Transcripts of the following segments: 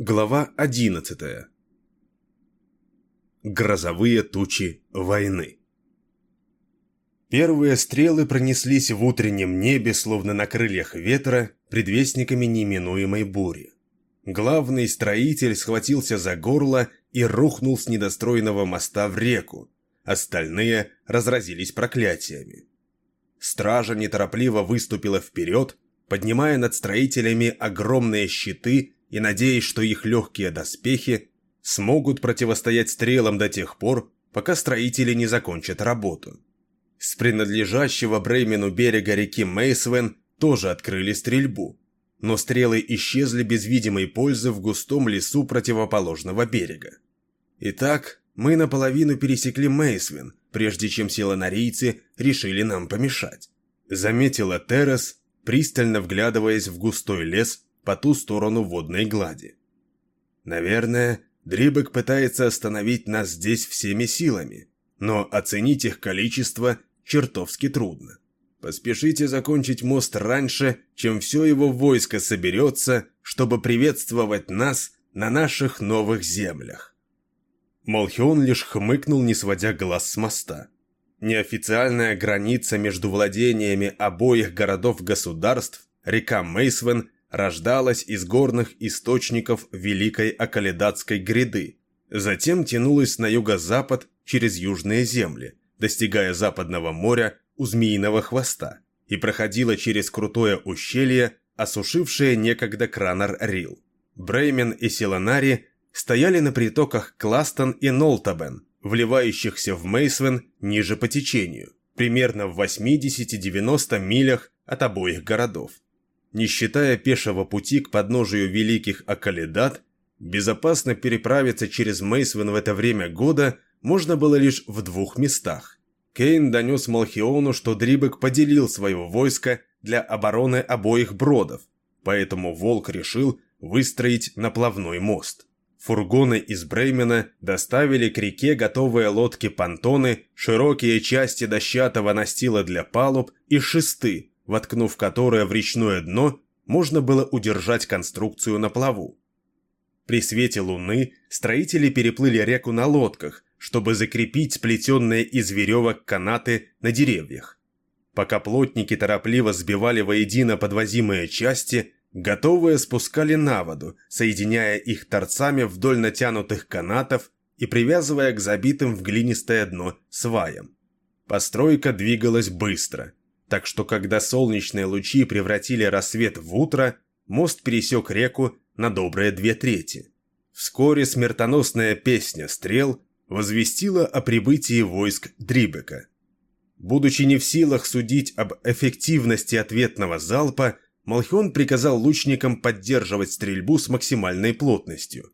Глава 11. Грозовые тучи войны. Первые стрелы пронеслись в утреннем небе, словно на крыльях ветра, предвестниками неминуемой бури. Главный строитель схватился за горло и рухнул с недостроенного моста в реку. Остальные разразились проклятиями. Стража неторопливо выступила вперед, поднимая над строителями огромные щиты и надеясь, что их легкие доспехи смогут противостоять стрелам до тех пор, пока строители не закончат работу. С принадлежащего Бреймену берега реки Мейсвен тоже открыли стрельбу, но стрелы исчезли без видимой пользы в густом лесу противоположного берега. Итак, мы наполовину пересекли Мейсвен, прежде чем силанарийцы решили нам помешать, заметила Террес, пристально вглядываясь в густой лес по ту сторону водной глади. Наверное, Дрибек пытается остановить нас здесь всеми силами, но оценить их количество чертовски трудно. Поспешите закончить мост раньше, чем все его войско соберется, чтобы приветствовать нас на наших новых землях. Малхион лишь хмыкнул, не сводя глаз с моста. Неофициальная граница между владениями обоих городов-государств, река Мейсвен, рождалась из горных источников Великой Акаледатской гряды, затем тянулась на юго-запад через южные земли, достигая Западного моря у Змеиного хвоста, и проходила через крутое ущелье, осушившее некогда Кранар-Рил. Бреймен и Силанари стояли на притоках Кластон и Нолтабен, вливающихся в Мейсвен ниже по течению, примерно в 80-90 милях от обоих городов. Не считая пешего пути к подножию Великих Акаледат, безопасно переправиться через Мейсвен в это время года можно было лишь в двух местах. Кейн донес Малхиону, что Дрибек поделил свое войско для обороны обоих бродов, поэтому Волк решил выстроить наплавной мост. Фургоны из Бреймена доставили к реке готовые лодки-понтоны, широкие части дощатого настила для палуб и шесты, воткнув которые в речное дно, можно было удержать конструкцию на плаву. При свете луны строители переплыли реку на лодках, чтобы закрепить сплетенные из веревок канаты на деревьях. Пока плотники торопливо сбивали воедино подвозимые части, готовые спускали на воду, соединяя их торцами вдоль натянутых канатов и привязывая к забитым в глинистое дно сваям. Постройка двигалась быстро, так что когда солнечные лучи превратили рассвет в утро, мост пересек реку на добрые 2/3. Вскоре смертоносная песня стрел возвестила о прибытии войск Дрибека. Будучи не в силах судить об эффективности ответного залпа, Малхион приказал лучникам поддерживать стрельбу с максимальной плотностью.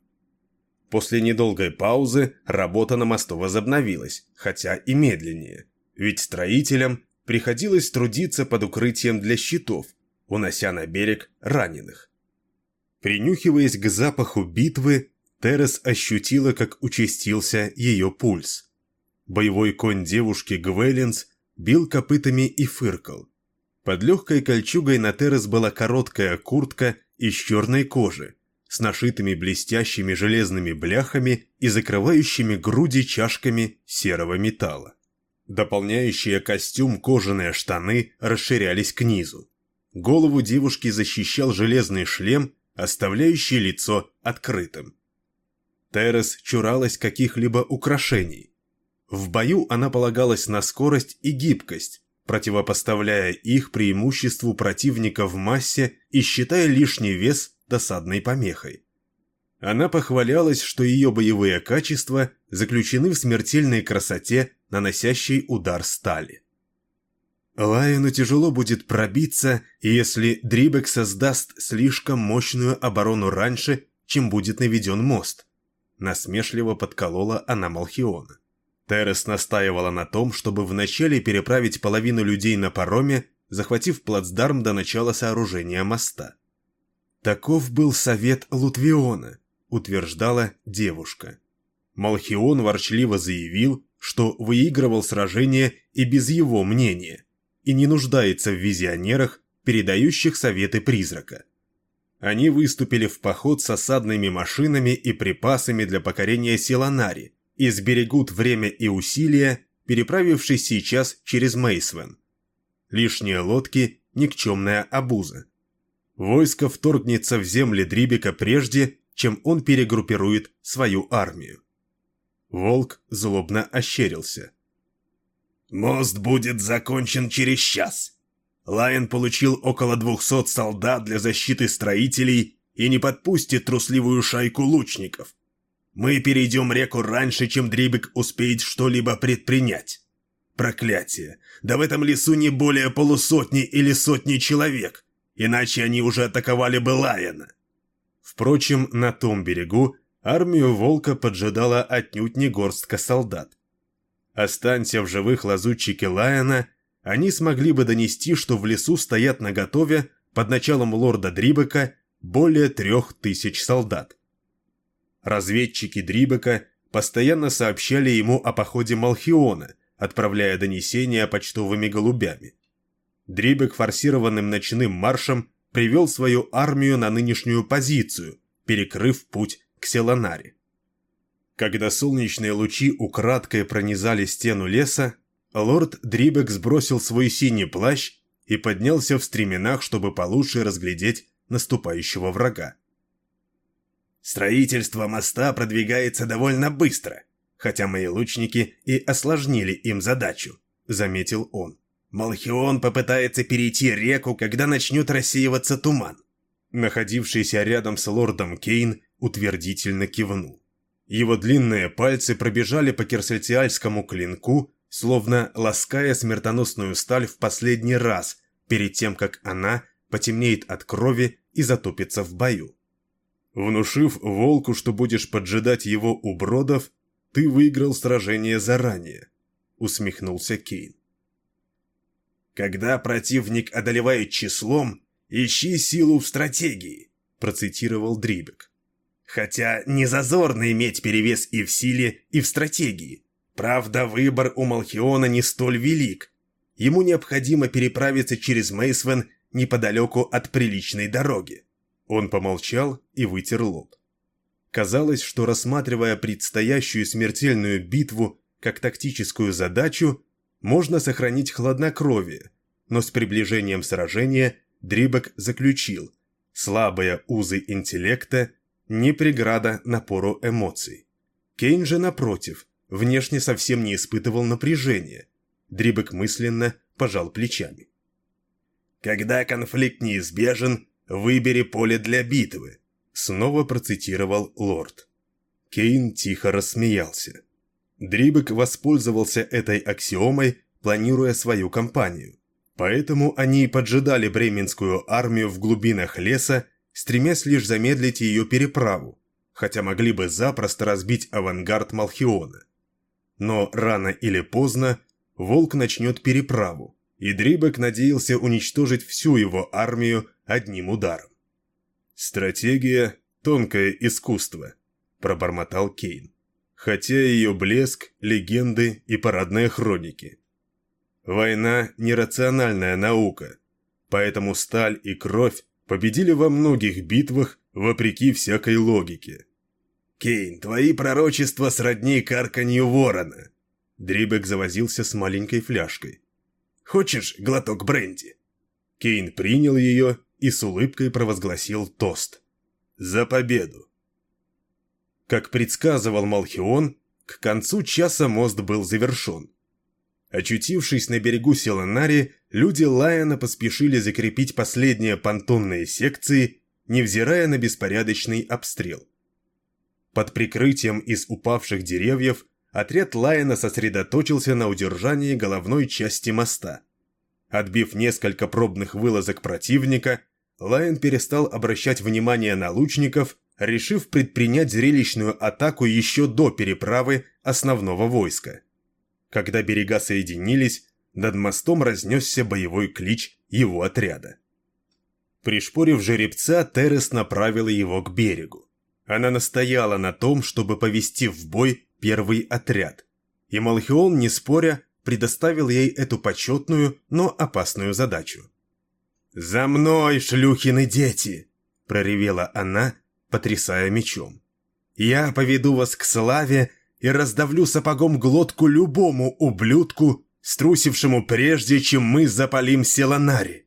После недолгой паузы работа на мосту возобновилась, хотя и медленнее, ведь строителям приходилось трудиться под укрытием для щитов, унося на берег раненых. Принюхиваясь к запаху битвы, Террес ощутила, как участился ее пульс. Боевой конь девушки Гвелинс бил копытами и фыркал. Под легкой кольчугой на Террес была короткая куртка из черной кожи, с нашитыми блестящими железными бляхами и закрывающими груди чашками серого металла. Дополняющие костюм кожаные штаны расширялись к низу. Голову девушки защищал железный шлем, оставляющий лицо открытым. Террес чуралась каких-либо украшений. В бою она полагалась на скорость и гибкость, противопоставляя их преимуществу противника в массе и считая лишний вес досадной помехой. Она похвалялась, что ее боевые качества заключены в смертельной красоте, наносящей удар стали. Лайону тяжело будет пробиться, если Дрибек создаст слишком мощную оборону раньше, чем будет наведен мост. Насмешливо подколола она Малхиона. Террес настаивала на том, чтобы вначале переправить половину людей на пароме, захватив плацдарм до начала сооружения моста. Таков был совет Лутвиона, утверждала девушка. Малхион ворчливо заявил, что выигрывал сражение и без его мнения, и не нуждается в визионерах, передающих советы призрака. Они выступили в поход с осадными машинами и припасами для покорения Силанари и сберегут время и усилия, переправившись сейчас через Мейсвен. Лишние лодки – никчемная обуза. Войско вторгнется в земли Дрибека прежде, чем он перегруппирует свою армию. Волк злобно ощерился. «Мост будет закончен через час. Лайон получил около 200 солдат для защиты строителей и не подпустит трусливую шайку лучников. Мы перейдем реку раньше, чем Дрибек успеет что-либо предпринять. Проклятие! Да в этом лесу не более полусотни или сотни человек, иначе они уже атаковали бы Лайона». Впрочем, на том берегу армию Волка поджидала отнюдь не горстка солдат. Останься в живых лазутчики Лайона, они смогли бы донести, что в лесу стоят наготове под началом лорда Дрибека более 3000 солдат. Разведчики Дрибека постоянно сообщали ему о походе Малхиона, отправляя донесения почтовыми голубями. Дрибек форсированным ночным маршем привел свою армию на нынешнюю позицию, перекрыв путь к Силанари. Когда солнечные лучи украдкой пронизали стену леса, лорд Дрибек сбросил свой синий плащ и поднялся в стременах, чтобы получше разглядеть наступающего врага. «Строительство моста продвигается довольно быстро, хотя мои лучники и осложнили им задачу», — заметил он. «Малхион попытается перейти реку, когда начнет рассеиваться туман». Находившийся рядом с лордом Кейн утвердительно кивнул. Его длинные пальцы пробежали по керсельтиальскому клинку, словно лаская смертоносную сталь в последний раз, перед тем, как она потемнеет от крови и затопится в бою. «Внушив волку, что будешь поджидать его у бродов, ты выиграл сражение заранее», — усмехнулся Кейн. «Когда противник одолевает числом, ищи силу в стратегии», — процитировал Дрибек. «Хотя не зазорно иметь перевес и в силе, и в стратегии. Правда, выбор у Малхиона не столь велик. Ему необходимо переправиться через Мейсвен неподалеку от приличной дороги». Он помолчал и вытер лоб. Казалось, что, рассматривая предстоящую смертельную битву как тактическую задачу, можно сохранить хладнокровие, но с приближением сражения Дрибек заключил: слабые узы интеллекта не преграда напору эмоций. Кейн же, напротив, внешне совсем не испытывал напряжения. Дрибек мысленно пожал плечами. «Когда конфликт неизбежен, выбери поле для битвы», — снова процитировал лорд. Кейн тихо рассмеялся. Дрибек воспользовался этой аксиомой, планируя свою кампанию. Поэтому они и поджидали бременскую армию в глубинах леса, стремясь лишь замедлить ее переправу, хотя могли бы запросто разбить авангард Малхиона. Но рано или поздно Волк начнет переправу, и Дрибек надеялся уничтожить всю его армию одним ударом. «Стратегия – тонкое искусство», – пробормотал Кейн, хотя ее блеск, легенды и парадные хроники. Война – нерациональная наука, поэтому сталь и кровь победили во многих битвах вопреки всякой логике. «Кейн, твои пророчества сродни карканью ворона». Дрибек завозился с маленькой фляжкой. «Хочешь глоток бренди?» Кейн принял ее и с улыбкой провозгласил тост. «За победу!» Как предсказывал Малхион, к концу часа мост был завершен. Очутившись на берегу Силанари, люди Лайона поспешили закрепить последние понтонные секции, невзирая на беспорядочный обстрел. Под прикрытием из упавших деревьев отряд Лайона сосредоточился на удержании головной части моста. Отбив несколько пробных вылазок противника, Лайон перестал обращать внимание на лучников, решив предпринять зрелищную атаку еще до переправы основного войска. Когда берега соединились, над мостом разнесся боевой клич его отряда. Пришпорив жеребца, Терес направила его к берегу. Она настояла на том, чтобы повести в бой первый отряд, и Малхион, не споря, предоставил ей эту почетную, но опасную задачу. «За мной, шлюхины дети!» – — проревела она, потрясая мечом. «Я поведу вас к славе и раздавлю сапогом глотку любому ублюдку, струсившему прежде, чем мы запалим Селанари».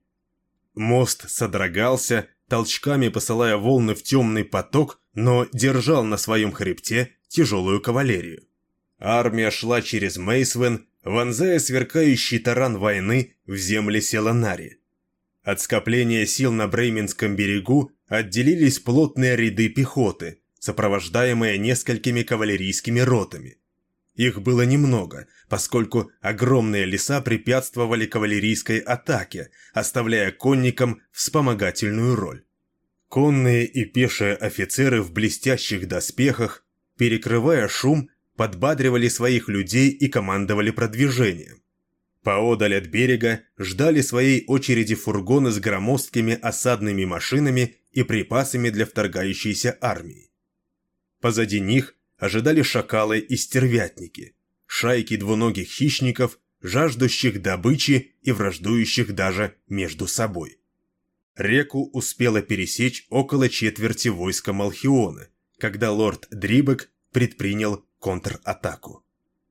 Мост содрогался, толчками посылая волны в темный поток, но держал на своем хребте тяжелую кавалерию. Армия шла через Мейсвен, вонзая сверкающий таран войны в земли Селанари. От скопления сил на Брейменском берегу отделились плотные ряды пехоты, сопровождаемые несколькими кавалерийскими ротами. Их было немного, поскольку огромные леса препятствовали кавалерийской атаке, оставляя конникам вспомогательную роль. Конные и пешие офицеры в блестящих доспехах, перекрывая шум, подбадривали своих людей и командовали продвижением. Поодаль от берега ждали своей очереди фургоны с громоздкими осадными машинами и припасами для вторгающейся армии. Позади них ожидали шакалы и стервятники, шайки двуногих хищников, жаждущих добычи и враждующих даже между собой. Реку успело пересечь около четверти войска Малхиона, когда лорд Дрибек предпринял контратаку.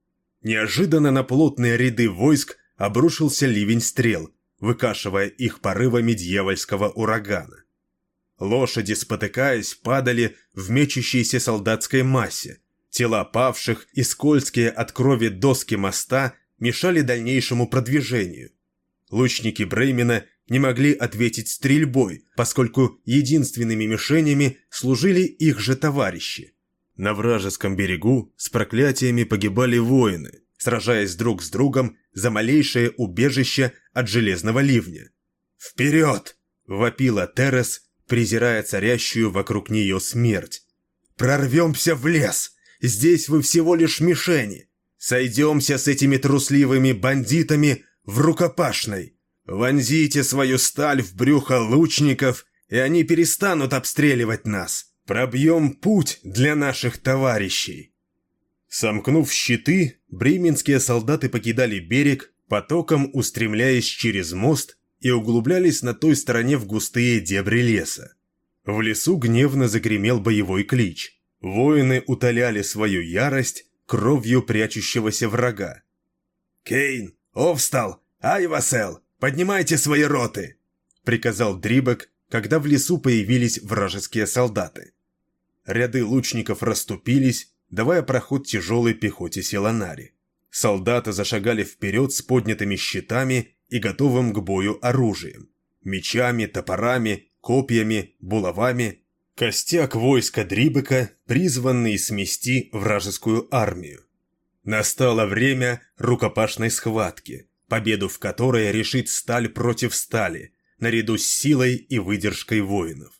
Неожиданно на плотные ряды войск обрушился ливень стрел, выкашивая их порывами дьявольского урагана. Лошади, спотыкаясь, падали в мечущейся солдатской массе. Тела павших и скользкие от крови доски моста мешали дальнейшему продвижению. Лучники Бреймена не могли ответить стрельбой, поскольку единственными мишенями служили их же товарищи. На вражеском берегу с проклятиями погибали воины, сражаясь друг с другом за малейшее убежище от железного ливня. «Вперед!» – вопила Терес, презирая царящую вокруг нее смерть. «Прорвемся в лес! Здесь вы всего лишь мишени! Сойдемся с этими трусливыми бандитами в рукопашной! Вонзите свою сталь в брюхо лучников, и они перестанут обстреливать нас! Пробьем путь для наших товарищей!» Сомкнув щиты, бременские солдаты покидали берег, потоком устремляясь через мост и углублялись на той стороне в густые дебри леса. В лесу гневно загремел боевой клич. Воины утоляли свою ярость кровью прячущегося врага. «Кейн, Овстал, Айвасел, поднимайте свои роты!» — приказал Дрибек, когда в лесу появились вражеские солдаты. Ряды лучников расступились, давая проход тяжелой пехоте Селанари. Солдаты зашагали вперед с поднятыми щитами и готовым к бою оружием. Мечами, топорами, копьями, булавами. Костяк войска Дрибека, призванный смести вражескую армию. Настало время рукопашной схватки, победу в которой решит сталь против стали, наряду с силой и выдержкой воинов.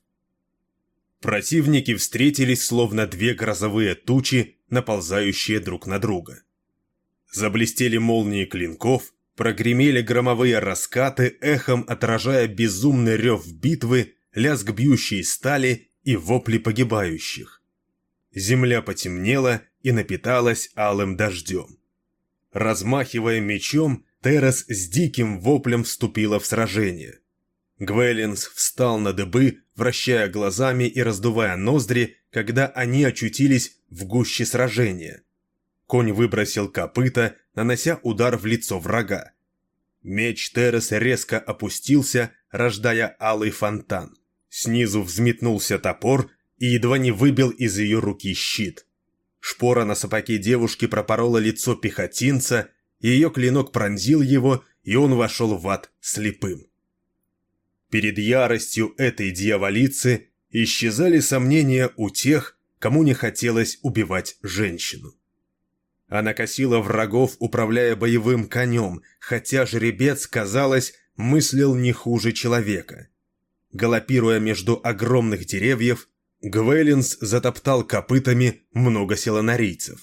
Противники встретились словно две грозовые тучи, наползающие друг на друга. Заблестели молнии клинков, прогремели громовые раскаты, эхом отражая безумный рев битвы, лязг бьющей стали и вопли погибающих. Земля потемнела и напиталась алым дождем. Размахивая мечом, Терес с диким воплем вступила в сражение. Гвелинс встал на дыбы, вращая глазами и раздувая ноздри, когда они очутились в гуще сражения. Конь выбросил копыта, нанося удар в лицо врага. Меч Терес резко опустился, рождая алый фонтан. Снизу взметнулся топор и едва не выбил из ее руки щит. Шпора на сапоге девушки пропорола лицо пехотинца, ее клинок пронзил его, и он вошел в ад слепым. Перед яростью этой дьяволицы исчезали сомнения у тех, кому не хотелось убивать женщину. Она косила врагов, управляя боевым конем, хотя жеребец, казалось, мыслил не хуже человека. Галопируя между огромных деревьев, Гвелинс затоптал копытами много селанарийцев.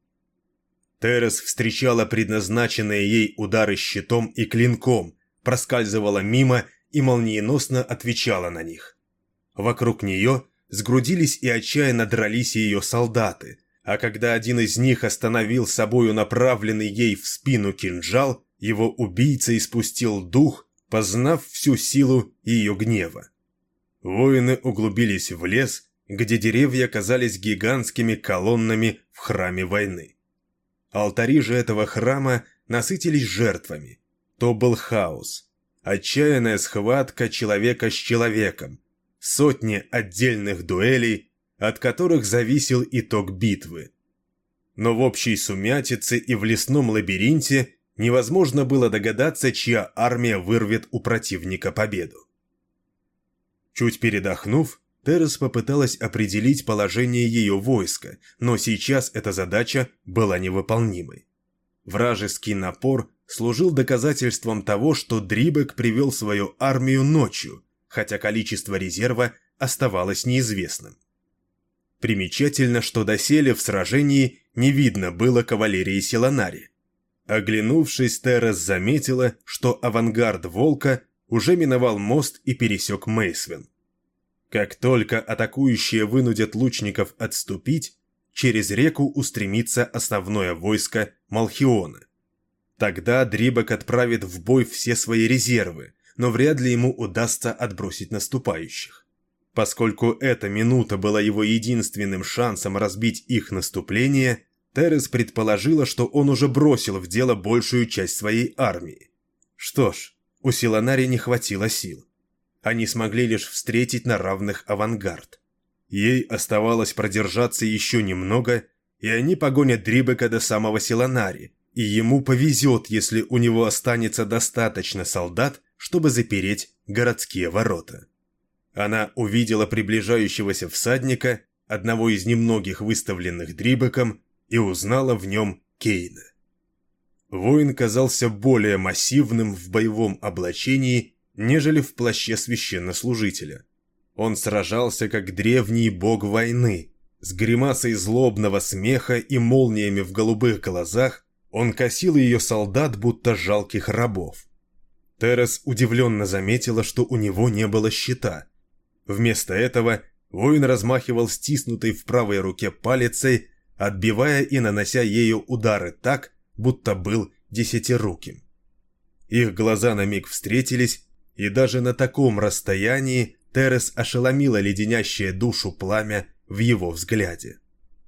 Терес встречала предназначенные ей удары щитом и клинком, проскальзывала мимо и молниеносно отвечала на них. Вокруг нее сгрудились и отчаянно дрались ее солдаты, а когда один из них остановил собою направленный ей в спину кинжал, его убийца испустил дух, познав всю силу ее гнева. Воины углубились в лес, где деревья казались гигантскими колоннами в храме войны. Алтари же этого храма насытились жертвами. То был хаос, отчаянная схватка человека с человеком, сотни отдельных дуэлей, от которых зависел итог битвы. Но в общей сумятице и в лесном лабиринте невозможно было догадаться, чья армия вырвет у противника победу. Чуть передохнув, Терес попыталась определить положение ее войска, но сейчас эта задача была невыполнимой. Вражеский напор служил доказательством того, что Дрибек привел свою армию ночью, хотя количество резерва оставалось неизвестным. Примечательно, что доселе в сражении не видно было кавалерии Силанари. Оглянувшись, Терес заметила, что авангард Волка уже миновал мост и пересек Мейсвен. Как только атакующие вынудят лучников отступить, через реку устремится основное войско Малхиона. Тогда Дрибек отправит в бой все свои резервы, но вряд ли ему удастся отбросить наступающих. Поскольку эта минута была его единственным шансом разбить их наступление, Терес предположила, что он уже бросил в дело большую часть своей армии. Что ж, у Силанари не хватило сил. Они смогли лишь встретить на равных авангард. Ей оставалось продержаться еще немного, и они погонят Дрибека до самого Силанари, и ему повезет, если у него останется достаточно солдат, чтобы запереть городские ворота. Она увидела приближающегося всадника, одного из немногих выставленных Дрибеком, и узнала в нем Кейна. Воин казался более массивным в боевом облачении, нежели в плаще священнослужителя. Он сражался как древний бог войны. С гримасой злобного смеха и молниями в голубых глазах он косил ее солдат, будто жалких рабов. Терес удивленно заметила, что у него не было щита. Вместо этого воин размахивал стиснутой в правой руке палицей, отбивая и нанося ею удары так, будто был десятируким. Их глаза на миг встретились, и даже на таком расстоянии Терес ошеломила леденящее душу пламя в его взгляде.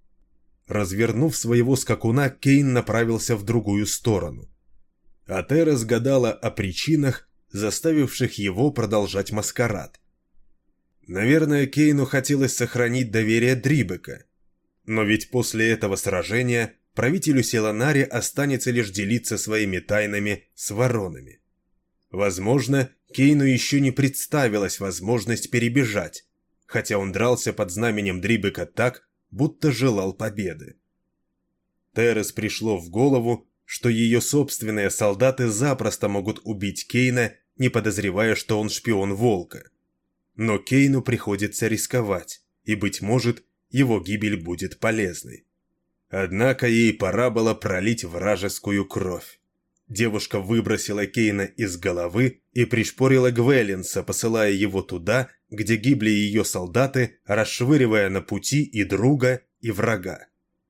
Развернув своего скакуна, Кейн направился в другую сторону. А Терес гадала о причинах, заставивших его продолжать маскарад. Наверное, Кейну хотелось сохранить доверие Дрибека. Но ведь после этого сражения правителю Силанари останется лишь делиться своими тайнами с воронами. Возможно, Кейну еще не представилась возможность перебежать, хотя он дрался под знаменем Дрибека так, будто желал победы. Терес пришло в голову, что ее собственные солдаты запросто могут убить Кейна, не подозревая, что он шпион Волка. Но Кейну приходится рисковать, и, быть может, его гибель будет полезной. Однако ей пора было пролить вражескую кровь. Девушка выбросила Кейна из головы и пришпорила Гвелинса, посылая его туда, где гибли ее солдаты, расшвыривая на пути и друга, и врага.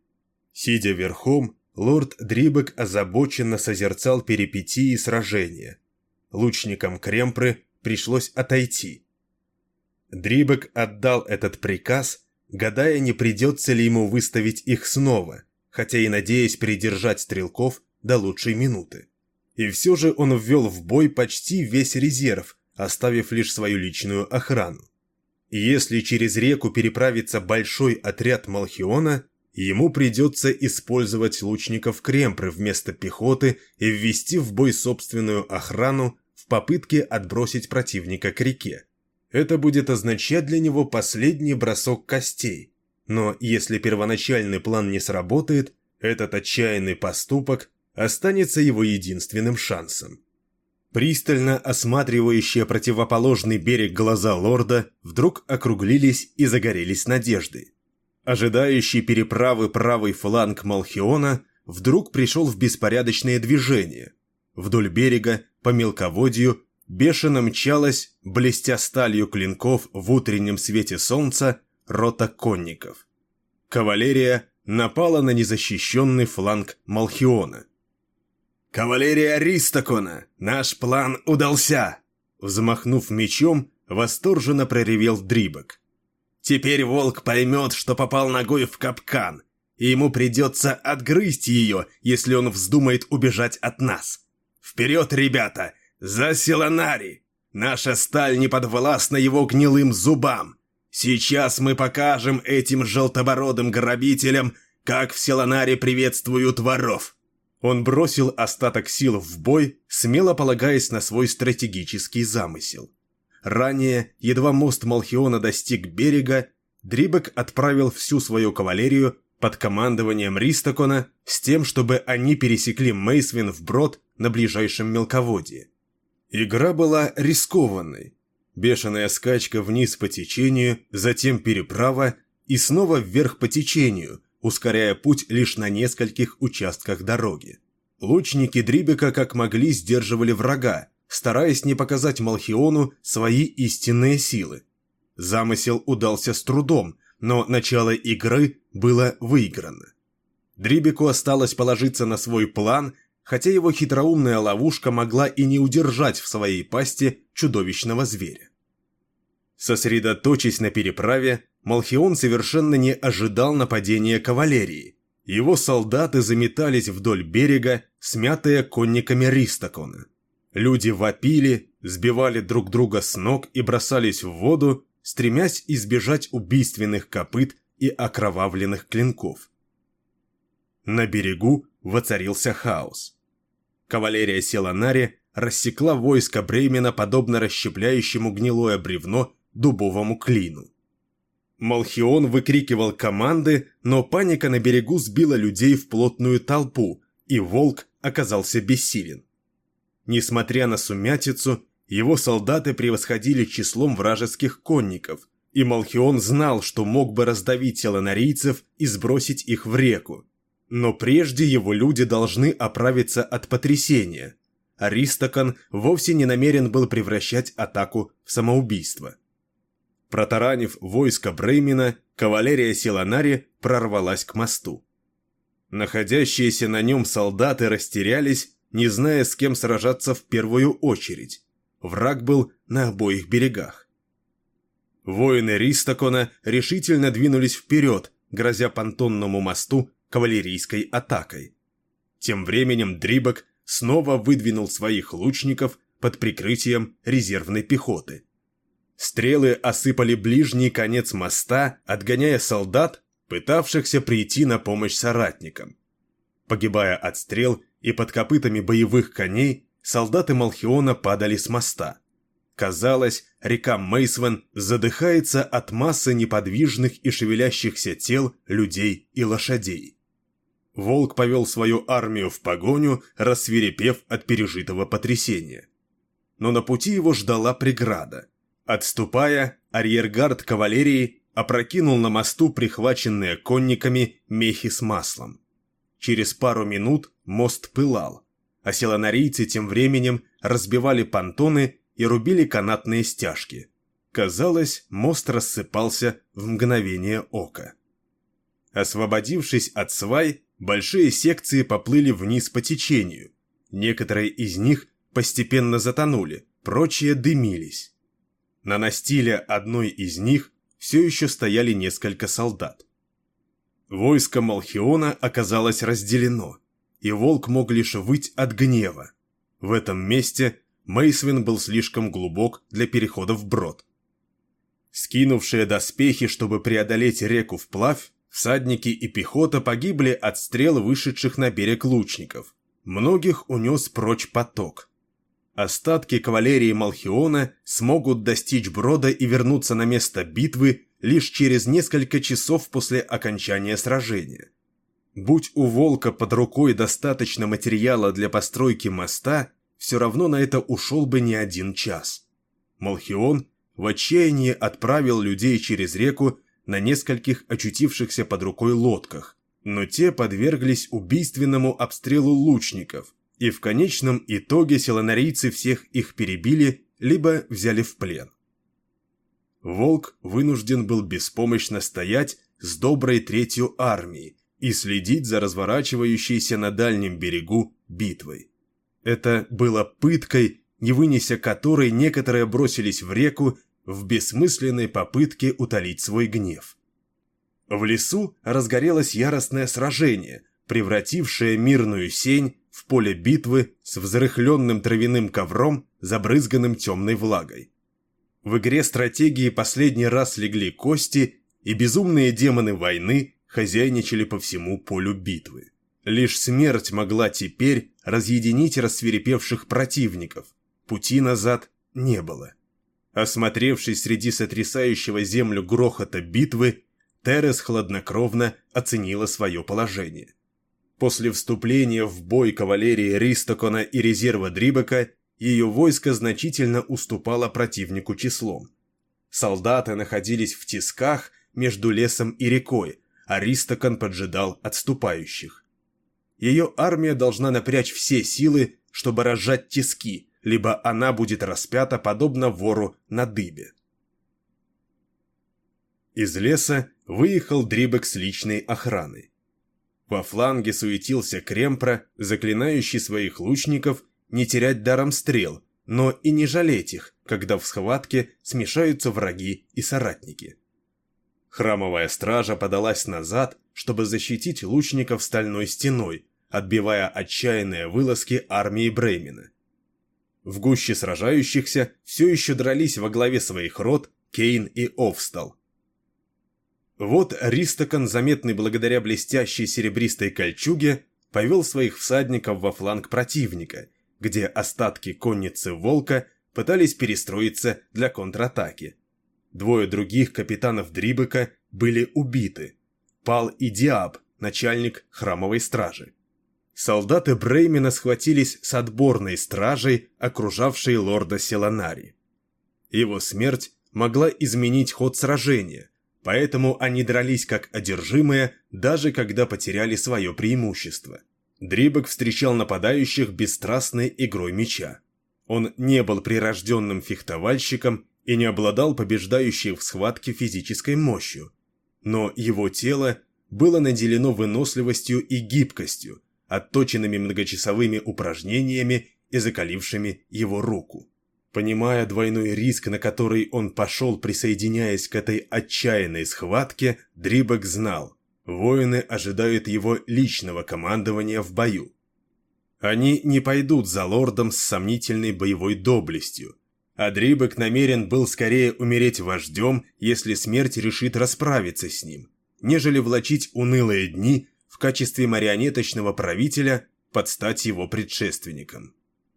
Сидя верхом, лорд Дрибек озабоченно созерцал перипетии сражения. Лучникам Кремпры пришлось отойти. Дрибек отдал этот приказ, гадая, не придется ли ему выставить их снова, хотя и надеясь придержать стрелков до лучшей минуты. И все же он ввел в бой почти весь резерв, оставив лишь свою личную охрану. И если через реку переправится большой отряд Малхиона, ему придется использовать лучников Кремпры вместо пехоты и ввести в бой собственную охрану в попытке отбросить противника к реке. Это будет означать для него последний бросок костей. Но если первоначальный план не сработает, этот отчаянный поступок останется его единственным шансом. Пристально осматривающие противоположный берег глаза лорда вдруг округлились и загорелись надеждой. Ожидающий переправы правый фланг Малхиона вдруг пришел в беспорядочное движение. Вдоль берега, по мелководью, бешено мчалась, блестя сталью клинков в утреннем свете солнца, рота конников. Кавалерия напала на незащищенный фланг Малхиона. «Кавалерия Ристокона! Наш план удался!» Взмахнув мечом, восторженно проревел Дрибок. «Теперь волк поймет, что попал ногой в капкан, и ему придется отгрызть ее, если он вздумает убежать от нас. Вперед, ребята! За Силанари! Наша сталь не подвластна его гнилым зубам! Сейчас мы покажем этим желтобородым грабителям, как в Силанаре приветствуют воров!» Он бросил остаток сил в бой, смело полагаясь на свой стратегический замысел. Ранее, едва мост Малхиона достиг берега, Дрибок отправил всю свою кавалерию под командованием Ристакона с тем, чтобы они пересекли Мейсвин вброд на ближайшем мелководье. Игра была рискованной. Бешеная скачка вниз по течению, затем переправа и снова вверх по течению, ускоряя путь лишь на нескольких участках дороги. Лучники Дрибека как могли сдерживали врага, стараясь не показать Малхиону свои истинные силы. Замысел удался с трудом, но начало игры было выиграно. Дрибеку осталось положиться на свой план, хотя его хитроумная ловушка могла и не удержать в своей пасти чудовищного зверя. Сосредоточясь на переправе, Малхион совершенно не ожидал нападения кавалерии. Его солдаты заметались вдоль берега, смятые конниками Ристакона. Люди вопили, сбивали друг друга с ног и бросались в воду, стремясь избежать убийственных копыт и окровавленных клинков. На берегу воцарился хаос. Кавалерия Силанари рассекла войско Бреймена подобно расщепляющему гнилое бревно дубовому клину. Малхион выкрикивал команды, но паника на берегу сбила людей в плотную толпу, и волк оказался бессилен. Несмотря на сумятицу, его солдаты превосходили числом вражеских конников, и Малхион знал, что мог бы раздавить силанарийцев и сбросить их в реку. Но прежде его люди должны оправиться от потрясения. Ристакон вовсе не намерен был превращать атаку в самоубийство. Протаранив войско Бреймена, кавалерия Силанари прорвалась к мосту. Находящиеся на нем солдаты растерялись, не зная, с кем сражаться в первую очередь. Враг был на обоих берегах. Воины Ристакона решительно двинулись вперед, грозя понтонному мосту кавалерийской атакой. Тем временем Дрибок снова выдвинул своих лучников под прикрытием резервной пехоты. Стрелы осыпали ближний конец моста, отгоняя солдат, пытавшихся прийти на помощь соратникам. Погибая от стрел и под копытами боевых коней, солдаты Малхиона падали с моста. Казалось, река Мейсвен задыхается от массы неподвижных и шевелящихся тел людей и лошадей. Волк повел свою армию в погоню, рассвирепев от пережитого потрясения. Но на пути его ждала преграда. Отступая, арьергард кавалерии опрокинул на мосту прихваченные конниками мехи с маслом. Через пару минут мост пылал, а силанарийцы тем временем разбивали понтоны и рубили канатные стяжки. Казалось, мост рассыпался в мгновение ока. Освободившись от свай, большие секции поплыли вниз по течению. Некоторые из них постепенно затонули, прочие дымились. На настиле одной из них все еще стояли несколько солдат. Войско Малхиона оказалось разделено, и волк мог лишь выть от гнева. В этом месте Мейсвин был слишком глубок для перехода вброд. Скинувшие доспехи, чтобы преодолеть реку вплавь, всадники и пехота погибли от стрел вышедших на берег лучников. Многих унес прочь поток. Остатки кавалерии Малхиона смогут достичь брода и вернуться на место битвы лишь через несколько часов после окончания сражения. Будь у волка под рукой достаточно материала для постройки моста, все равно на это ушел бы не один час. Малхион в отчаянии отправил людей через реку на нескольких очутившихся под рукой лодках, но те подверглись убийственному обстрелу лучников, и в конечном итоге силанарийцы всех их перебили, либо взяли в плен. Волк вынужден был беспомощно стоять с доброй третью армией и следить за разворачивающейся на дальнем берегу битвой. Это было пыткой, не вынеся которой некоторые бросились в реку, в бессмысленной попытке утолить свой гнев. В лесу разгорелось яростное сражение, превратившее мирную сень в поле битвы с взрыхленным травяным ковром, забрызганным темной влагой. В игре стратегии последний раз легли кости, и безумные демоны войны хозяйничали по всему полю битвы. Лишь смерть могла теперь разъединить рассвирепевших противников. Пути назад не было. Осмотревшись среди сотрясающего землю грохота битвы, Терес хладнокровно оценила свое положение. После вступления в бой кавалерии Ристокона и резерва Дрибека ее войско значительно уступало противнику числом. Солдаты находились в тисках между лесом и рекой, а Ристокон поджидал отступающих. Ее армия должна напрячь все силы, чтобы разжать тиски, либо она будет распята подобно вору на дыбе. Из леса выехал Дрибек с личной охраной. Во фланге суетился Кремпра, заклинающий своих лучников не терять даром стрел, но и не жалеть их, когда в схватке смешаются враги и соратники. Храмовая стража подалась назад, чтобы защитить лучников стальной стеной, отбивая отчаянные вылазки армии Бреймена. В гуще сражающихся все еще дрались во главе своих рот Кейн и Овстал. Вот Ристокон, заметный благодаря блестящей серебристой кольчуге, повел своих всадников во фланг противника, где остатки конницы Волка пытались перестроиться для контратаки. Двое других капитанов Дрибека были убиты. Пал и Диаб, начальник храмовой стражи. Солдаты Бреймена схватились с отборной стражей, окружавшей лорда Селанари. Его смерть могла изменить ход сражения, поэтому они дрались как одержимые, даже когда потеряли свое преимущество. Дрибек встречал нападающих бесстрастной игрой меча. Он не был прирожденным фехтовальщиком и не обладал побеждающей в схватке физической мощью, но его тело было наделено выносливостью и гибкостью, отточенными многочасовыми упражнениями и закалившими его руку. Понимая двойной риск, на который он пошел, присоединяясь к этой отчаянной схватке, Дрибек знал, воины ожидают его личного командования в бою. Они не пойдут за лордом с сомнительной боевой доблестью, а Дрибек намерен был скорее умереть вождем, если смерть решит расправиться с ним, нежели влачить унылые дни в качестве марионеточного правителя под стать его предшественникам.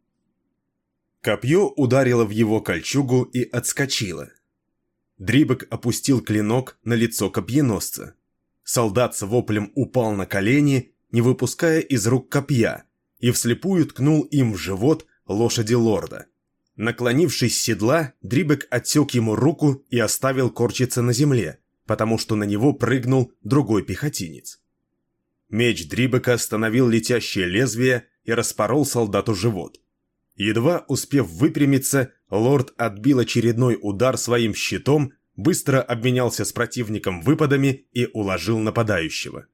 Копье ударило в его кольчугу и отскочило. Дрибек опустил клинок на лицо копьеносца. Солдат с воплем упал на колени, не выпуская из рук копья, и вслепую ткнул им в живот лошади лорда. Наклонившись с седла, Дрибек отсек ему руку и оставил корчиться на земле, потому что на него прыгнул другой пехотинец. Меч Дрибека остановил летящее лезвие и распорол солдату живот. Едва успев выпрямиться, лорд отбил очередной удар своим щитом, быстро обменялся с противником выпадами и уложил нападающего.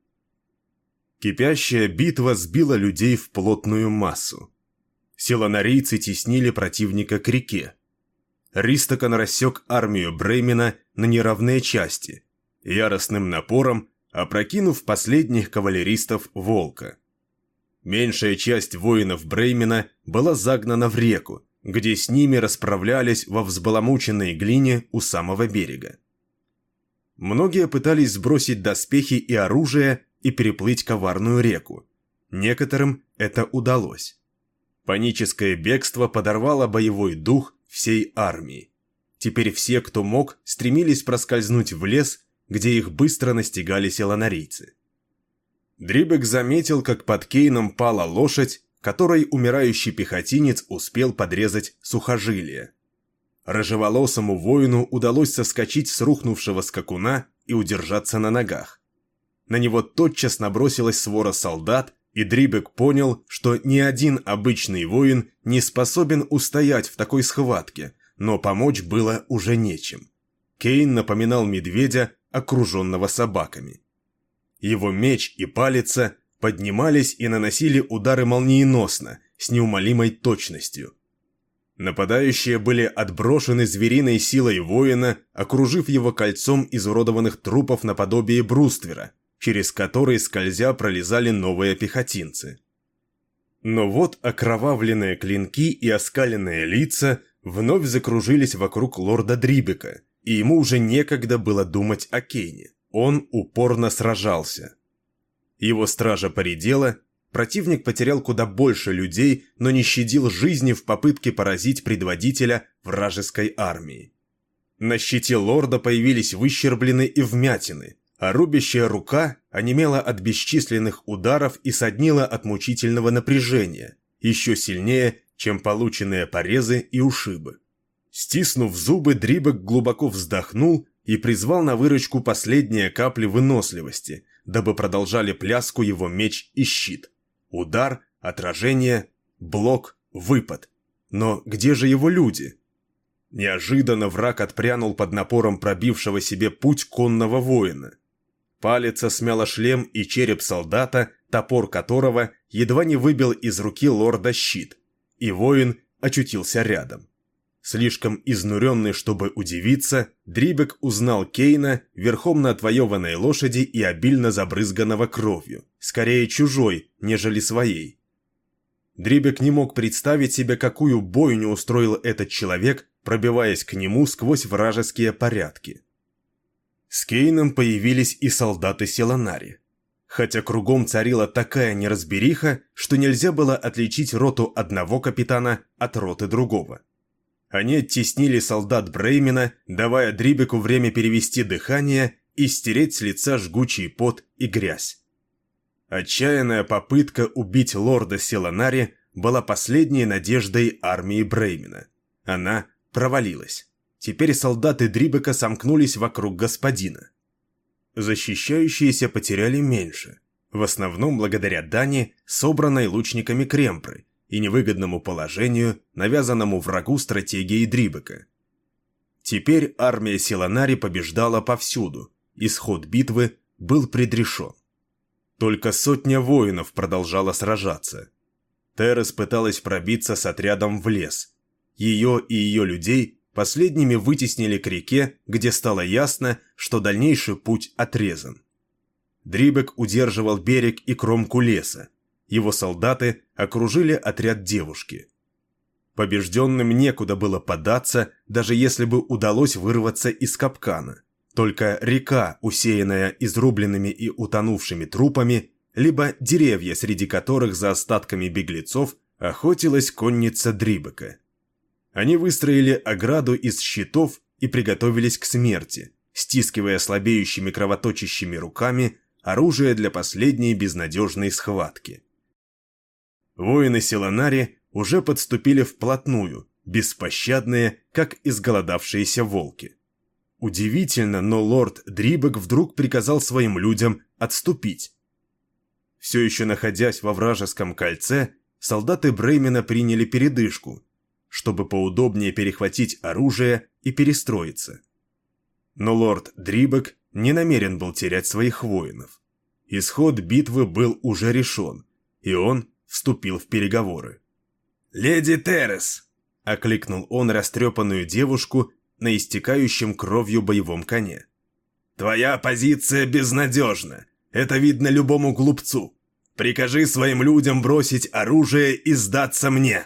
Кипящая битва сбила людей в плотную массу. Селанарийцы теснили противника к реке. Ристокон рассек армию Бреймена на неравные части, яростным напором опрокинув последних кавалеристов Волка. Меньшая часть воинов Бреймена была загнана в реку, где с ними расправлялись во взбаламученной глине у самого берега. Многие пытались сбросить доспехи и оружие и переплыть коварную реку. Некоторым это удалось. Паническое бегство подорвало боевой дух всей армии. Теперь все, кто мог, стремились проскользнуть в лес, где их быстро настигали селанарийцы. Дрибек заметил, как под Кейном пала лошадь, которой умирающий пехотинец успел подрезать сухожилие. Рыжеволосому воину удалось соскочить с рухнувшего скакуна и удержаться на ногах. На него тотчас набросилась свора солдат, и Дрибек понял, что ни один обычный воин не способен устоять в такой схватке, но помочь было уже нечем. Кейн напоминал медведя, окруженного собаками. Его меч и палица поднимались и наносили удары молниеносно, с неумолимой точностью. Нападающие были отброшены звериной силой воина, окружив его кольцом изуродованных трупов наподобие бруствера, через который скользя пролезали новые пехотинцы. Но вот окровавленные клинки и оскаленные лица вновь закружились вокруг лорда Дрибека, и ему уже некогда было думать о Кейне. Он упорно сражался. Его стража поредела, противник потерял куда больше людей, но не щадил жизни в попытке поразить предводителя вражеской армии. На щите лорда появились выщерблены и вмятины, а рубящая рука онемела от бесчисленных ударов и соднила от мучительного напряжения, еще сильнее, чем полученные порезы и ушибы. Стиснув зубы, Дрибек глубоко вздохнул и призвал на выручку последние капли выносливости, дабы продолжали пляску его меч и щит. Удар, отражение, блок, выпад. Но где же его люди? Неожиданно враг отпрянул под напором пробившего себе путь конного воина. Палец смяло шлем и череп солдата, топор которого едва не выбил из руки лорда щит, и воин очутился рядом. Слишком изнуренный, чтобы удивиться, Дрибек узнал Кейна верхом на отвоеванной лошади и обильно забрызганного кровью, скорее чужой, нежели своей. Дрибек не мог представить себе, какую бойню устроил этот человек, пробиваясь к нему сквозь вражеские порядки. С Кейном появились и солдаты Селанари. Хотя кругом царила такая неразбериха, что нельзя было отличить роту одного капитана от роты другого. Они оттеснили солдат Бреймена, давая Дрибеку время перевести дыхание и стереть с лица жгучий пот и грязь. Отчаянная попытка убить лорда Селанари была последней надеждой армии Бреймена. Она провалилась. Теперь солдаты Дрибека сомкнулись вокруг господина. Защищающиеся потеряли меньше, в основном благодаря дани, собранной лучниками Кремпры, и невыгодному положению, навязанному врагу стратегией Дрибека. Теперь армия Селанари побеждала повсюду, исход битвы был предрешен. Только сотня воинов продолжала сражаться. Терес пыталась пробиться с отрядом в лес. Ее и ее людей последними вытеснили к реке, где стало ясно, что дальнейший путь отрезан. Дрибек удерживал берег и кромку леса. Его солдаты окружили отряд девушки. Побежденным некуда было податься, даже если бы удалось вырваться из капкана. Только река, усеянная изрубленными и утонувшими трупами, либо деревья, среди которых за остатками беглецов охотилась конница Дрибека. Они выстроили ограду из щитов и приготовились к смерти, стискивая слабеющими кровоточащими руками оружие для последней безнадежной схватки. Воины Селанари уже подступили вплотную, беспощадные, как изголодавшиеся волки. Удивительно, но лорд Дрибек вдруг приказал своим людям отступить. Все еще находясь во вражеском кольце, солдаты Бреймена приняли передышку, чтобы поудобнее перехватить оружие и перестроиться. Но лорд Дрибек не намерен был терять своих воинов. Исход битвы был уже решен, и он вступил в переговоры. «Леди Терес!» – окликнул он растрепанную девушку на истекающем кровью боевом коне. «Твоя позиция безнадежна, это видно любому глупцу. Прикажи своим людям бросить оружие и сдаться мне!»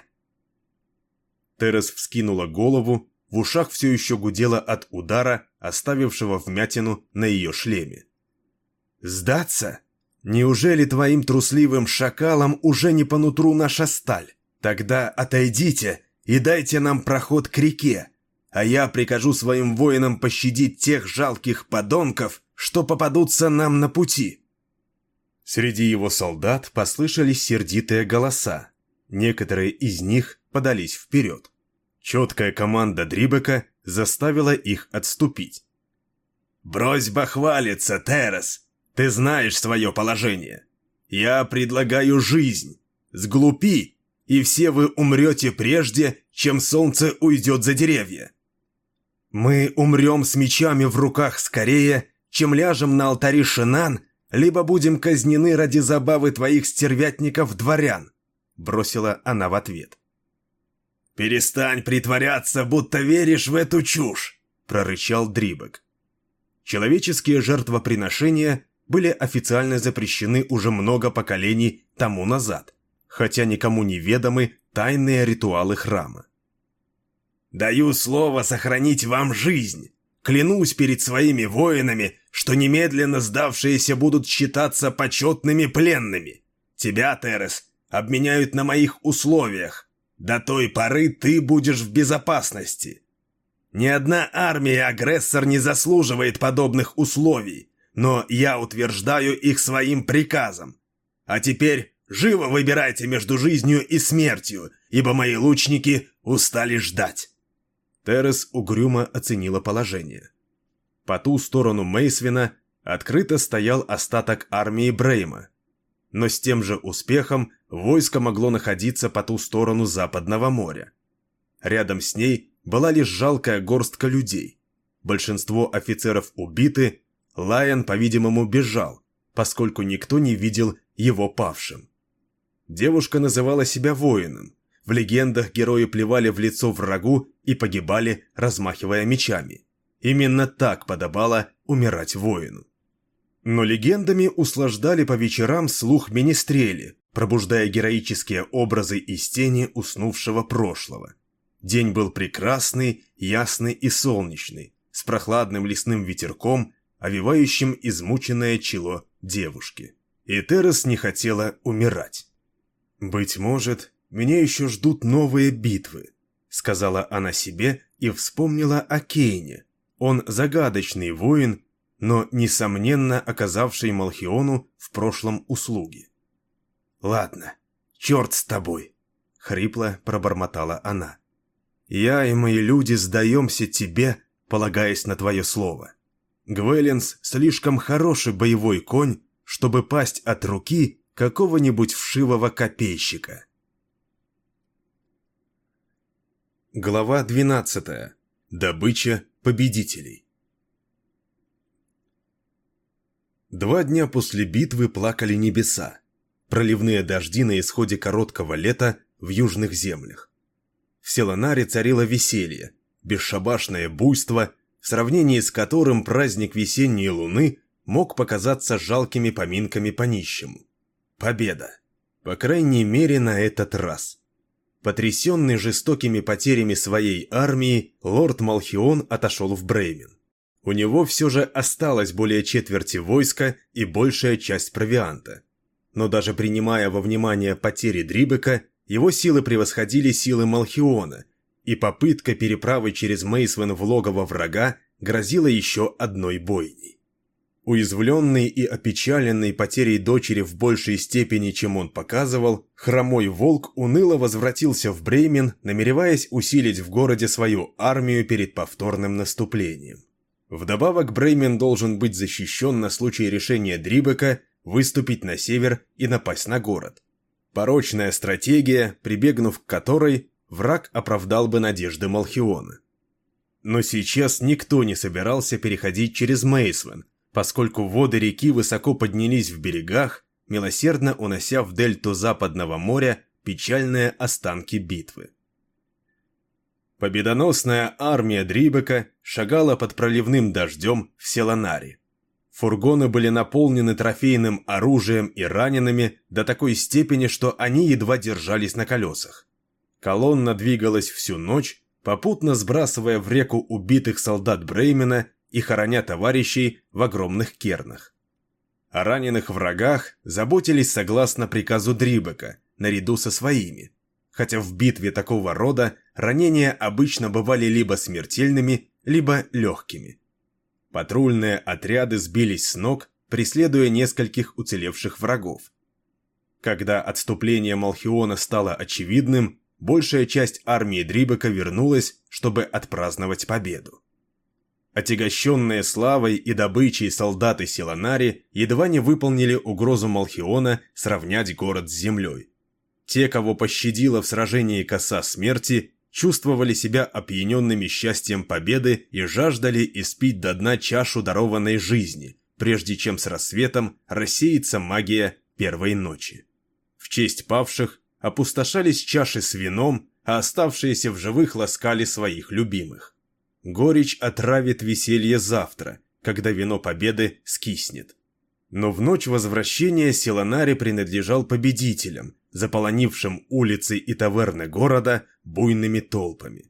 Терес вскинула голову, в ушах все еще гудело от удара, оставившего вмятину на ее шлеме. «Сдаться? Неужели твоим трусливым шакалам уже не по нутру наша сталь? Тогда отойдите и дайте нам проход к реке, а я прикажу своим воинам пощадить тех жалких подонков, что попадутся нам на пути». Среди его солдат послышались сердитые голоса. Некоторые из них подались вперед. Четкая команда Дрибека заставила их отступить. «Брось бахвалиться, Терес! Ты знаешь свое положение. Я предлагаю жизнь. Сглупи, и все вы умрете прежде, чем солнце уйдет за деревья. Мы умрем с мечами в руках скорее, чем ляжем на алтари Шинан, либо будем казнены ради забавы твоих стервятников-дворян», — бросила она в ответ. «Перестань притворяться, будто веришь в эту чушь!» – прорычал Дрибек. Человеческие жертвоприношения были официально запрещены уже много поколений тому назад, хотя никому не ведомы тайные ритуалы храма. «Даю слово сохранить вам жизнь. Клянусь перед своими воинами, что немедленно сдавшиеся будут считаться почетными пленными. Тебя, Терес, обменяют на моих условиях. До той поры ты будешь в безопасности. Ни одна армия-агрессор не заслуживает подобных условий, но я утверждаю их своим приказом. А теперь живо выбирайте между жизнью и смертью, ибо мои лучники устали ждать». Терес угрюмо оценила положение. По ту сторону Мейсвина открыто стоял остаток армии Брейма, но с тем же успехом войско могло находиться по ту сторону Западного моря. Рядом с ней была лишь жалкая горстка людей. Большинство офицеров убиты, Лайон, по-видимому, бежал, поскольку никто не видел его павшим. Девушка называла себя воином. В легендах герои плевали в лицо врагу и погибали, размахивая мечами. Именно так подобало умирать воину. Но легендами услаждали по вечерам слух министрели, пробуждая героические образы из тени уснувшего прошлого. День был прекрасный, ясный и солнечный, с прохладным лесным ветерком, овевающим измученное чело девушки. И Терес не хотела умирать. «Быть может, меня еще ждут новые битвы», — сказала она себе и вспомнила о Кейне. Он загадочный воин, но, несомненно, оказавший Малхиону в прошлом услуги. «Ладно, черт с тобой», — хрипло пробормотала она. «Я и мои люди сдаемся тебе, полагаясь на твое слово. Гвелленс слишком хороший боевой конь, чтобы пасть от руки какого-нибудь вшивого копейщика». Глава 12. Добыча победителей. 2 дня после битвы плакали небеса. Проливные дожди на исходе короткого лета в южных землях. В Селанаре царило веселье, бесшабашное буйство, в сравнении с которым праздник весенней луны мог показаться жалкими поминками по нищему. Победа. По крайней мере, на этот раз. Потрясенный жестокими потерями своей армии, лорд Малхион отошел в Бреймен. У него все же осталось более четверти войска и большая часть провианта. Но даже принимая во внимание потери Дрибека, его силы превосходили силы Малхиона, и попытка переправы через Мейсвен в логово врага грозила еще одной бойней. Уязвленный и опечаленный потерей дочери в большей степени, чем он показывал, хромой волк уныло возвратился в Бреймен, намереваясь усилить в городе свою армию перед повторным наступлением. Вдобавок Бреймен должен быть защищен на случай решения Дрибека выступить на север и напасть на город. Порочная стратегия, прибегнув к которой, враг оправдал бы надежды Малхиона. Но сейчас никто не собирался переходить через Мейсвен, поскольку воды реки высоко поднялись в берегах, милосердно унося в дельту Западного моря печальные останки битвы. Победоносная армия Дрибека шагала под проливным дождем в Селанаре. Фургоны были наполнены трофейным оружием и ранеными до такой степени, что они едва держались на колесах. Колонна двигалась всю ночь, попутно сбрасывая в реку убитых солдат Бреймена и хороня товарищей в огромных кернах. О раненых врагах заботились согласно приказу Дрибека, наряду со своими, хотя в битве такого рода ранения обычно бывали либо смертельными, либо легкими. Патрульные отряды сбились с ног, преследуя нескольких уцелевших врагов. Когда отступление Малхиона стало очевидным, большая часть армии Дрибека вернулась, чтобы отпраздновать победу. Отягощенные славой и добычей солдаты Селанари едва не выполнили угрозу Малхиона сравнять город с землей. Те, кого пощадила в сражении коса смерти, чувствовали себя опьяненными счастьем победы и жаждали испить до дна чашу дарованной жизни, прежде чем с рассветом рассеется магия первой ночи. В честь павших опустошались чаши с вином, а оставшиеся в живых ласкали своих любимых. Горечь отравит веселье завтра, когда вино победы скиснет. Но в ночь возвращения Силанари принадлежал победителям, заполонившим улицы и таверны города буйными толпами.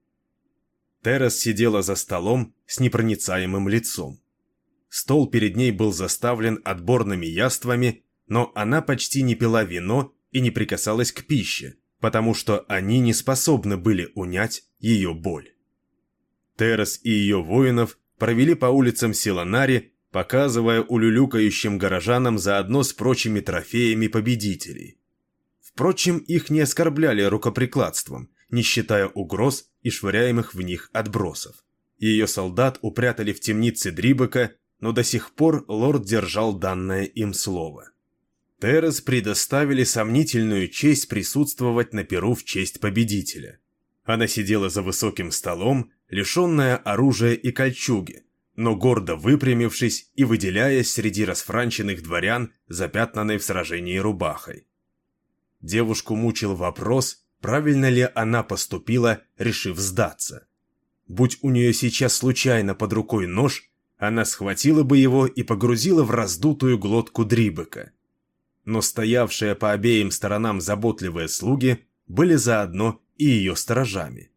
Терес сидела за столом с непроницаемым лицом. Стол перед ней был заставлен отборными яствами, но она почти не пила вино и не прикасалась к пище, потому что они не способны были унять ее боль. Терес и ее воинов провели по улицам Силанари, показывая улюлюкающим горожанам заодно с прочими трофеями победителей. Впрочем, их не оскорбляли рукоприкладством, не считая угроз и швыряемых в них отбросов. Ее солдат упрятали в темнице Дрибека, но до сих пор лорд держал данное им слово. Терес предоставили сомнительную честь присутствовать на пиру в честь победителя. Она сидела за высоким столом, лишенная оружия и кольчуги, но гордо выпрямившись и выделяясь среди расфранченных дворян, запятнанной в сражении рубахой. Девушку мучил вопрос, правильно ли она поступила, решив сдаться. Будь у нее сейчас случайно под рукой нож, она схватила бы его и погрузила в раздутую глотку Дрибека. Но стоявшие по обеим сторонам заботливые слуги были заодно и ее сторожами.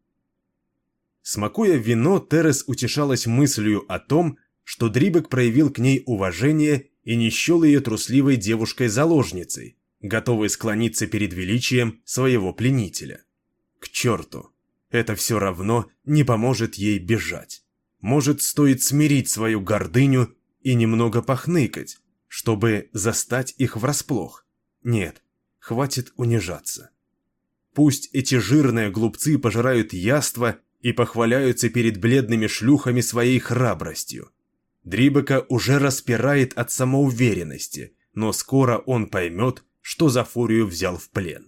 Смакуя вино, Терес утешалась мыслью о том, что Дрибек проявил к ней уважение и не счел ее трусливой девушкой-заложницей, готовой склониться перед величием своего пленителя. К черту! Это все равно не поможет ей бежать. Может, стоит смирить свою гордыню и немного похныкать, чтобы застать их врасплох. Нет, хватит унижаться. Пусть эти жирные глупцы пожирают яства и похваляются перед бледными шлюхами своей храбростью. Дрибека уже распирает от самоуверенности, но скоро он поймет, что за фурию взял в плен.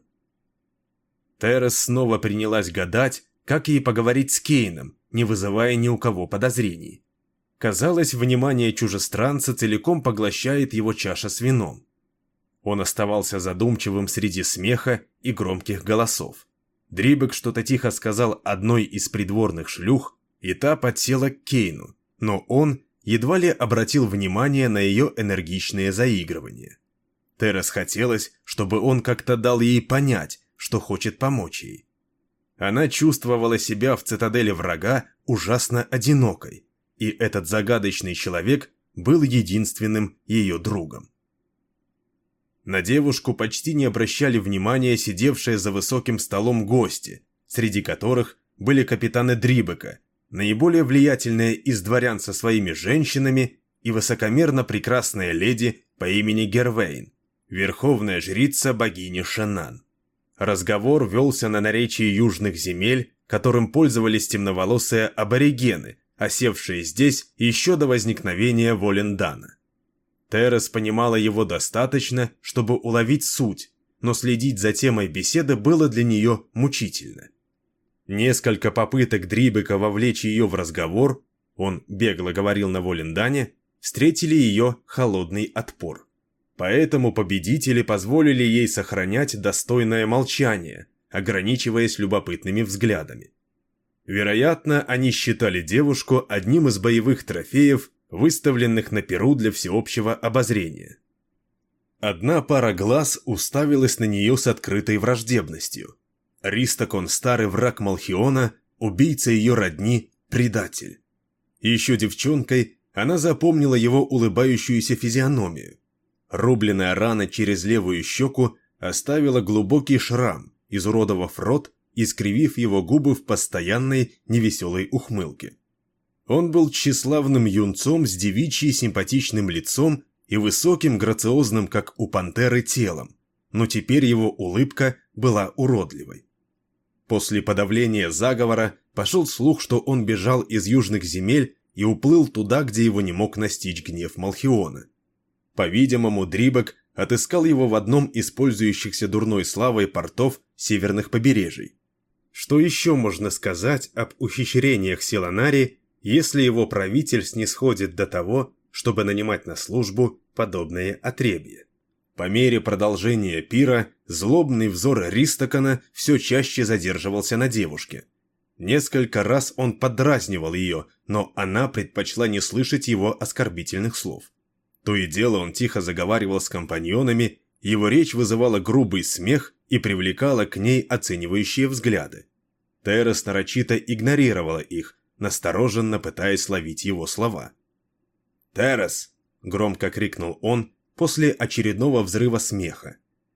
Терес снова принялась гадать, как ей поговорить с Кейном, не вызывая ни у кого подозрений. Казалось, внимание чужестранца целиком поглощает его чаша с вином. Он оставался задумчивым среди смеха и громких голосов. Дрибек что-то тихо сказал одной из придворных шлюх, и та подсела к Кейну, но он едва ли обратил внимание на ее энергичные заигрывания. Терес хотелось, чтобы он как-то дал ей понять, что хочет помочь ей. Она чувствовала себя в цитадели врага ужасно одинокой, и этот загадочный человек был единственным ее другом. На девушку почти не обращали внимания сидевшие за высоким столом гости, среди которых были капитаны Дрибека, наиболее влиятельные из дворян со своими женщинами и высокомерно прекрасная леди по имени Гервейн, верховная жрица богини Шенан. Разговор велся на наречии южных земель, которым пользовались темноволосые аборигены, осевшие здесь еще до возникновения Волендана. Терес понимала его достаточно, чтобы уловить суть, но следить за темой беседы было для нее мучительно. Несколько попыток Дрибека вовлечь ее в разговор, он бегло говорил на Волендане, встретили ее холодный отпор. Поэтому победители позволили ей сохранять достойное молчание, ограничиваясь любопытными взглядами. Вероятно, они считали девушку одним из боевых трофеев, выставленных на пиру для всеобщего обозрения. Одна пара глаз уставилась на нее с открытой враждебностью. Ристакон, старый враг Малхиона, убийца ее родни, предатель. Еще девчонкой она запомнила его улыбающуюся физиономию. Рубленная рана через левую щеку оставила глубокий шрам, изуродовав рот и скривив его губы в постоянной невеселой ухмылке. Он был тщеславным юнцом с девичьей симпатичным лицом и высоким, грациозным, как у пантеры, телом, но теперь его улыбка была уродливой. После подавления заговора пошел слух, что он бежал из южных земель и уплыл туда, где его не мог настичь гнев Малхиона. По-видимому, Дрибек отыскал его в одном из пользующихся дурной славой портов северных побережий. Что еще можно сказать об ухищрениях Силанари, если его правитель снисходит до того, чтобы нанимать на службу подобные отребья? По мере продолжения пира Злобный взор Ристакона все чаще задерживался на девушке. Несколько раз он подразнивал ее, но она предпочла не слышать его оскорбительных слов. То и дело он тихо заговаривал с компаньонами, его речь вызывала грубый смех и привлекала к ней оценивающие взгляды. Террас нарочито игнорировала их, настороженно пытаясь ловить его слова. «Террас!» – громко крикнул он после очередного взрыва смеха.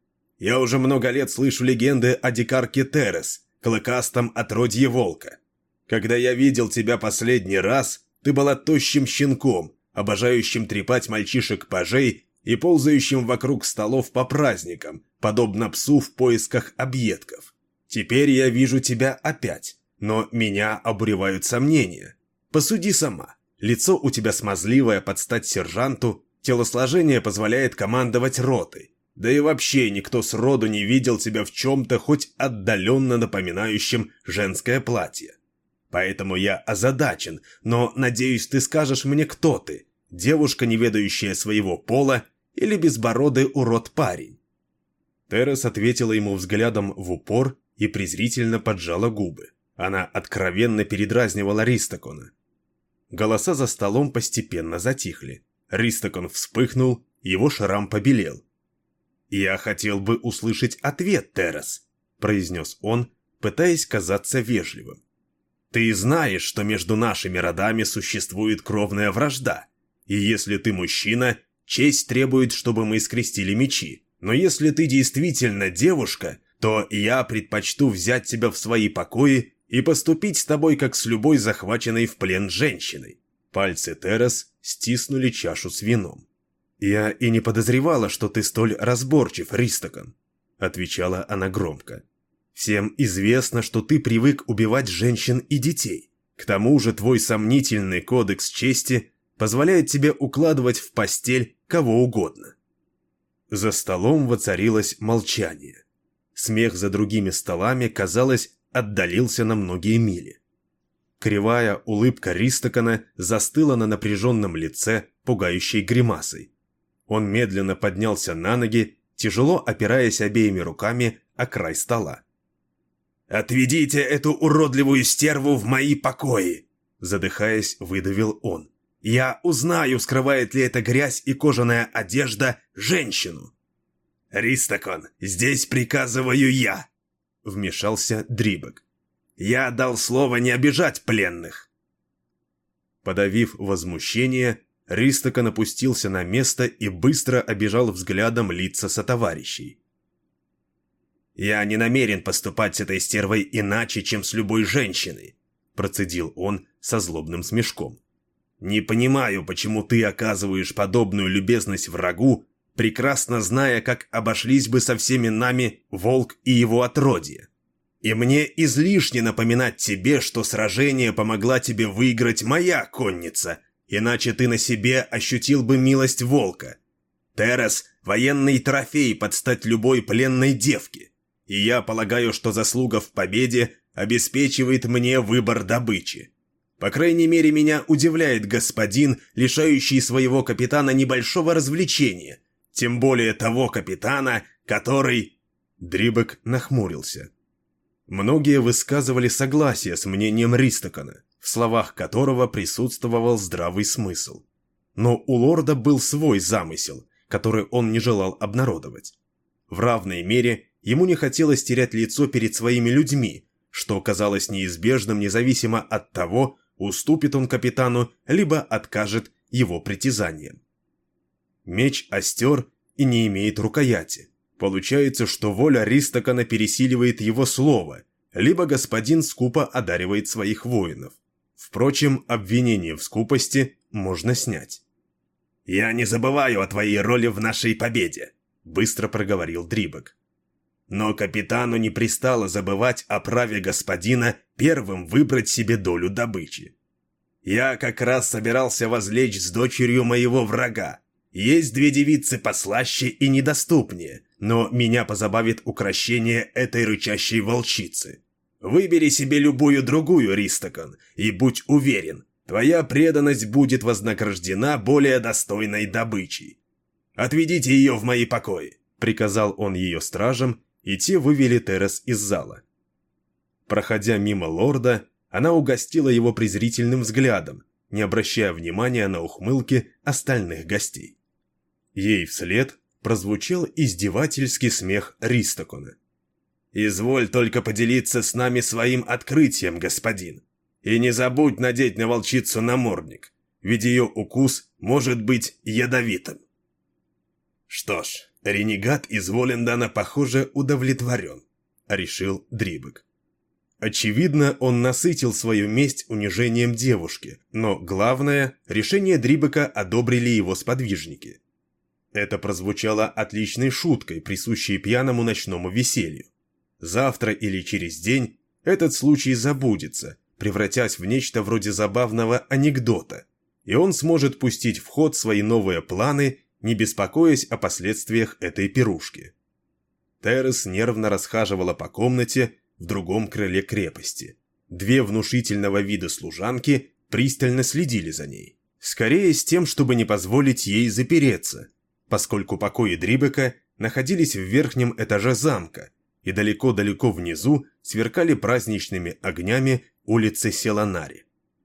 «Я уже много лет слышу легенды о дикарке Террас, клыкастом отродье волка. Когда я видел тебя последний раз, ты была тощим щенком, обожающим трепать мальчишек-пажей и ползающим вокруг столов по праздникам, подобно псу в поисках объедков. Теперь я вижу тебя опять, но меня обуревают сомнения. Посуди сама. Лицо у тебя смазливое под стать сержанту, телосложение позволяет командовать ротой. Да и вообще никто сроду не видел тебя в чем-то хоть отдаленно напоминающем женское платье. Поэтому я озадачен, но, надеюсь, ты скажешь мне, кто ты. Девушка, не ведающая своего пола, или безбородый урод-парень?» Террас ответила ему взглядом в упор и презрительно поджала губы. Она откровенно передразнивала Ристакона. Голоса за столом постепенно затихли. Ристакон вспыхнул, его шрам побелел. «Я хотел бы услышать ответ, Террас», – произнес он, пытаясь казаться вежливым. «Ты знаешь, что между нашими родами существует кровная вражда, и если ты мужчина, честь требует, чтобы мы скрестили мечи. Но если ты действительно девушка, то я предпочту взять тебя в свои покои и поступить с тобой, как с любой захваченной в плен женщиной». Пальцы Террас стиснули чашу с вином. «Я и не подозревала, что ты столь разборчив, Ристакон», — отвечала она громко. «Всем известно, что ты привык убивать женщин и детей. К тому же твой сомнительный кодекс чести позволяет тебе укладывать в постель кого угодно». За столом воцарилось молчание. Смех за другими столами, казалось, отдалился на многие мили. Кривая улыбка Ристакона застыла на напряженном лице пугающей гримасой. Он медленно поднялся на ноги, тяжело опираясь обеими руками о край стола. «Отведите эту уродливую стерву в мои покои!» Задыхаясь, выдавил он. «Я узнаю, скрывает ли эта грязь и кожаная одежда женщину!» «Ристакон, здесь приказываю я!» Вмешался Дрибек. «Я дал слово не обижать пленных!» Подавив возмущение, Ристакон опустился на место и быстро обежал взглядом лица сотоварищей. «Я не намерен поступать с этой стервой иначе, чем с любой женщиной», процедил он со злобным смешком. «Не понимаю, почему ты оказываешь подобную любезность врагу, прекрасно зная, как обошлись бы со всеми нами волк и его отродье. И мне излишне напоминать тебе, что сражение помогла тебе выиграть моя конница, иначе ты на себе ощутил бы милость волка. Террас – военный трофей под стать любой пленной девке. И я полагаю, что заслуга в победе обеспечивает мне выбор добычи. По крайней мере, меня удивляет господин, лишающий своего капитана небольшого развлечения, тем более того капитана, который...» Дрибек нахмурился. Многие высказывали согласие с мнением Ристакона, в словах которого присутствовал здравый смысл. Но у лорда был свой замысел, который он не желал обнародовать. В равной мере ему не хотелось терять лицо перед своими людьми, что казалось неизбежным независимо от того, уступит он капитану, либо откажет его притязаниям. Меч остер и не имеет рукояти. Получается, что воля Ристакона пересиливает его слово, либо господин скупо одаривает своих воинов. Впрочем, обвинение в скупости можно снять. «Я не забываю о твоей роли в нашей победе», — быстро проговорил Дрибек. «Но капитану не пристало забывать о праве господина первым выбрать себе долю добычи. Я как раз собирался возлечь с дочерью моего врага. Есть две девицы послаще и недоступнее, но меня позабавит укрощение этой рычащей волчицы. Выбери себе любую другую, Ристакон, и будь уверен, твоя преданность будет вознаграждена более достойной добычей. Отведите ее в мои покои. приказал он ее стражам, и те вывели Терес из зала. Проходя мимо лорда, она угостила его презрительным взглядом, не обращая внимания на ухмылки остальных гостей. Ей вслед прозвучал издевательский смех Ристокона. «Изволь только поделиться с нами своим открытием, господин. И не забудь надеть на волчицу намордник, ведь ее укус может быть ядовитым». «Что ж, ренегат из Волендана, похоже, удовлетворен», — решил Дрибек. Очевидно, он насытил свою месть унижением девушки, но главное, решение Дрибека одобрили его сподвижники. Это прозвучало отличной шуткой, присущей пьяному ночному веселью. Завтра или через день этот случай забудется, превратясь в нечто вроде забавного анекдота, и он сможет пустить в ход свои новые планы, не беспокоясь о последствиях этой пирушки. Терес нервно расхаживала по комнате в другом крыле крепости. Две внушительного вида служанки пристально следили за ней. Скорее с тем, чтобы не позволить ей запереться, поскольку покои Дрибека находились в верхнем этаже замка, и далеко-далеко внизу сверкали праздничными огнями улицы Селанари.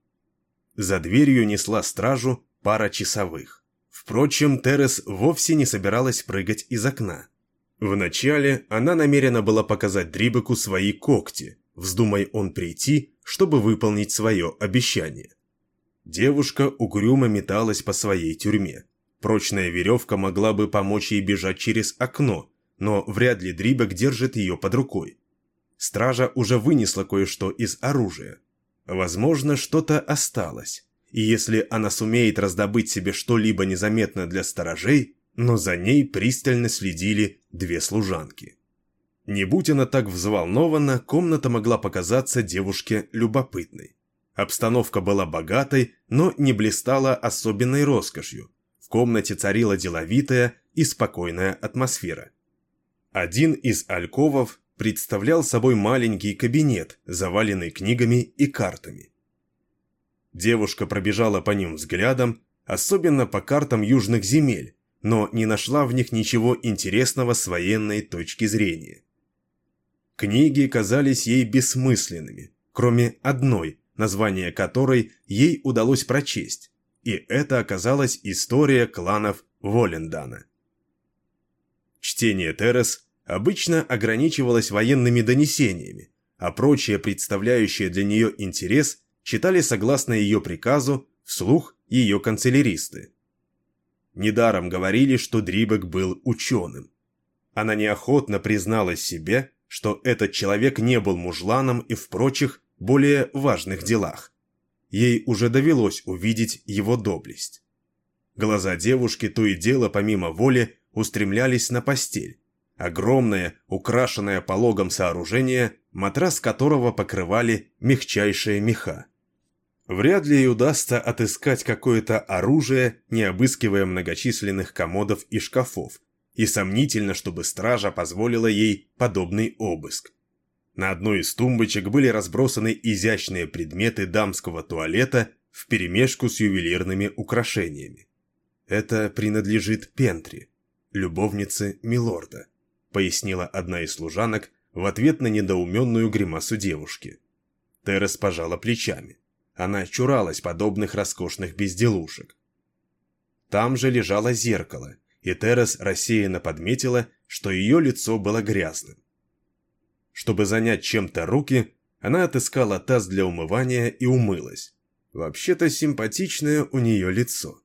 За дверью несла стражу пара часовых. Впрочем, Терес вовсе не собиралась прыгать из окна. Вначале она намерена была показать Дрибеку свои когти, вздумай он прийти, чтобы выполнить свое обещание. Девушка угрюмо металась по своей тюрьме. Прочная веревка могла бы помочь ей бежать через окно, но вряд ли Дрибек держит ее под рукой. Стража уже вынесла кое-что из оружия. Возможно, что-то осталось, и если она сумеет раздобыть себе что-либо незаметно для сторожей, но за ней пристально следили две служанки. Не будь она так взволнована, комната могла показаться девушке любопытной. Обстановка была богатой, но не блистала особенной роскошью. В комнате царила деловитая и спокойная атмосфера. Один из альковов представлял собой маленький кабинет, заваленный книгами и картами. Девушка пробежала по ним взглядом, особенно по картам южных земель, но не нашла в них ничего интересного с военной точки зрения. Книги казались ей бессмысленными, кроме одной, название которой ей удалось прочесть, и это оказалась история кланов Волендана. Чтение Терес обычно ограничивалось военными донесениями, а прочее, представляющее для нее интерес, читали согласно ее приказу вслух ее канцеляристы. Недаром говорили, что Дрибек был ученым. Она неохотно призналась себе, что этот человек не был мужланом и в прочих, более важных делах. Ей уже довелось увидеть его доблесть. Глаза девушки то и дело помимо воли устремлялись на постель. Огромное, украшенное пологом сооружение, матрас которого покрывали мягчайшие меха. Вряд ли ей удастся отыскать какое-то оружие, не обыскивая многочисленных комодов и шкафов, и сомнительно, чтобы стража позволила ей подобный обыск. На одной из тумбочек были разбросаны изящные предметы дамского туалета вперемешку с ювелирными украшениями. «Это принадлежит Пентри, любовнице милорда», пояснила одна из служанок в ответ на недоуменную гримасу девушки. Терес пожала плечами. Она чуралась подобных роскошных безделушек. Там же лежало зеркало, и Терес рассеянно подметила, что ее лицо было грязным. Чтобы занять чем-то руки, она отыскала таз для умывания и умылась. Вообще-то симпатичное у нее лицо.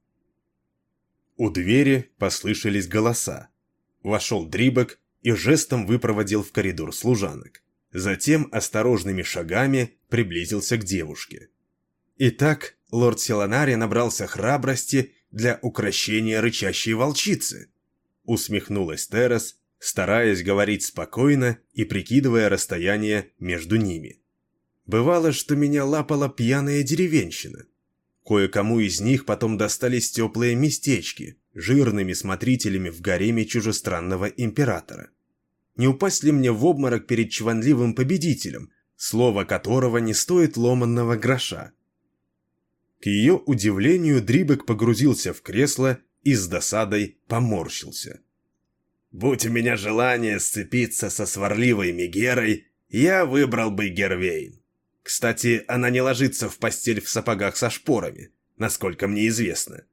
У двери послышались голоса. Вошел Дрибек и жестом выпроводил в коридор служанок. Затем осторожными шагами приблизился к девушке. Итак, лорд Селанари набрался храбрости для укрощения рычащей волчицы. Усмехнулась Терес, стараясь говорить спокойно и прикидывая расстояние между ними. Бывало, что меня лапала пьяная деревенщина. Кое-кому из них потом достались теплые местечки, жирными смотрителями в гареме чужестранного императора. Не упасть ли мне в обморок перед чванливым победителем, слово которого не стоит ломанного гроша? К ее удивлению, Дрибек погрузился в кресло и с досадой поморщился. Будь у меня желание сцепиться со сварливой Мегерой, я выбрал бы Гервейн. Кстати, она не ложится в постель в сапогах со шпорами, насколько мне известно.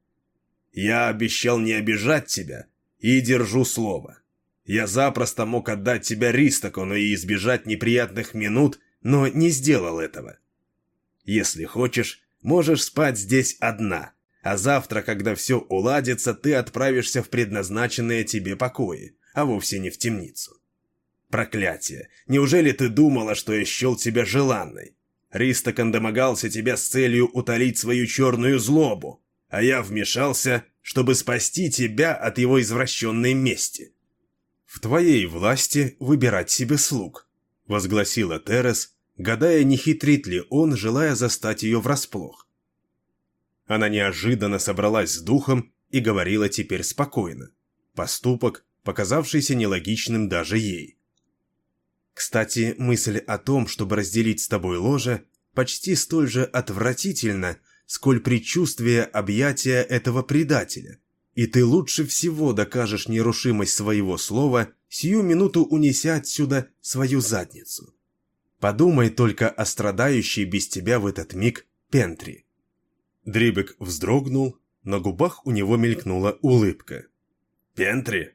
Я обещал не обижать тебя и держу слово. Я запросто мог отдать тебя Ристокону и избежать неприятных минут, но не сделал этого. Если хочешь, можешь спать здесь одна, а завтра, когда все уладится, ты отправишься в предназначенные тебе покои, а вовсе не в темницу. Проклятие! Неужели ты думала, что я счел тебя желанной? Ристокон домогался тебя с целью утолить свою черную злобу, а я вмешался, чтобы спасти тебя от его извращенной мести. «В твоей власти выбирать себе слуг», — возгласила Терес, гадая, не хитрит ли он, желая застать ее врасплох. Она неожиданно собралась с духом и говорила теперь спокойно. Поступок, показавшийся нелогичным даже ей. «Кстати, мысль о том, чтобы разделить с тобой ложе, почти столь же отвратительна, сколь предчувствие объятия этого предателя, и ты лучше всего докажешь нерушимость своего слова, сию минуту унеся отсюда свою задницу. Подумай только о страдающей без тебя в этот миг Пентри». Дрибек вздрогнул, на губах у него мелькнула улыбка. «Пентри?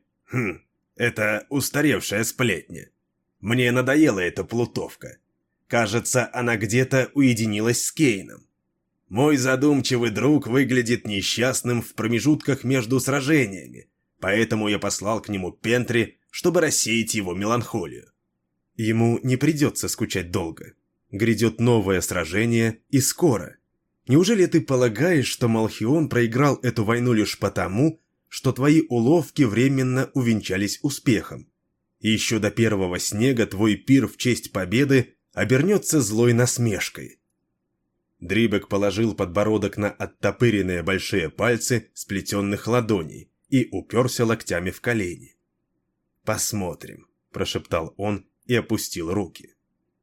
Это устаревшая сплетня. Мне надоела эта плутовка. Кажется, она где-то уединилась с Кейном. Мой задумчивый друг выглядит несчастным в промежутках между сражениями, поэтому я послал к нему Пентри, чтобы рассеять его меланхолию. Ему не придется скучать долго. Грядет новое сражение и скоро. Неужели ты полагаешь, что Малхион проиграл эту войну лишь потому, что твои уловки временно увенчались успехом? И еще до первого снега твой пир в честь победы обернется злой насмешкой. Дрибек положил подбородок на оттопыренные большие пальцы сплетенных ладоней и уперся локтями в колени. «Посмотрим», – прошептал он и опустил руки.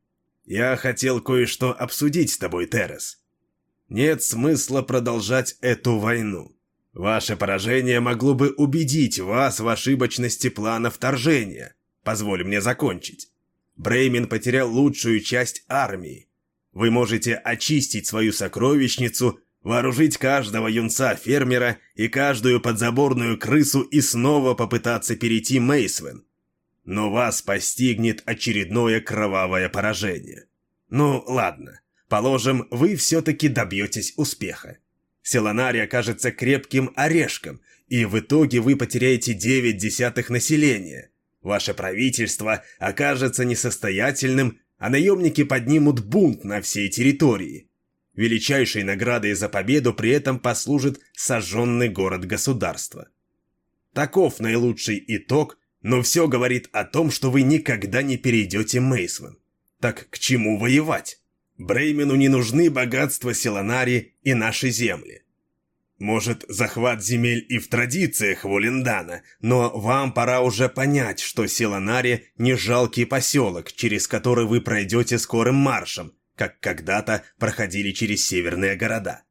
«Я хотел кое-что обсудить с тобой, Терес. Нет смысла продолжать эту войну. Ваше поражение могло бы убедить вас в ошибочности плана вторжения. Позволь мне закончить. Бреймен потерял лучшую часть армии. Вы можете очистить свою сокровищницу, вооружить каждого юнца-фермера и каждую подзаборную крысу и снова попытаться перейти Мейсвен. Но вас постигнет очередное кровавое поражение. Ну, ладно. Положим, вы все-таки добьетесь успеха. Селанари окажется крепким орешком, и в итоге вы потеряете 9/10 населения. Ваше правительство окажется несостоятельным, а наемники поднимут бунт на всей территории. Величайшей наградой за победу при этом послужит сожженный город-государство. Таков наилучший итог, но все говорит о том, что вы никогда не перейдете Мейсвен. Так к чему воевать? Бреймену не нужны богатства Селанари и наши земли. Может, захват земель и в традициях Волендана, но вам пора уже понять, что Селанари не жалкий поселок, через который вы пройдете скорым маршем, как когда-то проходили через северные города.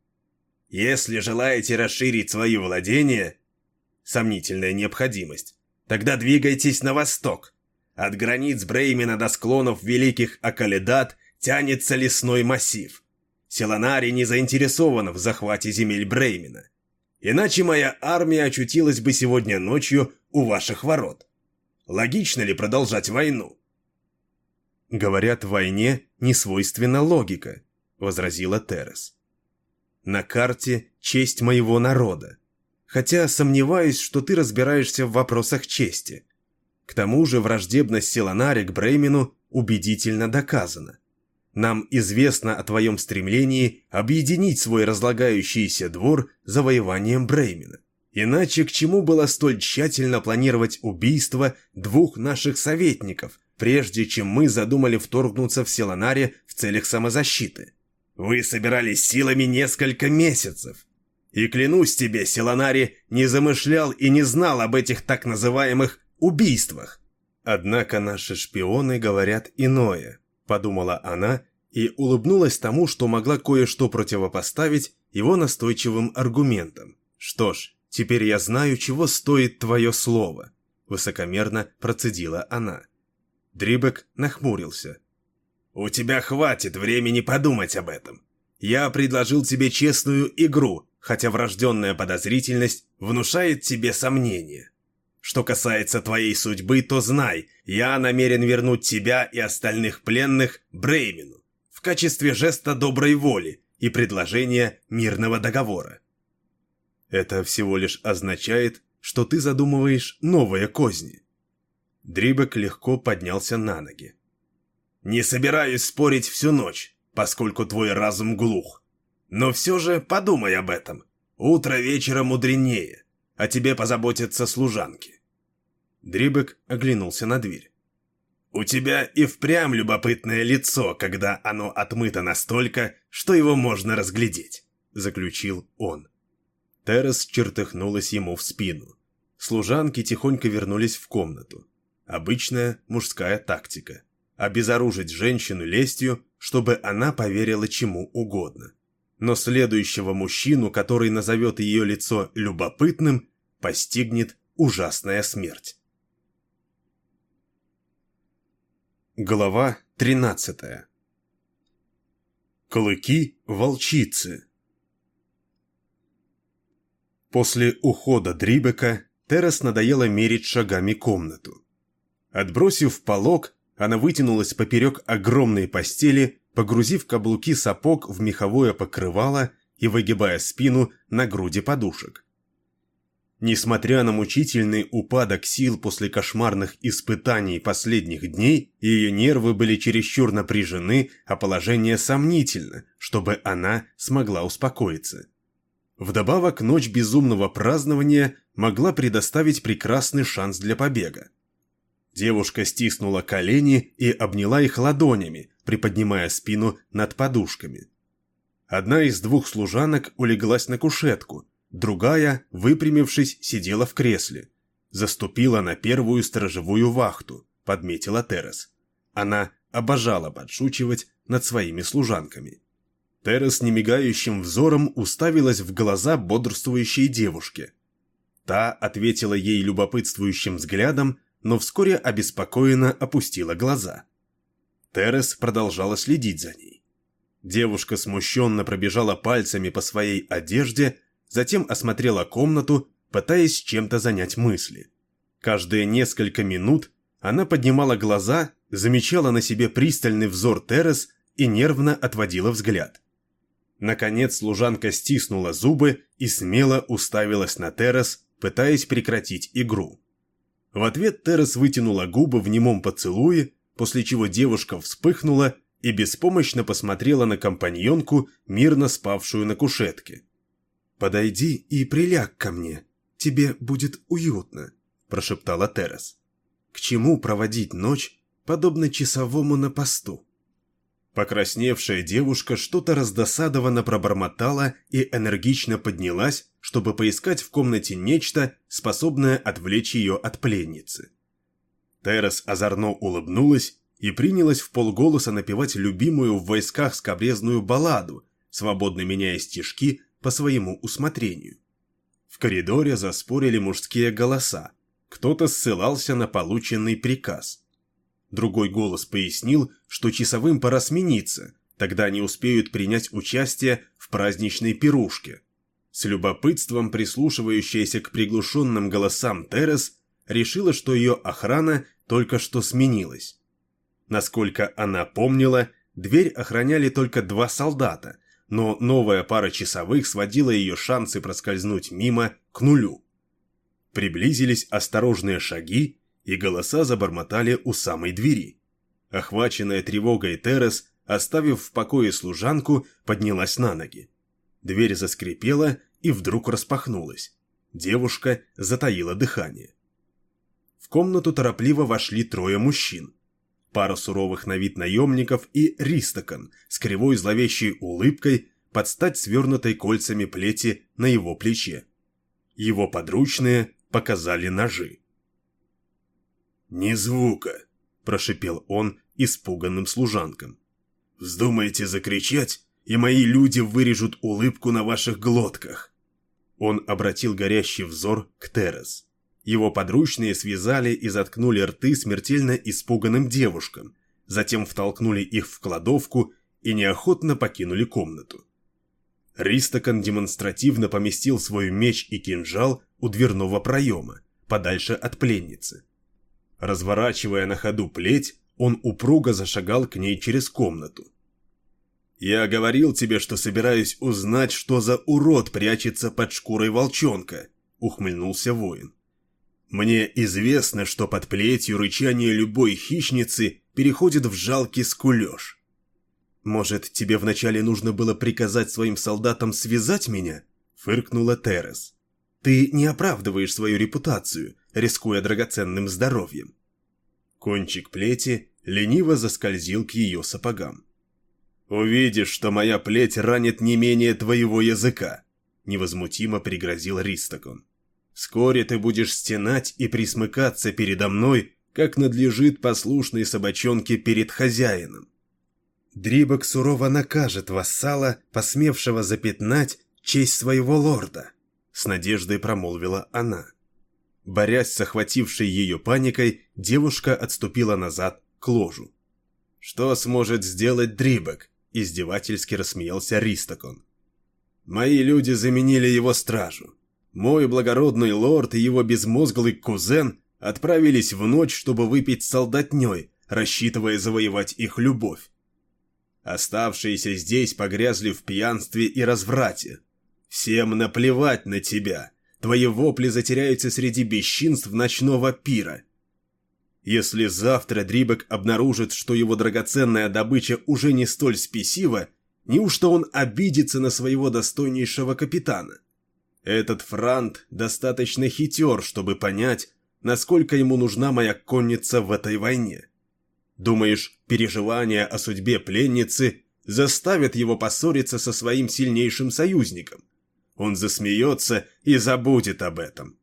Если желаете расширить свои владения, сомнительная необходимость, тогда двигайтесь на восток. От границ Бреймена до склонов Великих Акаледат тянется лесной массив. Селанари не заинтересован в захвате земель Бреймена. Иначе моя армия очутилась бы сегодня ночью у ваших ворот. Логично ли продолжать войну? «Говорят, в войне не свойственна логика», — возразила Терес. «На карте честь моего народа. Хотя сомневаюсь, что ты разбираешься в вопросах чести. К тому же враждебность Селанари к Бреймену убедительно доказана. Нам известно о твоем стремлении объединить свой разлагающийся двор завоеванием Бреймена. Иначе к чему было столь тщательно планировать убийство 2 наших советников, прежде чем мы задумали вторгнуться в Селанари в целях самозащиты? Вы собирались силами несколько месяцев. И клянусь тебе, Селанари не замышлял и не знал об этих так называемых убийствах. Однако наши шпионы говорят иное», — подумала она и улыбнулась тому, что могла кое-что противопоставить его настойчивым аргументам. «Что ж, теперь я знаю, чего стоит твое слово. высокомерно процедила она. Дрибек нахмурился. «У тебя хватит времени подумать об этом. Я предложил тебе честную игру, хотя врожденная подозрительность внушает тебе сомнения. Что касается твоей судьбы, то знай, я намерен вернуть тебя и остальных пленных Бреймену в качестве жеста доброй воли и предложения мирного договора». «Это всего лишь означает, что ты задумываешь новые козни». Дрибек легко поднялся на ноги. «Не собираюсь спорить всю ночь, поскольку твой разум глух. Но все же подумай об этом. Утро вечера мудренее, о тебе позаботятся служанки». Дрибек оглянулся на дверь. «У тебя и впрямь любопытное лицо, когда оно отмыто настолько, что его можно разглядеть», — заключил он. Террес чертыхнулась ему в спину. Служанки тихонько вернулись в комнату. Обычная мужская тактика. Обезоружить женщину лестью, чтобы она поверила чему угодно. Но следующего мужчину, который назовет ее лицо любопытным, постигнет ужасная смерть. Глава 13. Клыки волчицы. После ухода Дрибека Террес надоело мерить шагами комнату. Отбросив полог, она вытянулась поперек огромной постели, погрузив каблуки сапог в меховое покрывало и выгибая спину на груди подушек. Несмотря на мучительный упадок сил после кошмарных испытаний последних дней, ее нервы были чересчур напряжены, а положение сомнительно, чтобы она смогла успокоиться. Вдобавок, ночь безумного празднования могла предоставить прекрасный шанс для побега. Девушка стиснула колени и обняла их ладонями, приподнимая спину над подушками. Одна из двух служанок улеглась на кушетку, другая, выпрямившись, сидела в кресле. Заступила на первую сторожевую вахту, подметила Террес. Она обожала подшучивать над своими служанками. Террес немигающим взором уставилась в глаза бодрствующей девушке. Та ответила ей любопытствующим взглядом, но вскоре обеспокоенно опустила глаза. Террес продолжала следить за ней. Девушка смущенно пробежала пальцами по своей одежде, затем осмотрела комнату, пытаясь чем-то занять мысли. Каждые несколько минут она поднимала глаза, замечала на себе пристальный взор Террес и нервно отводила взгляд. Наконец служанка стиснула зубы и смело уставилась на Террес, пытаясь прекратить игру. В ответ Террес вытянула губы в немом поцелуе, после чего девушка вспыхнула и беспомощно посмотрела на компаньонку, мирно спавшую на кушетке. «Подойди и приляг ко мне, тебе будет уютно», – прошептала Террес. «К чему проводить ночь, подобно часовому на посту?» Покрасневшая девушка что-то раздосадованно пробормотала и энергично поднялась, чтобы поискать в комнате нечто, способное отвлечь ее от пленницы. Террес озорно улыбнулась и принялась вполголоса напевать любимую в войсках скабрезную балладу, свободно меняя стишки по своему усмотрению. В коридоре заспорили мужские голоса. Кто-то ссылался на полученный приказ. Другой голос пояснил, что часовым пора смениться, тогда они успеют принять участие в праздничной пирушке. С любопытством прислушивающаяся к приглушенным голосам Террес решила, что ее охрана только что сменилась. Насколько она помнила, дверь охраняли только 2 солдата, но новая пара часовых сводила ее шансы проскользнуть мимо к нулю. Приблизились осторожные шаги, и голоса забормотали у самой двери. Охваченная тревогой Террес, оставив в покое служанку, поднялась на ноги. Дверь заскрипела и вдруг распахнулась. Девушка затаила дыхание. В комнату торопливо вошли 3 мужчин. Пара суровых на вид наемников и Ристакон с кривой зловещей улыбкой под стать свернутой кольцами плети на его плече. Его подручные показали ножи. «Ни звука!» – прошипел он испуганным служанкам. «Вздумаете закричать, и мои люди вырежут улыбку на ваших глотках!» Он обратил горящий взор к Террес. Его подручные связали и заткнули рты смертельно испуганным девушкам, затем втолкнули их в кладовку и неохотно покинули комнату. Ристакон демонстративно поместил свой меч и кинжал у дверного проема, подальше от пленницы. Разворачивая на ходу плеть, он упруго зашагал к ней через комнату. «Я говорил тебе, что собираюсь узнать, что за урод прячется под шкурой волчонка», — ухмыльнулся воин. «Мне известно, что под плетью рычание любой хищницы переходит в жалкий скулёж. Может, тебе вначале нужно было приказать своим солдатам связать меня?» — фыркнула Терес. «Ты не оправдываешь свою репутацию, рискуя драгоценным здоровьем». Кончик плети лениво заскользил к ее сапогам. «Увидишь, что моя плеть ранит не менее твоего языка», — невозмутимо пригрозил Ристакон. «Вскоре ты будешь стенать и присмыкаться передо мной, как надлежит послушной собачонке перед хозяином. Дрибок сурово накажет вассала, посмевшего запятнать честь своего лорда», — с надеждой промолвила она. Борясь с охватившей ее паникой, девушка отступила назад к ложу. «Что сможет сделать Дрибок?» — издевательски рассмеялся Ристакон. «Мои люди заменили его стражу. Мой благородный лорд и его безмозглый кузен отправились в ночь, чтобы выпить с солдатней, рассчитывая завоевать их любовь. Оставшиеся здесь погрязли в пьянстве и разврате. Всем наплевать на тебя. Твои вопли затеряются среди бесчинств ночного пира. Если завтра Дрибок обнаружит, что его драгоценная добыча уже не столь спесива, неужто он обидится на своего достойнейшего капитана? Этот франт достаточно хитер, чтобы понять, насколько ему нужна моя конница в этой войне. Думаешь, переживания о судьбе пленницы заставят его поссориться со своим сильнейшим союзником? Он засмеется и забудет об этом».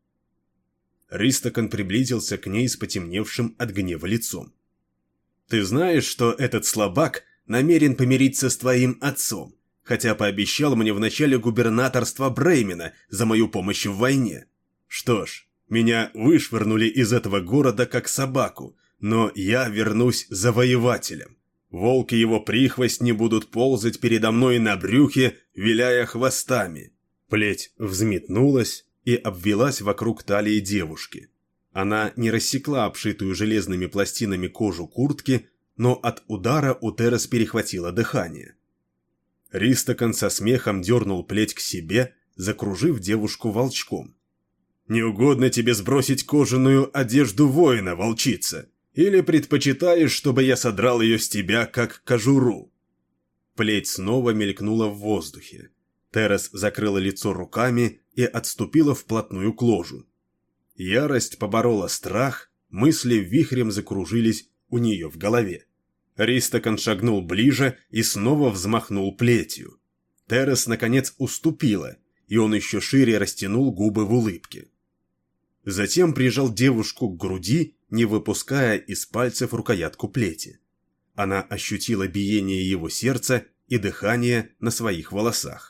Ристакон приблизился к ней с потемневшим от гнева лицом. «Ты знаешь, что этот слабак намерен помириться с твоим отцом, хотя пообещал мне в начале губернаторства Бреймена за мою помощь в войне. Что ж, меня вышвырнули из этого города как собаку, но я вернусь завоевателем. Волк и его прихвостни будут ползать передо мной на брюхе, виляя хвостами». Плеть взметнулась и обвелась вокруг талии девушки. Она не рассекла обшитую железными пластинами кожу куртки, но от удара у Терес перехватило дыхание. Ристакон со смехом дернул плеть к себе, закружив девушку волчком. «Не угодно тебе сбросить кожаную одежду воина, волчица? Или предпочитаешь, чтобы я содрал ее с тебя, как кожуру?» Плеть снова мелькнула в воздухе. Терес закрыла лицо руками и отступила вплотную к ложу. Ярость поборола страх, мысли вихрем закружились у нее в голове. Ристакон шагнул ближе и снова взмахнул плетью. Терес, наконец, уступила, и он еще шире растянул губы в улыбке. Затем прижал девушку к груди, не выпуская из пальцев рукоятку плети. Она ощутила биение его сердца и дыхание на своих волосах.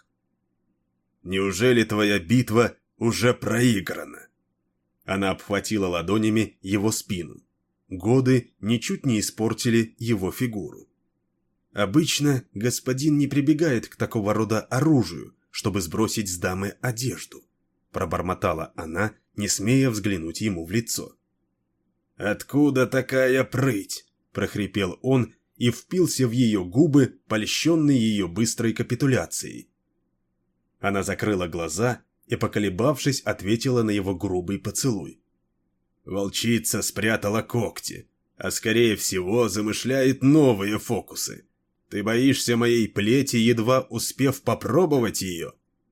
«Неужели твоя битва уже проиграна?» Она обхватила ладонями его спину. Годы ничуть не испортили его фигуру. «Обычно господин не прибегает к такого рода оружию, чтобы сбросить с дамы одежду», пробормотала она, не смея взглянуть ему в лицо. «Откуда такая прыть?» прохрипел он и впился в ее губы, польщенный ее быстрой капитуляцией. Она закрыла глаза и, поколебавшись, ответила на его грубый поцелуй. «Волчица спрятала когти, а скорее всего замышляет новые фокусы. Ты боишься моей плети, едва успев попробовать ее?»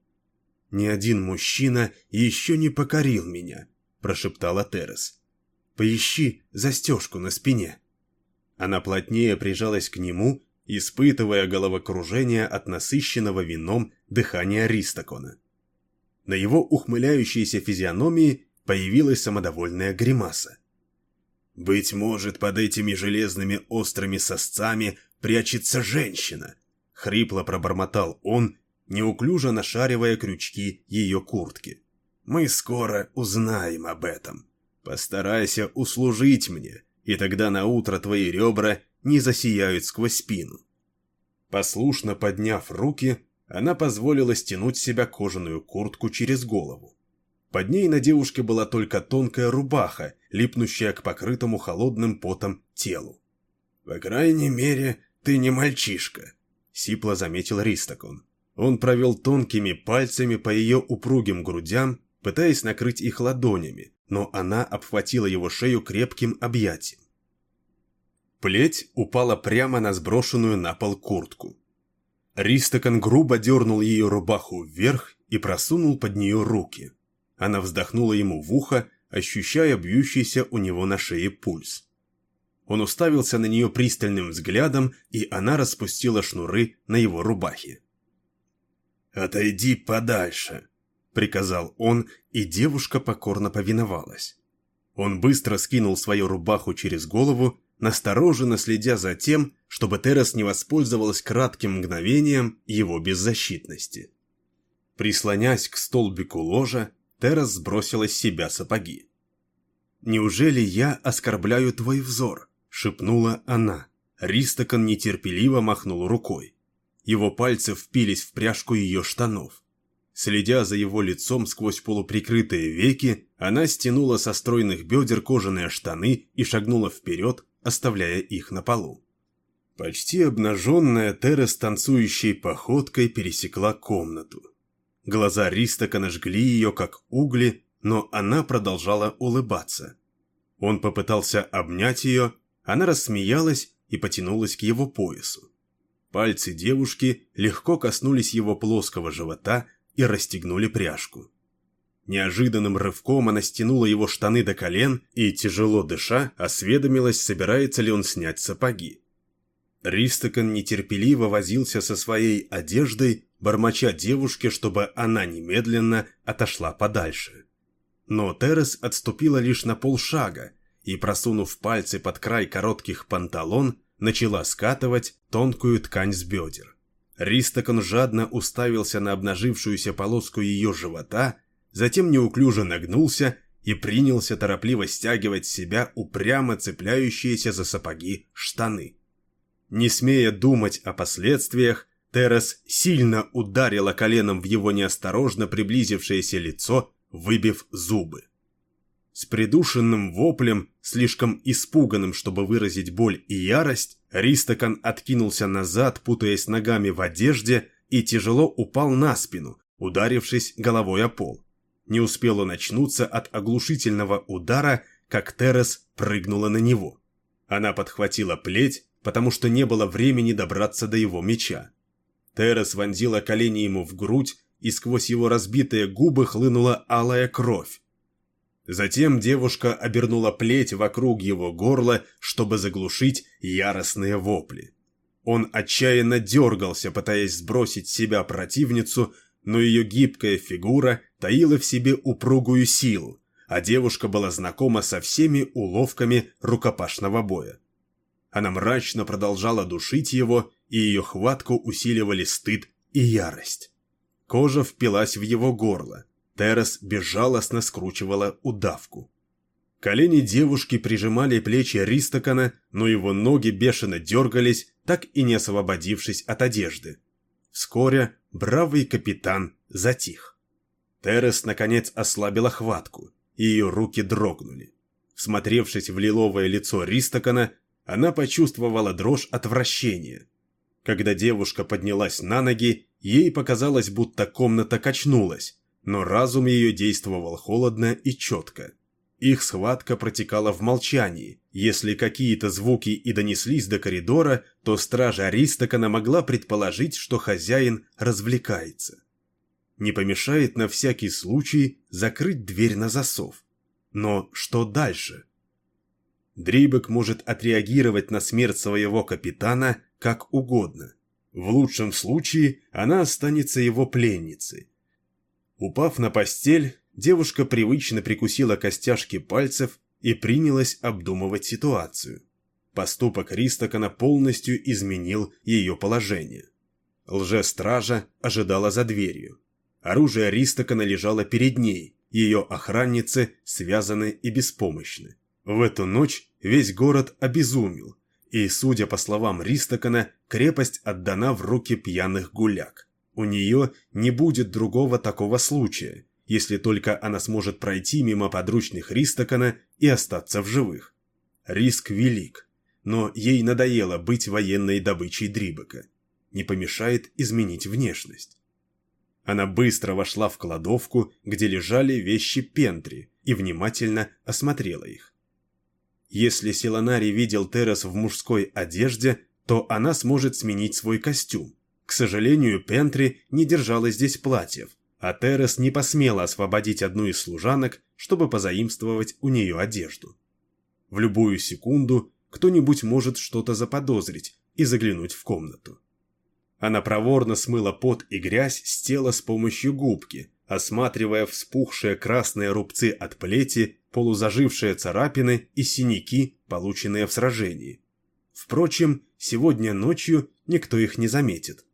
«Ни один мужчина еще не покорил меня», – прошептала Терес. «Поищи застежку на спине». Она плотнее прижалась к нему, испытывая головокружение от насыщенного вином дыхания Ристакона. На его ухмыляющейся физиономии появилась самодовольная гримаса. «Быть может, под этими железными острыми сосцами прячется женщина», — хрипло пробормотал он, неуклюже нашаривая крючки ее куртки. «Мы скоро узнаем об этом. Постарайся услужить мне, и тогда наутро твои ребра не засияют сквозь спину». Послушно подняв руки, она позволила стянуть с себя кожаную куртку через голову. Под ней на девушке была только тонкая рубаха, липнущая к покрытому холодным потом телу. «По крайней мере, ты не мальчишка», — сипло заметил Ристакон. Он провел тонкими пальцами по ее упругим грудям, пытаясь накрыть их ладонями, но она обхватила его шею крепким объятием. Плеть упала прямо на сброшенную на пол куртку. Ристакон грубо дернул ее рубаху вверх и просунул под нее руки. Она вздохнула ему в ухо, ощущая бьющийся у него на шее пульс. Он уставился на нее пристальным взглядом, и она распустила шнуры на его рубахе. «Отойди подальше», — приказал он, и девушка покорно повиновалась. Он быстро скинул свою рубаху через голову, настороженно следя за тем, чтобы Терес не воспользовалась кратким мгновением его беззащитности. Прислонясь к столбику ложа, Терес сбросила с себя сапоги. «Неужели я оскорбляю твой взор?» — шепнула она. Ристакон нетерпеливо махнул рукой. Его пальцы впились в пряжку ее штанов. Следя за его лицом сквозь полуприкрытые веки, она стянула со стройных бедер кожаные штаны и шагнула вперед, оставляя их на полу. Почти обнаженная Терес танцующей походкой пересекла комнату. Глаза Ристакона жгли ее, как угли, но она продолжала улыбаться. Он попытался обнять ее, она рассмеялась и потянулась к его поясу. Пальцы девушки легко коснулись его плоского живота и расстегнули пряжку. Неожиданным рывком она стянула его штаны до колен и, тяжело дыша, осведомилась, собирается ли он снять сапоги. Ристакон нетерпеливо возился со своей одеждой, бормоча девушке, чтобы она немедленно отошла подальше. Но Терес отступила лишь на полшага и, просунув пальцы под край коротких панталон, начала скатывать тонкую ткань с бедер. Ристакон жадно уставился на обнажившуюся полоску ее живота, затем неуклюже нагнулся и принялся торопливо стягивать с себя упрямо цепляющиеся за сапоги штаны. Не смея думать о последствиях, Терес сильно ударила коленом в его неосторожно приблизившееся лицо, выбив зубы. С придушенным воплем, слишком испуганным, чтобы выразить боль и ярость, Ристакон откинулся назад, путаясь ногами в одежде, и тяжело упал на спину, ударившись головой о пол. Не успел он очнуться от оглушительного удара, как Терес прыгнула на него. Она подхватила плеть, потому что не было времени добраться до его меча. Терес вонзила колени ему в грудь, и сквозь его разбитые губы хлынула алая кровь. Затем девушка обернула плеть вокруг его горла, чтобы заглушить яростные вопли. Он отчаянно дергался, пытаясь сбросить с себя противницу, но ее гибкая фигура таила в себе упругую силу, а девушка была знакома со всеми уловками рукопашного боя. Она мрачно продолжала душить его, и ее хватку усиливали стыд и ярость. Кожа впилась в его горло. Терес безжалостно скручивала удавку. Колени девушки прижимали плечи Ристакона, но его ноги бешено дергались, так и не освободившись от одежды. Вскоре бравый капитан затих. Терес, наконец, ослабила хватку, и ее руки дрогнули. Всмотревшись в лиловое лицо Ристакона, она почувствовала дрожь отвращения. Когда девушка поднялась на ноги, ей показалось, будто комната качнулась, но разум ее действовал холодно и четко. Их схватка протекала в молчании. Если какие-то звуки и донеслись до коридора, то стража Ристакона могла предположить, что хозяин развлекается. Не помешает на всякий случай закрыть дверь на засов. Но что дальше? Дрибек может отреагировать на смерть своего капитана как угодно. В лучшем случае она останется его пленницей. Упав на постель, девушка привычно прикусила костяшки пальцев и принялась обдумывать ситуацию. Поступок Ристакона полностью изменил ее положение. Лже-стража ожидала за дверью. Оружие Ристакона лежало перед ней, ее охранницы связаны и беспомощны. В эту ночь весь город обезумел, и, судя по словам Ристакана, крепость отдана в руки пьяных гуляк. У нее не будет другого такого случая, если только она сможет пройти мимо подручных Ристакана и остаться в живых. Риск велик, но ей надоело быть военной добычей Дрибека. Не помешает изменить внешность. Она быстро вошла в кладовку, где лежали вещи Пентри, и внимательно осмотрела их. Если Силанари видел Террас в мужской одежде, то она сможет сменить свой костюм. К сожалению, Пентри не держала здесь платьев, а Террас не посмела освободить одну из служанок, чтобы позаимствовать у нее одежду. В любую секунду кто-нибудь может что-то заподозрить и заглянуть в комнату. Она проворно смыла пот и грязь с тела с помощью губки, осматривая вспухшие красные рубцы от плети, полузажившие царапины и синяки, полученные в сражении. Впрочем, сегодня ночью никто их не заметит.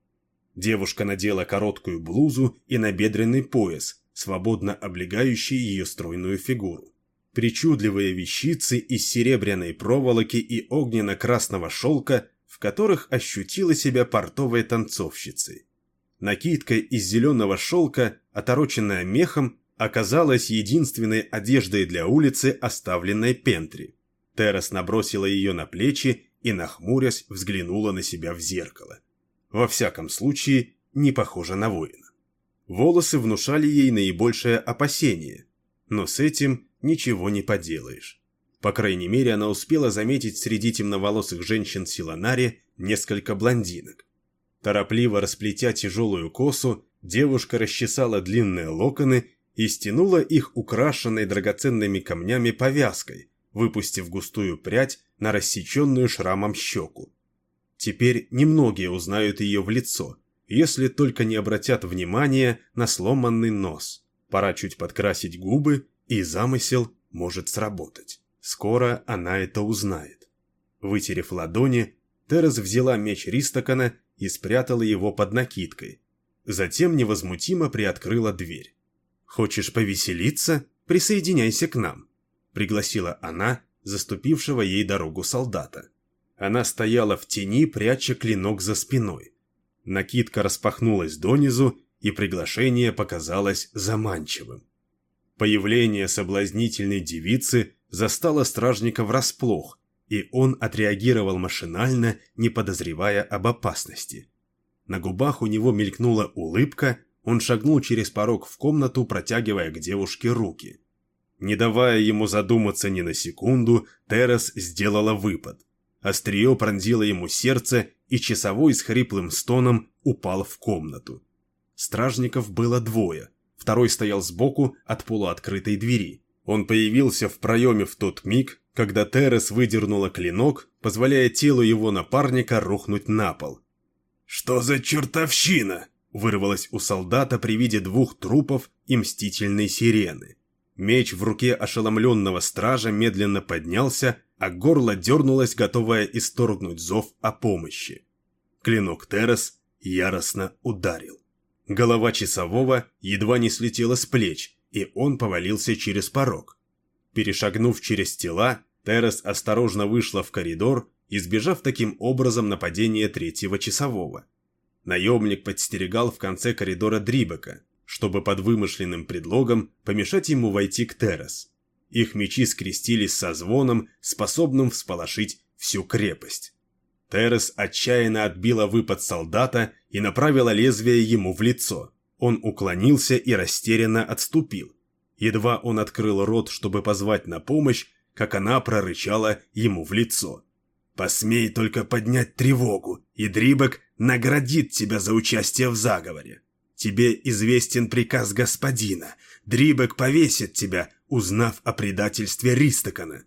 Девушка надела короткую блузу и набедренный пояс, свободно облегающий ее стройную фигуру. Причудливые вещицы из серебряной проволоки и огненно-красного шелка, в которых ощутила себя портовой танцовщицей. Накидка из зеленого шелка, отороченная мехом, оказалась единственной одеждой для улицы, оставленной Пентри. Террас набросила ее на плечи и, нахмурясь, взглянула на себя в зеркало. Во всяком случае, не похожа на воина. Волосы внушали ей наибольшее опасение, но с этим ничего не поделаешь. По крайней мере, она успела заметить среди темноволосых женщин Силанари несколько блондинок. Торопливо расплетя тяжелую косу, девушка расчесала длинные локоны и стянула их украшенной драгоценными камнями повязкой, выпустив густую прядь на рассеченную шрамом щеку. Теперь немногие узнают ее в лицо, если только не обратят внимания на сломанный нос. Пора чуть подкрасить губы, и замысел может сработать. Скоро она это узнает. Вытерев ладони, Террас взяла меч Ристакана и спрятала его под накидкой. Затем невозмутимо приоткрыла дверь. «Хочешь повеселиться? Присоединяйся к нам», — пригласила она заступившего ей дорогу солдата. Она стояла в тени, пряча клинок за спиной. Накидка распахнулась донизу, и приглашение показалось заманчивым. Появление соблазнительной девицы застало стражника врасплох, и он отреагировал машинально, не подозревая об опасности. На губах у него мелькнула улыбка, он шагнул через порог в комнату, протягивая к девушке руки. Не давая ему задуматься ни на секунду, Террас сделала выпад. Острие пронзило ему сердце, и часовой с хриплым стоном упал в комнату. Стражников было двое, второй стоял сбоку от полуоткрытой двери. Он появился в проеме в тот миг, когда Террас выдернула клинок, позволяя телу его напарника рухнуть на пол. «Что за чертовщина?» – вырвалось у солдата при виде двух трупов и мстительной сирены. Меч в руке ошеломленного стража медленно поднялся, а горло дернулось, готовое исторгнуть зов о помощи. Клинок Террас яростно ударил. Голова часового едва не слетела с плеч, и он повалился через порог. Перешагнув через тела, Террас осторожно вышла в коридор, избежав таким образом нападения третьего часового. Наемник подстерегал в конце коридора Дрибека, чтобы под вымышленным предлогом помешать ему войти к Террас. Их мечи скрестились со звоном, способным всполошить всю крепость. Террас отчаянно отбила выпад солдата и направила лезвие ему в лицо. Он уклонился и растерянно отступил. Едва он открыл рот, чтобы позвать на помощь, как она прорычала ему в лицо. «Посмей только поднять тревогу, и Дрибек наградит тебя за участие в заговоре. Тебе известен приказ господина. Дрибек повесит тебя, узнав о предательстве Ристакана».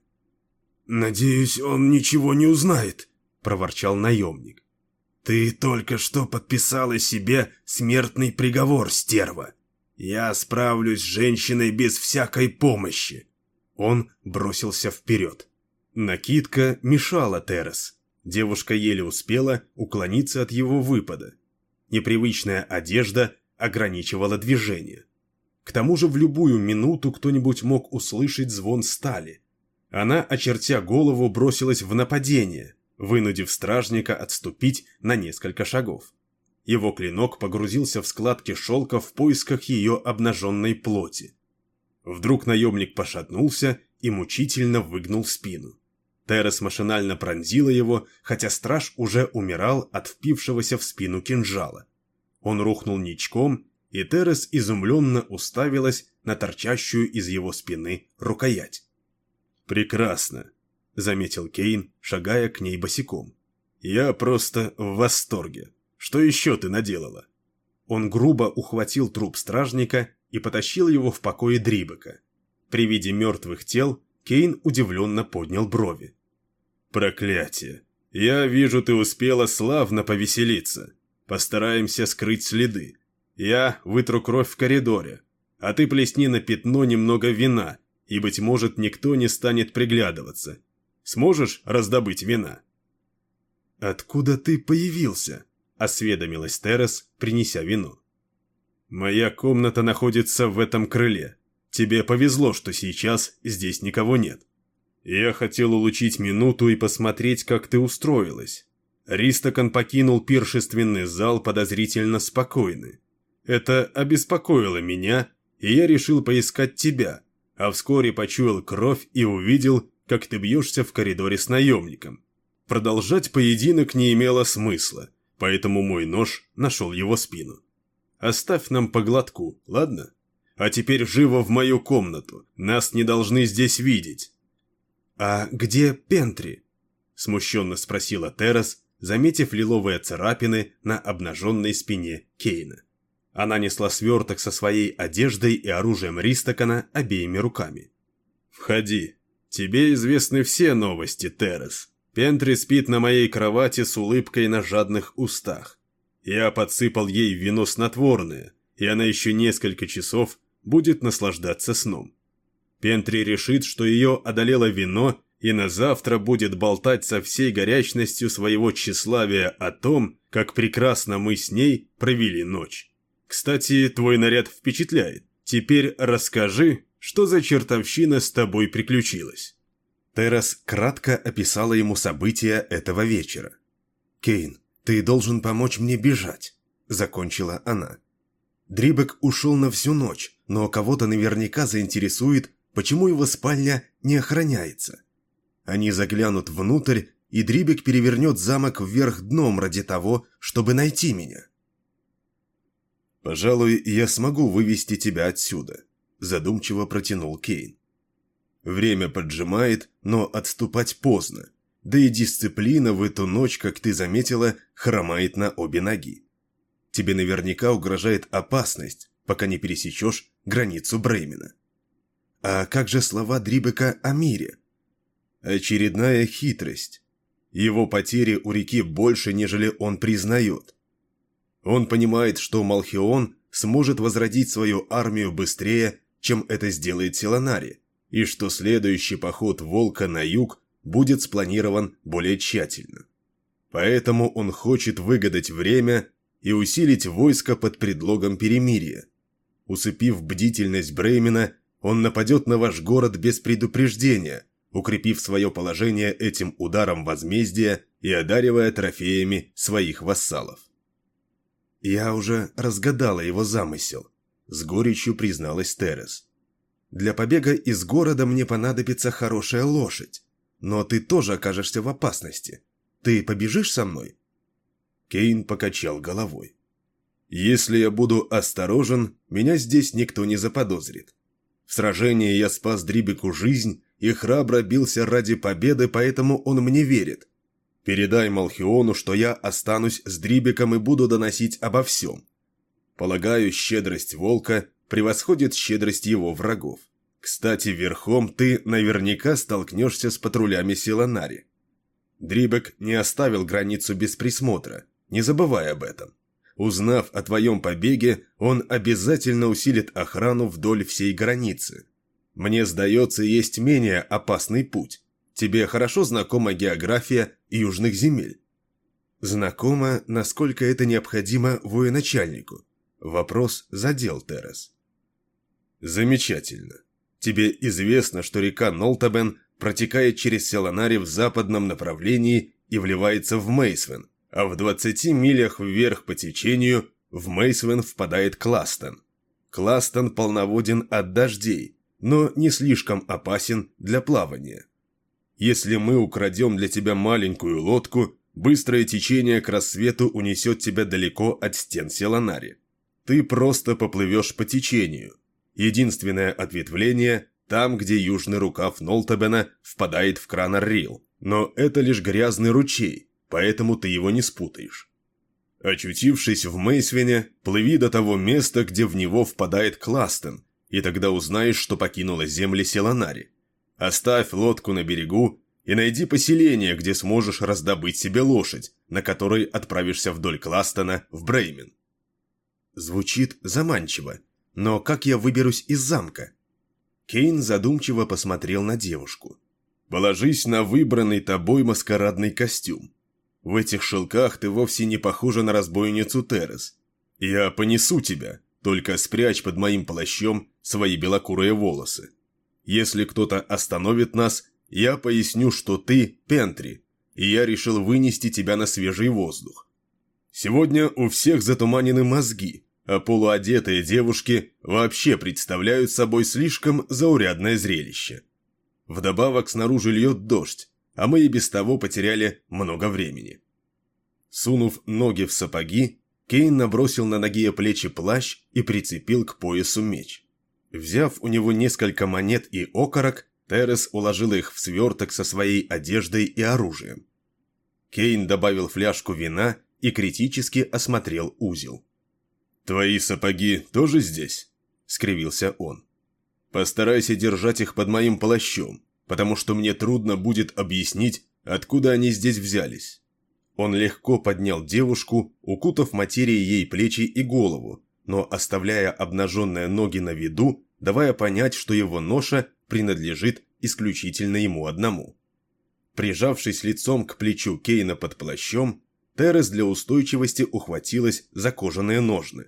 «Надеюсь, он ничего не узнает», — проворчал наемник. «Ты только что подписала себе смертный приговор, стерва. Я справлюсь с женщиной без всякой помощи». Он бросился вперед. Накидка мешала Террас. Девушка еле успела уклониться от его выпада. Непривычная одежда ограничивала движение. К тому же в любую минуту кто-нибудь мог услышать звон стали. Она, очертя голову, бросилась в нападение, вынудив стражника отступить на несколько шагов. Его клинок погрузился в складки шелка в поисках ее обнаженной плоти. Вдруг наемник пошатнулся и мучительно выгнул спину. Терес машинально пронзила его, хотя страж уже умирал от впившегося в спину кинжала. Он рухнул ничком, и Терес изумленно уставилась на торчащую из его спины рукоять. «Прекрасно», — заметил Кейн, шагая к ней босиком. «Я просто в восторге. Что еще ты наделала?» Он грубо ухватил труп стражника и потащил его в покое Дрибека. При виде мертвых тел Кейн удивленно поднял брови. «Проклятие! Я вижу, ты успела славно повеселиться. Постараемся скрыть следы. Я вытру кровь в коридоре, а ты плесни на пятно немного вина, и, быть может, никто не станет приглядываться. Сможешь раздобыть вина?» «Откуда ты появился?» – осведомилась Терес, принеся вино. «Моя комната находится в этом крыле. Тебе повезло, что сейчас здесь никого нет. Я хотел улучшить минуту и посмотреть, как ты устроилась». Ристакон покинул пиршественный зал подозрительно спокойный. Это обеспокоило меня, и я решил поискать тебя, а вскоре почуял кровь и увидел, как ты бьешься в коридоре с наемником. Продолжать поединок не имело смысла, поэтому мой нож нашел его спину. Оставь нам по глотку, ладно? А теперь живо в мою комнату, нас не должны здесь видеть». «А где Пентри?» – смущенно спросила Терес, заметив лиловые царапины на обнаженной спине Кейна. Она несла сверток со своей одеждой и оружием Ристакона обеими руками. «Входи. Тебе известны все новости, Терес. Пентри спит на моей кровати с улыбкой на жадных устах. Я подсыпал ей вино снотворное, и она еще несколько часов будет наслаждаться сном. Пентри решит, что ее одолело вино, и на завтра будет болтать со всей горячностью своего тщеславия о том, как прекрасно мы с ней провели ночь. Кстати, твой наряд впечатляет. Теперь расскажи, что за чертовщина с тобой приключилась». Терес кратко описала ему события этого вечера. «Кейн, ты должен помочь мне бежать», — закончила она. «Дрибек ушел на всю ночь, но кого-то наверняка заинтересует, почему его спальня не охраняется. Они заглянут внутрь, и Дрибек перевернет замок вверх дном ради того, чтобы найти меня». «Пожалуй, я смогу вывести тебя отсюда», – задумчиво протянул Кейн. «Время поджимает, но отступать поздно, да и дисциплина в эту ночь, как ты заметила, хромает на обе ноги. Тебе наверняка угрожает опасность, пока не пересечешь границу Бреймена. А как же слова Дрибека о мире? Очередная хитрость. Его потери у реки больше, нежели он признает. Он понимает, что Малхион сможет возродить свою армию быстрее, чем это сделает Силанари, и что следующий поход Волка на юг будет спланирован более тщательно. Поэтому он хочет выгадать время и усилить войско под предлогом перемирия. Усыпив бдительность Бреймена, он нападет на ваш город без предупреждения, укрепив свое положение этим ударом возмездия и одаривая трофеями своих вассалов. «Я уже разгадала его замысел», – с горечью призналась Терес. «Для побега из города мне понадобится хорошая лошадь, но ты тоже окажешься в опасности. Ты побежишь со мной?» Кейн покачал головой. «Если я буду осторожен, меня здесь никто не заподозрит. В сражении я спас Дрибеку жизнь и храбро бился ради победы, поэтому он мне верит. Передай Малхиону, что я останусь с Дрибеком и буду доносить обо всем. Полагаю, щедрость волка превосходит щедрость его врагов. Кстати, верхом ты наверняка столкнешься с патрулями Силанари. Дрибек не оставил границу без присмотра, не забывай об этом. Узнав о твоем побеге, он обязательно усилит охрану вдоль всей границы. Мне сдается, есть менее опасный путь. Тебе хорошо знакома география южных земель?» «Знакомо, насколько это необходимо военачальнику». Вопрос задел Терес. Замечательно. Тебе известно, что река Нолтабен протекает через Селанари в западном направлении и вливается в Мейсвен, а в 20 милях вверх по течению в Мейсвен впадает Кластон. Кластон полноводен от дождей, но не слишком опасен для плавания. Если мы украдем для тебя маленькую лодку, быстрое течение к рассвету унесет тебя далеко от стен Селанари. Ты просто поплывешь по течению. Единственное ответвление – там, где южный рукав Нолтабена впадает в Кранар-Рил. Но это лишь грязный ручей, поэтому ты его не спутаешь. Очутившись в Мейсвене, плыви до того места, где в него впадает Кластон, и тогда узнаешь, что покинула земли Селанари. Оставь лодку на берегу и найди поселение, где сможешь раздобыть себе лошадь, на которой отправишься вдоль Кластона в Бреймен. Звучит заманчиво, но как я выберусь из замка? Кейн задумчиво посмотрел на девушку. Положись на выбранный тобой маскарадный костюм. В этих шелках ты вовсе не похожа на разбойницу Терес. Я понесу тебя, только спрячь под моим плащом свои белокурые волосы. Если кто-то остановит нас, я поясню, что ты Пентри, и я решил вынести тебя на свежий воздух. Сегодня у всех затуманены мозги, а полуодетые девушки вообще представляют собой слишком заурядное зрелище. Вдобавок снаружи льет дождь, а мы и без того потеряли много времени. Сунув ноги в сапоги, Кейн набросил на ноги и плечи плащ и прицепил к поясу меч. Взяв у него несколько монет и окорок, Терес уложила их в сверток со своей одеждой и оружием. Кейн добавил фляжку вина и критически осмотрел узел. «Твои сапоги тоже здесь?» – скривился он. «Постарайся держать их под моим плащом, потому что мне трудно будет объяснить, откуда они здесь взялись». Он легко поднял девушку, укутав материей ей плечи и голову, но оставляя обнаженные ноги на виду, давая понять, что его ноша принадлежит исключительно ему одному. Прижавшись лицом к плечу Кейна под плащом, Терес для устойчивости ухватилась за кожаные ножны.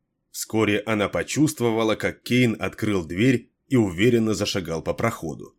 Вскоре она почувствовала, как Кейн открыл дверь и уверенно зашагал по проходу.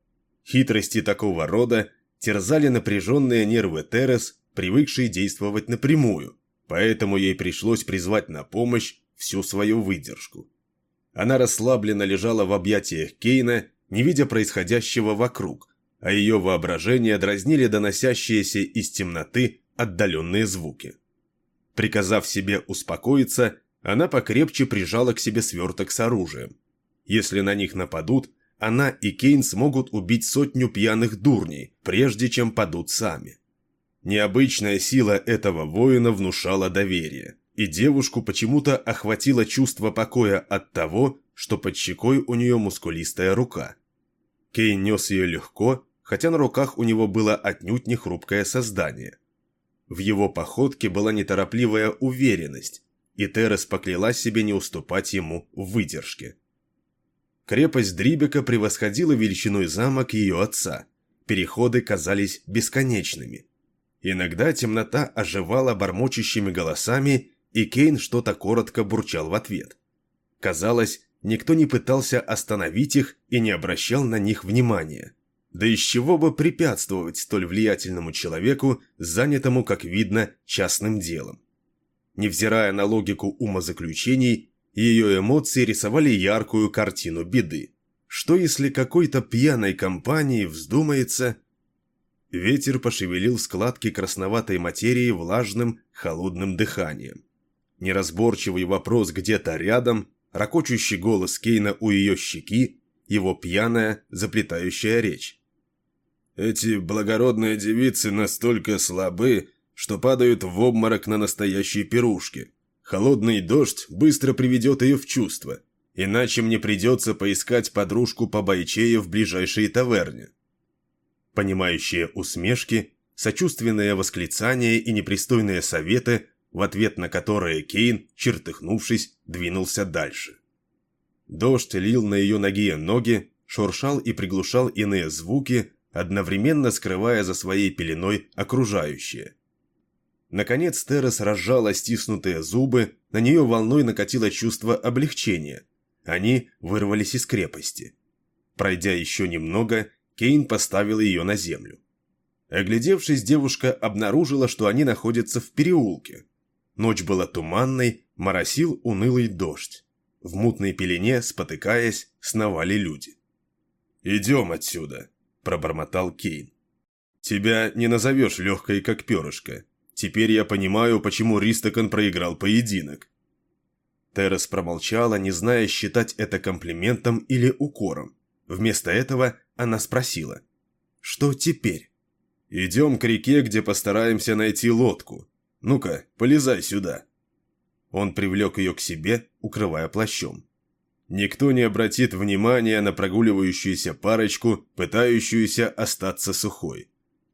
Хитрости такого рода терзали напряженные нервы Терес, привыкшей действовать напрямую, поэтому ей пришлось призвать на помощь всю свою выдержку. Она расслабленно лежала в объятиях Кейна, не видя происходящего вокруг, а ее воображение дразнили доносящиеся из темноты отдаленные звуки. Приказав себе успокоиться, она покрепче прижала к себе сверток с оружием. Если на них нападут, она и Кейн смогут убить 100 пьяных дурней, прежде чем падут сами. Необычная сила этого воина внушала доверие, и девушку почему-то охватило чувство покоя от того, что под щекой у нее мускулистая рука. Кейн нес ее легко, хотя на руках у него было отнюдь не хрупкое создание. В его походке была неторопливая уверенность, и Терес поклялась себе не уступать ему в выдержке. Крепость Дрибека превосходила величиной замок ее отца, переходы казались бесконечными. Иногда темнота оживала бормочущими голосами, и Кейн что-то коротко бурчал в ответ. Казалось, никто не пытался остановить их и не обращал на них внимания. Да из чего бы препятствовать столь влиятельному человеку, занятому, как видно, частным делом? Невзирая на логику умозаключений, ее эмоции рисовали яркую картину беды. Что если какой-то пьяной компании вздумается... Ветер пошевелил складки красноватой материи влажным, холодным дыханием. Неразборчивый вопрос где-то рядом, ракочущий голос Кейна у ее щеки, его пьяная, заплетающая речь. «Эти благородные девицы настолько слабы, что падают в обморок на настоящей пирушке. Холодный дождь быстро приведет ее в чувство, иначе мне придется поискать подружку побойчее в ближайшей таверне». Понимающие усмешки, сочувственные восклицания и непристойные советы, в ответ на которые Кейн, чертыхнувшись, двинулся дальше. Дождь лил на ее ноги и ноги, шуршал и приглушал иные звуки, одновременно скрывая за своей пеленой окружающее. Наконец Терес разжала стиснутые зубы, на нее волной накатило чувство облегчения. они вырвались из крепости. Пройдя еще немного, Кейн поставил ее на землю. Оглядевшись, девушка обнаружила, что они находятся в переулке. Ночь была туманной, моросил унылый дождь. В мутной пелене, спотыкаясь, сновали люди. «Идем отсюда», – пробормотал Кейн. «Тебя не назовешь легкой, как перышко. Теперь я понимаю, почему Ристакон проиграл поединок». Террес промолчала, не зная, считать это комплиментом или укором. Вместо этого она спросила: «Что теперь?» «Идем к реке, где постараемся найти лодку. Ну-ка, полезай сюда». Он привлек ее к себе, укрывая плащом. Никто не обратит внимания на прогуливающуюся парочку, пытающуюся остаться сухой.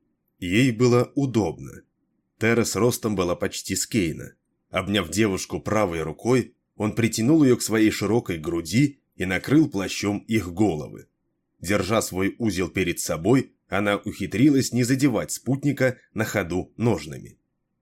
Ей было удобно. Террес ростом была почти с Кейна. Обняв девушку правой рукой, он притянул ее к своей широкой груди и накрыл плащом их головы. Держа свой узел перед собой, она ухитрилась не задевать спутника на ходу ножными.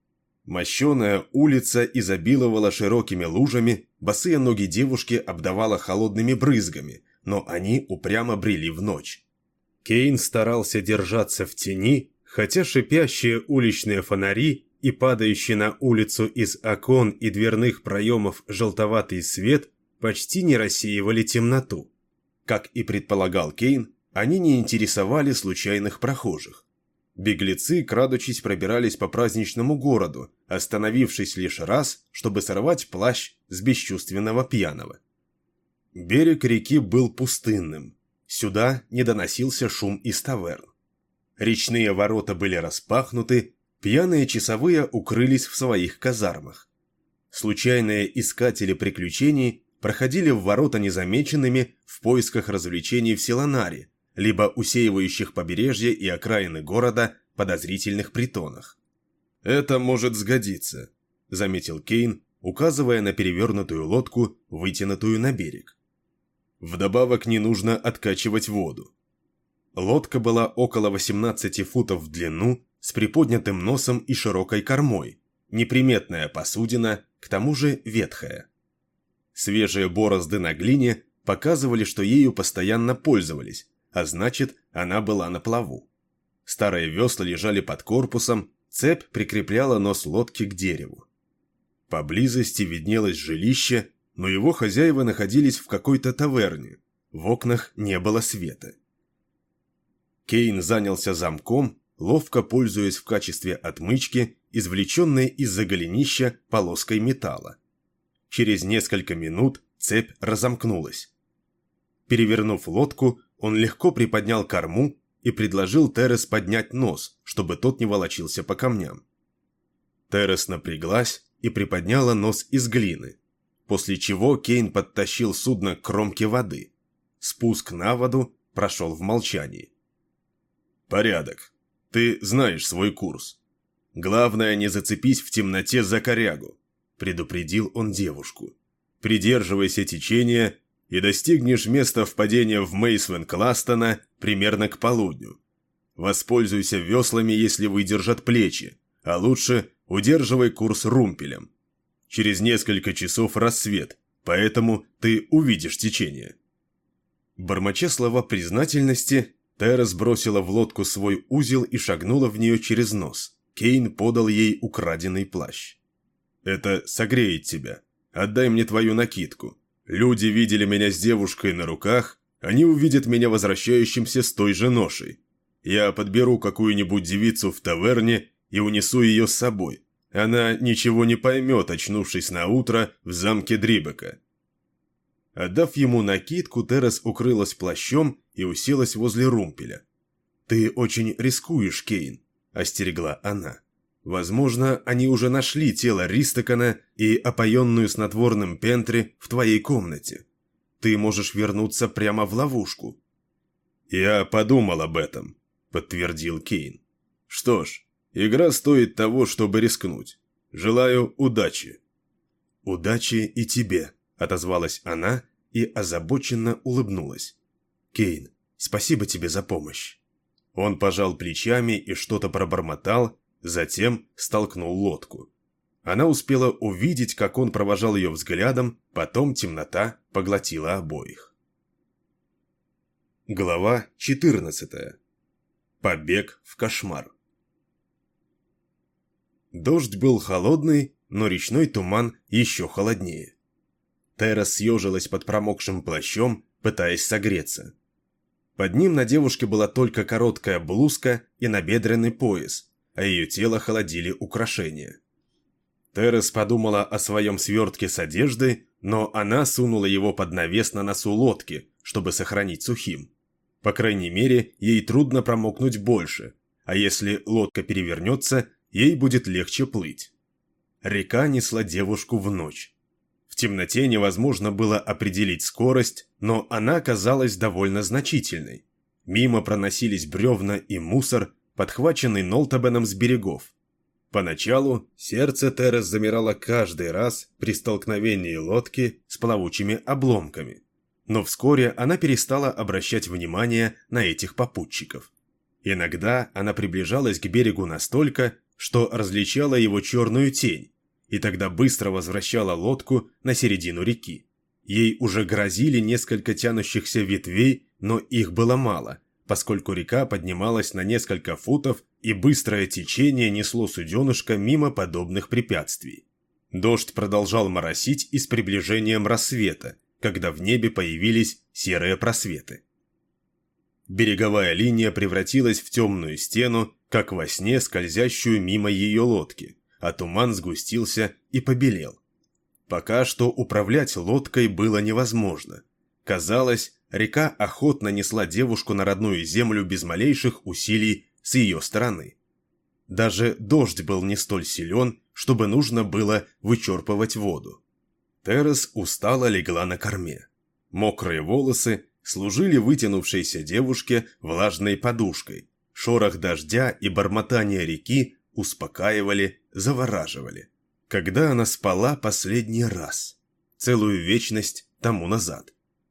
Мощеная улица изобиловала широкими лужами, босые ноги девушки обдавала холодными брызгами, но они упрямо брели в ночь. Кейн старался держаться в тени, хотя шипящие уличные фонари и падающий на улицу из окон и дверных проемов желтоватый свет почти не рассеивали темноту. Как и предполагал Кейн, они не интересовали случайных прохожих. Беглецы, крадучись, пробирались по праздничному городу, остановившись лишь раз, чтобы сорвать плащ с бесчувственного пьяного. Берег реки был пустынным. Сюда не доносился шум из таверн. Речные ворота были распахнуты, пьяные часовые укрылись в своих казармах. Случайные искатели приключений проходили в ворота незамеченными в поисках развлечений в Силанаре, либо усеивающих побережье и окраины города подозрительных притонах. «Это может сгодиться», – заметил Кейн, указывая на перевернутую лодку, вытянутую на берег. Вдобавок не нужно откачивать воду. Лодка была около 18 футов в длину, с приподнятым носом и широкой кормой, неприметная посудина, к тому же ветхая. Свежие борозды на глине показывали, что ею постоянно пользовались, а значит, она была на плаву. Старые весла лежали под корпусом, цепь прикрепляла нос лодки к дереву. Поблизости виднелось жилище, но его хозяева находились в какой-то таверне, в окнах не было света. Кейн занялся замком, ловко пользуясь в качестве отмычки, извлеченной из-за голенища полоской металла. Через несколько минут цепь разомкнулась. Перевернув лодку, он легко приподнял корму и предложил Террес поднять нос, чтобы тот не волочился по камням. Террес напряглась и приподняла нос из глины, после чего Кейн подтащил судно к кромке воды. Спуск на воду прошел в молчании. «Порядок. Ты знаешь свой курс. Главное, не зацепись в темноте за корягу», – предупредил он девушку. «Придерживайся течения и достигнешь места впадения в Мейсвен-Кластона примерно к полудню. Воспользуйся веслами, если выдержат плечи, а лучше удерживай курс румпелем. Через несколько часов рассвет, поэтому ты увидишь течение». Бормоча слова признательности, Террес бросила в лодку свой узел и шагнула в нее через нос. Кейн подал ей украденный плащ. «Это согреет тебя. Отдай мне твою накидку. Люди видели меня с девушкой на руках, они увидят меня возвращающимся с той же ношей. Я подберу какую-нибудь девицу в таверне и унесу ее с собой. Она ничего не поймет, очнувшись на утро в замке Дрибека». Отдав ему накидку, Террес укрылась плащом и уселась возле румпеля. «Ты очень рискуешь, Кейн», – остерегла она. «Возможно, они уже нашли тело Ристакона и опоенную снотворным Пентри в твоей комнате. Ты можешь вернуться прямо в ловушку». «Я подумал об этом», – подтвердил Кейн. «Что ж, игра стоит того, чтобы рискнуть. Желаю удачи». «Удачи и тебе», – отозвалась она и озабоченно улыбнулась. «Кейн, спасибо тебе за помощь». Он пожал плечами и что-то пробормотал, затем столкнул лодку. Она успела увидеть, как он провожал ее взглядом, потом темнота поглотила обоих. Глава 14. Побег в кошмар. Дождь был холодный, но речной туман еще холоднее. Террас съежилась под промокшим плащом, пытаясь согреться. Под ним на девушке была только короткая блузка и набедренный пояс, а ее тело холодили украшения. Террас подумала о своем свертке с одеждой, но она сунула его под навес на носу лодки, чтобы сохранить сухим. По крайней мере, ей трудно промокнуть больше, а если лодка перевернется, ей будет легче плыть. Река несла девушку в ночь. В темноте невозможно было определить скорость, но она казалась довольно значительной. Мимо проносились бревна и мусор, подхваченный Нолтабеном с берегов. Поначалу сердце Террас замирало каждый раз при столкновении лодки с плавучими обломками, но вскоре она перестала обращать внимание на этих попутчиков. Иногда она приближалась к берегу настолько, что различала его черную тень, и тогда быстро возвращала лодку на середину реки. Ей уже грозили несколько тянущихся ветвей, но их было мало, поскольку река поднималась на несколько футов, и быстрое течение несло суденышко мимо подобных препятствий. Дождь продолжал моросить и с приближением рассвета, когда в небе появились серые просветы. Береговая линия превратилась в темную стену, как во сне скользящую мимо ее лодки, а туман сгустился и побелел. Пока что управлять лодкой было невозможно. Казалось, река охотно несла девушку на родную землю без малейших усилий с ее стороны. Даже дождь был не столь силен, чтобы нужно было вычерпывать воду. Террас устало легла на корме. Мокрые волосы служили вытянувшейся девушке влажной подушкой. Шорох дождя и бормотание реки успокаивали, завораживали. Когда она спала последний раз? Целую вечность тому назад.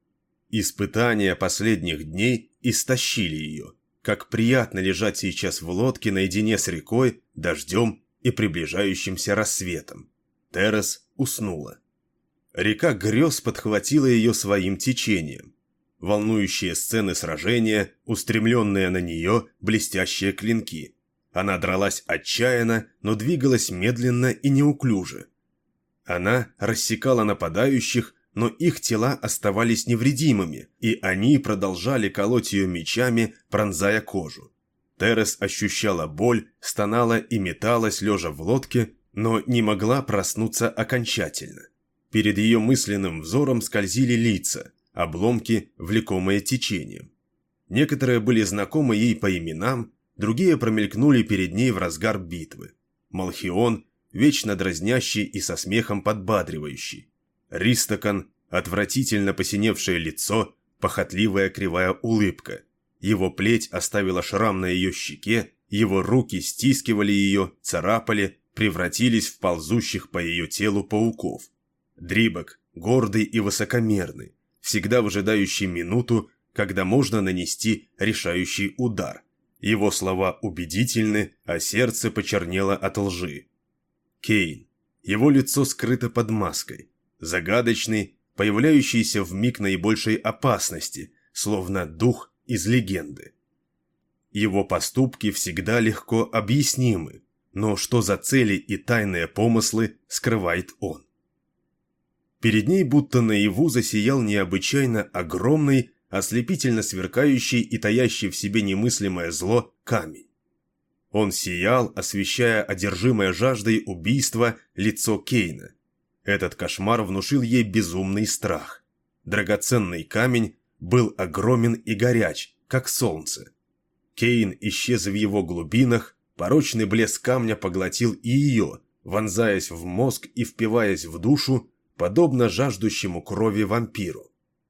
Испытания последних дней истощили ее. Как приятно лежать сейчас в лодке наедине с рекой, дождем и приближающимся рассветом. Террас уснула. Река грез подхватила ее своим течением. Волнующие сцены сражения, устремленные на нее блестящие клинки. Она дралась отчаянно, но двигалась медленно и неуклюже. Она рассекала нападающих, но их тела оставались невредимыми, и они продолжали колоть ее мечами, пронзая кожу. Террас ощущала боль, стонала и металась, лежа в лодке, но не могла проснуться окончательно. Перед ее мысленным взором скользили лица, обломки, влекомые течением. Некоторые были знакомы ей по именам, другие промелькнули перед ней в разгар битвы. Малхион, вечно дразнящий и со смехом подбадривающий. Ристакон, отвратительно посиневшее лицо, похотливая кривая улыбка. Его плеть оставила шрам на ее щеке, его руки стискивали ее, царапали, превратились в ползущих по ее телу пауков. Дрибок, гордый и высокомерный, всегда выжидающий минуту, когда можно нанести решающий удар. Его слова убедительны, а сердце почернело от лжи. Кейн. Его лицо скрыто под маской. Загадочный, появляющийся в миг наибольшей опасности, словно дух из легенды. Его поступки всегда легко объяснимы, но что за цели и тайные помыслы скрывает он? Перед ней будто наяву засиял необычайно огромный, ослепительно сверкающий и таящий в себе немыслимое зло камень. Он сиял, освещая одержимое жаждой убийства лицо Кейна. Этот кошмар внушил ей безумный страх. Драгоценный камень был огромен и горяч, как солнце. Кейн исчез в его глубинах, порочный блеск камня поглотил и ее, вонзаясь в мозг и впиваясь в душу, подобно жаждущему крови вампиру.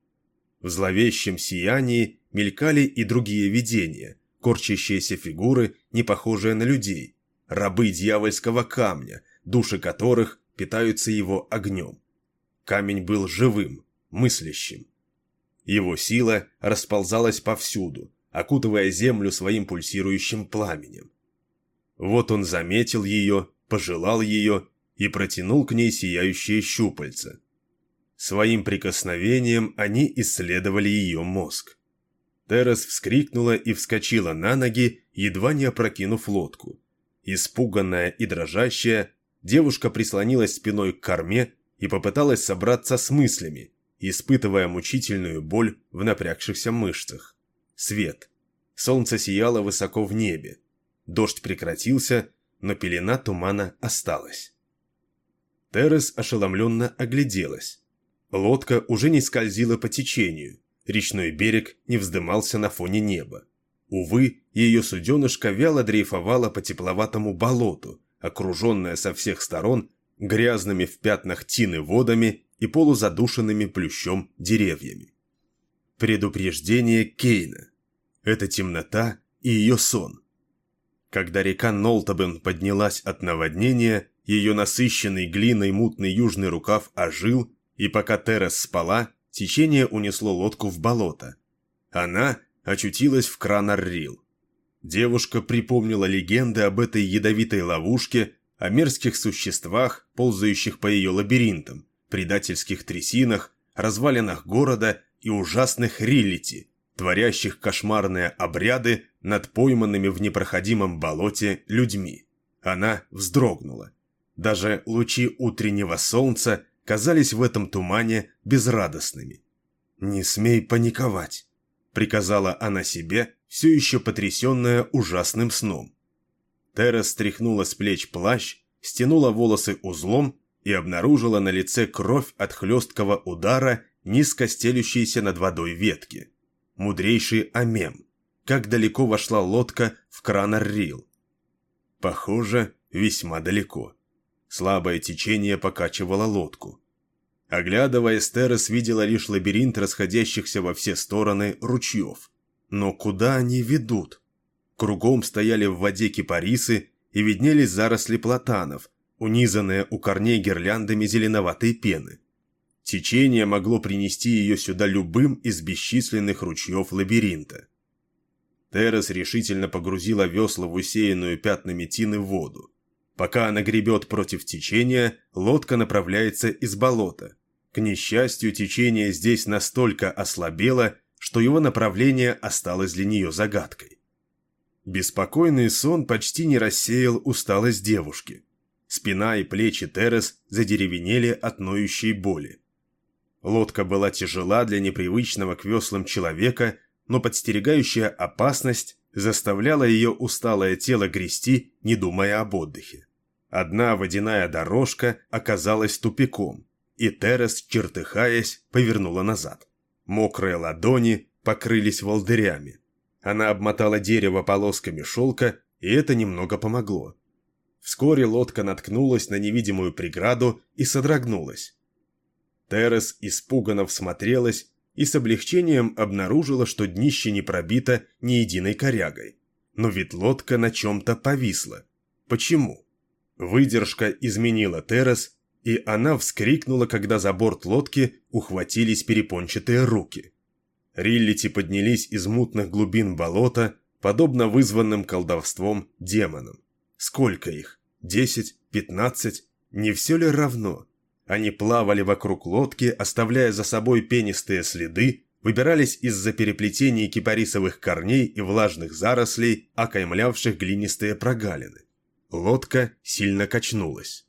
В зловещем сиянии мелькали и другие видения, корчащиеся фигуры, не похожие на людей, рабы дьявольского камня, души которых питаются его огнем. Камень был живым, мыслящим. Его сила расползалась повсюду, окутывая землю своим пульсирующим пламенем. Вот он заметил ее, пожелал ее и протянул к ней сияющие щупальца. Своим прикосновением они исследовали ее мозг. Терес вскрикнула и вскочила на ноги, едва не опрокинув лодку. Испуганная и дрожащая, девушка прислонилась спиной к корме и попыталась собраться с мыслями, испытывая мучительную боль в напрягшихся мышцах. Свет. Солнце сияло высоко в небе. Дождь прекратился, но пелена тумана осталась. Терес ошеломленно огляделась. Лодка уже не скользила по течению, речной берег не вздымался на фоне неба. Увы, ее суденышко вяло дрейфовало по тепловатому болоту, окруженное со всех сторон грязными в пятнах тины водами и полузадушенными плющом деревьями. Предупреждение Кейна. Это темнота и ее сон. Когда река Нолтабен поднялась от наводнения, ее насыщенный глиной мутный южный рукав ожил, и пока Терес спала, течение унесло лодку в болото. Она очутилась в Кранар-Рил. Девушка припомнила легенды об этой ядовитой ловушке, о мерзких существах, ползающих по ее лабиринтам, предательских трясинах, развалинах города и ужасных риллити, творящих кошмарные обряды над пойманными в непроходимом болоте людьми. Она вздрогнула. Даже лучи утреннего солнца казались в этом тумане безрадостными. «Не смей паниковать», — приказала она себе, все еще потрясенная ужасным сном. Терес стряхнула с плеч плащ, стянула волосы узлом и обнаружила на лице кровь от хлесткого удара низко стелющейся над водой ветки. Мудрейший Амем. Как далеко вошла лодка в Кранар-Рил? Похоже, весьма далеко. Слабое течение покачивало лодку. Оглядываясь, Терес видела лишь лабиринт расходящихся во все стороны ручьев. Но куда они ведут? Кругом стояли в воде кипарисы и виднелись заросли платанов, унизанные у корней гирляндами зеленоватой пены. Течение могло принести ее сюда любым из бесчисленных ручьев лабиринта. Терес решительно погрузила весла в усеянную пятнами тины воду. Пока она гребет против течения, лодка направляется из болота. К несчастью, течение здесь настолько ослабело, что его направление осталось для нее загадкой. Беспокойный сон почти не рассеял усталость девушки. Спина и плечи Терес задеревенели от ноющей боли. Лодка была тяжела для непривычного к веслам человека, но подстерегающая опасность заставляла ее усталое тело грести, не думая об отдыхе. Одна водяная дорожка оказалась тупиком, и Терес, чертыхаясь, повернула назад. Мокрые ладони покрылись волдырями. Она обмотала дерево полосками шелка, и это немного помогло. Вскоре лодка наткнулась на невидимую преграду и содрогнулась. Терес испуганно всмотрелась и с облегчением обнаружила, что днище не пробито ни единой корягой. Но ведь лодка на чем-то повисла. Почему? Выдержка изменила Терес, и она вскрикнула, когда за борт лодки ухватились перепончатые руки. Риллити поднялись из мутных глубин болота, подобно вызванным колдовством демонам. Сколько их? 10? 15? Не все ли равно? Они плавали вокруг лодки, оставляя за собой пенистые следы, выбирались из-за переплетений кипарисовых корней и влажных зарослей, окаймлявших глинистые прогалины. Лодка сильно качнулась.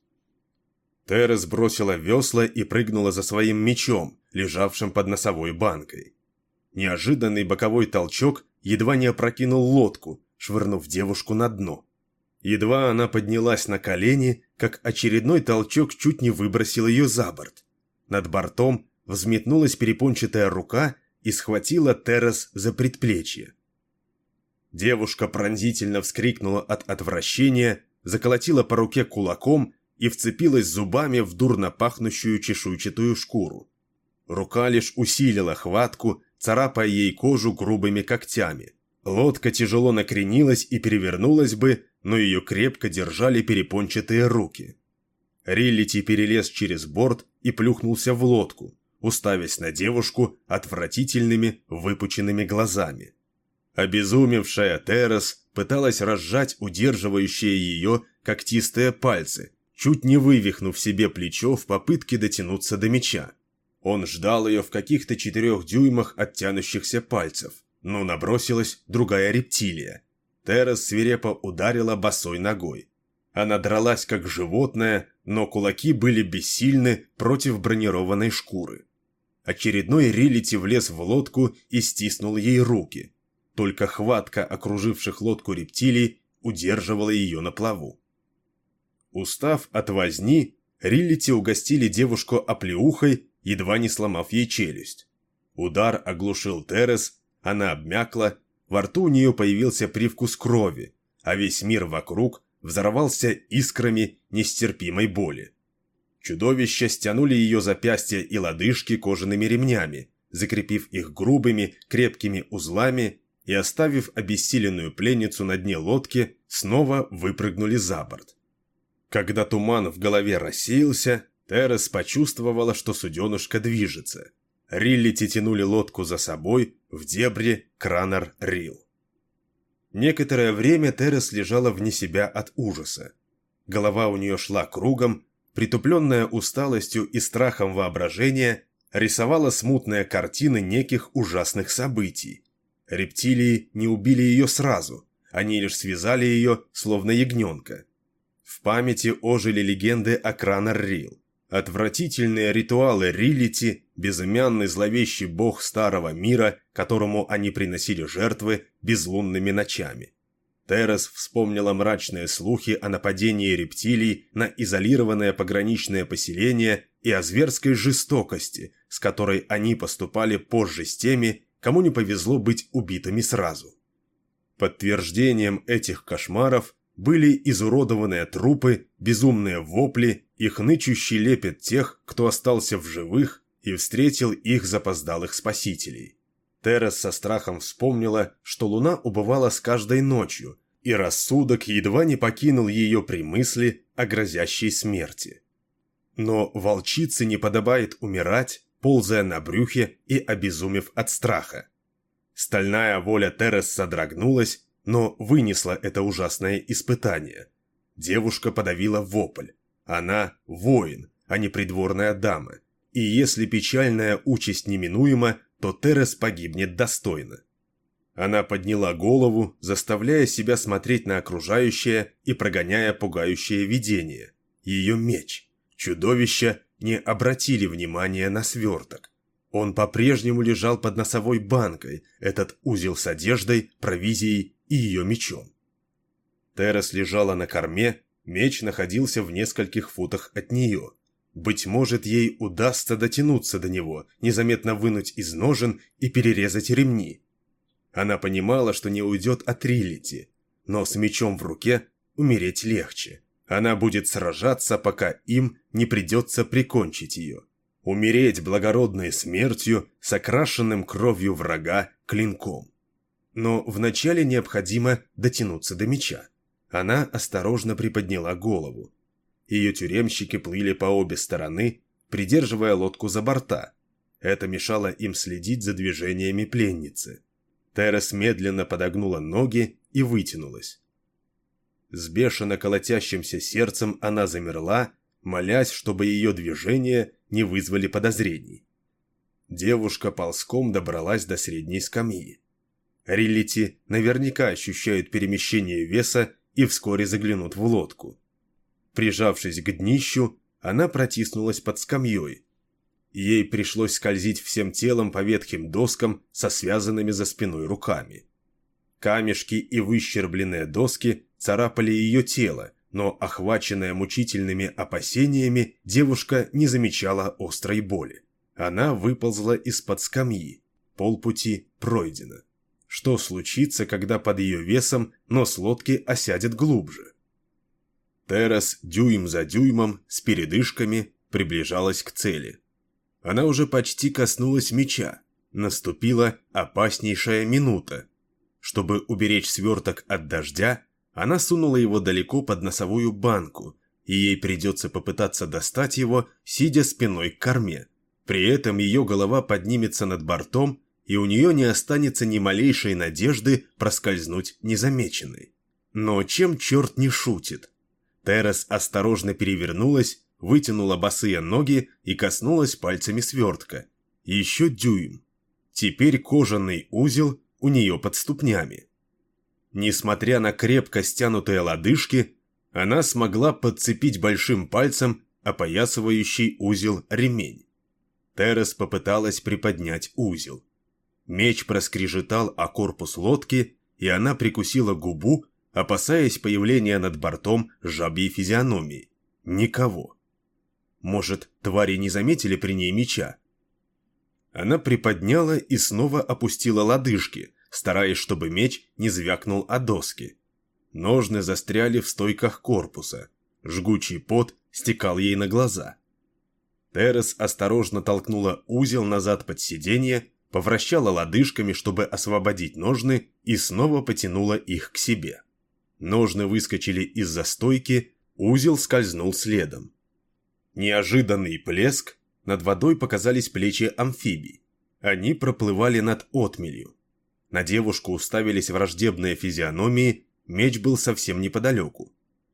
Терес бросила весла и прыгнула за своим мечом, лежавшим под носовой банкой. Неожиданный боковой толчок едва не опрокинул лодку, швырнув девушку на дно. Едва она поднялась на колени, как очередной толчок чуть не выбросил ее за борт. Над бортом взметнулась перепончатая рука и схватила Терес за предплечье. Девушка пронзительно вскрикнула от отвращения, заколотила по руке кулаком и вцепилась зубами в дурно пахнущую чешуйчатую шкуру. Рука лишь усилила хватку, царапая ей кожу грубыми когтями. Лодка тяжело накренилась и перевернулась бы, но ее крепко держали перепончатые руки. Риллити перелез через борт и плюхнулся в лодку, уставясь на девушку отвратительными выпученными глазами. Обезумевшая Терес пыталась разжать удерживающие ее когтистые пальцы, чуть не вывихнув себе плечо в попытке дотянуться до меча. Он ждал ее в каких-то 4 дюймах от тянущихся пальцев, но набросилась другая рептилия. Террас свирепо ударила босой ногой. Она дралась как животное, но кулаки были бессильны против бронированной шкуры. Очередной Риллити влез в лодку и стиснул ей руки. Только хватка окруживших лодку рептилий удерживала ее на плаву. Устав от возни, Риллити угостили девушку оплеухой, едва не сломав ей челюсть. Удар оглушил Террас, она обмякла, во рту у нее появился привкус крови, а весь мир вокруг взорвался искрами нестерпимой боли. Чудовища стянули ее запястья и лодыжки кожаными ремнями, закрепив их грубыми, крепкими узлами и, оставив обессиленную пленницу на дне лодки, снова выпрыгнули за борт. Когда туман в голове рассеялся, Террас почувствовала, что суденышко движется. Риллити тянули лодку за собой в дебри Кранар-Рилл. Некоторое время Террас лежала вне себя от ужаса. Голова у нее шла кругом, притупленная усталостью и страхом воображения, рисовала смутные картины неких ужасных событий. Рептилии не убили ее сразу, они лишь связали ее, словно ягненка. В памяти ожили легенды о Кранар-Рилл. Отвратительные ритуалы Риллити, безымянный зловещий бог старого мира, которому они приносили жертвы безлунными ночами. Террас вспомнила мрачные слухи о нападении рептилий на изолированное пограничное поселение и о зверской жестокости, с которой они поступали позже с теми, кому не повезло быть убитыми сразу. Подтверждением этих кошмаров были изуродованные трупы, безумные вопли и хнычущий лепет тех, кто остался в живых и встретил их запоздалых спасителей. Террас со страхом вспомнила, что луна убывала с каждой ночью, и рассудок едва не покинул ее при мысли о грозящей смерти. Но волчице не подобает умирать, ползая на брюхе и обезумев от страха. Стальная воля Террас содрогнулась, но вынесла это ужасное испытание. Девушка подавила вопль. Она воин, а не придворная дама. И если печальная участь неминуема, то Террас погибнет достойно. Она подняла голову, заставляя себя смотреть на окружающее и прогоняя пугающее видение. Ее меч. Чудовища не обратили внимания на сверток. Он по-прежнему лежал под носовой банкой, этот узел с одеждой, провизией и ее мечом. Террас лежала на корме, меч находился в нескольких футах от нее. Быть может, ей удастся дотянуться до него, незаметно вынуть из ножен и перерезать ремни. Она понимала, что не уйдет от Риллити, но с мечом в руке умереть легче. Она будет сражаться, пока им не придется прикончить ее. Умереть благородной смертью с окрашенным кровью врага клинком. Но вначале необходимо дотянуться до меча. Она осторожно приподняла голову. Ее тюремщики плыли по обе стороны, придерживая лодку за борта. Это мешало им следить за движениями пленницы. Террас медленно подогнула ноги и вытянулась. С бешено колотящимся сердцем она замерла, молясь, чтобы ее движения не вызвали подозрений. Девушка ползком добралась до средней скамьи. Риллити наверняка ощущают перемещение веса и вскоре заглянут в лодку. Прижавшись к днищу, она протиснулась под скамьей. Ей пришлось скользить всем телом по ветхим доскам со связанными за спиной руками. Камешки и выщербленные доски царапали ее тело, но, охваченная мучительными опасениями, девушка не замечала острой боли. Она выползла из-под скамьи. Полпути пройдено. Что случится, когда под ее весом нос лодки осядет глубже? Террас дюйм за дюймом, с передышками, приближалась к цели. Она уже почти коснулась меча. Наступила опаснейшая минута. Чтобы уберечь сверток от дождя, она сунула его далеко под носовую банку, и ей придется попытаться достать его, сидя спиной к корме. При этом ее голова поднимется над бортом, и у нее не останется ни малейшей надежды проскользнуть незамеченной. Но чем черт не шутит? Террес осторожно перевернулась, вытянула босые ноги и коснулась пальцами свертка. Еще дюйм. Теперь кожаный узел у нее под ступнями. Несмотря на крепко стянутые лодыжки, она смогла подцепить большим пальцем опоясывающий узел ремень. Террес попыталась приподнять узел. Меч проскрежетал о корпус лодки, и она прикусила губу, опасаясь появления над бортом жабьей физиономии. Никого. Может, твари не заметили при ней меча? Она приподняла и снова опустила лодыжки, стараясь, чтобы меч не звякнул о доски. Ножны застряли в стойках корпуса. Жгучий пот стекал ей на глаза. Террес осторожно толкнула узел назад под сиденье, повращала лодыжками, чтобы освободить ножны, и снова потянула их к себе. Ножны выскочили из-за стойки, узел скользнул следом. Неожиданный плеск, над водой показались плечи амфибий. Они проплывали над отмелью. На девушку уставились враждебные физиономии, меч был совсем неподалеку.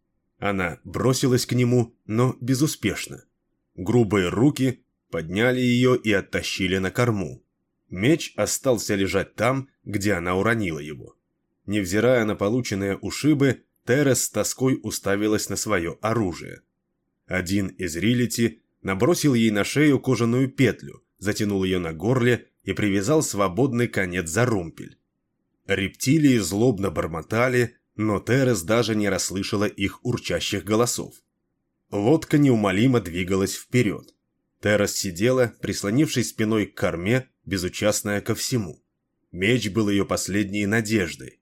Она бросилась к нему, но безуспешно. Грубые руки подняли ее и оттащили на корму. Меч остался лежать там, где она уронила его. Невзирая на полученные ушибы, Террес с тоской уставилась на свое оружие. Один из рилити набросил ей на шею кожаную петлю, затянул ее на горле и привязал свободный конец за румпель. Рептилии злобно бормотали, но Террес даже не расслышала их урчащих голосов. Лодка неумолимо двигалась вперед. Террес сидела, прислонившись спиной к корме, безучастная ко всему. Меч был ее последней надеждой.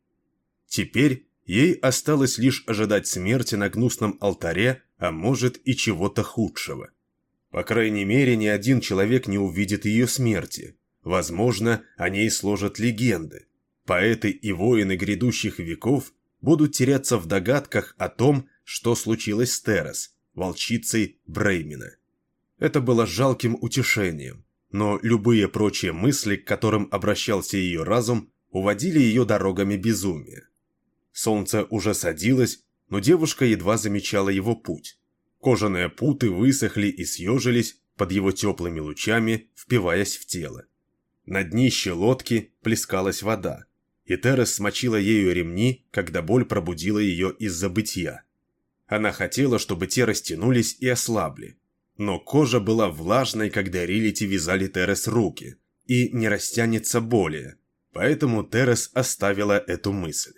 Теперь ей осталось лишь ожидать смерти на гнусном алтаре, а может и чего-то худшего. По крайней мере, ни один человек не увидит ее смерти. Возможно, о ней сложат легенды. Поэты и воины грядущих веков будут теряться в догадках о том, что случилось с Террес, волчицей Бреймена. Это было жалким утешением, но любые прочие мысли, к которым обращался ее разум, уводили ее дорогами безумия. Солнце уже садилось, но девушка едва замечала его путь. Кожаные путы высохли и съежились под его теплыми лучами, впиваясь в тело. На днище лодки плескалась вода, и Террес смочила ею ремни, когда боль пробудила ее из забытья. Она хотела, чтобы те растянулись и ослабли, но кожа была влажной, когда рилити вязали Террес руки, и не растянется более, поэтому Террес оставила эту мысль.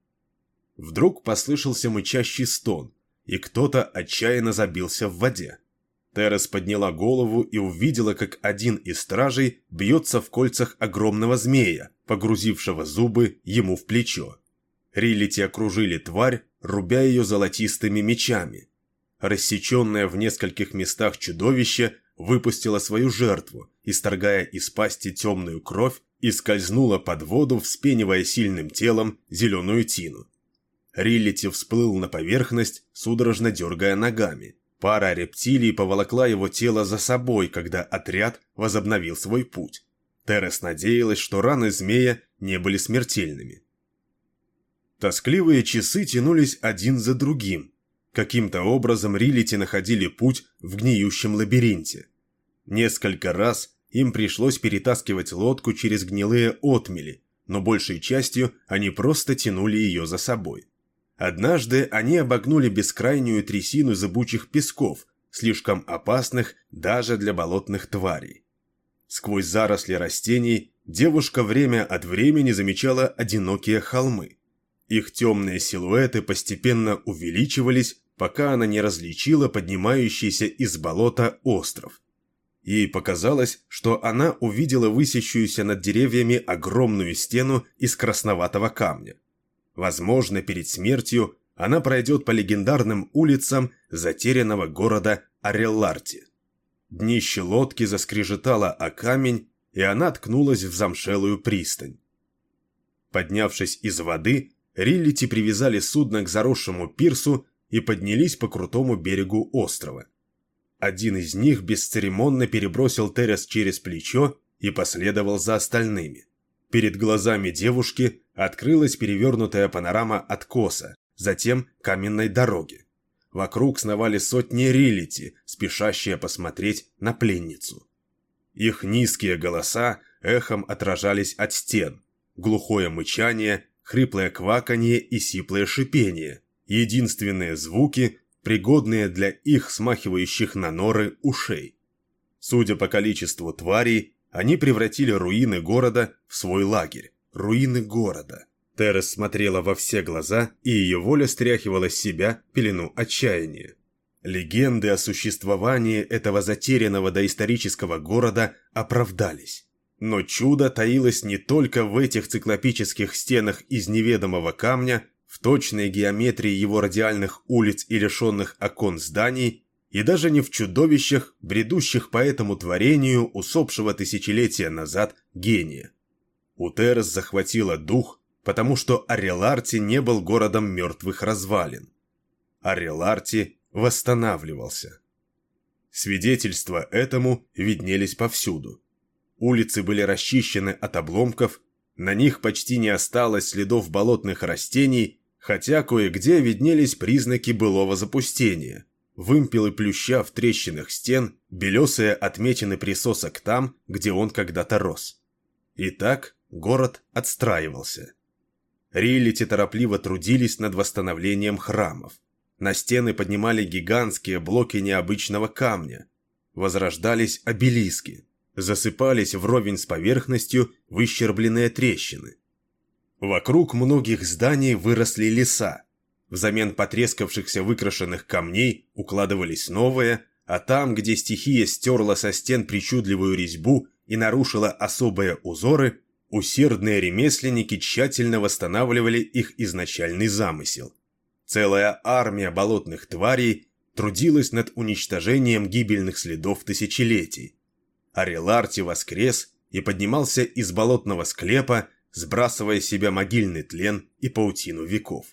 Вдруг послышался мычащий стон, и кто-то отчаянно забился в воде. Террес подняла голову и увидела, как один из стражей бьется в кольцах огромного змея, погрузившего зубы ему в плечо. Рилити окружили тварь, рубя ее золотистыми мечами. Рассеченное в нескольких местах чудовище выпустило свою жертву, исторгая из пасти темную кровь, и скользнуло под воду, вспенивая сильным телом зеленую тину. Рилити всплыл на поверхность, судорожно дергая ногами. Пара рептилий поволокла его тело за собой, когда отряд возобновил свой путь. Террес надеялась, что раны змея не были смертельными. Тоскливые часы тянулись один за другим. Каким-то образом рилити находили путь в гниющем лабиринте. Несколько раз им пришлось перетаскивать лодку через гнилые отмели, но большей частью они просто тянули ее за собой. Однажды они обогнули бескрайнюю трясину зыбучих песков, слишком опасных даже для болотных тварей. Сквозь заросли растений девушка время от времени замечала одинокие холмы. Их темные силуэты постепенно увеличивались, пока она не различила поднимающийся из болота остров. Ей показалось, что она увидела высящуюся над деревьями огромную стену из красноватого камня. Возможно, перед смертью она пройдет по легендарным улицам затерянного города Арелларти. Днище лодки заскрежетало о камень, и она ткнулась в замшелую пристань. Поднявшись из воды, рилити привязали судно к заросшему пирсу и поднялись по крутому берегу острова. Один из них бесцеремонно перебросил Террес через плечо и последовал за остальными. Перед глазами девушки открылась перевернутая панорама откоса, затем каменной дороги. Вокруг сновали сотни рилити, спешащие посмотреть на пленницу. Их низкие голоса эхом отражались от стен. Глухое мычание, хриплое кваканье и сиплое шипение – единственные звуки, пригодные для их смахивающих на норы ушей. Судя по количеству тварей, они превратили руины города в свой лагерь. Руины города. Терес смотрела во все глаза, и ее воля стряхивала с себя пелену отчаяния. Легенды о существовании этого затерянного доисторического города оправдались. Но чудо таилось не только в этих циклопических стенах из неведомого камня, в точной геометрии его радиальных улиц и лишенных окон зданий, и даже не в чудовищах, бредущих по этому творению усопшего тысячелетия назад гения. У Терес захватило дух, потому что Ареларти не был городом мертвых развалин. Ареларти восстанавливался. Свидетельства этому виднелись повсюду. Улицы были расчищены от обломков, на них почти не осталось следов болотных растений, хотя кое-где виднелись признаки былого запустения. Вымпелы плюща в трещинах стен, белесые отметины присосок там, где он когда-то рос. Итак, город отстраивался. Рилити торопливо трудились над восстановлением храмов. На стены поднимали гигантские блоки необычного камня. Возрождались обелиски. Засыпались вровень с поверхностью выщербленные трещины. Вокруг многих зданий выросли леса. Взамен потрескавшихся выкрашенных камней укладывались новые, а там, где стихия стерла со стен причудливую резьбу и нарушила особые узоры, усердные ремесленники тщательно восстанавливали их изначальный замысел. Целая армия болотных тварей трудилась над уничтожением гибельных следов тысячелетий. Ареларти воскрес и поднимался из болотного склепа, сбрасывая с себя могильный тлен и паутину веков.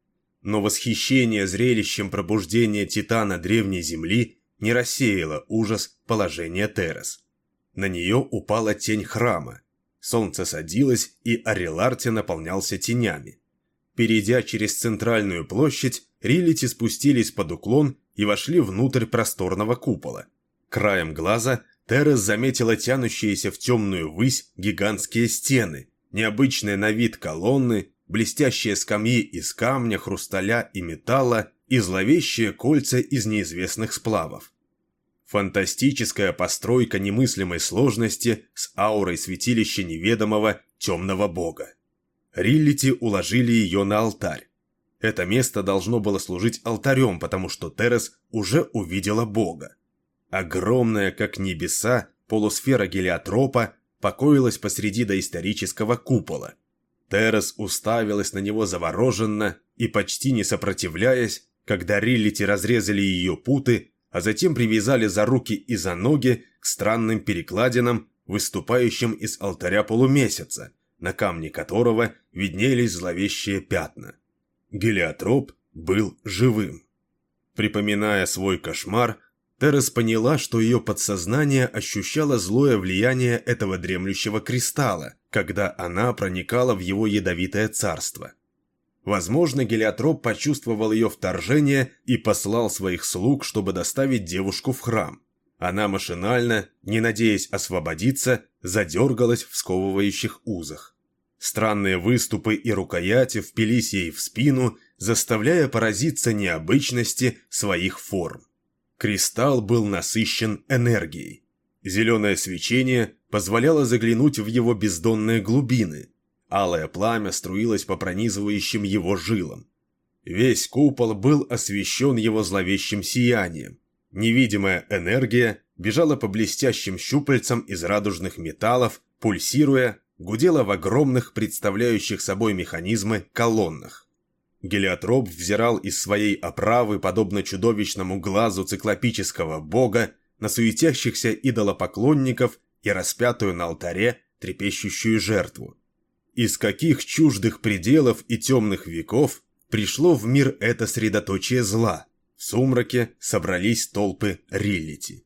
Но восхищение зрелищем пробуждения Титана Древней Земли не рассеяло ужас положения Терес. На нее упала тень храма. Солнце садилось, и Ареларти наполнялся тенями. Перейдя через центральную площадь, рилити спустились под уклон и вошли внутрь просторного купола. Краем глаза Терес заметила тянущиеся в темную высь гигантские стены, необычные на вид колонны, блестящие скамьи из камня, хрусталя и металла и зловещие кольца из неизвестных сплавов. Фантастическая постройка немыслимой сложности с аурой святилища неведомого темного бога. Риллити уложили ее на алтарь. Это место должно было служить алтарем, потому что Терес уже увидела бога. Огромная, как небеса, полусфера гелиотропа покоилась посреди доисторического купола. Терес уставилась на него завороженно и, почти не сопротивляясь, когда риллити разрезали ее путы, а затем привязали за руки и за ноги к странным перекладинам, выступающим из алтаря полумесяца, на камне которого виднелись зловещие пятна. Гелиотроп был живым. Припоминая свой кошмар, Терес поняла, что ее подсознание ощущало злое влияние этого дремлющего кристалла, когда она проникала в его ядовитое царство. Возможно, Гелиотроп почувствовал ее вторжение и послал своих слуг, чтобы доставить девушку в храм. Она машинально, не надеясь освободиться, задергалась в сковывающих узах. Странные выступы и рукояти впились ей в спину, заставляя поразиться необычности своих форм. Кристалл был насыщен энергией. Зеленое свечение позволяло заглянуть в его бездонные глубины. Алое пламя струилось по пронизывающим его жилам. Весь купол был освещен его зловещим сиянием. Невидимая энергия бежала по блестящим щупальцам из радужных металлов, пульсируя, гудела в огромных, представляющих собой механизмы, колоннах. Гелиотроп взирал из своей оправы, подобно чудовищному глазу циклопического бога, на суетящихся идолопоклонников и распятую на алтаре трепещущую жертву. Из каких чуждых пределов и темных веков пришло в мир это средоточие зла? В сумраке собрались толпы риллити.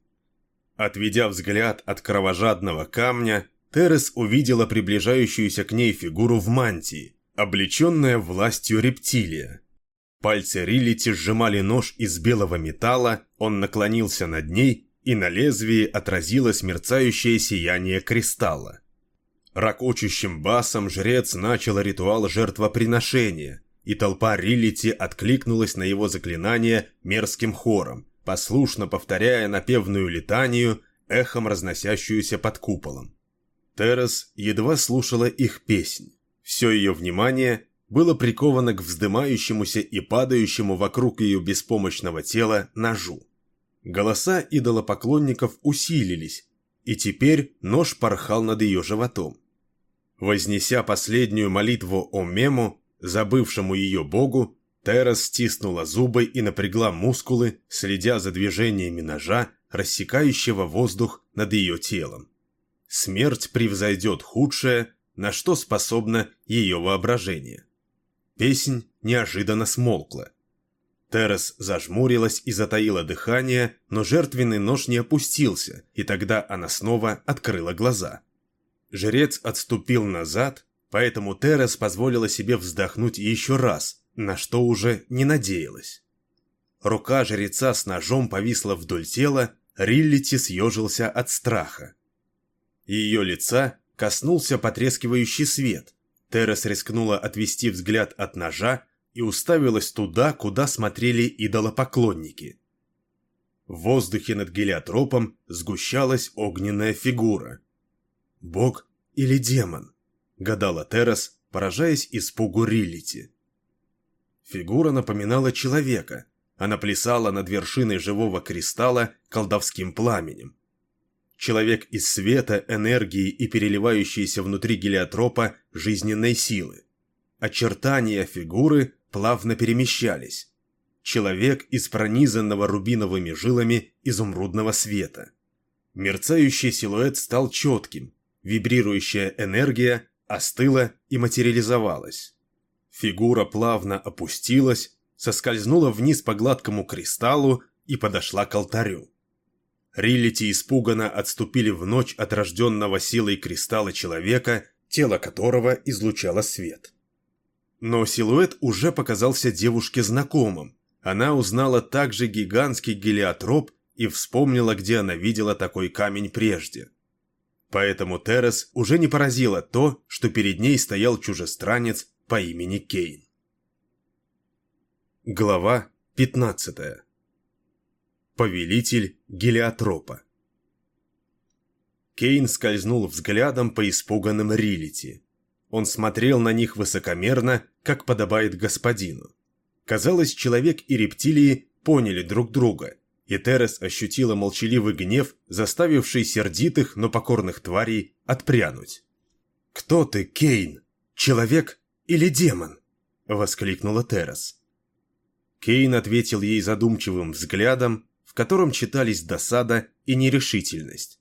Отведя взгляд от кровожадного камня, Терес увидела приближающуюся к ней фигуру в мантии, облеченная властью рептилия. Пальцы Риллити сжимали нож из белого металла, он наклонился над ней, и на лезвии отразилось мерцающее сияние кристалла. Рокочущим басом жрец начал ритуал жертвоприношения, и толпа Риллити откликнулась на его заклинание мерзким хором, послушно повторяя напевную летанию, эхом разносящуюся под куполом. Террас едва слушала их песнь. Все ее внимание было приковано к вздымающемуся и падающему вокруг ее беспомощного тела ножу. Голоса идолопоклонников усилились, и теперь нож порхал над ее животом. Вознеся последнюю молитву Омему, забывшему ее богу, Террас стиснула зубы и напрягла мускулы, следя за движениями ножа, рассекающего воздух над ее телом. Смерть превзойдет худшее, на что способно ее воображение. Песнь неожиданно смолкла. Террас зажмурилась и затаила дыхание, но жертвенный нож не опустился, и тогда она снова открыла глаза. Жрец отступил назад, поэтому Террас позволила себе вздохнуть еще раз, на что уже не надеялась. Рука жреца с ножом повисла вдоль тела, Риллити съежился от страха. Ее лица коснулся потрескивающий свет. Террас рискнула отвести взгляд от ножа и уставилась туда, куда смотрели идолопоклонники. В воздухе над гелиотропом сгущалась огненная фигура. «Бог или демон?» — гадала Террас, поражаясь испугу Риллити. Фигура напоминала человека. Она плясала над вершиной живого кристалла колдовским пламенем. Человек из света, энергии и переливающейся внутри гелиотропа жизненной силы. Очертания фигуры плавно перемещались. Человек из пронизанного рубиновыми жилами изумрудного света. Мерцающий силуэт стал четким, вибрирующая энергия остыла и материализовалась. Фигура плавно опустилась, соскользнула вниз по гладкому кристаллу и подошла к алтарю. Риллити испуганно отступили в ночь от рожденного силой кристалла человека, тело которого излучало свет. Но силуэт уже показался девушке знакомым. Она узнала также гигантский гелиотроп и вспомнила, где она видела такой камень прежде. Поэтому Террас уже не поразило то, что перед ней стоял чужестранец по имени Кейн. Глава 15. Повелитель гелиотропа. Кейн скользнул взглядом по испуганным Риллити. Он смотрел на них высокомерно, как подобает господину. Казалось, человек и рептилии поняли друг друга, и Террас ощутила молчаливый гнев, заставивший сердитых, но покорных тварей отпрянуть. «Кто ты, Кейн? Человек или демон?» — воскликнула Террас. Кейн ответил ей задумчивым взглядом, в котором читались досада и нерешительность.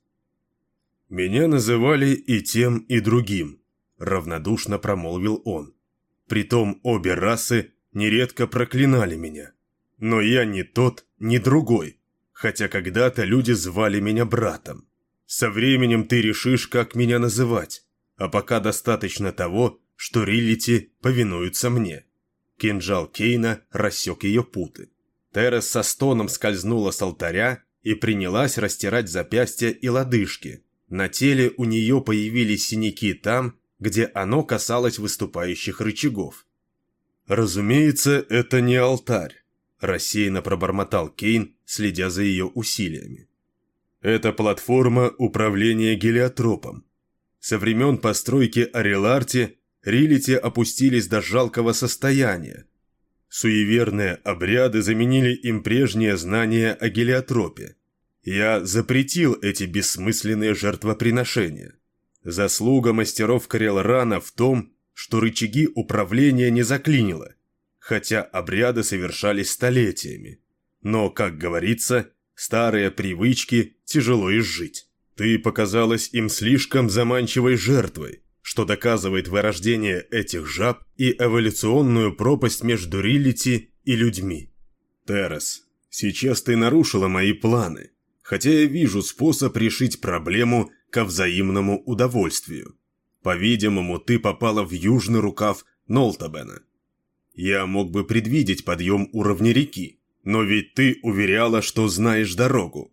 «Меня называли и тем, и другим», — равнодушно промолвил он. «Притом обе расы нередко проклинали меня. Но я ни тот, ни другой, хотя когда-то люди звали меня братом. Со временем ты решишь, как меня называть, а пока достаточно того, что Риллити повинуются мне». Кинжал Кейна рассек ее путы. Террас со стоном скользнула с алтаря и принялась растирать запястья и лодыжки. На теле у нее появились синяки там, где оно касалось выступающих рычагов. «Разумеется, это не алтарь», – рассеянно пробормотал Кейн, следя за ее усилиями. «Это платформа управления гелиотропом. Со времен постройки Ареларти Риллити опустились до жалкого состояния. Суеверные обряды заменили им прежние знания о гелиотропе. Я запретил эти бессмысленные жертвоприношения. Заслуга мастеров Карелрана в том, что рычаги управления не заклинило, хотя обряды совершались столетиями. Но, как говорится, старые привычки тяжело изжить. Ты показалась им слишком заманчивой жертвой, что доказывает вырождение этих жаб и эволюционную пропасть между Риллити и людьми. Террас, сейчас ты нарушила мои планы, хотя я вижу способ решить проблему ко взаимному удовольствию. По-видимому, ты попала в южный рукав Нолтабена. Я мог бы предвидеть подъем уровня реки, но ведь ты уверяла, что знаешь дорогу».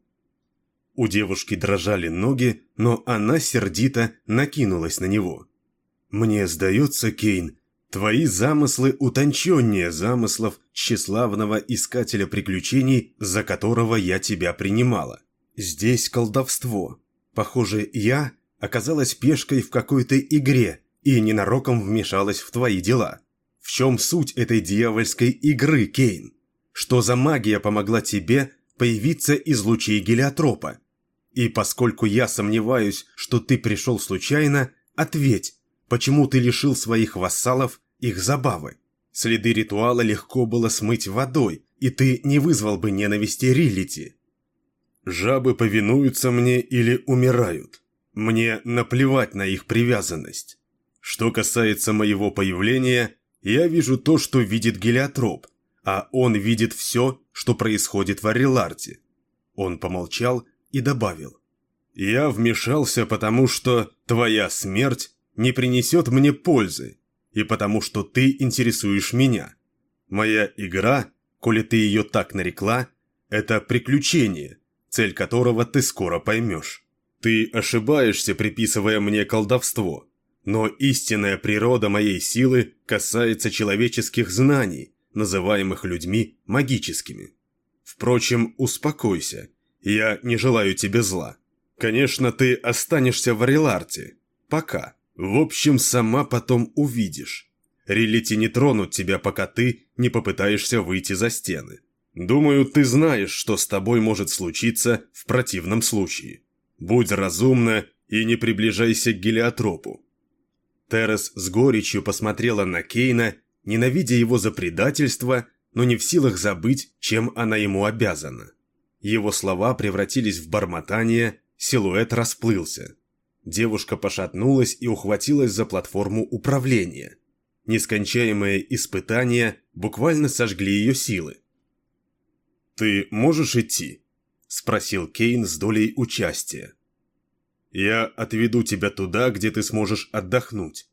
У девушки дрожали ноги, но она сердито накинулась на него. «Мне сдается, Кейн, твои замыслы утонченнее замыслов тщеславного искателя приключений, за которого я тебя принимала. Здесь колдовство. Похоже, я оказалась пешкой в какой-то игре и ненароком вмешалась в твои дела. В чем суть этой дьявольской игры, Кейн? Что за магия помогла тебе появиться из лучей гелиотропа? И поскольку я сомневаюсь, что ты пришел случайно, ответь, почему ты лишил своих вассалов их забавы? Следы ритуала легко было смыть водой, и ты не вызвал бы ненависти Риллити. Жабы повинуются мне или умирают. Мне наплевать на их привязанность. Что касается моего появления, я вижу то, что видит гелиотроп, а он видит все, что происходит в Арреларте. Он помолчал и добавил: «Я вмешался, потому что твоя смерть не принесет мне пользы, и потому что ты интересуешь меня. Моя игра, коли ты ее так нарекла, это приключение, цель которого ты скоро поймешь. Ты ошибаешься, приписывая мне колдовство, но истинная природа моей силы касается человеческих знаний, называемых людьми магическими. Впрочем, успокойся, я не желаю тебе зла. Конечно, ты останешься в Арреларте. Пока. В общем, сама потом увидишь. Риллити не тронут тебя, пока ты не попытаешься выйти за стены. Думаю, ты знаешь, что с тобой может случиться в противном случае. Будь разумна и не приближайся к гелиотропу». Терес с горечью посмотрела на Кейна, ненавидя его за предательство, но не в силах забыть, чем она ему обязана. Его слова превратились в бормотание, силуэт расплылся. Девушка пошатнулась и ухватилась за платформу управления. Нескончаемые испытания буквально сожгли ее силы. «Ты можешь идти?» – спросил Кейн с долей участия. «Я отведу тебя туда, где ты сможешь отдохнуть».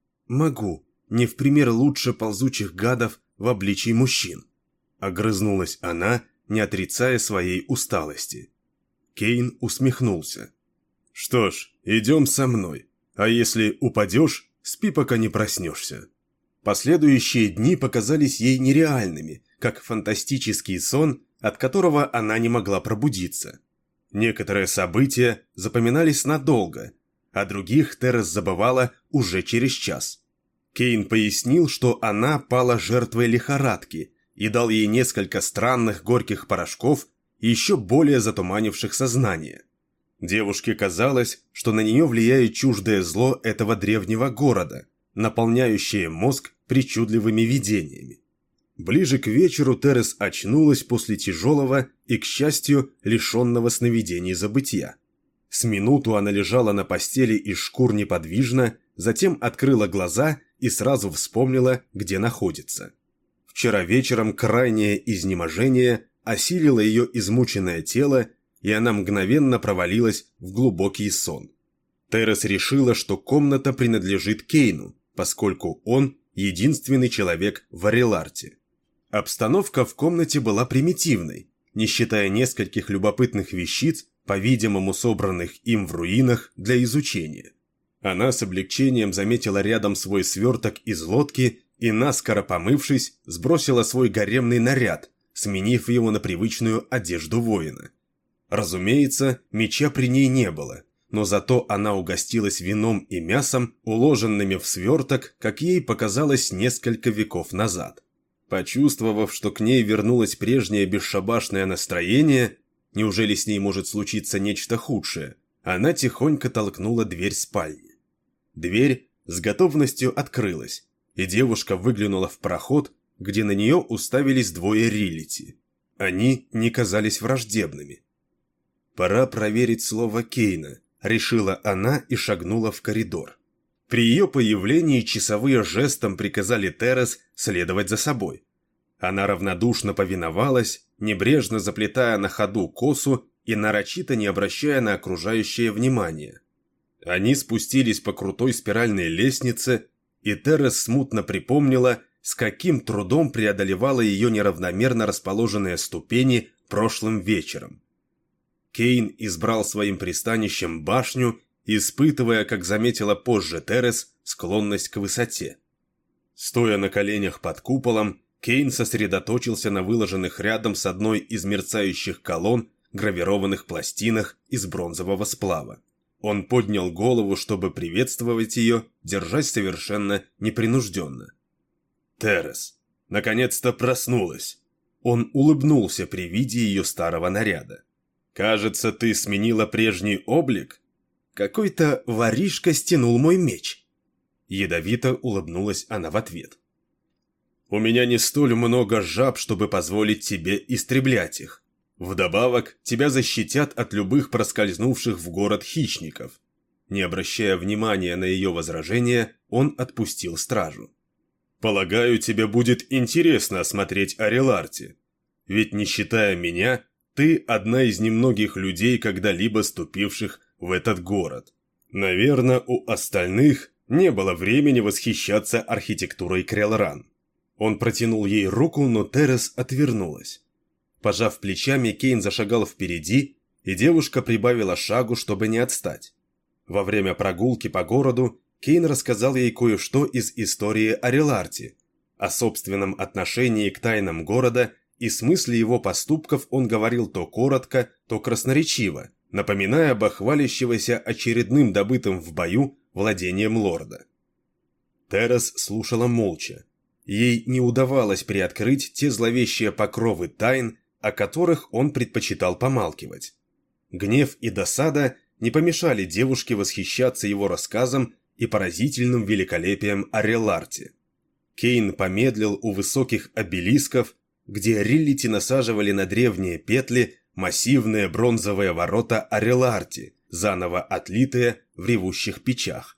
«Могу, не в пример лучше ползучих гадов в обличии мужчин», – огрызнулась она, не отрицая своей усталости. Кейн усмехнулся. «Что ж, идем со мной, а если упадешь, спи, пока не проснешься». Последующие дни показались ей нереальными, как фантастический сон, от которого она не могла пробудиться. Некоторые события запоминались надолго, а других Терес забывала уже через час. Кейн пояснил, что она пала жертвой лихорадки и дал ей несколько странных горьких порошков, еще более затуманивших сознание. Девушке казалось, что на нее влияет чуждое зло этого древнего города, наполняющее мозг причудливыми видениями. Ближе к вечеру Терес очнулась после тяжелого и, к счастью, лишенного сновидений забытья. С минуту она лежала на постели из шкур неподвижно, затем открыла глаза и сразу вспомнила, где находится. Вчера вечером крайнее изнеможение осилило ее измученное тело, и она мгновенно провалилась в глубокий сон. Терес решила, что комната принадлежит Кейну, поскольку он единственный человек в Арреларте. Обстановка в комнате была примитивной, не считая нескольких любопытных вещиц, по-видимому собранных им в руинах для изучения. Она с облегчением заметила рядом свой сверток из лодки и, наскоро помывшись, сбросила свой гаремный наряд, сменив его на привычную одежду воина. Разумеется, меча при ней не было, но зато она угостилась вином и мясом, уложенными в сверток, как ей показалось несколько веков назад. Почувствовав, что к ней вернулось прежнее бесшабашное настроение, неужели с ней может случиться нечто худшее, она тихонько толкнула дверь спальни. Дверь с готовностью открылась, и девушка выглянула в проход, где на нее уставились двое Риллити. Они не казались враждебными. «Пора проверить слово Кейна», — решила она и шагнула в коридор. При ее появлении часовые жестом приказали Терес следовать за собой. Она равнодушно повиновалась, небрежно заплетая на ходу косу и нарочито не обращая на окружающее внимание. Они спустились по крутой спиральной лестнице, и Терес смутно припомнила, с каким трудом преодолевала ее неравномерно расположенные ступени прошлым вечером. Кейн избрал своим пристанищем башню, испытывая, как заметила позже Терес, склонность к высоте. Стоя на коленях под куполом, Кейн сосредоточился на выложенных рядом с одной из мерцающих колонн гравированных пластинах из бронзового сплава. Он поднял голову, чтобы приветствовать ее, держась совершенно непринужденно. «Терес, наконец-то проснулась!» Он улыбнулся при виде ее старого наряда. «Кажется, ты сменила прежний облик?» «Какой-то воришка стянул мой меч!» Ядовито улыбнулась она в ответ. «У меня не столь много жаб, чтобы позволить тебе истреблять их. Вдобавок, тебя защитят от любых проскользнувших в город хищников». Не обращая внимания на ее возражения, он отпустил стражу. «Полагаю, тебе будет интересно осмотреть Ареларти. Ведь, не считая меня, ты одна из немногих людей, когда-либо ступивших в этот город. Наверное, у остальных не было времени восхищаться архитектурой Крелран». Он протянул ей руку, но Терес отвернулась. Пожав плечами, Кейн зашагал впереди, и девушка прибавила шагу, чтобы не отстать. Во время прогулки по городу Кейн рассказал ей кое-что из истории Ареларти. О собственном отношении к тайнам города и смысле его поступков он говорил то коротко, то красноречиво, напоминая бахвалящегося очередным добытым в бою владением лорда. Терес слушала молча. Ей не удавалось приоткрыть те зловещие покровы тайн, о которых он предпочитал помалкивать. Гнев и досада не помешали девушке восхищаться его рассказом и поразительным великолепием Ареларти. Кейн помедлил у высоких обелисков, где Риллити насаживали на древние петли массивные бронзовые ворота Ареларти, заново отлитые в ревущих печах.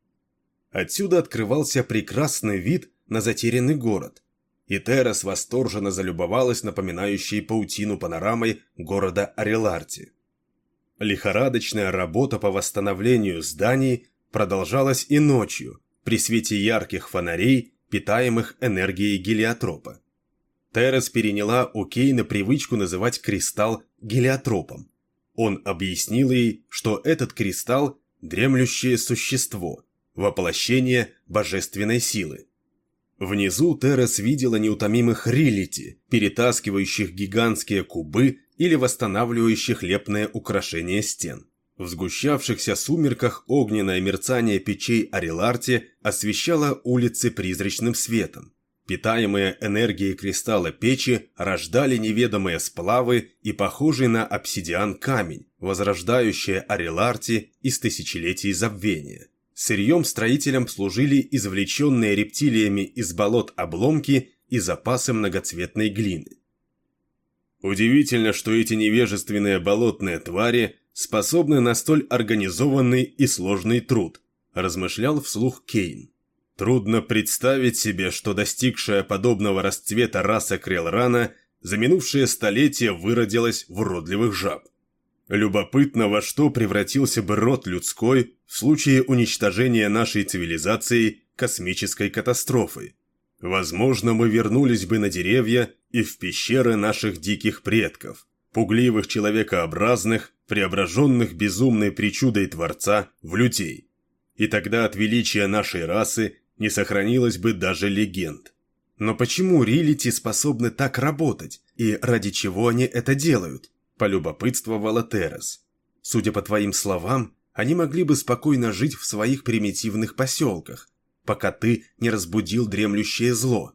Отсюда открывался прекрасный вид на затерянный город, и Терес восторженно залюбовалась напоминающей паутину панорамой города Ареларти. Лихорадочная работа по восстановлению зданий продолжалась и ночью, при свете ярких фонарей, питаемых энергией гелиотропа. Терес переняла у Кейна привычку называть кристалл гелиотропом. Он объяснил ей, что этот кристалл – дремлющее существо, воплощение божественной силы. Внизу Терес видела неутомимых Риллити, перетаскивающих гигантские кубы или восстанавливающих лепные украшения стен. В сгущавшихся сумерках огненное мерцание печей Ареларти освещало улицы призрачным светом. Питаемые энергией кристалла печи рождали неведомые сплавы и похожий на обсидиан камень, возрождающие Ареларти из тысячелетий забвения. Сырьем строителям служили извлеченные рептилиями из болот обломки и запасы многоцветной глины. Удивительно, что эти невежественные болотные твари способны на столь организованный и сложный труд, размышлял вслух Кейн. Трудно представить себе, что достигшая подобного расцвета раса Крелрана за минувшие столетия выродилась в уродливых жаб. Любопытно, во что превратился бы род людской в случае уничтожения нашей цивилизации космической катастрофой. Возможно, мы вернулись бы на деревья и в пещеры наших диких предков, пугливых человекообразных, преображенных безумной причудой Творца в людей. И тогда от величия нашей расы не сохранилось бы даже легенд. Но почему Риллити способны так работать, и ради чего они это делают? Полюбопытствовала Терес. Судя по твоим словам, они могли бы спокойно жить в своих примитивных поселках, пока ты не разбудил дремлющее зло.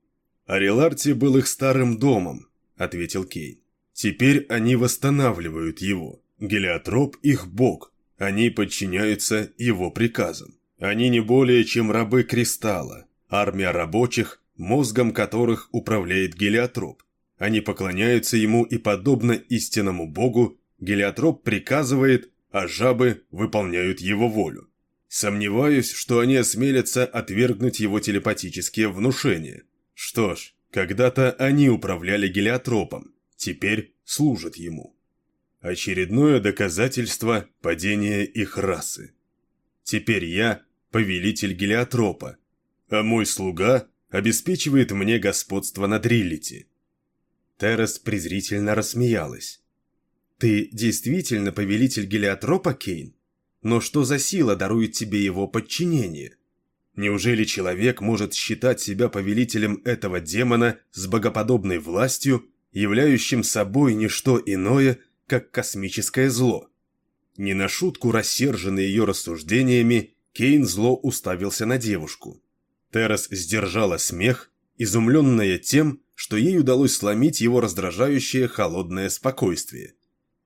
Ареларти был их старым домом, ответил Кейн. Теперь они восстанавливают его. Гелиотроп их бог. Они подчиняются его приказам. Они не более чем рабы кристалла, армия рабочих, мозгом которых управляет гелиотроп. Они поклоняются ему, и, подобно истинному богу, гелиотроп приказывает, а жабы выполняют его волю. Сомневаюсь, что они осмелятся отвергнуть его телепатические внушения. Что ж, когда-то они управляли гелиотропом, теперь служат ему. Очередное доказательство падения их расы. Теперь я повелитель гелиотропа, а мой слуга – обеспечивает мне господство над Риллити». Террас презрительно рассмеялась. «Ты действительно повелитель Гелиотропа, Кейн? Но что за сила дарует тебе его подчинение? Неужели человек может считать себя повелителем этого демона с богоподобной властью, являющим собой не что иное, как космическое зло?» Не на шутку рассерженный ее рассуждениями, Кейн зло уставился на девушку. Террас сдержала смех, изумленная тем, что ей удалось сломить его раздражающее холодное спокойствие.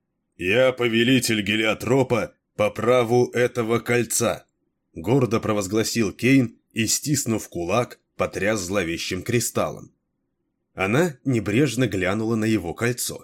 «Я повелитель Гелиотропа по праву этого кольца», — гордо провозгласил Кейн и, стиснув кулак, потряс зловещим кристаллом. Она небрежно глянула на его кольцо.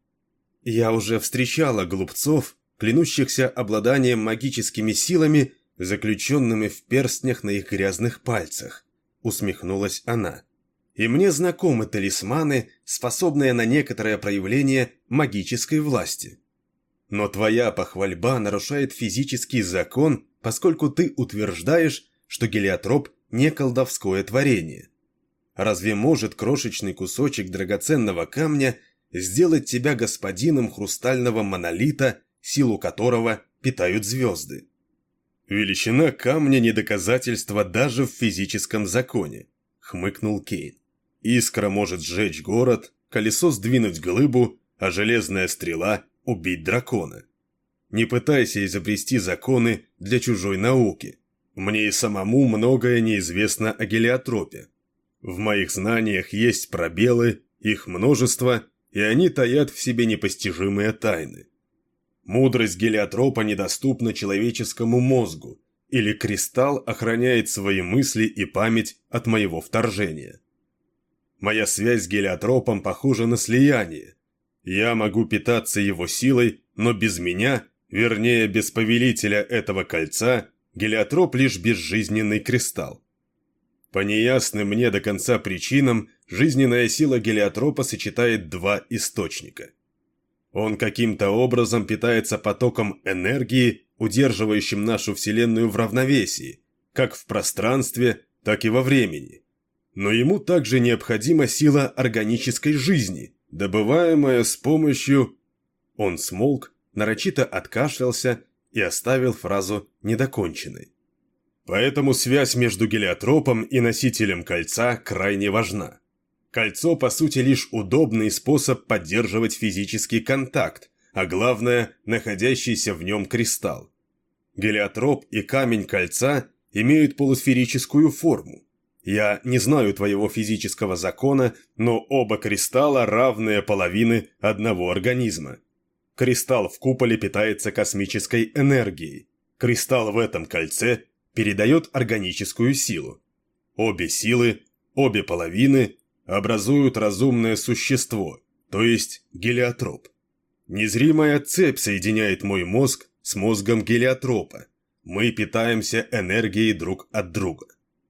«Я уже встречала глупцов, клянущихся обладанием магическими силами, заключенными в перстнях на их грязных пальцах», — усмехнулась она. «И мне знакомы талисманы, способные на некоторое проявление магической власти. Но твоя похвальба нарушает физический закон, поскольку ты утверждаешь, что гелиотроп не колдовское творение. Разве может крошечный кусочек драгоценного камня сделать тебя господином хрустального монолита, силу которого питают звезды?» «Величина камня не доказательство даже в физическом законе», — хмыкнул Кейн. «Искра может сжечь город, колесо сдвинуть глыбу, а железная стрела — убить дракона. Не пытайся изобрести законы для чужой науки. Мне и самому многое неизвестно о гелиотропе. В моих знаниях есть пробелы, их множество, и они таят в себе непостижимые тайны. Мудрость гелиотропа недоступна человеческому мозгу, или кристалл охраняет свои мысли и память от моего вторжения. Моя связь с гелиотропом похожа на слияние. Я могу питаться его силой, но без меня, вернее, без повелителя этого кольца, гелиотроп лишь безжизненный кристалл. По неясным мне до конца причинам, жизненная сила гелиотропа сочетает два источника. Он каким-то образом питается потоком энергии, удерживающим нашу Вселенную в равновесии, как в пространстве, так и во времени. Но ему также необходима сила органической жизни, добываемая с помощью... Он смолк, нарочито откашлялся и оставил фразу недоконченной. Поэтому связь между гелиотропом и носителем кольца крайне важна. Кольцо, по сути, лишь удобный способ поддерживать физический контакт, а главное, находящийся в нем кристалл. Гелиотроп и камень кольца имеют полусферическую форму. Я не знаю твоего физического закона, но оба кристалла равные половины одного организма. Кристалл в куполе питается космической энергией. Кристалл в этом кольце передает органическую силу. Обе силы, обе половины образуют разумное существо, то есть гелиотроп. Незримая цепь соединяет мой мозг с мозгом гелиотропа. Мы питаемся энергией друг от друга.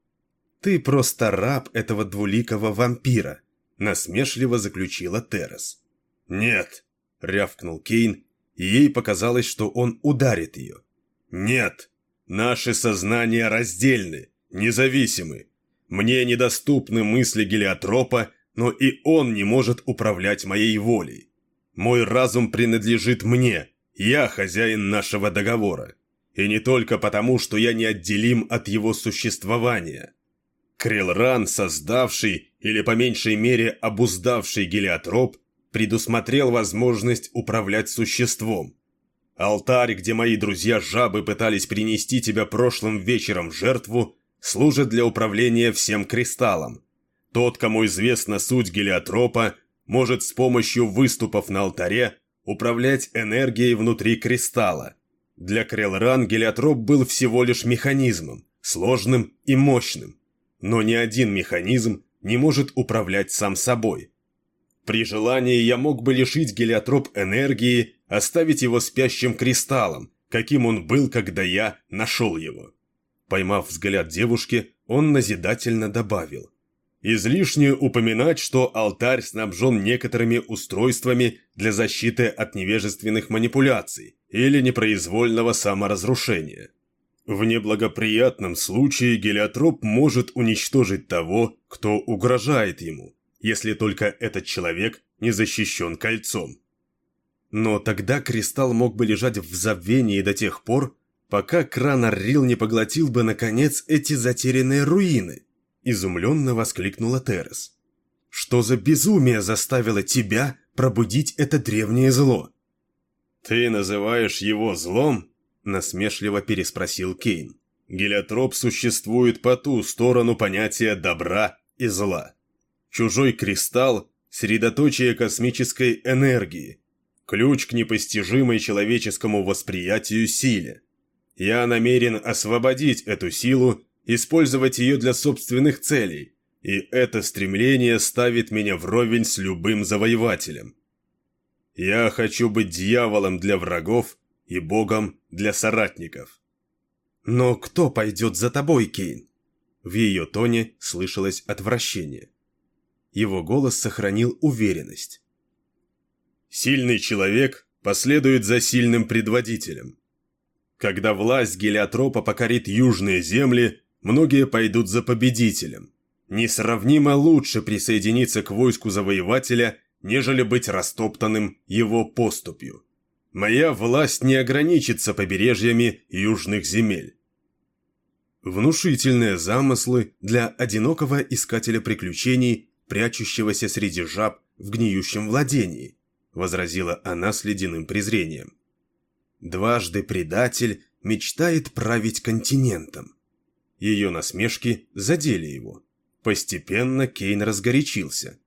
«Ты просто раб этого двуликого вампира», — насмешливо заключила Террас. «Нет», — рявкнул Кейн, и ей показалось, что он ударит ее. «Нет, наши сознания раздельны, независимы. Мне недоступны мысли гелиотропа, но и он не может управлять моей волей. Мой разум принадлежит мне, я хозяин нашего договора. И не только потому, что я неотделим от его существования. Крелран, создавший, или по меньшей мере обуздавший гелиотроп, предусмотрел возможность управлять существом. Алтарь, где мои друзья-жабы пытались принести тебя прошлым вечером в жертву, служит для управления всем кристаллом. Тот, кому известна суть гелиотропа, может с помощью выступов на алтаре управлять энергией внутри кристалла. Для Крелран гелиотроп был всего лишь механизмом, сложным и мощным. Но ни один механизм не может управлять сам собой. При желании я мог бы лишить гелиотроп энергии, оставить его спящим кристаллом, каким он был, когда я нашел его. Поймав взгляд девушки, он назидательно добавил. Излишне упоминать, что алтарь снабжен некоторыми устройствами для защиты от невежественных манипуляций или непроизвольного саморазрушения. В неблагоприятном случае гелиотроп может уничтожить того, кто угрожает ему, если только этот человек не защищен кольцом. Но тогда кристалл мог бы лежать в забвении до тех пор, пока Кранар-Рил не поглотил бы, наконец, эти затерянные руины, изумленно воскликнула Терес. Что за безумие заставило тебя пробудить это древнее зло? Ты называешь его злом? Насмешливо переспросил Кейн. Гелиотроп существует по ту сторону понятия добра и зла. Чужой кристалл – средоточие космической энергии, ключ к непостижимой человеческому восприятию силе. Я намерен освободить эту силу, использовать ее для собственных целей, и это стремление ставит меня вровень с любым завоевателем. Я хочу быть дьяволом для врагов и богом для соратников. Но кто пойдет за тобой, Кейн? В ее тоне слышалось отвращение. Его голос сохранил уверенность. Сильный человек последует за сильным предводителем. Когда власть гелиотропа покорит южные земли, многие пойдут за победителем. Несравнимо лучше присоединиться к войску завоевателя, нежели быть растоптанным его поступью. Моя власть не ограничится побережьями южных земель. Внушительные замыслы для одинокого искателя приключений, прячущегося среди жаб в гниющем владении, возразила она с ледяным презрением. Дважды предатель мечтает править континентом. Ее насмешки задели его. Постепенно Кейн разгорячился.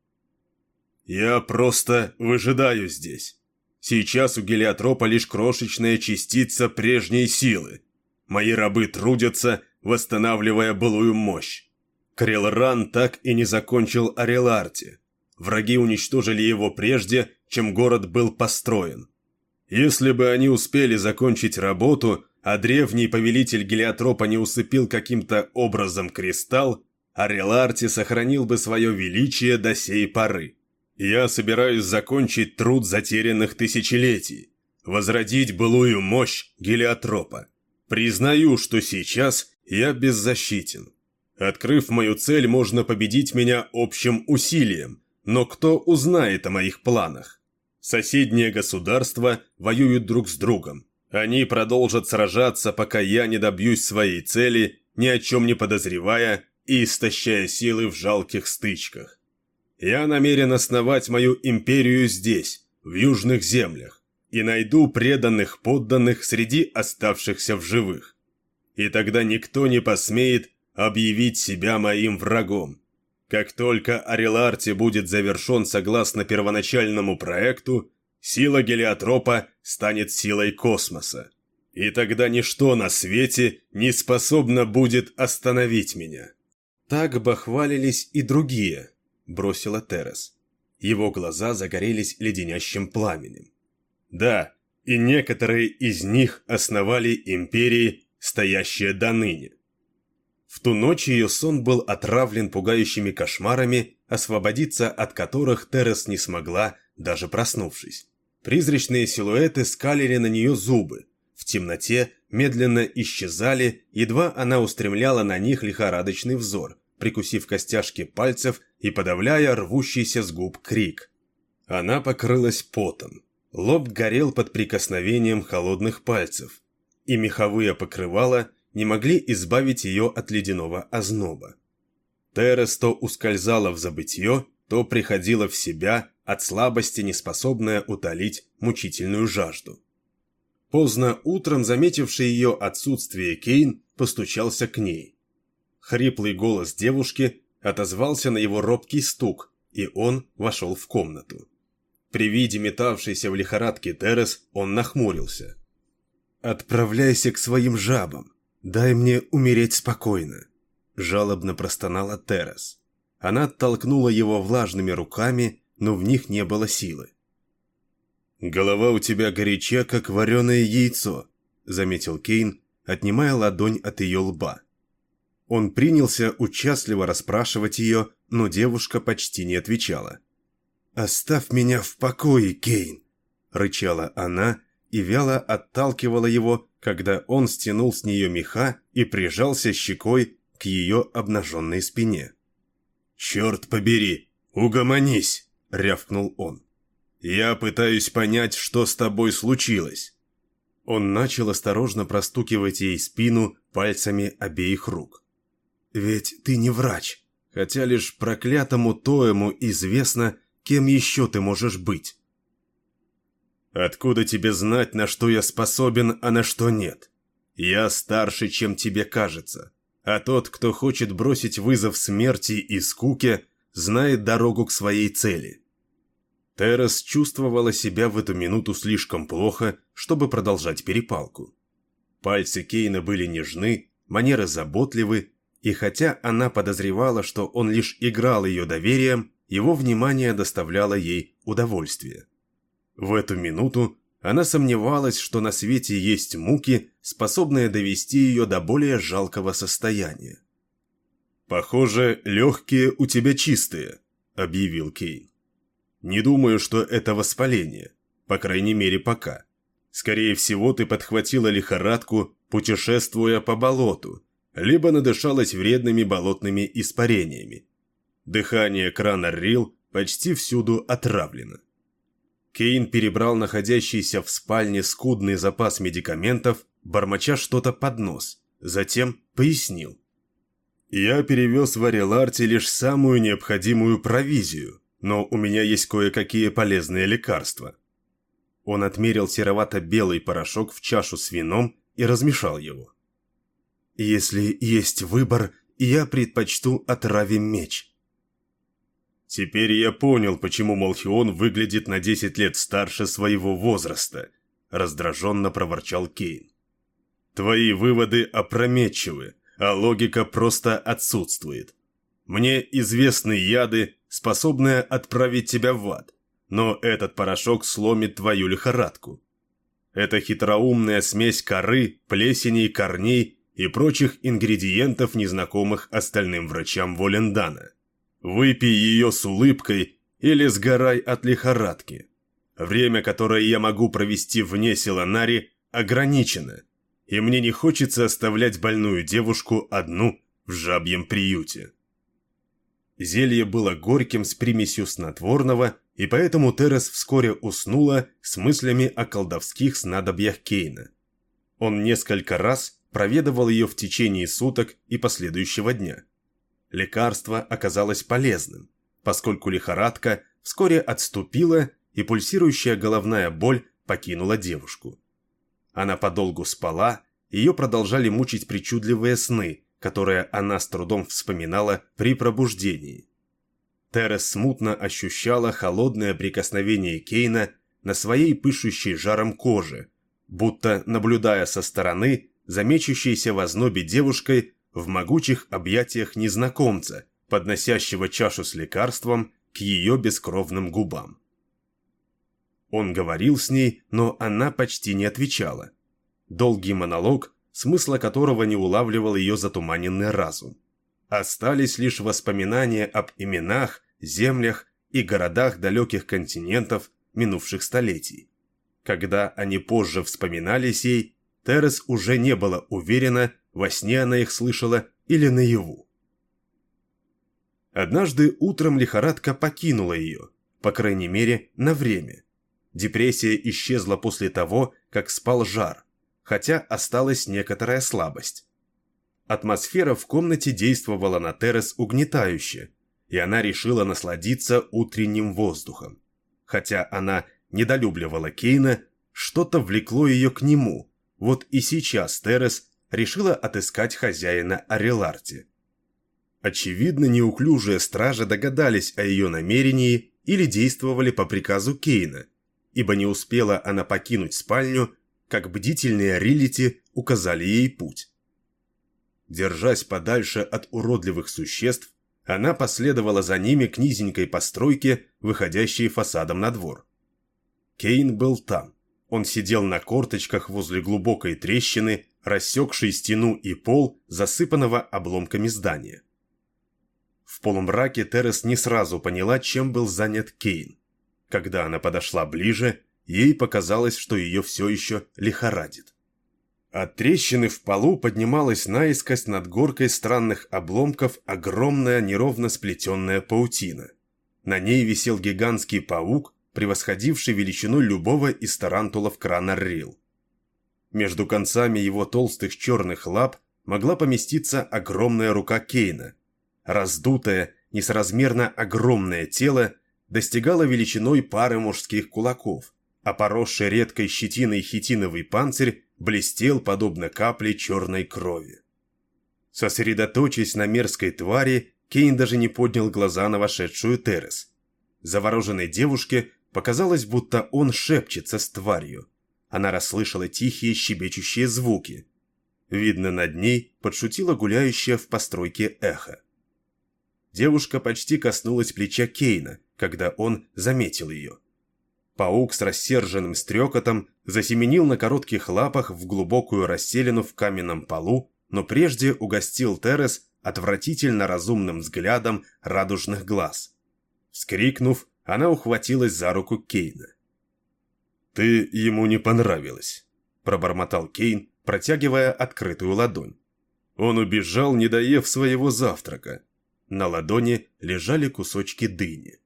«Я просто выжидаю здесь. Сейчас у гелиотропа лишь крошечная частица прежней силы. Мои рабы трудятся, восстанавливая былую мощь. Крелран так и не закончил Ареларти. Враги уничтожили его прежде, чем город был построен. Если бы они успели закончить работу, а древний повелитель гелиотропа не усыпил каким-то образом кристалл, Ареларти сохранил бы свое величие до сей поры. Я собираюсь закончить труд затерянных тысячелетий, возродить былую мощь гелиотропа. Признаю, что сейчас я беззащитен. Открыв мою цель, можно победить меня общим усилием, но кто узнает о моих планах? Соседние государства воюют друг с другом. Они продолжат сражаться, пока я не добьюсь своей цели, ни о чем не подозревая и истощая силы в жалких стычках. Я намерен основать мою империю здесь, в южных землях, и найду преданных подданных среди оставшихся в живых. И тогда никто не посмеет объявить себя моим врагом. Как только Ареларти будет завершен согласно первоначальному проекту, сила гелиотропа станет силой космоса. И тогда ничто на свете не способно будет остановить меня. Так бахвалились и другие, бросила Терес. Его глаза загорелись леденящим пламенем. Да, и некоторые из них основали империи, стоящие до ныне. В ту ночь ее сон был отравлен пугающими кошмарами, освободиться от которых Терес не смогла, даже проснувшись. Призрачные силуэты скалили на нее зубы, в темноте медленно исчезали, едва она устремляла на них лихорадочный взор, прикусив костяшки пальцев и подавляя рвущийся с губ крик. Она покрылась потом, лоб горел под прикосновением холодных пальцев, и меховые покрывала не могли избавить ее от ледяного озноба. Терес то ускользала в забытье, то приходила в себя от слабости, неспособная утолить мучительную жажду. Поздно утром, заметивший ее отсутствие, Кейн постучался к ней. Хриплый голос девушки отозвался на его робкий стук, и он вошел в комнату. При виде метавшейся в лихорадке Терес он нахмурился. «Отправляйся к своим жабам. Дай мне умереть спокойно», – жалобно простонала Терес. Она оттолкнула его влажными руками, но в них не было силы. «Голова у тебя горяча, как вареное яйцо», – заметил Кейн, отнимая ладонь от ее лба. Он принялся участливо расспрашивать ее, но девушка почти не отвечала. «Оставь меня в покое, Кейн!» – рычала она и вяло отталкивала его, когда он стянул с нее меха и прижался щекой к ее обнаженной спине. «Черт побери, угомонись!» — рявкнул он. «Я пытаюсь понять, что с тобой случилось». Он начал осторожно простукивать ей спину пальцами обеих рук. «Ведь ты не врач, хотя лишь проклятому Тоему известно, кем еще ты можешь быть». «Откуда тебе знать, на что я способен, а на что нет? Я старше, чем тебе кажется, а тот, кто хочет бросить вызов смерти и скуке, знает дорогу к своей цели». Террес чувствовала себя в эту минуту слишком плохо, чтобы продолжать перепалку. Пальцы Кейна были нежны, манеры заботливы, и хотя она подозревала, что он лишь играл ее доверием, его внимание доставляло ей удовольствие. В эту минуту она сомневалась, что на свете есть муки, способные довести ее до более жалкого состояния. «Похоже, легкие у тебя чистые», — объявил Кейн. «Не думаю, что это воспаление, по крайней мере пока. Скорее всего, ты подхватила лихорадку, путешествуя по болоту, либо надышалась вредными болотными испарениями. Дыхание крана Рил почти всюду отравлено». Кейн перебрал находящийся в спальне скудный запас медикаментов, бормоча что-то под нос, затем пояснил. «Я перевез в Ареларте лишь самую необходимую провизию, но у меня есть кое-какие полезные лекарства». Он отмерил серовато-белый порошок в чашу с вином и размешал его. «Если есть выбор, я предпочту отраве меч». «Теперь я понял, почему Малхион выглядит на 10 лет старше своего возраста», — раздраженно проворчал Кейн. «Твои выводы опрометчивы, а логика просто отсутствует. Мне известны яды, способные отправить тебя в ад, но этот порошок сломит твою лихорадку. Это хитроумная смесь коры, плесени, корней и прочих ингредиентов, незнакомых остальным врачам Волендана. Выпей ее с улыбкой или сгорай от лихорадки. Время, которое я могу провести вне Силанари, ограничено, и мне не хочется оставлять больную девушку одну в жабьем приюте». Зелье было горьким с примесью снотворного, и поэтому Террес вскоре уснула с мыслями о колдовских снадобьях Кейна. Он несколько раз проведывал ее в течение суток и последующего дня. Лекарство оказалось полезным, поскольку лихорадка вскоре отступила, и пульсирующая головная боль покинула девушку. Она подолгу спала, ее продолжали мучить причудливые сны, которые она с трудом вспоминала при пробуждении. Террес смутно ощущала холодное прикосновение Кейна на своей пышущей жаром коже, будто наблюдая со стороны за мечущейся в ознобе девушкой в могучих объятиях незнакомца, подносящего чашу с лекарством к ее бескровным губам. Он говорил с ней, но она почти не отвечала. Долгий монолог, смысла которого не улавливал ее затуманенный разум. Остались лишь воспоминания об именах, землях и городах далеких континентов минувших столетий. Когда они позже вспоминались ей, Террес уже не была уверена, во сне она их слышала или наяву. Однажды утром лихорадка покинула ее, по крайней мере, на время. Депрессия исчезла после того, как спал жар, хотя осталась некоторая слабость. Атмосфера в комнате действовала на Террес угнетающе, и она решила насладиться утренним воздухом. Хотя она недолюбливала Кейна, что-то влекло ее к нему, вот и сейчас Террес решила отыскать хозяина Ареларте. Очевидно, неуклюжие стражи догадались о ее намерении или действовали по приказу Кейна, ибо не успела она покинуть спальню, как бдительные Риллити указали ей путь. Держась подальше от уродливых существ, она последовала за ними к низенькой постройке, выходящей фасадом на двор. Кейн был там. Он сидел на корточках возле глубокой трещины, рассекшей стену и пол, засыпанного обломками здания. В полумраке Террес не сразу поняла, чем был занят Кейн. Когда она подошла ближе, ей показалось, что ее все еще лихорадит. От трещины в полу поднималась наискось над горкой странных обломков огромная неровно сплетенная паутина. На ней висел гигантский паук, превосходивший величиной любого из тарантулов крана Рил. Между концами его толстых черных лап могла поместиться огромная рука Кейна. Раздутое, несоразмерно огромное тело достигало величиной пары мужских кулаков, а поросший редкой щетиной хитиновый панцирь блестел подобно капле черной крови. Сосредоточившись на мерзкой твари, Кейн даже не поднял глаза на вошедшую Терес. Завороженной девушке показалось, будто он шепчется с тварью. Она расслышала тихие щебечущие звуки. Видно, над ней подшутила гуляющая в постройке эхо. Девушка почти коснулась плеча Кейна, когда он заметил ее. Паук с рассерженным стрекотом засеменил на коротких лапах в глубокую расселину в каменном полу, но прежде угостил Терес отвратительно разумным взглядом радужных глаз. Вскрикнув, она ухватилась за руку Кейна. «Ты ему не понравилась», – пробормотал Кейн, протягивая открытую ладонь. Он убежал, не доев своего завтрака. На ладони лежали кусочки дыни.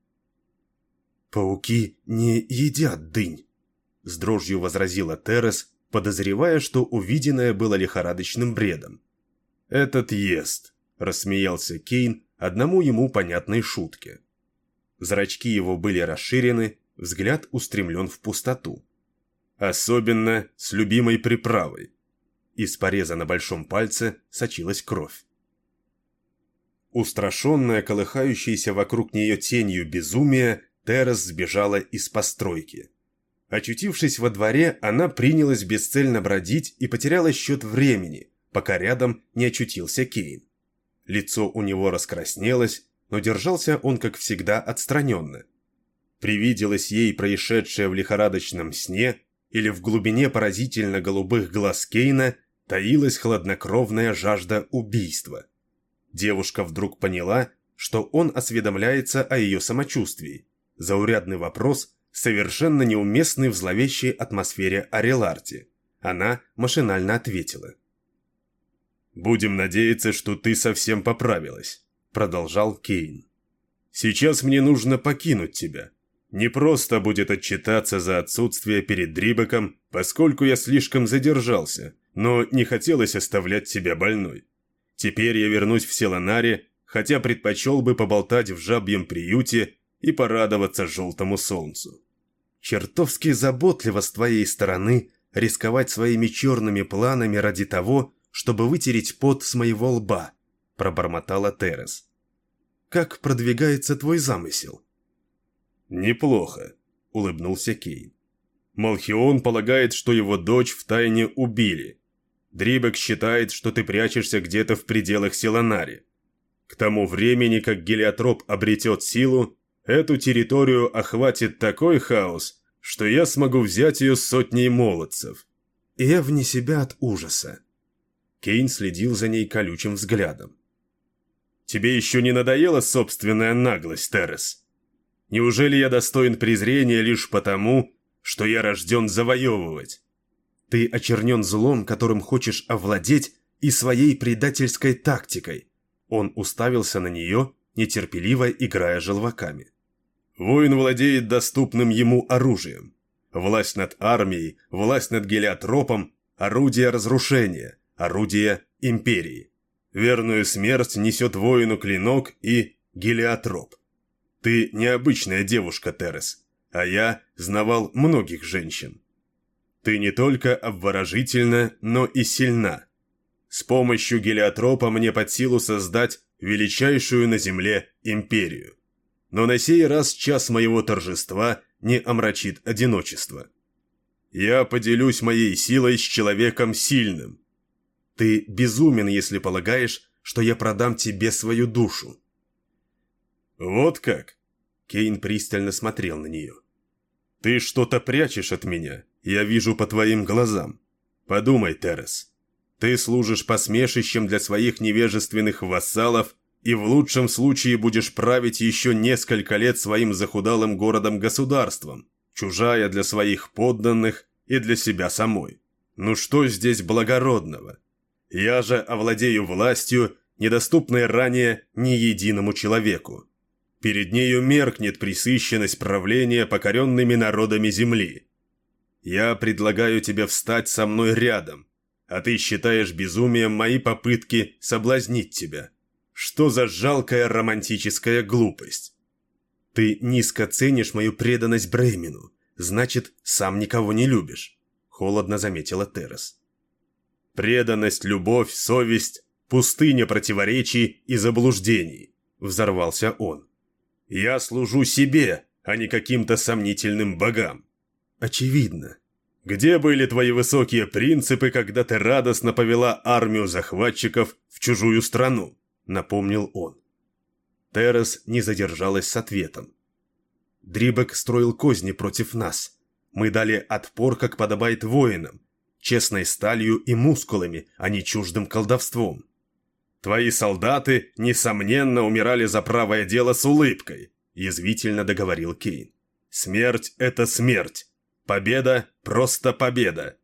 «Пауки не едят дынь», – с дрожью возразила Терес, подозревая, что увиденное было лихорадочным бредом. «Этот ест», – рассмеялся Кейн одному ему понятной шутке. Зрачки его были расширены, взгляд устремлен в пустоту. «Особенно с любимой приправой». Из пореза на большом пальце сочилась кровь. Устрашенная, колыхающаяся вокруг нее тенью безумия, Терес сбежала из постройки. Очутившись во дворе, она принялась бесцельно бродить и потеряла счет времени, пока рядом не очутился Кейн. Лицо у него раскраснелось, но держался он, как всегда, отстраненно. Привиделось ей происшедшее в лихорадочном сне, или в глубине поразительно голубых глаз Кейна таилась хладнокровная жажда убийства. Девушка вдруг поняла, что он осведомляется о ее самочувствии. Заурядный вопрос, совершенно неуместный в зловещей атмосфере Ареларти. Она машинально ответила. «Будем надеяться, что ты совсем поправилась», — продолжал Кейн. «Сейчас мне нужно покинуть тебя. Не просто будет отчитаться за отсутствие перед Дрибеком, поскольку я слишком задержался, но не хотелось оставлять тебя больной. Теперь я вернусь в Селанаре, хотя предпочел бы поболтать в жабьем приюте и порадоваться желтому солнцу. Чертовски заботливо с твоей стороны рисковать своими черными планами ради того, чтобы вытереть пот с моего лба», – пробормотала Терес. «Как продвигается твой замысел?» «Неплохо», – улыбнулся Кейн. «Малхион полагает, что его дочь втайне убили. Дрибек считает, что ты прячешься где-то в пределах Селанари. К тому времени, как Гелиотроп обретет силу, эту территорию охватит такой хаос, что я смогу взять ее сотней молодцев». И я вне себя от ужаса. Кейн следил за ней колючим взглядом. «Тебе еще не надоела собственная наглость, Терес? Неужели я достоин презрения лишь потому, что я рожден завоевывать? Ты очернен злом, которым хочешь овладеть, и своей предательской тактикой». Он уставился на нее, нетерпеливо играя желваками. «Воин владеет доступным ему оружием. Власть над армией, власть над Гелиотропом, орудие разрушения, орудие империи. Верную смерть несет воину клинок и Гелиотроп. Ты необычная девушка, Терес, а я знавал многих женщин. Ты не только обворожительна, но и сильна. С помощью Гелиотропа мне под силу создать величайшую на земле империю. Но на сей раз час моего торжества не омрачит одиночество. Я поделюсь моей силой с человеком сильным. Ты безумен, если полагаешь, что я продам тебе свою душу». «Вот как?» Кейн пристально смотрел на нее. «Ты что-то прячешь от меня, я вижу по твоим глазам. Подумай, Терес. Ты служишь посмешищем для своих невежественных вассалов и в лучшем случае будешь править еще несколько лет своим захудалым городом-государством, чужая для своих подданных и для себя самой. Ну что здесь благородного? Я же овладею властью, недоступной ранее ни единому человеку. Перед нею меркнет пресыщенность правления покоренными народами земли. Я предлагаю тебе встать со мной рядом, а ты считаешь безумием мои попытки соблазнить тебя. Что за жалкая романтическая глупость? Ты низко ценишь мою преданность Бреймину, значит, сам никого не любишь, холодно заметила Террас. Преданность, любовь, совесть, пустыня противоречий и заблуждений, взорвался он. Я служу себе, а не каким-то сомнительным богам. Очевидно. Где были твои высокие принципы, когда ты радостно повела армию захватчиков в чужую страну? Напомнил он. Террас не задержалась с ответом. Дрибек строил козни против нас. Мы дали отпор, как подобает воинам, честной сталью и мускулами, а не чуждым колдовством. Твои солдаты, несомненно, умирали за правое дело с улыбкой, язвительно договорил Кейн. Смерть – это смерть. Победа – просто победа.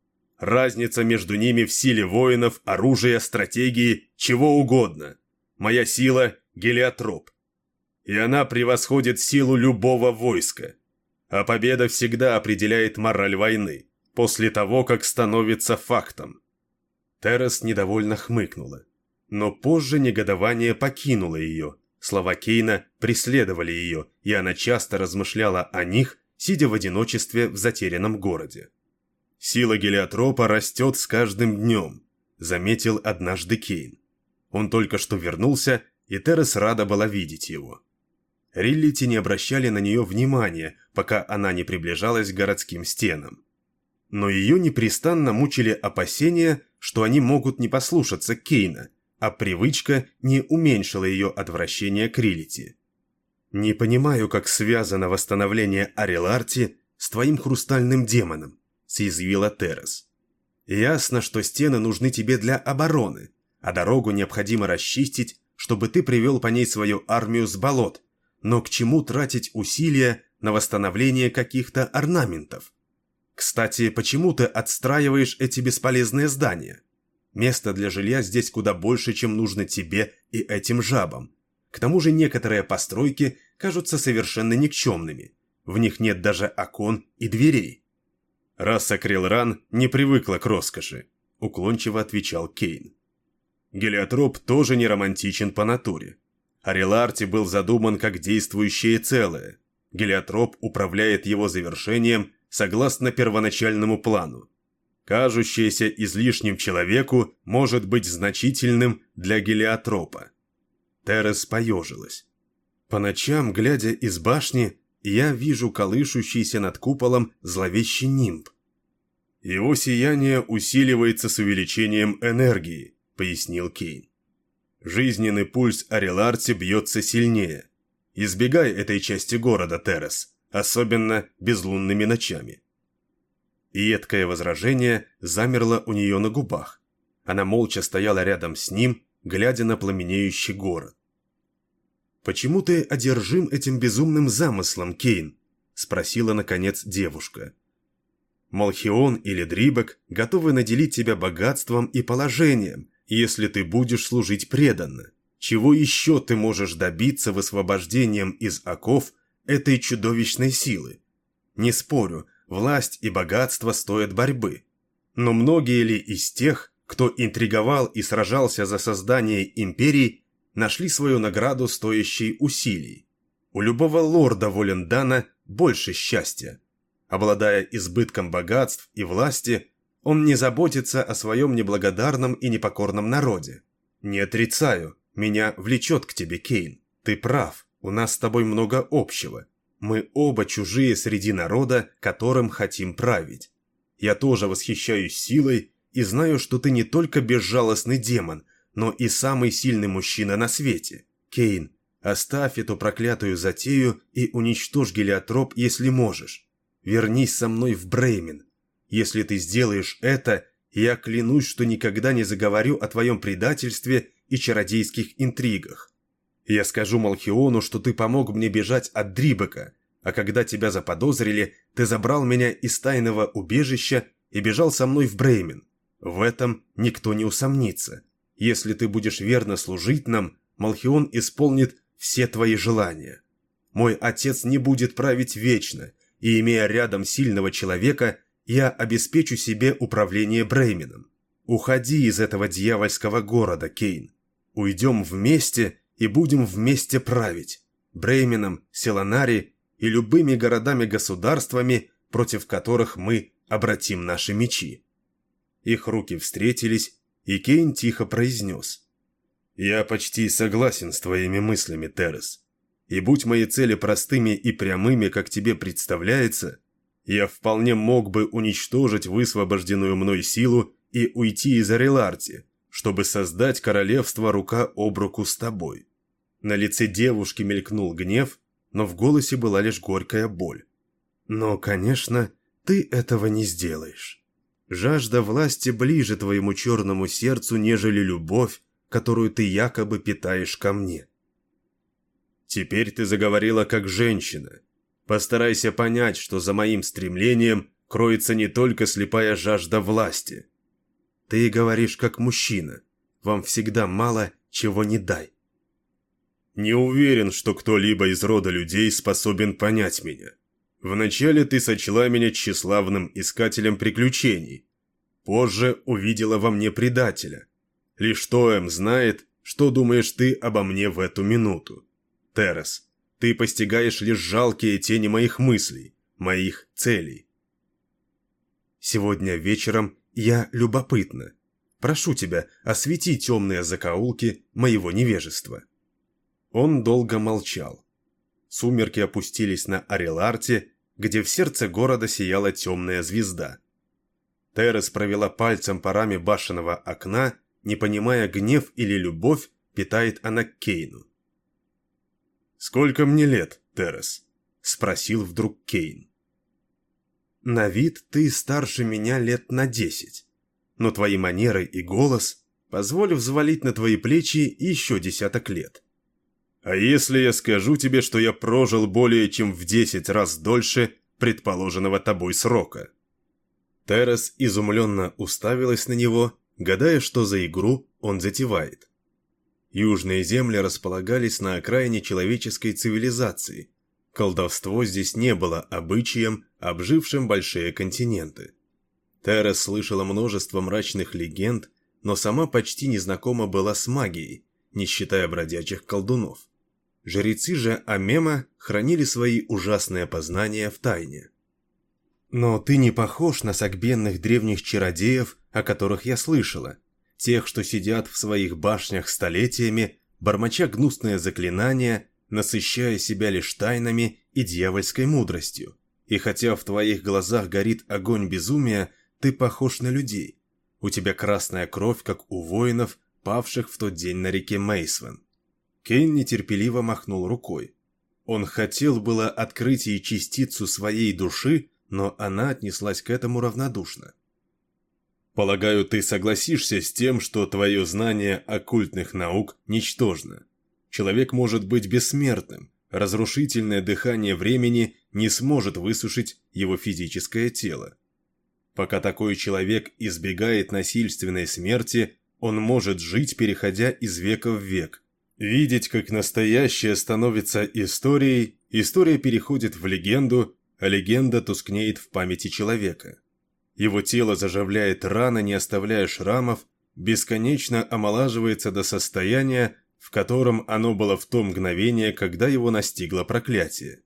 Разница между ними в силе воинов, оружия, стратегии, чего угодно. Моя сила – гелиотроп. И она превосходит силу любого войска. А победа всегда определяет мораль войны, после того, как становится фактом. Террас недовольно хмыкнула. Но позже негодование покинуло ее. Слова Кейна преследовали ее, и она часто размышляла о них, сидя в одиночестве в затерянном городе. «Сила гелиотропа растет с каждым днем», — заметил однажды Кейн. Он только что вернулся, и Террас рада была видеть его. Риллити не обращали на нее внимания, пока она не приближалась к городским стенам. Но ее непрестанно мучили опасения, что они могут не послушаться Кейна, а привычка не уменьшила ее отвращение к Риллити. «Не понимаю, как связано восстановление Ариларти с твоим хрустальным демоном», — съязвила Террас. «Ясно, что стены нужны тебе для обороны, а дорогу необходимо расчистить, чтобы ты привел по ней свою армию с болот. Но к чему тратить усилия на восстановление каких-то орнаментов? Кстати, почему ты отстраиваешь эти бесполезные здания? Места для жилья здесь куда больше, чем нужно тебе и этим жабам. К тому же некоторые постройки кажутся совершенно никчемными. В них нет даже окон и дверей». «Раса Крилран не привыкла к роскоши», — уклончиво отвечал Кейн. «Гелиотроп тоже не романтичен по натуре. Ариларти был задуман как действующее целое. Гелиотроп управляет его завершением согласно первоначальному плану. Кажущееся излишним человеку может быть значительным для гелиотропа». Террас поежилась. «По ночам, глядя из башни, я вижу колышущийся над куполом зловещий нимб. Его сияние усиливается с увеличением энергии», — пояснил Кейн. «Жизненный пульс Ариларти бьется сильнее. Избегай этой части города, Террас, особенно безлунными ночами». Едкое возражение замерло у нее на губах. Она молча стояла рядом с ним, глядя на пламенеющий город. «Почему ты одержим этим безумным замыслом, Кейн?» — спросила, наконец, девушка. «Малхион или Дрибек готовы наделить тебя богатством и положением, если ты будешь служить преданно. Чего еще ты можешь добиться высвобождением из оков этой чудовищной силы? Не спорю, власть и богатство стоят борьбы. Но многие ли из тех, кто интриговал и сражался за создание империй, нашли свою награду, стоящей усилий? У любого лорда Волендана больше счастья. Обладая избытком богатств и власти, он не заботится о своем неблагодарном и непокорном народе. Не отрицаю, меня влечет к тебе, Кейн. Ты прав, у нас с тобой много общего. Мы оба чужие среди народа, которым хотим править. Я тоже восхищаюсь силой и знаю, что ты не только безжалостный демон, но и самый сильный мужчина на свете. Кейн, оставь эту проклятую затею и уничтожь гелиотроп, если можешь. Вернись со мной в Бреймен. Если ты сделаешь это, я клянусь, что никогда не заговорю о твоем предательстве и чародейских интригах. Я скажу Малхиону, что ты помог мне бежать от Дрибека, а когда тебя заподозрили, ты забрал меня из тайного убежища и бежал со мной в Бреймен. В этом никто не усомнится. Если ты будешь верно служить нам, Малхион исполнит все твои желания. Мой отец не будет править вечно, и, имея рядом сильного человека, я обеспечу себе управление Брейменом. Уходи из этого дьявольского города, Кейн. Уйдем вместе и будем вместе править. Брейменом, Селанари и любыми городами-государствами, против которых мы обратим наши мечи». Их руки встретились, и Кейн тихо произнес: «Я почти согласен с твоими мыслями, Террес. И будь мои цели простыми и прямыми, как тебе представляется, я вполне мог бы уничтожить высвобожденную мной силу и уйти из Ареларти, чтобы создать королевство рука об руку с тобой». На лице девушки мелькнул гнев, но в голосе была лишь горькая боль. «Но, конечно, ты этого не сделаешь. Жажда власти ближе твоему черному сердцу, нежели любовь, которую ты якобы питаешь ко мне». «Теперь ты заговорила как женщина. Постарайся понять, что за моим стремлением кроется не только слепая жажда власти». «Ты говоришь как мужчина. Вам всегда мало, чего не дай». «Не уверен, что кто-либо из рода людей способен понять меня. Вначале ты сочла меня тщеславным искателем приключений. Позже увидела во мне предателя. Лишь Тоэм знает, что думаешь ты обо мне в эту минуту. Террес, ты постигаешь лишь жалкие тени моих мыслей, моих целей». «Сегодня вечером я любопытна. Прошу тебя, освети темные закоулки моего невежества». Он долго молчал. Сумерки опустились на Ареларте, где в сердце города сияла темная звезда. Террес провела пальцем по раме башенного окна, не понимая, гнев или любовь питает она к Кейну. «Сколько мне лет, Террес?» – спросил вдруг Кейн. «На вид ты старше меня лет на 10, но твои манеры и голос позволят взвалить на твои плечи еще 10 лет». «А если я скажу тебе, что я прожил более чем в 10 раз дольше предположенного тобой срока?» Террес изумленно уставилась на него, гадая, что за игру он затевает. Южные земли располагались на окраине человеческой цивилизации. Колдовство здесь не было обычаем, обжившим большие континенты. Террес слышала множество мрачных легенд, но сама почти не знакома была с магией, не считая бродячих колдунов. Жрецы же Амема хранили свои ужасные познания в тайне. «Но ты не похож на сагбенных древних чародеев, о которых я слышала, тех, что сидят в своих башнях столетиями, бормоча гнусные заклинания, насыщая себя лишь тайнами и дьявольской мудростью. И хотя в твоих глазах горит огонь безумия, ты похож на людей. У тебя красная кровь, как у воинов, павших в тот день на реке Мейсвен». Кейн нетерпеливо махнул рукой. Он хотел было открыть ей частицу своей души, но она отнеслась к этому равнодушно. «Полагаю, ты согласишься с тем, что твое знание оккультных наук ничтожно. Человек может быть бессмертным, разрушительное дыхание времени не сможет высушить его физическое тело. Пока такой человек избегает насильственной смерти, он может жить, переходя из века в век. Видеть, как настоящее становится историей, история переходит в легенду, а легенда тускнеет в памяти человека. Его тело заживляет рано, не оставляя шрамов, бесконечно омолаживается до состояния, в котором оно было в то мгновение, когда его настигло проклятие.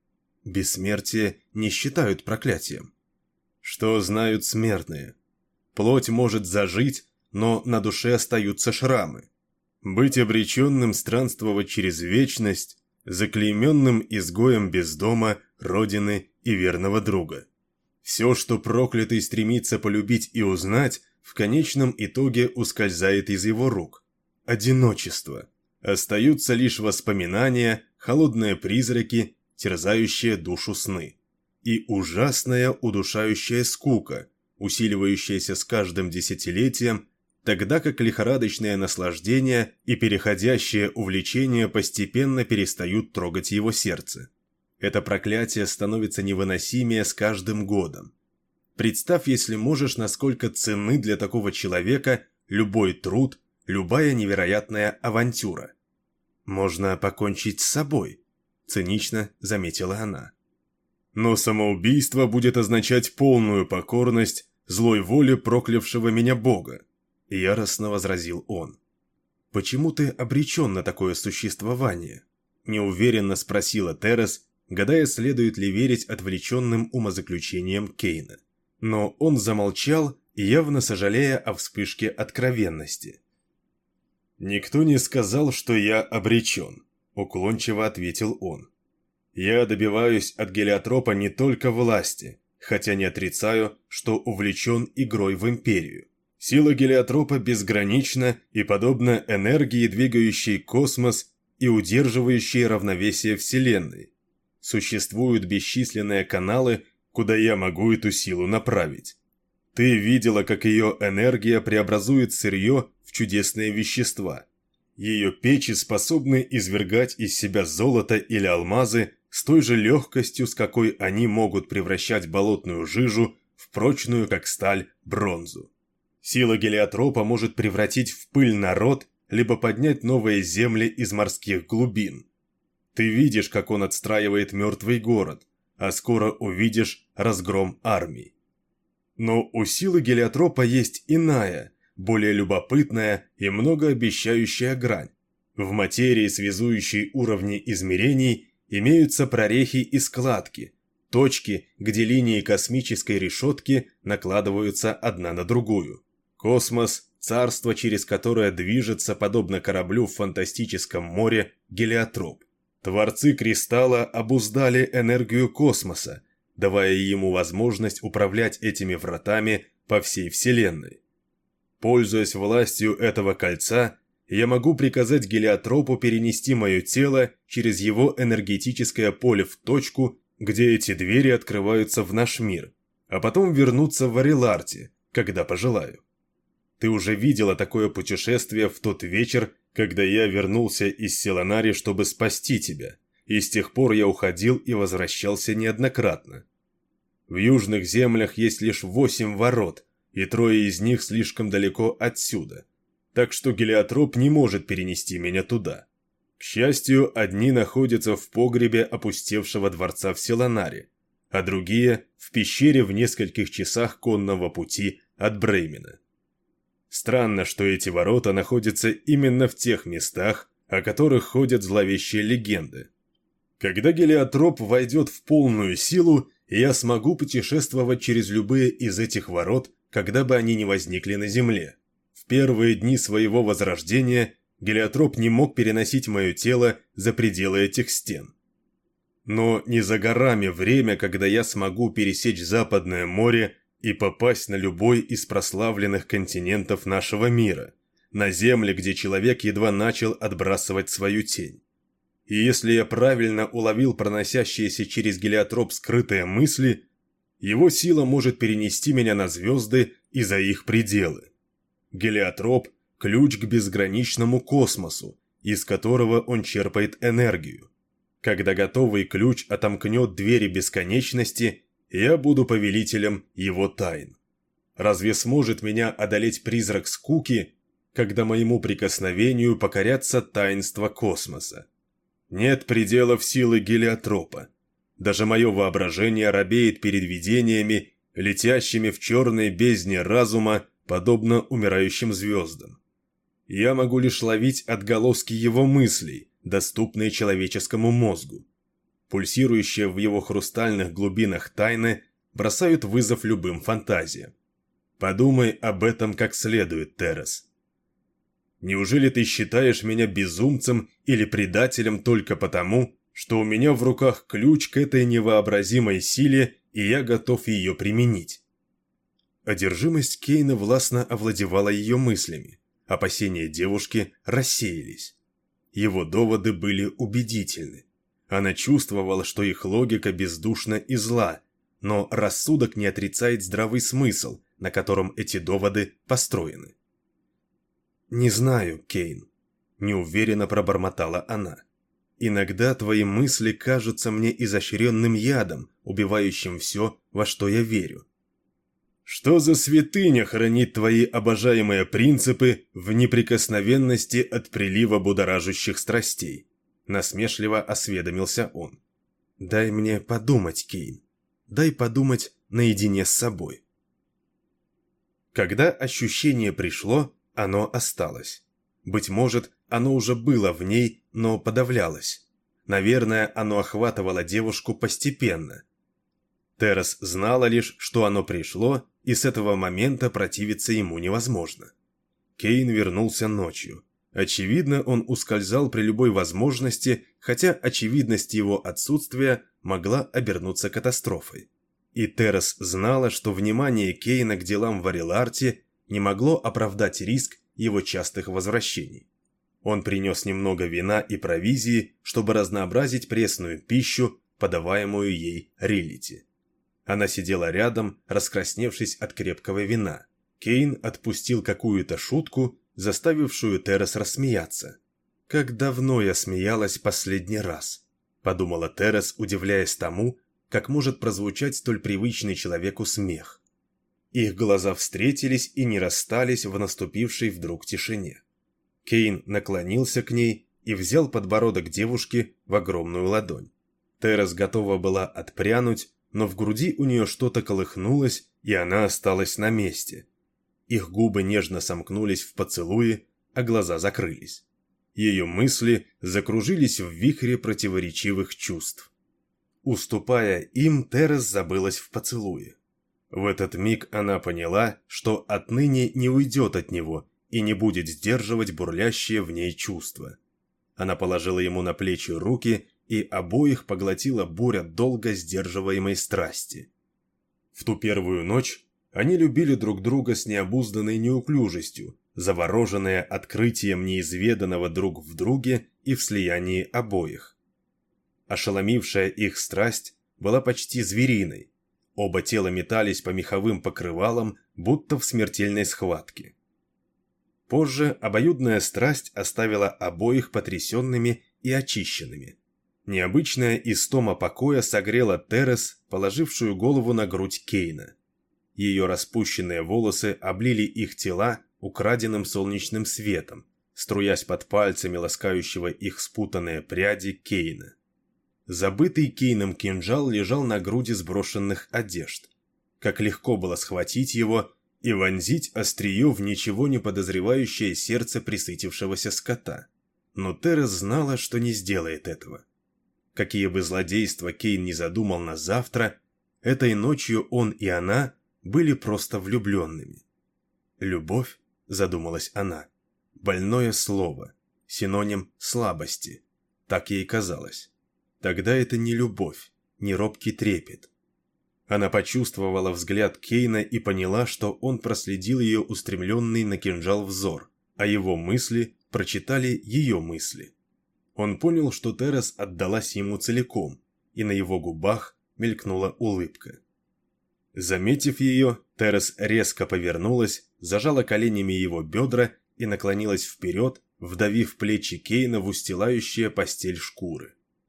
Бессмертие не считают проклятием. Что знают смертные? Плоть может зажить, но на душе остаются шрамы. Быть обреченным странствовать через вечность, заклейменным изгоем без дома, родины и верного друга. Все, что проклятый стремится полюбить и узнать, в конечном итоге ускользает из его рук. Одиночество. Остаются лишь воспоминания, холодные призраки, терзающие душу сны. И ужасная удушающая скука, усиливающаяся с каждым десятилетием, тогда как лихорадочное наслаждение и переходящее увлечение постепенно перестают трогать его сердце. Это проклятие становится невыносимее с каждым годом. Представь, если можешь, насколько ценны для такого человека любой труд, любая невероятная авантюра. «Можно покончить с собой», – цинично заметила она. «Но самоубийство будет означать полную покорность злой воле проклявшего меня Бога», – яростно возразил он. «Почему ты обречен на такое существование?» – неуверенно спросила Терес, гадая, следует ли верить отвлеченным умозаключениям Кейна. Но он замолчал, явно сожалея о вспышке откровенности. «Никто не сказал, что я обречен», – уклончиво ответил он. «Я добиваюсь от гелиотропа не только власти, хотя не отрицаю, что увлечен игрой в империю. Сила гелиотропа безгранична и подобна энергии, двигающей космос и удерживающей равновесие Вселенной. Существуют бесчисленные каналы, куда я могу эту силу направить. Ты видела, как ее энергия преобразует сырье в чудесные вещества. Ее печи способны извергать из себя золото или алмазы с той же легкостью, с какой они могут превращать болотную жижу в прочную, как сталь, бронзу. Сила гелиотропа может превратить в пыль народ, либо поднять новые земли из морских глубин. Ты видишь, как он отстраивает мертвый город, а скоро увидишь разгром армий. Но у силы гелиотропа есть иная, более любопытная и многообещающая грань. В материи, связующей уровни измерений, имеются прорехи и складки, точки, где линии космической решетки накладываются одна на другую. Космос – царство, через которое движется, подобно кораблю в фантастическом море, гелиотроп. Творцы Кристалла обуздали энергию космоса, давая ему возможность управлять этими вратами по всей Вселенной. Пользуясь властью этого кольца, я могу приказать гелиотропу перенести мое тело через его энергетическое поле в точку, где эти двери открываются в наш мир, а потом вернуться в Ариларте, когда пожелаю. Ты уже видела такое путешествие в тот вечер, когда я вернулся из Селанари, чтобы спасти тебя, и с тех пор я уходил и возвращался неоднократно. В южных землях есть лишь 8 ворот, и 3 из них слишком далеко отсюда, так что гелиотроп не может перенести меня туда. К счастью, одни находятся в погребе опустевшего дворца в Селанаре, а другие – в пещере в нескольких часах конного пути от Бреймена. Странно, что эти ворота находятся именно в тех местах, о которых ходят зловещие легенды. Когда гелиотроп войдет в полную силу, я смогу путешествовать через любые из этих ворот, когда бы они ни возникли на Земле. В первые дни своего возрождения гелиотроп не мог переносить мое тело за пределы этих стен. Но не за горами время, когда я смогу пересечь Западное море и попасть на любой из прославленных континентов нашего мира, на земле, где человек едва начал отбрасывать свою тень. И если я правильно уловил проносящиеся через гелиотроп скрытые мысли, его сила может перенести меня на звезды и за их пределы. Гелиотроп – ключ к безграничному космосу, из которого он черпает энергию. Когда готовый ключ отомкнет двери бесконечности, я буду повелителем его тайн. Разве сможет меня одолеть призрак скуки, когда моему прикосновению покорятся таинства космоса? Нет пределов силы гелиотропа. Даже мое воображение робеет перед видениями, летящими в черной бездне разума, подобно умирающим звездам. Я могу лишь ловить отголоски его мыслей, доступные человеческому мозгу. Пульсирующие в его хрустальных глубинах тайны бросают вызов любым фантазиям. Подумай об этом как следует, Терес. Неужели ты считаешь меня безумцем или предателем только потому, что у меня в руках ключ к этой невообразимой силе, и я готов ее применить? Одержимость Кейна властно овладевала ее мыслями. Опасения девушки рассеялись. Его доводы были убедительны. Она чувствовала, что их логика бездушна и зла, но рассудок не отрицает здравый смысл, на котором эти доводы построены. «Не знаю, Кейн», – неуверенно пробормотала она. «Иногда твои мысли кажутся мне изощренным ядом, убивающим все, во что я верю. Что за святыня хранит твои обожаемые принципы в неприкосновенности от прилива будоражащих страстей? Насмешливо осведомился он. Дай мне подумать, Кейн. Дай подумать наедине с собой. Когда ощущение пришло, оно осталось. Быть может, оно уже было в ней, но подавлялось. Наверное, оно охватывало девушку постепенно. Террес знала лишь, что оно пришло, и с этого момента противиться ему невозможно. Кейн вернулся ночью. Очевидно, он ускользал при любой возможности, хотя очевидность его отсутствия могла обернуться катастрофой. И Террес знала, что внимание Кейна к делам в Ариларте не могло оправдать риск его частых возвращений. Он принес немного вина и провизии, чтобы разнообразить пресную пищу, подаваемую ей Риллити. Она сидела рядом, раскрасневшись от крепкого вина. Кейн отпустил какую-то шутку, заставившую Террес рассмеяться. «Как давно я смеялась последний раз», — подумала Террес, удивляясь тому, как может прозвучать столь привычный человеку смех. Их глаза встретились и не расстались в наступившей вдруг тишине. Кейн наклонился к ней и взял подбородок девушки в огромную ладонь. Террес готова была отпрянуть, но в груди у нее что-то колыхнулось, и она осталась на месте. Их губы нежно сомкнулись в поцелуе, а глаза закрылись. Ее мысли закружились в вихре противоречивых чувств. Уступая им, Террес забылась в поцелуе. В этот миг она поняла, что отныне не уйдет от него и не будет сдерживать бурлящие в ней чувства. Она положила ему на плечи руки, и обоих поглотила буря долго сдерживаемой страсти. В ту первую ночь они любили друг друга с необузданной неуклюжестью, завороженные открытием неизведанного друг в друге и в слиянии обоих. Ошеломившая их страсть была почти звериной. Оба тела метались по меховым покрывалам, будто в смертельной схватке. Позже обоюдная страсть оставила обоих потрясенными и очищенными. Необычная истома покоя согрела Террес, положившую голову на грудь Кейна. Ее распущенные волосы облили их тела украденным солнечным светом, струясь под пальцами ласкающего их спутанные пряди Кейна. Забытый Кейном кинжал лежал на груди сброшенных одежд. Как легко было схватить его и вонзить острие в ничего не подозревающее сердце пресытившегося скота. Но Террес знала, что не сделает этого. Какие бы злодейства Кейн не задумал на завтра, этой ночью он и она были просто влюбленными. «Любовь», — задумалась она, — больное слово, синоним слабости. Так ей казалось. Тогда это не любовь, не робкий трепет. Она почувствовала взгляд Кейна и поняла, что он проследил ее устремленный на кинжал взор, а его мысли прочитали ее мысли. Он понял, что Террес отдалась ему целиком, и на его губах мелькнула улыбка. Заметив ее, Террес резко повернулась, зажала коленями его бедра и наклонилась вперед, вдавив плечи Кейна в устилающие постель шкуры.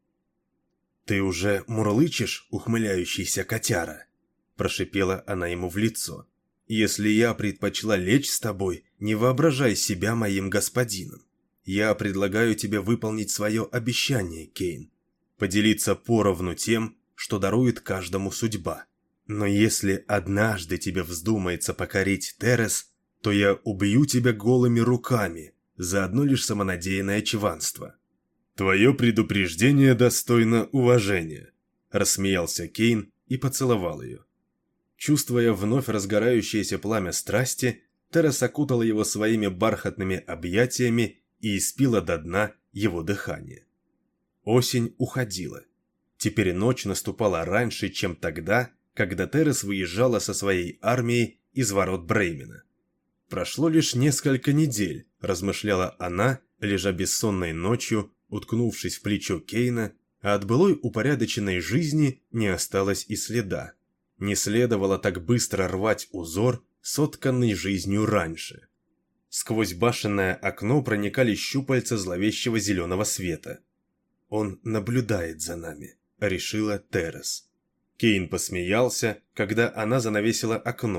«Ты уже мурлычешь, ухмыляющийся котяра?» – прошипела она ему в лицо. «Если я предпочла лечь с тобой, не воображай себя моим господином. Я предлагаю тебе выполнить свое обещание, Кейн, поделиться поровну тем, что дарует каждому судьба. Но если однажды тебе вздумается покорить Террес, то я убью тебя голыми руками за одно лишь самонадеянное чванство». «Твое предупреждение достойно уважения», – рассмеялся Кейн и поцеловал ее. Чувствуя вновь разгорающееся пламя страсти, Террес окутала его своими бархатными объятиями и испила до дна его дыхание. Осень уходила. Теперь ночь наступала раньше, чем тогда, когда Террес выезжала со своей армией из ворот Бреймена. «Прошло лишь несколько недель», – размышляла она, лежа бессонной ночью, уткнувшись в плечо Кейна, а от былой упорядоченной жизни не осталось и следа. Не следовало так быстро рвать узор, сотканный жизнью раньше. Сквозь башенное окно проникали щупальца зловещего зеленого света. «Он наблюдает за нами», — решила Террес. Кейн посмеялся, когда она занавесила окно,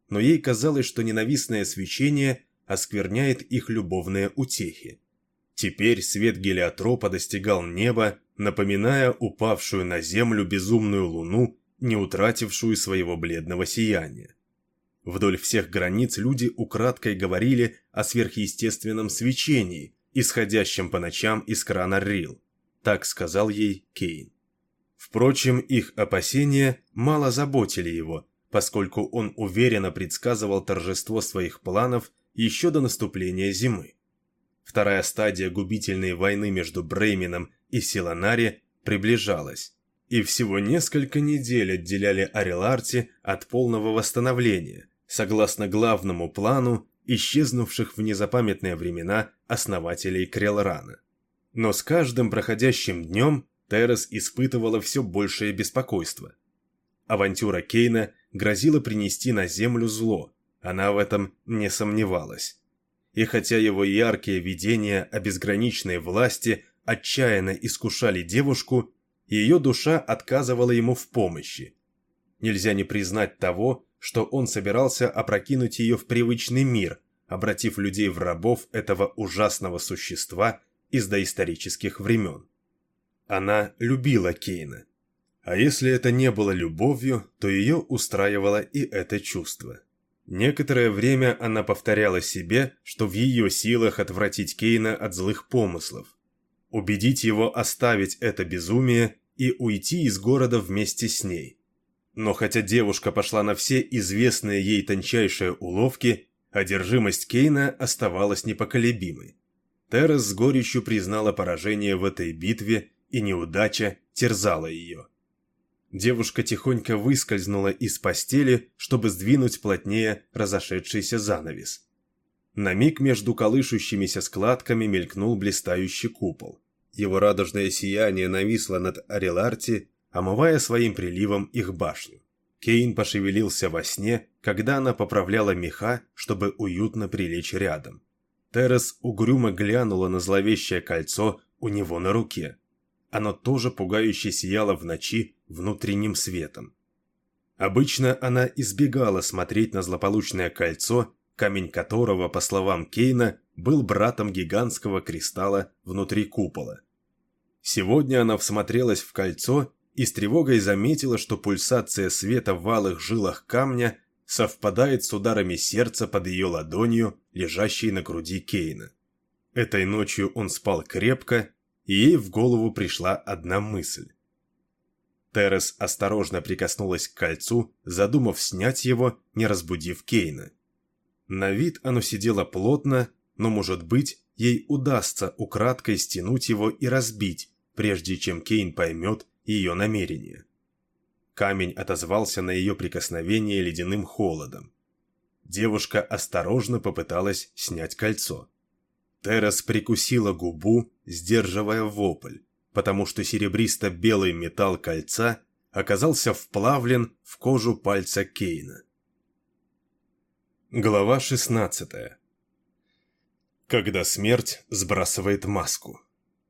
но ей казалось, что ненавистное свечение оскверняет их любовные утехи. Теперь свет гелиотропа достигал неба, напоминая упавшую на землю безумную луну, не утратившую своего бледного сияния. Вдоль всех границ люди украдкой говорили о сверхъестественном свечении, исходящем по ночам из крана Рил. Так сказал ей Кейн. Впрочем, их опасения мало заботили его, поскольку он уверенно предсказывал торжество своих планов еще до наступления зимы. Вторая стадия губительной войны между Брейменом и Силанари приближалась, и всего несколько недель отделяли Ареларти от полного восстановления, согласно главному плану исчезнувших в незапамятные времена основателей Крелрана. Но с каждым проходящим днем Террес испытывала все большее беспокойство. Авантюра Кейна грозила принести на землю зло, она в этом не сомневалась. И хотя его яркие видения о безграничной власти отчаянно искушали девушку, ее душа отказывала ему в помощи. Нельзя не признать того, что он собирался опрокинуть ее в привычный мир, обратив людей в рабов этого ужасного существа из доисторических времен. Она любила Кейна. А если это не было любовью, то ее устраивало и это чувство. Некоторое время она повторяла себе, что в ее силах отвратить Кейна от злых помыслов, убедить его оставить это безумие и уйти из города вместе с ней. Но хотя девушка пошла на все известные ей тончайшие уловки, одержимость Кейна оставалась непоколебимой. Террес с горечью признала поражение в этой битве, и неудача терзала ее. Девушка тихонько выскользнула из постели, чтобы сдвинуть плотнее разошедшийся занавес. На миг между колышущимися складками мелькнул блистающий купол. Его радужное сияние нависло над Ареларти, омывая своим приливом их башню. Кейн пошевелился во сне, когда она поправляла меха, чтобы уютно прилечь рядом. Террес угрюмо глянула на зловещее кольцо у него на руке. Оно тоже пугающе сияло в ночи внутренним светом. Обычно она избегала смотреть на злополучное кольцо, камень которого, по словам Кейна, был братом гигантского кристалла внутри купола. Сегодня она всмотрелась в кольцо и с тревогой заметила, что пульсация света в алых жилах камня совпадает с ударами сердца под ее ладонью, лежащей на груди Кейна. Этой ночью он спал крепко, и ей в голову пришла одна мысль. Террес осторожно прикоснулась к кольцу, задумав снять его, не разбудив Кейна. На вид оно сидело плотно, но, может быть, ей удастся украдкой стянуть его и разбить, прежде чем Кейн поймет ее намерение. Камень отозвался на ее прикосновение ледяным холодом. Девушка осторожно попыталась снять кольцо. Террес прикусила губу, сдерживая вопль, потому что серебристо-белый металл кольца оказался вплавлен в кожу пальца Кейна. Глава 16. Когда смерть сбрасывает маску.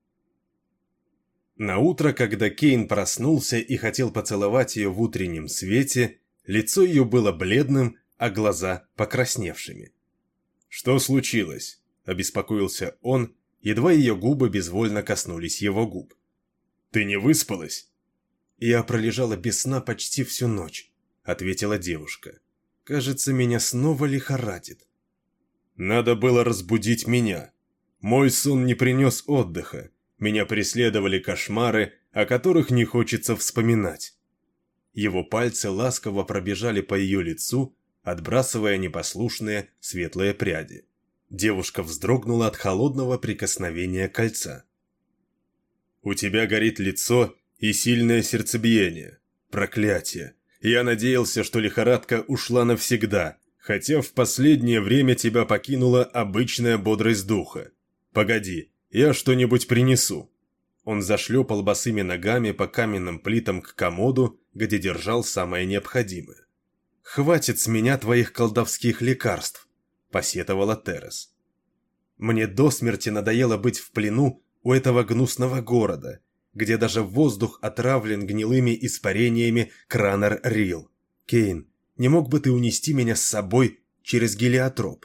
Наутро, когда Кейн проснулся и хотел поцеловать ее в утреннем свете, лицо ее было бледным, а глаза покрасневшими. «Что случилось?» – обеспокоился он, едва ее губы безвольно коснулись его губ. «Ты не выспалась?» «Я пролежала без сна почти всю ночь», – ответила девушка. «Кажется, меня снова лихорадит». «Надо было разбудить меня. Мой сон не принес отдыха. Меня преследовали кошмары, о которых не хочется вспоминать». Его пальцы ласково пробежали по ее лицу, отбрасывая непослушные светлые пряди. Девушка вздрогнула от холодного прикосновения кольца. «У тебя горит лицо и сильное сердцебиение. Проклятие! Я надеялся, что лихорадка ушла навсегда, хотя в последнее время тебя покинула обычная бодрость духа. Погоди, я что-нибудь принесу». Он зашлепал босыми ногами по каменным плитам к комоду, где держал самое необходимое. «Хватит с меня твоих колдовских лекарств», – посетовала Террес. «Мне до смерти надоело быть в плену у этого гнусного города, где даже воздух отравлен гнилыми испарениями Кранар-Рил. Кейн, не мог бы ты унести меня с собой через гелиотроп?»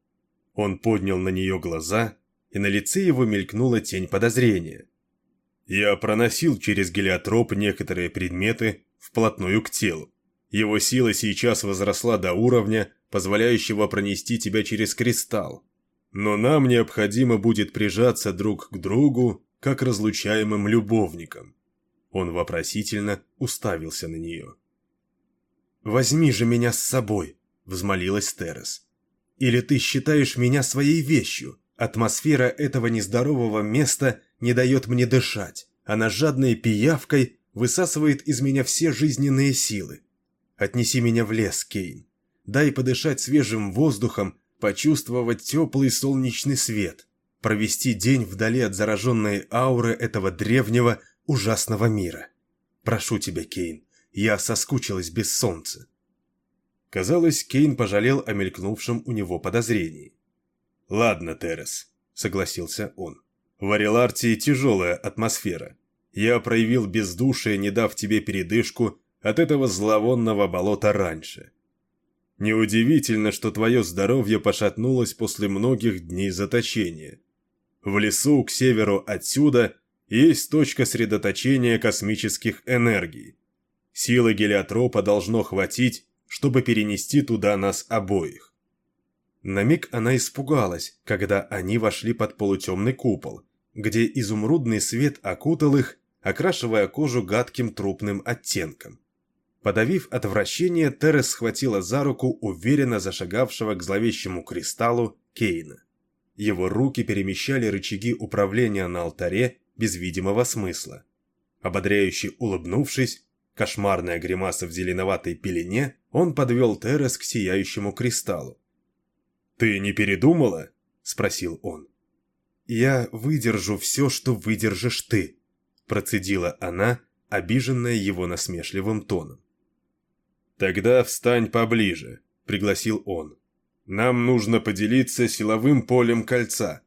Он поднял на нее глаза, и на лице его мелькнула тень подозрения. «Я проносил через гелиотроп некоторые предметы вплотную к телу. Его сила сейчас возросла до уровня, позволяющего пронести тебя через кристалл. Но нам необходимо будет прижаться друг к другу, как разлучаемым любовникам». Он вопросительно уставился на нее. «Возьми же меня с собой», — взмолилась Терес. «Или ты считаешь меня своей вещью? Атмосфера этого нездорового места не дает мне дышать. Она жадной пиявкой высасывает из меня все жизненные силы. Отнеси меня в лес, Кейн. Дай подышать свежим воздухом, почувствовать теплый солнечный свет, провести день вдали от зараженной ауры этого древнего, ужасного мира. Прошу тебя, Кейн, я соскучилась без солнца». Казалось, Кейн пожалел о мелькнувшем у него подозрении. «Ладно, Терес», — согласился он. «В Арилартии тяжелая атмосфера. Я проявил бездушие, не дав тебе передышку от этого зловонного болота раньше. Неудивительно, что твое здоровье пошатнулось после многих дней заточения. В лесу к северу отсюда есть точка средоточения космических энергий. Силы гелиотропа должно хватить, чтобы перенести туда нас обоих». На миг она испугалась, когда они вошли под полутемный купол, где изумрудный свет окутал их, окрашивая кожу гадким трупным оттенком. Подавив отвращение, Терес схватила за руку уверенно зашагавшего к зловещему кристаллу Кейна. Его руки перемещали рычаги управления на алтаре без видимого смысла. Ободряюще улыбнувшись, кошмарная гримаса в зеленоватой пелене, он подвел Терес к сияющему кристаллу. «Ты не передумала?» – спросил он. «Я выдержу все, что выдержишь ты», – процедила она, обиженная его насмешливым тоном. «Тогда встань поближе», – пригласил он. «Нам нужно поделиться силовым полем кольца».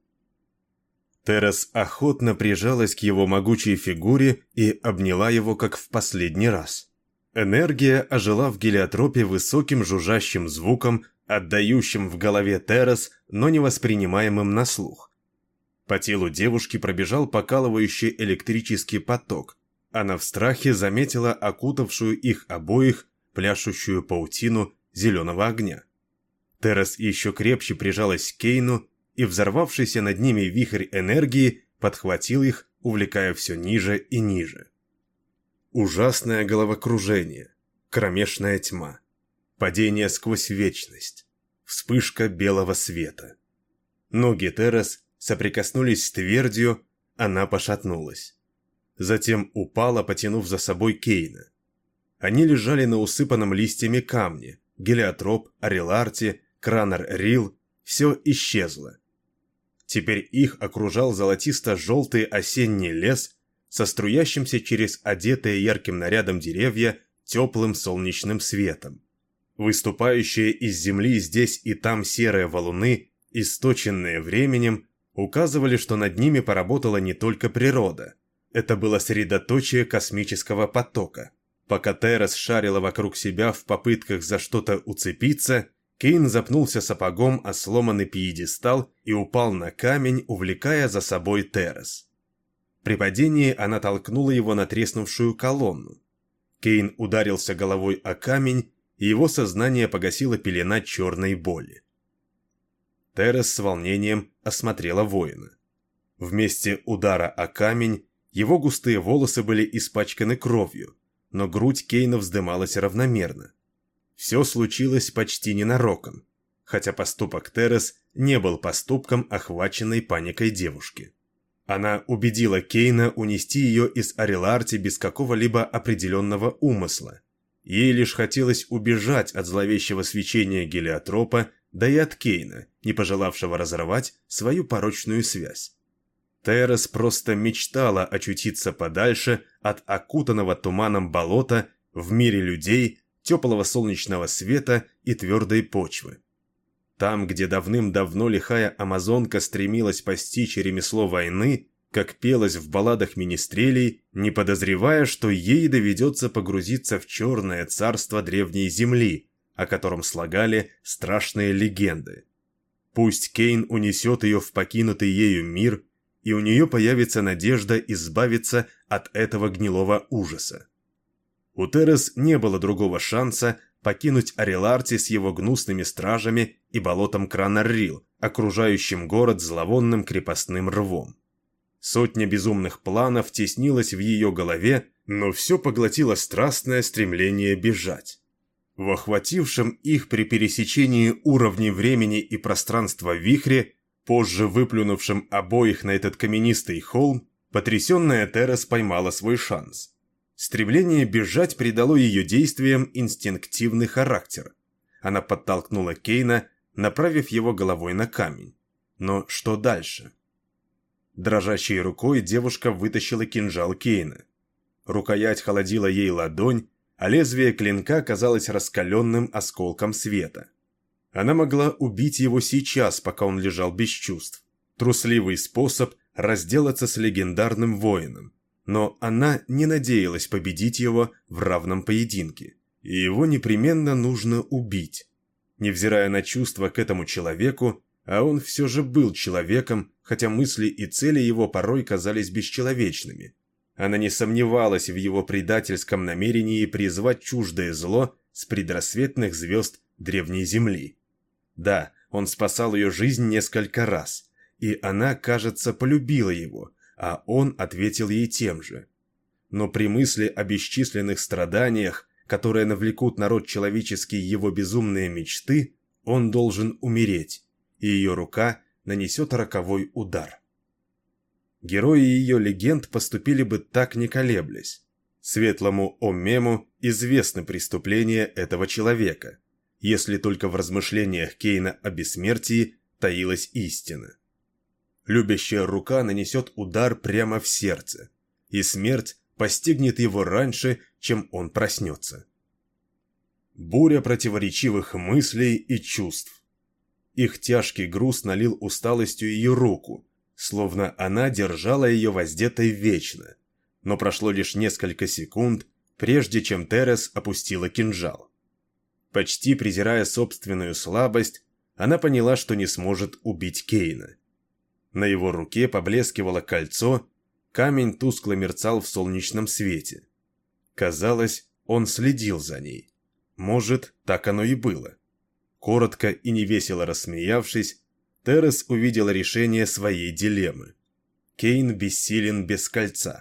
Терес охотно прижалась к его могучей фигуре и обняла его, как в последний раз. Энергия ожила в гелиотропе высоким жужжащим звуком, отдающим в голове Терес, но не воспринимаемым на слух. По телу девушки пробежал покалывающий электрический поток. Она в страхе заметила окутавшую их обоих пляшущую паутину зеленого огня. Терес еще крепче прижалась к Кейну, и взорвавшийся над ними вихрь энергии подхватил их, увлекая все ниже и ниже. Ужасное головокружение, кромешная тьма, падение сквозь вечность, вспышка белого света. Ноги Терес соприкоснулись с твердью, она пошатнулась. Затем упала, потянув за собой Кейна. Они лежали на усыпанном листьями камне, гелиотроп, Ариларти, Кранар-Рил, все исчезло. Теперь их окружал золотисто-желтый осенний лес со струящимся через одетые ярким нарядом деревья теплым солнечным светом. Выступающие из земли здесь и там серые валуны, источенные временем, указывали, что над ними поработала не только природа. Это было средоточие космического потока. Пока Терес шарила вокруг себя в попытках за что-то уцепиться, Кейн запнулся сапогом о сломанный пьедестал и упал на камень, увлекая за собой Терес. При падении она толкнула его на треснувшую колонну. Кейн ударился головой о камень, и его сознание погасила пелена черной боли. Терес с волнением осмотрела воина. В месте удара о камень его густые волосы были испачканы кровью, но грудь Кейна вздымалась равномерно. Все случилось почти ненароком, хотя поступок Терес не был поступком охваченной паникой девушки. Она убедила Кейна унести ее из Ариларти без какого-либо определенного умысла. Ей лишь хотелось убежать от зловещего свечения гелиотропа, да и от Кейна, не пожелавшего разорвать свою порочную связь. Терес просто мечтала очутиться подальше от окутанного туманом болота в мире людей, теплого солнечного света и твердой почвы. Там, где давным-давно лихая амазонка стремилась постичь ремесло войны, как пелось в балладах министрелей, не подозревая, что ей доведется погрузиться в черное царство древней земли, о котором слагали страшные легенды. Пусть Кейн унесет ее в покинутый ею мир, и у нее появится надежда избавиться от этого гнилого ужаса. У Терес не было другого шанса покинуть Ареларти с его гнусными стражами и болотом Кранаррил, окружающим город зловонным крепостным рвом. Сотня безумных планов теснилась в ее голове, но все поглотило страстное стремление бежать. В охватившем их при пересечении уровней времени и пространства вихре, позже выплюнувшем обоих на этот каменистый холм, потрясенная Терес поймала свой шанс. Стремление бежать придало ее действиям инстинктивный характер. Она подтолкнула Кейна, направив его головой на камень. Но что дальше? Дрожащей рукой девушка вытащила кинжал Кейна. Рукоять холодила ей ладонь, а лезвие клинка казалось раскаленным осколком света. Она могла убить его сейчас, пока он лежал без чувств. Трусливый способ разделаться с легендарным воином. Но она не надеялась победить его в равном поединке. И его непременно нужно убить. Невзирая на чувства к этому человеку, а он все же был человеком, хотя мысли и цели его порой казались бесчеловечными. Она не сомневалась в его предательском намерении призвать чуждое зло с предрассветных звезд древней земли. Да, он спасал ее жизнь несколько раз, и она, кажется, полюбила его, а он ответил ей тем же. Но при мысли о бесчисленных страданиях, которые навлекут на род человеческий его безумные мечты, он должен умереть, и ее рука нанесет роковой удар. Герои ее легенд поступили бы так, не колеблясь. Светлому Оммему известны преступления этого человека, если только в размышлениях Кейна о бессмертии таилась истина. Любящая рука нанесет удар прямо в сердце, и смерть постигнет его раньше, чем он проснется. Буря противоречивых мыслей и чувств. Их тяжкий груз налил усталостью ее руку, словно она держала ее воздетой вечно, но прошло лишь несколько секунд, прежде чем Терес опустила кинжал. Почти презирая собственную слабость, она поняла, что не сможет убить Кейна. На его руке поблескивало кольцо, камень тускло мерцал в солнечном свете. Казалось, он следил за ней. Может, так оно и было. Коротко и невесело рассмеявшись, Терес увидела решение своей дилеммы. Кейн бессилен без кольца.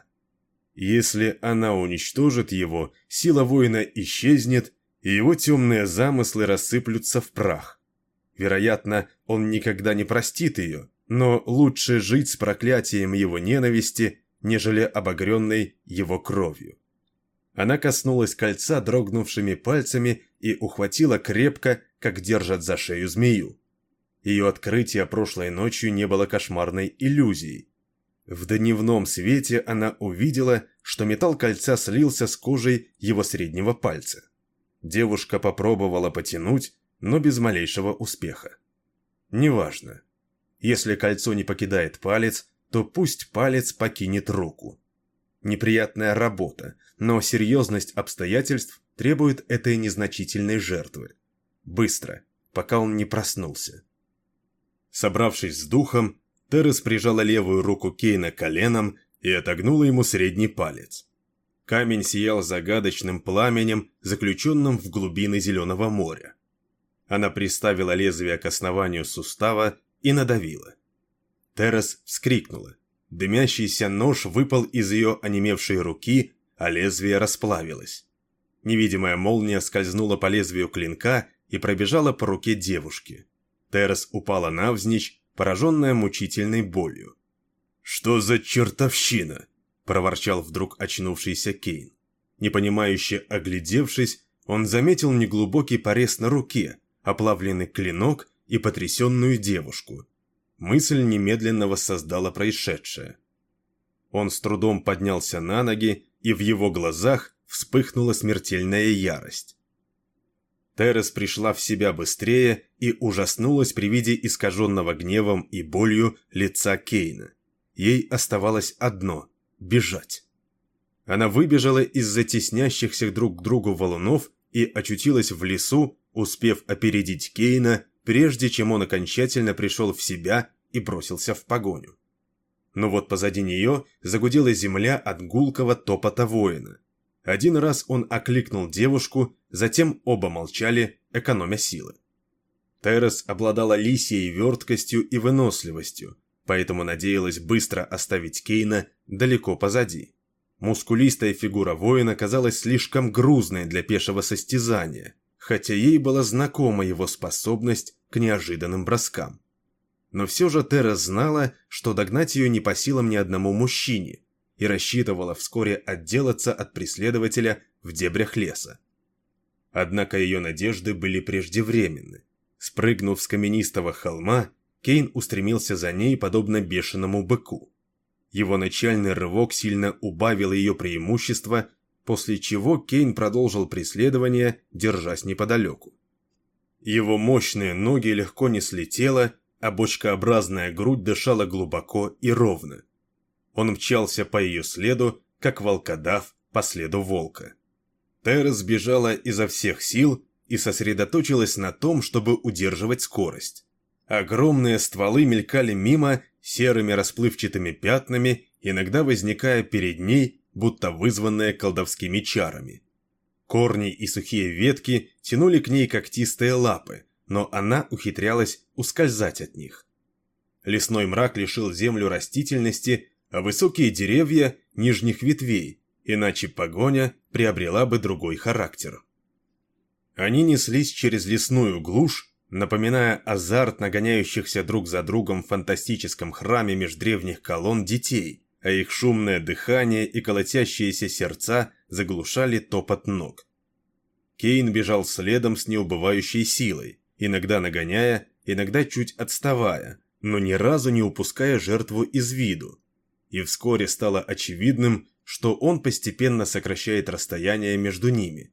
Если она уничтожит его, сила воина исчезнет, и его темные замыслы рассыплются в прах. Вероятно, он никогда не простит ее, но лучше жить с проклятием его ненависти, нежели обогренной его кровью. Она коснулась кольца дрогнувшими пальцами и ухватила крепко, как держат за шею змею. Ее открытие прошлой ночью не было кошмарной иллюзией. В дневном свете она увидела, что металл кольца слился с кожей его среднего пальца. Девушка попробовала потянуть, но без малейшего успеха. Неважно. Если кольцо не покидает палец, то пусть палец покинет руку. Неприятная работа, но серьезность обстоятельств требует этой незначительной жертвы. Быстро, пока он не проснулся. Собравшись с духом, Терес прижала левую руку Кейна коленом и отогнула ему средний палец. Камень сиял загадочным пламенем, заключенным в глубины Зеленого моря. Она приставила лезвие к основанию сустава и надавила. Терес вскрикнула. Дымящийся нож выпал из ее онемевшей руки, а лезвие расплавилось. Невидимая молния скользнула по лезвию клинка и пробежала по руке девушки. Терес упала навзничь, пораженная мучительной болью. «Что за чертовщина?» – проворчал вдруг очнувшийся Кейн. Непонимающе оглядевшись, он заметил неглубокий порез на руке, оплавленный клинок и потрясенную девушку. Мысль немедленно воссоздала происшедшее. Он с трудом поднялся на ноги, и в его глазах вспыхнула смертельная ярость. Терес пришла в себя быстрее и ужаснулась при виде искаженного гневом и болью лица Кейна. Ей оставалось одно – бежать. Она выбежала из-за теснящихся друг к другу валунов и очутилась в лесу успев опередить Кейна, прежде чем он окончательно пришел в себя и бросился в погоню. Но вот позади нее загудела земля от гулкого топота воина. Один раз он окликнул девушку, затем оба молчали, экономя силы. Терес обладала лисьей верткостью и выносливостью, поэтому надеялась быстро оставить Кейна далеко позади. Мускулистая фигура воина казалась слишком грузной для пешего состязания, хотя ей была знакома его способность к неожиданным броскам. Но все же Терес знала, что догнать ее не по силам ни одному мужчине, и рассчитывала вскоре отделаться от преследователя в дебрях леса. Однако ее надежды были преждевременны. Спрыгнув с каменистого холма, Кейн устремился за ней, подобно бешеному быку. Его начальный рывок сильно убавил ее преимущество, после чего Кейн продолжил преследование, держась неподалеку. Его мощные ноги легко несли тело, а бочкообразная грудь дышала глубоко и ровно. Он мчался по ее следу, как волкодав по следу волка. Терес бежала изо всех сил и сосредоточилась на том, чтобы удерживать скорость. Огромные стволы мелькали мимо серыми расплывчатыми пятнами, иногда возникая перед ней, будто вызванные колдовскими чарами. Корни и сухие ветки тянули к ней когтистые лапы, но она ухитрялась ускользать от них. Лесной мрак лишил землю растительности, а высокие деревья – нижних ветвей, иначе погоня приобрела бы другой характер. Они неслись через лесную глушь, напоминая азарт нагоняющихся друг за другом в фантастическом храме меж древних колонн детей, а их шумное дыхание и колотящиеся сердца заглушали топот ног. Кейн бежал следом с неубывающей силой, иногда нагоняя, иногда чуть отставая, но ни разу не упуская жертву из виду. И вскоре стало очевидным, что он постепенно сокращает расстояние между ними.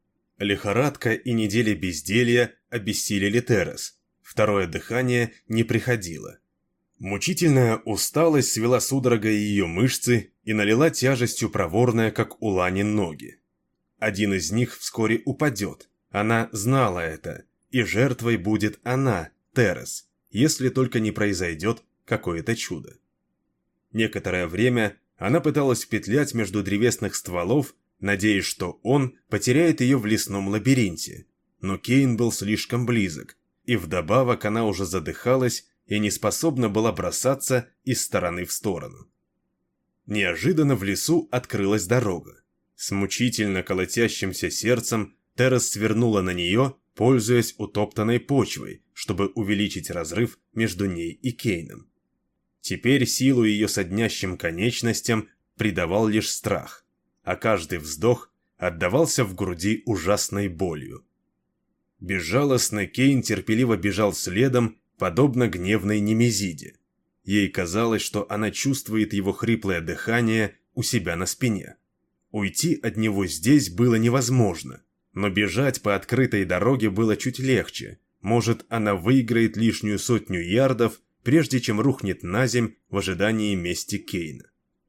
Лихорадка и недели безделья обессилили Терес. Второе дыхание не приходило. Мучительная усталость свела судорогой ее мышцы и налила тяжестью проворная, как у лани, ноги. Один из них вскоре упадет. Она знала это, и жертвой будет она, Терес, если только не произойдет какое-то чудо. Некоторое время она пыталась петлять между древесных стволов, надеясь, что он потеряет ее в лесном лабиринте. Но Кейн был слишком близок, и вдобавок она уже задыхалась и не способна была бросаться из стороны в сторону. Неожиданно в лесу открылась дорога. С мучительно колотящимся сердцем Терес свернула на нее, пользуясь утоптанной почвой, чтобы увеличить разрыв между ней и Кейном. Теперь силу ее соднящим конечностям придавал лишь страх, а каждый вздох отдавался в груди ужасной болью. Безжалостный Кейн терпеливо бежал следом, подобно гневной Немезиде. Ей казалось, что она чувствует его хриплое дыхание у себя на спине. Уйти от него здесь было невозможно, но бежать по открытой дороге было чуть легче. Может, она выиграет лишнюю 100 ярдов, прежде чем рухнет на земь в ожидании мести Кейна.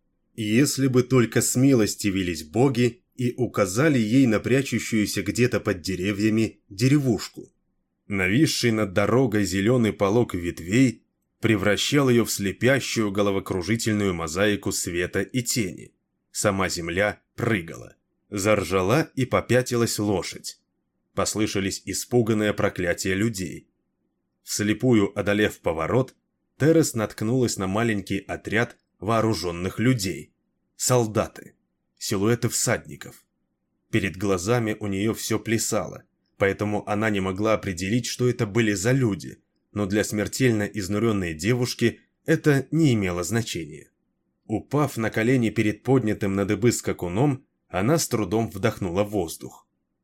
Если бы только смилостивились боги и указали ей на прячущуюся где-то под деревьями деревушку. Нависший над дорогой зеленый полог ветвей превращал ее в слепящую головокружительную мозаику света и тени. Сама земля прыгала. Заржала и попятилась лошадь. Послышались испуганные проклятия людей. Вслепую одолев поворот, Терес наткнулась на маленький отряд вооруженных людей. Солдаты. Силуэты всадников. Перед глазами у нее все плясало, поэтому она не могла определить, что это были за люди, но для смертельно изнуренной девушки это не имело значения. Упав на колени перед поднятым на дыбы скакуном, она с трудом вдохнула воздух.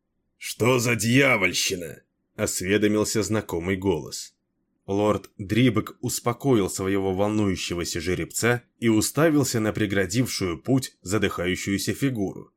«Что за дьявольщина?» – осведомился знакомый голос. Лорд Дрибек успокоил своего волнующегося жеребца и уставился на преградившую путь задыхающуюся фигуру.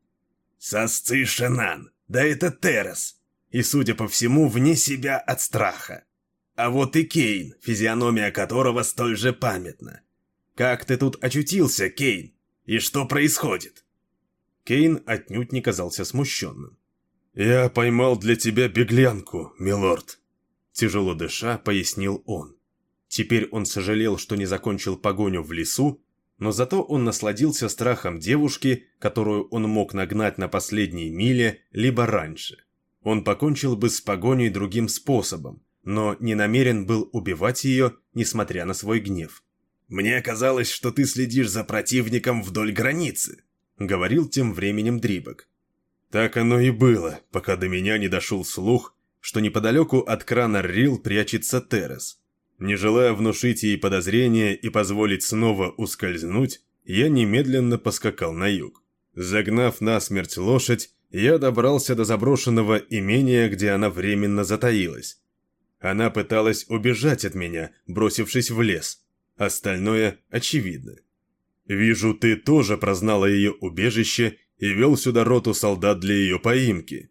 «Сосцы Шенан! Да это Терес! И, судя по всему, вне себя от страха. А вот и Кейн, физиономия которого столь же памятна. Как ты тут очутился, Кейн? И что происходит?» Кейн отнюдь не казался смущенным. «Я поймал для тебя беглянку, милорд», — тяжело дыша, пояснил он. Теперь он сожалел, что не закончил погоню в лесу, но зато он насладился страхом девушки, которую он мог нагнать на последней миле, либо раньше. Он покончил бы с погоней другим способом, но не намерен был убивать ее, несмотря на свой гнев. «Мне казалось, что ты следишь за противником вдоль границы», — говорил тем временем Дрибок. Так оно и было, пока до меня не дошел слух, что неподалеку от крана Рил прячется Террес. Не желая внушить ей подозрения и позволить снова ускользнуть, я немедленно поскакал на юг. Загнав насмерть лошадь, я добрался до заброшенного имения, где она временно затаилась. Она пыталась убежать от меня, бросившись в лес. Остальное очевидно. Вижу, ты тоже прознала ее убежище и вел сюда роту солдат для ее поимки.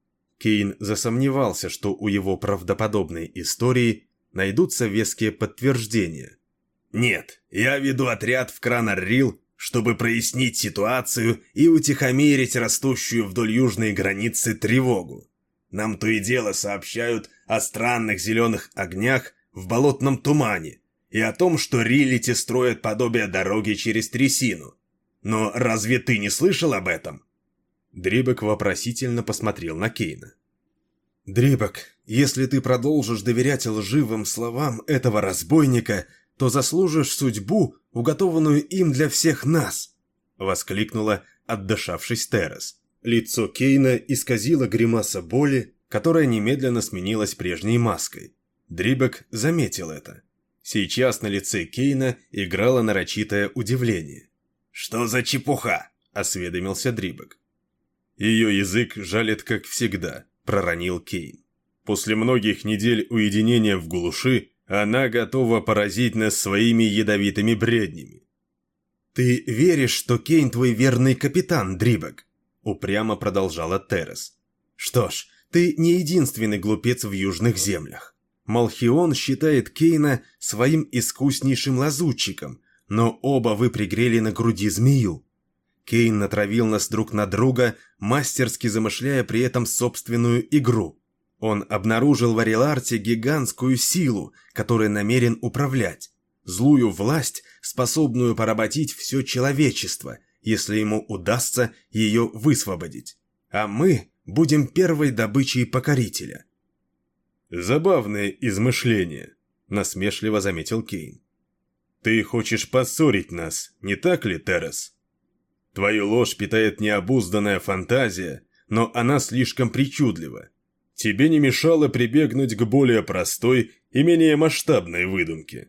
Кейн засомневался, что у его правдоподобной истории найдутся веские подтверждения. «Нет, я веду отряд в Кранар-Рил, чтобы прояснить ситуацию и утихомирить растущую вдоль южной границы тревогу. Нам то и дело сообщают о странных зеленых огнях в болотном тумане и о том, что рилити строят подобие дороги через трясину. Но разве ты не слышал об этом?» Дрибок вопросительно посмотрел на Кейна. «Дрибок, если ты продолжишь доверять лживым словам этого разбойника, то заслужишь судьбу, уготованную им для всех нас!» — воскликнула, отдышавшись Террес. Лицо Кейна исказило гримаса боли, которая немедленно сменилась прежней маской. Дрибок заметил это. Сейчас на лице Кейна играло нарочитое удивление. «Что за чепуха?» — осведомился Дрибок. «Ее язык жалит, как всегда», — проронил Кейн. «После многих недель уединения в глуши она готова поразить нас своими ядовитыми бреднями». «Ты веришь, что Кейн твой верный капитан, Дрибок?» — упрямо продолжала Террес. «Что ж, ты не единственный глупец в южных землях. Малхион считает Кейна своим искуснейшим лазутчиком, но оба вы пригрели на груди змею. Кейн натравил нас друг на друга, мастерски замышляя при этом собственную игру. Он обнаружил в Ариларте гигантскую силу, которой намерен управлять. Злую власть, способную поработить все человечество, если ему удастся ее высвободить. А мы будем первой добычей покорителя». «Забавное измышление», — насмешливо заметил Кейн. «Ты хочешь поссорить нас, не так ли, Террес? Твою ложь питает необузданная фантазия, но она слишком причудлива. Тебе не мешало прибегнуть к более простой и менее масштабной выдумке».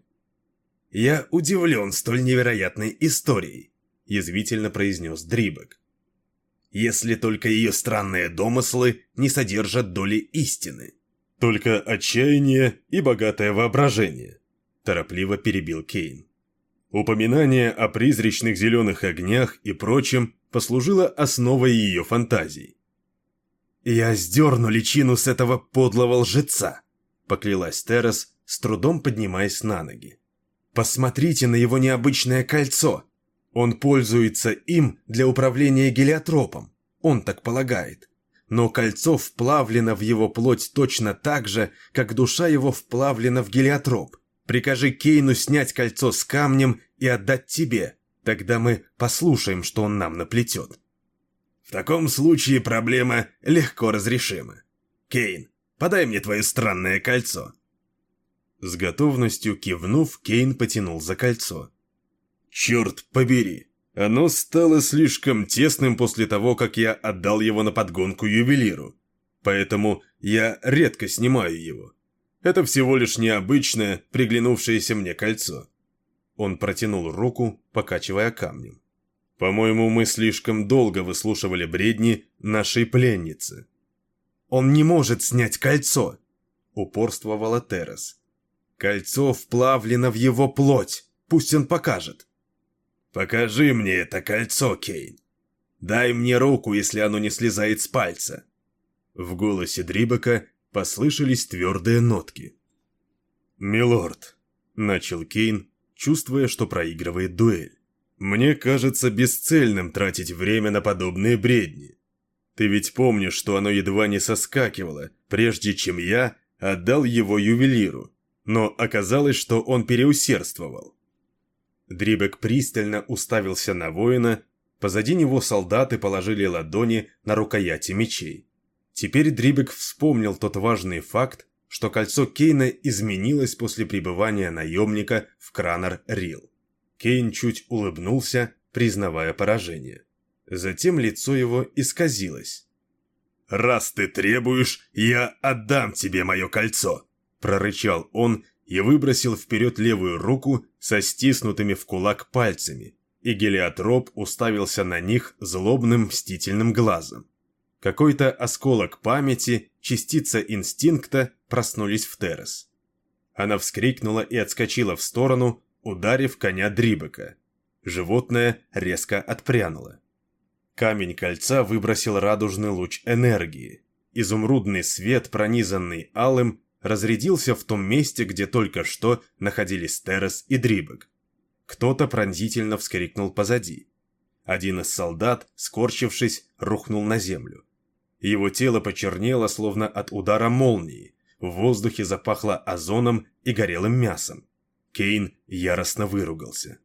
«Я удивлен столь невероятной историей», — язвительно произнес Дрибок. «Если только ее странные домыслы не содержат доли истины». «Только отчаяние и богатое воображение», — торопливо перебил Кейн. Упоминание о призрачных зеленых огнях и прочем послужило основой ее фантазий. «Я сдерну личину с этого подлого лжеца», — поклялась Террес, с трудом поднимаясь на ноги. «Посмотрите на его необычное кольцо. Он пользуется им для управления гелиотропом. Он так полагает. Но кольцо вплавлено в его плоть точно так же, как душа его вплавлена в гелиотроп. Прикажи Кейну снять кольцо с камнем и отдать тебе. Тогда мы послушаем, что он нам наплетет». «В таком случае проблема легко разрешима. Кейн, подай мне твое странное кольцо». С готовностью кивнув, Кейн потянул за кольцо. «Черт побери! Оно стало слишком тесным после того, как я отдал его на подгонку ювелиру. Поэтому я редко снимаю его. Это всего лишь необычное, приглянувшееся мне кольцо». Он протянул руку, покачивая камнем. «По-моему, мы слишком долго выслушивали бредни нашей пленницы». «Он не может снять кольцо!» — упорствовала Террес. «Кольцо вплавлено в его плоть. Пусть он покажет». «Покажи мне это кольцо, Кейн. Дай мне руку, если оно не слезает с пальца». В голосе Дрибока послышались твердые нотки. «Милорд», — начал Кейн, чувствуя, что проигрывает дуэль, — «мне кажется бесцельным тратить время на подобные бредни. Ты ведь помнишь, что оно едва не соскакивало, прежде чем я отдал его ювелиру, но оказалось, что он переусердствовал». Дрибек пристально уставился на воина, позади него солдаты положили ладони на рукояти мечей. Теперь Дрибек вспомнил тот важный факт, что кольцо Кейна изменилось после пребывания наемника в Кранар-Рил. Кейн чуть улыбнулся, признавая поражение. Затем лицо его исказилось. «Раз ты требуешь, я отдам тебе мое кольцо!» – прорычал он и выбросил вперед левую руку со стиснутыми в кулак пальцами, и Гелиотроп уставился на них злобным мстительным глазом. Какой-то осколок памяти, частица инстинкта проснулись в Террас. Она вскрикнула и отскочила в сторону, ударив коня Дрибека. Животное резко отпрянуло. Камень кольца выбросил радужный луч энергии. Изумрудный свет, пронизанный алым, разрядился в том месте, где только что находились Террас и Дрибек. Кто-то пронзительно вскрикнул позади. Один из солдат, скорчившись, рухнул на землю. Его тело почернело, словно от удара молнии. В воздухе запахло озоном и горелым мясом. Кейн яростно выругался.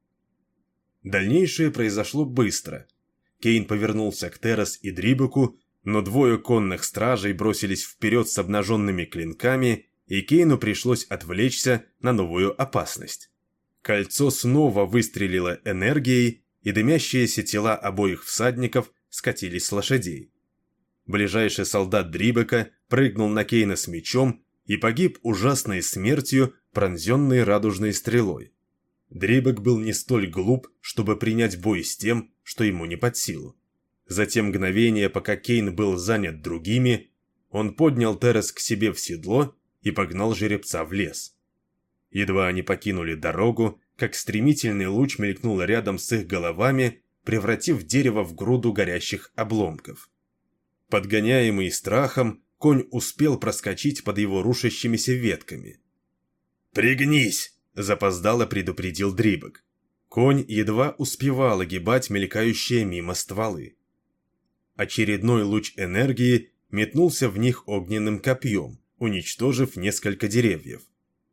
Дальнейшее произошло быстро. Кейн повернулся к Террас и Дрибеку, но двое конных стражей бросились вперед с обнаженными клинками, и Кейну пришлось отвлечься на новую опасность. Кольцо снова выстрелило энергией, и дымящиеся тела обоих всадников скатились с лошадей. Ближайший солдат Дрибека прыгнул на Кейна с мечом и погиб ужасной смертью, пронзенной радужной стрелой. Дрибек был не столь глуп, чтобы принять бой с тем, что ему не под силу. За те мгновения, пока Кейн был занят другими, он поднял Террас к себе в седло и погнал жеребца в лес. Едва они покинули дорогу, как стремительный луч мелькнул рядом с их головами, превратив дерево в груду горящих обломков. Подгоняемый страхом, конь успел проскочить под его рушащимися ветками. «Пригнись!» – запоздало предупредил Дрибек. Конь едва успевал огибать мелькающие мимо стволы. Очередной луч энергии метнулся в них огненным копьем, уничтожив несколько деревьев.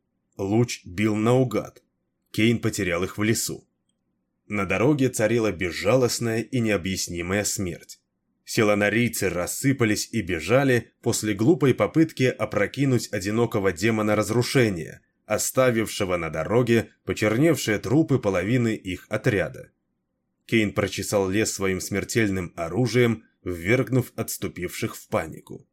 Луч бил наугад. Кейн потерял их в лесу. На дороге царила безжалостная и необъяснимая смерть. Селанарийцы рассыпались и бежали после глупой попытки опрокинуть одинокого демона разрушения, оставившего на дороге почерневшие трупы половины их отряда. Кейн прочесал лес своим смертельным оружием, ввергнув отступивших в панику.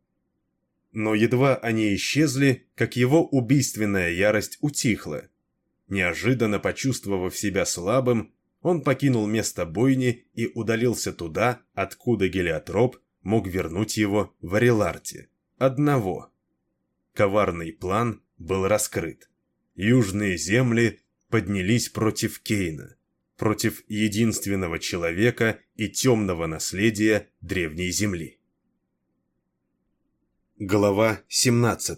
Но едва они исчезли, как его убийственная ярость утихла. Неожиданно почувствовав себя слабым, он покинул место бойни и удалился туда, откуда Гелиотроп мог вернуть его в Ариларте. Одного. Коварный план был раскрыт. Южные земли поднялись против Кейна, против единственного человека и темного наследия Древней Земли. Глава 17.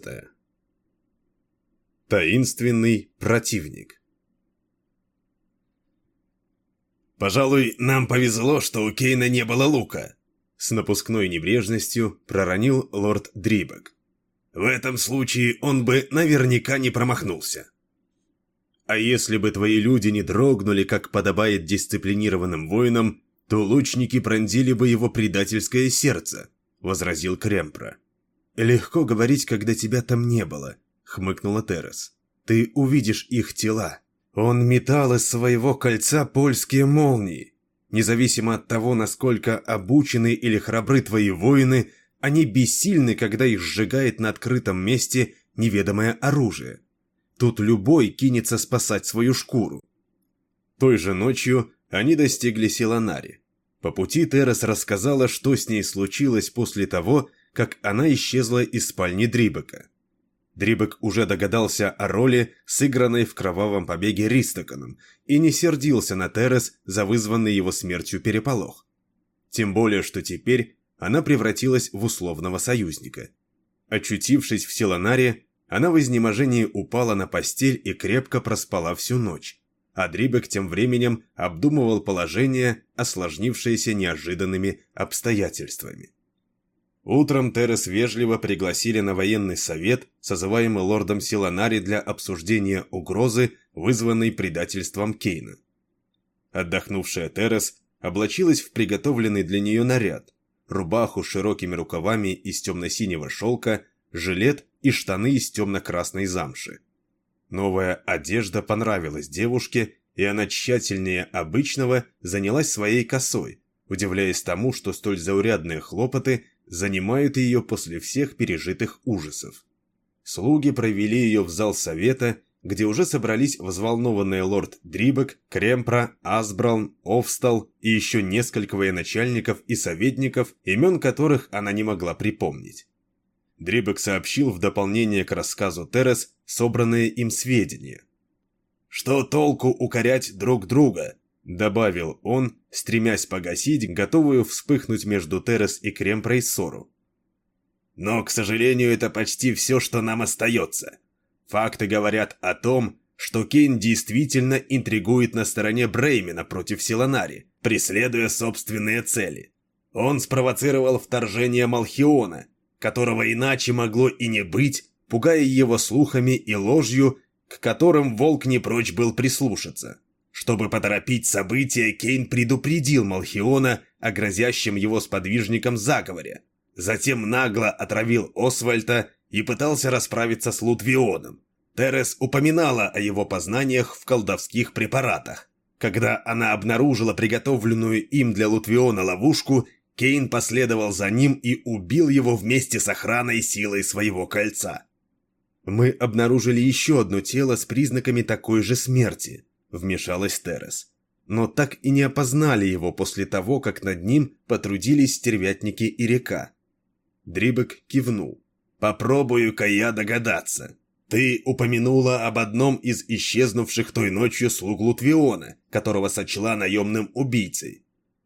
Таинственный противник. «Пожалуй, нам повезло, что у Кейна не было лука», — с напускной небрежностью проронил лорд Дрибек. «В этом случае он бы наверняка не промахнулся». «А если бы твои люди не дрогнули, как подобает дисциплинированным воинам, то лучники пронзили бы его предательское сердце», — возразил Кремпра. «Легко говорить, когда тебя там не было», — хмыкнула Террас. «Ты увидишь их тела. Он метал из своего кольца польские молнии. Независимо от того, насколько обучены или храбры твои воины, они бессильны, когда их сжигает на открытом месте неведомое оружие. Тут любой кинется спасать свою шкуру». Той же ночью они достигли Селанари. По пути Террас рассказала, что с ней случилось после того, как она исчезла из спальни Дрибека. Дрибек уже догадался о роли, сыгранной в кровавом побеге Ристоконом, и не сердился на Террас за вызванный его смертью переполох. Тем более, что теперь она превратилась в условного союзника. Очутившись в Селанаре, она в изнеможении упала на постель и крепко проспала всю ночь, а Дрибек тем временем обдумывал положение, осложнившееся неожиданными обстоятельствами. Утром Террес вежливо пригласили на военный совет, созываемый лордом Силанари для обсуждения угрозы, вызванной предательством Кейна. Отдохнувшая Террес облачилась в приготовленный для нее наряд: рубаху с широкими рукавами из темно-синего шелка, жилет и штаны из темно-красной замши. Новая одежда понравилась девушке, и она тщательнее обычного занялась своей косой, удивляясь тому, что столь заурядные хлопоты занимают ее после всех пережитых ужасов. Слуги провели ее в зал совета, где уже собрались взволнованные лорд Дрибек, Кремпра, Асбраун, Овстал и еще несколько военачальников и советников, имен которых она не могла припомнить. Дрибек сообщил в дополнение к рассказу Террес собранные им сведения. «Что толку укорять друг друга?» – добавил он, стремясь погасить готовую вспыхнуть между Террес и Кремпрой ссору. «Но, к сожалению, это почти все, что нам остается. Факты говорят о том, что Кейн действительно интригует на стороне Бреймена против Силанари, преследуя собственные цели. Он спровоцировал вторжение Малхиона, которого иначе могло и не быть, пугая его слухами и ложью, к которым волк не прочь был прислушаться. Чтобы поторопить события, Кейн предупредил Малхиона о грозящем его сподвижникам заговоре. Затем нагло отравил Освальта и пытался расправиться с Лутвионом. Террес упоминала о его познаниях в колдовских препаратах. Когда она обнаружила приготовленную им для Лутвиона ловушку, Кейн последовал за ним и убил его вместе с охраной силой своего кольца. «Мы обнаружили еще одно тело с признаками такой же смерти», — вмешалась Террес. «Но так и не опознали его после того, как над ним потрудились стервятники и река». Дрибек кивнул. «Попробую-ка я догадаться. Ты упомянула об одном из исчезнувших той ночью слуг Лутвиона, которого сочла наемным убийцей.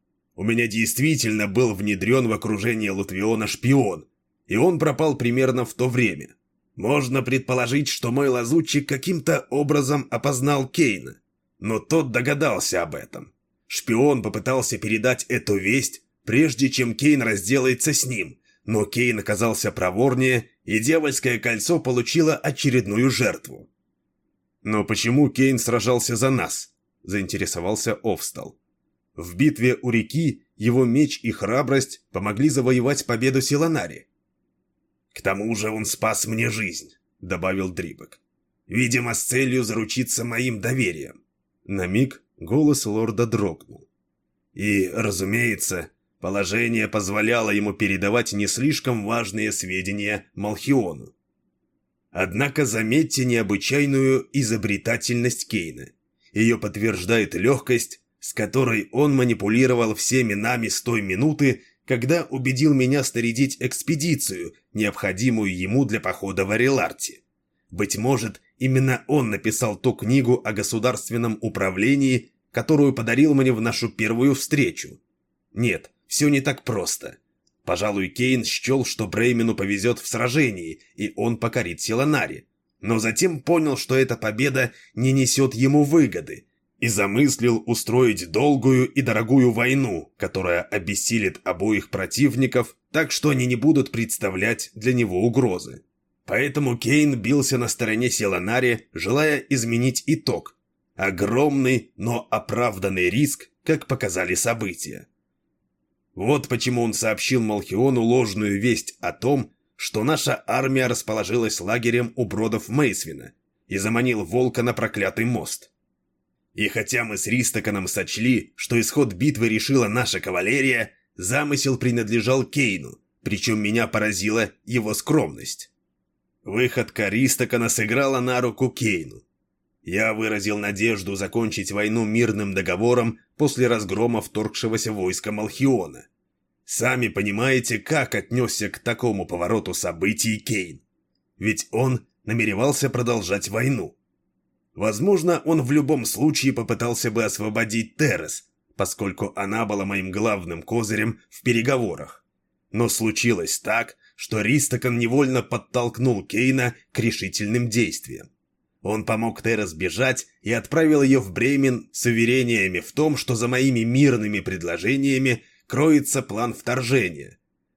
У меня действительно был внедрен в окружение Лутвиона шпион, и он пропал примерно в то время. Можно предположить, что мой лазутчик каким-то образом опознал Кейна, но тот догадался об этом. Шпион попытался передать эту весть, прежде чем Кейн разделается с ним, но Кейн оказался проворнее, и дьявольское кольцо получило очередную жертву. «Но почему Кейн сражался за нас?» – заинтересовался Овстал. «В битве у реки его меч и храбрость помогли завоевать победу Силанари». «К тому же он спас мне жизнь», — добавил Дрибек. «Видимо, с целью заручиться моим доверием». На миг голос лорда дрогнул. И, разумеется, положение позволяло ему передавать не слишком важные сведения Малхиону. Однако заметьте необычайную изобретательность Кейна. Ее подтверждает легкость, с которой он манипулировал всеми нами с той минуты, когда убедил меня снарядить экспедицию, необходимую ему для похода в Ариларте. Быть может, именно он написал ту книгу о государственном управлении, которую подарил мне в нашу первую встречу. Нет, все не так просто. Пожалуй, Кейн счел, что Бреймену повезет в сражении, и он покорит Силанари. Но затем понял, что эта победа не несет ему выгоды, и замыслил устроить долгую и дорогую войну, которая обессилит обоих противников, так что они не будут представлять для него угрозы. Поэтому Кейн бился на стороне Силанари, желая изменить итог. Огромный, но оправданный риск, как показали события. Вот почему он сообщил Малхиону ложную весть о том, что наша армия расположилась лагерем у бродов Мейсвина, и заманил волка на проклятый мост. И хотя мы с Ристоконом сочли, что исход битвы решила наша кавалерия, замысел принадлежал Кейну, причем меня поразила его скромность. Выходка Ристокона сыграла на руку Кейну. Я выразил надежду закончить войну мирным договором после разгрома вторгшегося войска Малхиона. Сами понимаете, как отнесся к такому повороту событий Кейн. Ведь он намеревался продолжать войну. Возможно, он в любом случае попытался бы освободить Террес, поскольку она была моим главным козырем в переговорах. Но случилось так, что Ристокон невольно подтолкнул Кейна к решительным действиям. Он помог Террес бежать и отправил ее в Бреймен с уверениями в том, что за моими мирными предложениями кроется план вторжения.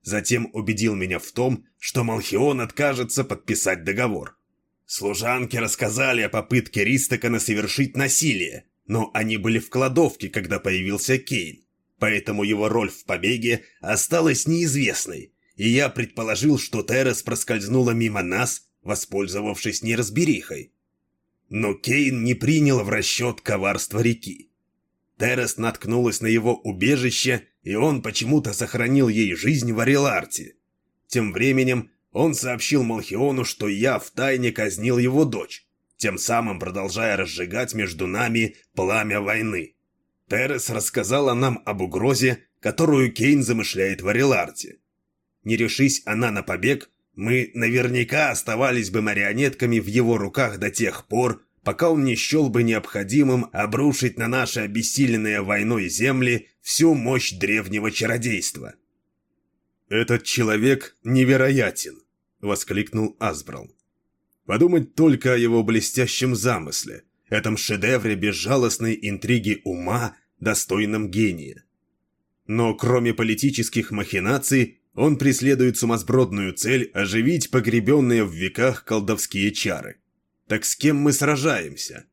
Затем убедил меня в том, что Малхион откажется подписать договор. Служанки рассказали о попытке Ристакана совершить насилие, но они были в кладовке, когда появился Кейн, поэтому его роль в побеге осталась неизвестной, и я предположил, что Терес проскользнула мимо нас, воспользовавшись неразберихой. Но Кейн не принял в расчет коварство реки. Терес наткнулась на его убежище, и он почему-то сохранил ей жизнь в Ареларте. Тем временем он сообщил Малхиону, что я втайне казнил его дочь, тем самым продолжая разжигать между нами пламя войны. Терес рассказала нам об угрозе, которую Кейн замышляет в Ареларте. Не решись она на побег, мы наверняка оставались бы марионетками в его руках до тех пор, пока он не счел бы необходимым обрушить на наши обессиленные войной земли всю мощь древнего чародейства. «Этот человек невероятен!» — воскликнул Асбрал. «Подумать только о его блестящем замысле, этом шедевре безжалостной интриги ума, достойном гения. Но кроме политических махинаций, он преследует сумасбродную цель оживить погребенные в веках колдовские чары. Так с кем мы сражаемся?»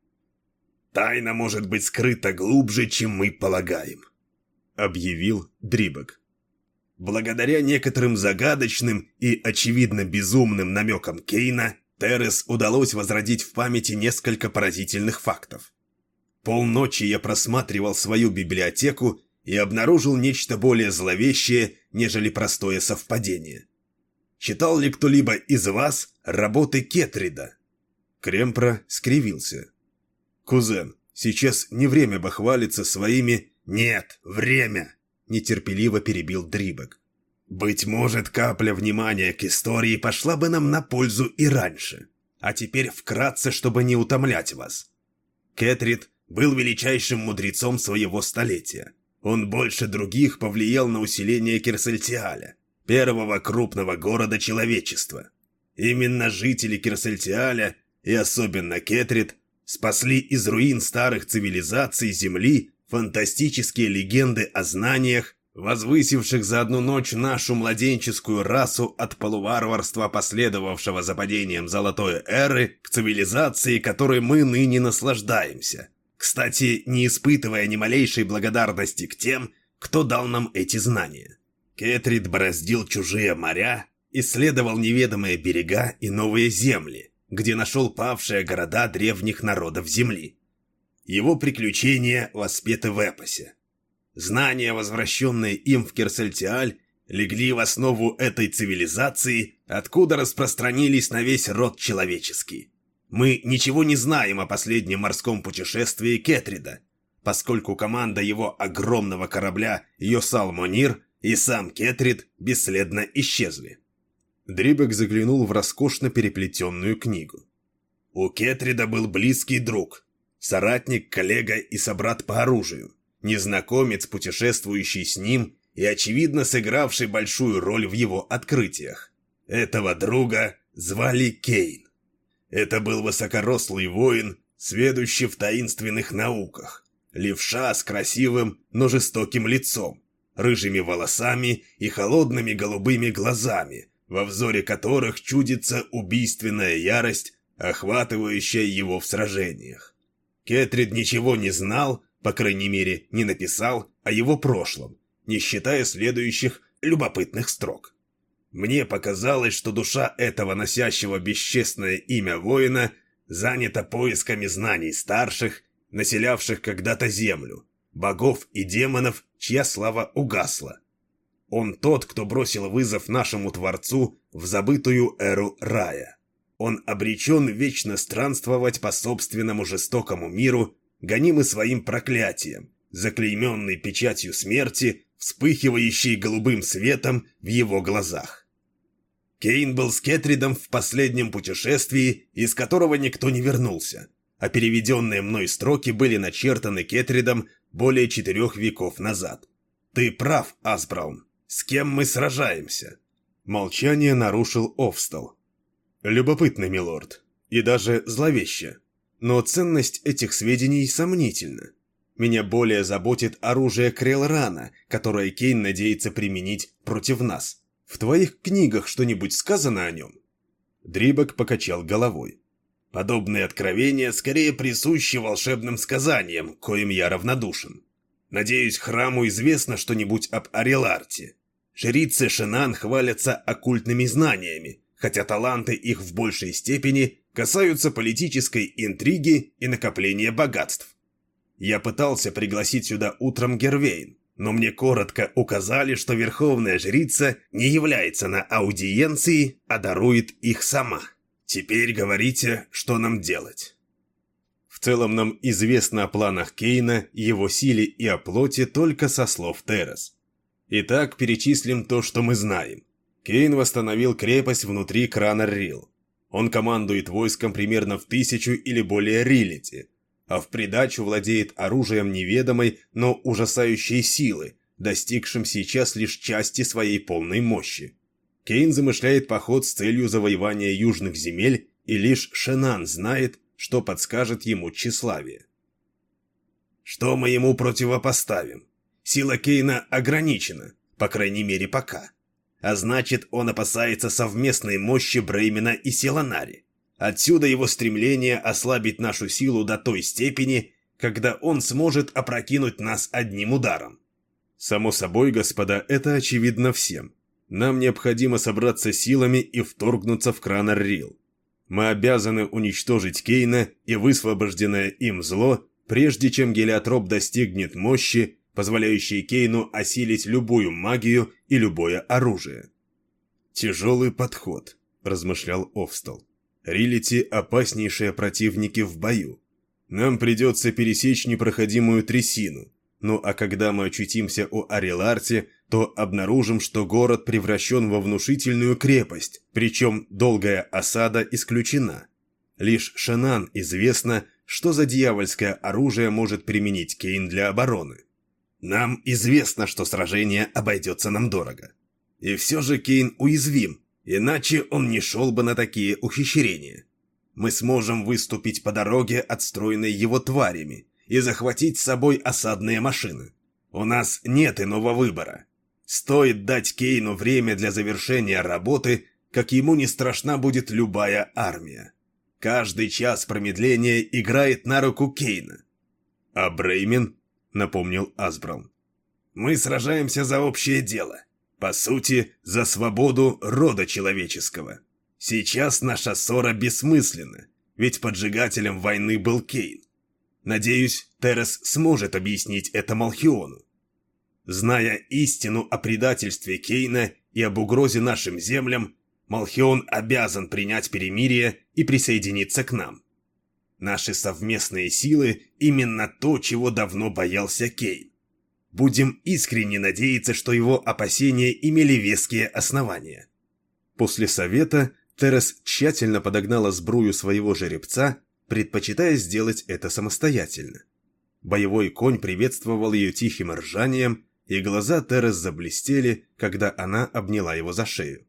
«Тайна может быть скрыта глубже, чем мы полагаем», — объявил Дрибок. Благодаря некоторым загадочным и, очевидно, безумным намекам Кейна, Терес удалось возродить в памяти несколько поразительных фактов. Полночи я просматривал свою библиотеку и обнаружил нечто более зловещее, нежели простое совпадение. Читал ли кто-либо из вас работы Кетрида? Кремпра скривился. «Кузен, сейчас не время бахвалиться своими...» «Нет, время!» — нетерпеливо перебил Дрибок. «Быть может, капля внимания к истории пошла бы нам на пользу и раньше. А теперь вкратце, чтобы не утомлять вас. Кетрид был величайшим мудрецом своего столетия. Он больше других повлиял на усиление Керсельтиаля, первого крупного города человечества. Именно жители Керсельтиаля, и особенно Кетрид, спасли из руин старых цивилизаций Земли фантастические легенды о знаниях, возвысивших за одну ночь нашу младенческую расу от полуварварства, последовавшего за падением Золотой Эры, к цивилизации, которой мы ныне наслаждаемся. Кстати, не испытывая ни малейшей благодарности к тем, кто дал нам эти знания. Кетрид бороздил чужие моря, исследовал неведомые берега и новые земли, где нашел павшие города древних народов Земли. Его приключения воспеты в эпосе. Знания, возвращенные им в Керсельтиаль, легли в основу этой цивилизации, откуда распространились на весь род человеческий. Мы ничего не знаем о последнем морском путешествии Кетрида, поскольку команда его огромного корабля Йосал-Монир и сам Кетрид бесследно исчезли. Дрибек заглянул в роскошно переплетенную книгу. У Кетрида был близкий друг, соратник, коллега и собрат по оружию, незнакомец, путешествующий с ним и, очевидно, сыгравший большую роль в его открытиях. Этого друга звали Кейн. Это был высокорослый воин, сведущий в таинственных науках, левша с красивым, но жестоким лицом, рыжими волосами и холодными голубыми глазами, во взоре которых чудится убийственная ярость, охватывающая его в сражениях. Кетрид ничего не знал, по крайней мере, не написал о его прошлом, не считая следующих любопытных строк. Мне показалось, что душа этого носящего бесчестное имя воина занята поисками знаний старших, населявших когда-то землю, богов и демонов, чья слава угасла. Он тот, кто бросил вызов нашему Творцу в забытую эру рая. Он обречен вечно странствовать по собственному жестокому миру, гонимый своим проклятием, заклейменный печатью смерти, вспыхивающей голубым светом в его глазах. Кейн был с Кетридом в последнем путешествии, из которого никто не вернулся, а переведенные мной строки были начертаны Кетридом более 4 веков назад. Ты прав, Асбраун. С кем мы сражаемся? Молчание нарушил Офстал. Любопытно, милорд, и даже зловеще. Но ценность этих сведений сомнительна. Меня более заботит оружие Крелрана, которое Кейн надеется применить против нас. В твоих книгах что-нибудь сказано о нем?» Дрибок покачал головой. «Подобные откровения скорее присущи волшебным сказаниям, коим я равнодушен. Надеюсь, храму известно что-нибудь об Ариларте. Жрицы Шенан хвалятся оккультными знаниями, хотя таланты их в большей степени касаются политической интриги и накопления богатств. Я пытался пригласить сюда утром Гервейн, но мне коротко указали, что верховная жрица не является на аудиенции, а дарует их сама. Теперь говорите, что нам делать?» В целом нам известно о планах Кейна, его силе и о плоти только со слов Террас. Итак, перечислим то, что мы знаем. Кейн восстановил крепость внутри Кранар-Рил. Он командует войском примерно в 1000 или более рилити, а в придачу владеет оружием неведомой, но ужасающей силы, достигшим сейчас лишь части своей полной мощи. Кейн замышляет поход с целью завоевания южных земель, и лишь Шенан знает, что подскажет ему тщеславие. Что мы ему противопоставим? Сила Кейна ограничена, по крайней мере пока. А значит, он опасается совместной мощи Бреймена и Силанари. Отсюда его стремление ослабить нашу силу до той степени, когда он сможет опрокинуть нас одним ударом. Само собой, господа, это очевидно всем. Нам необходимо собраться силами и вторгнуться в Кранар-Рил. Мы обязаны уничтожить Кейна и высвобожденное им зло, прежде чем Гелиотроп достигнет мощи, позволяющей Кейну осилить любую магию и любое оружие. «Тяжелый подход», – размышлял Овстал. «Рилити – опаснейшие противники в бою. Нам придется пересечь непроходимую трясину, ну а когда мы очутимся у Ариларте, то обнаружим, что город превращен во внушительную крепость, причем долгая осада исключена. Лишь Шенан известно, что за дьявольское оружие может применить Кейн для обороны. Нам известно, что сражение обойдется нам дорого. И все же Кейн уязвим, иначе он не шел бы на такие ухищрения. Мы сможем выступить по дороге, отстроенной его тварями, и захватить с собой осадные машины. У нас нет иного выбора. Стоит дать Кейну время для завершения работы, как ему не страшна будет любая армия. Каждый час промедления играет на руку Кейна. «А Бреймен?» — напомнил Асбраун. «Мы сражаемся за общее дело. По сути, за свободу рода человеческого. Сейчас наша ссора бессмысленна, ведь поджигателем войны был Кейн. Надеюсь, Террас сможет объяснить это Малхиону. Зная истину о предательстве Кейна и об угрозе нашим землям, Малхион обязан принять перемирие и присоединиться к нам. Наши совместные силы – именно то, чего давно боялся Кейн. Будем искренне надеяться, что его опасения имели веские основания». После совета Террас тщательно подогнала сбрую своего жеребца, предпочитая сделать это самостоятельно. Боевой конь приветствовал ее тихим ржанием, и глаза Террас заблестели, когда она обняла его за шею.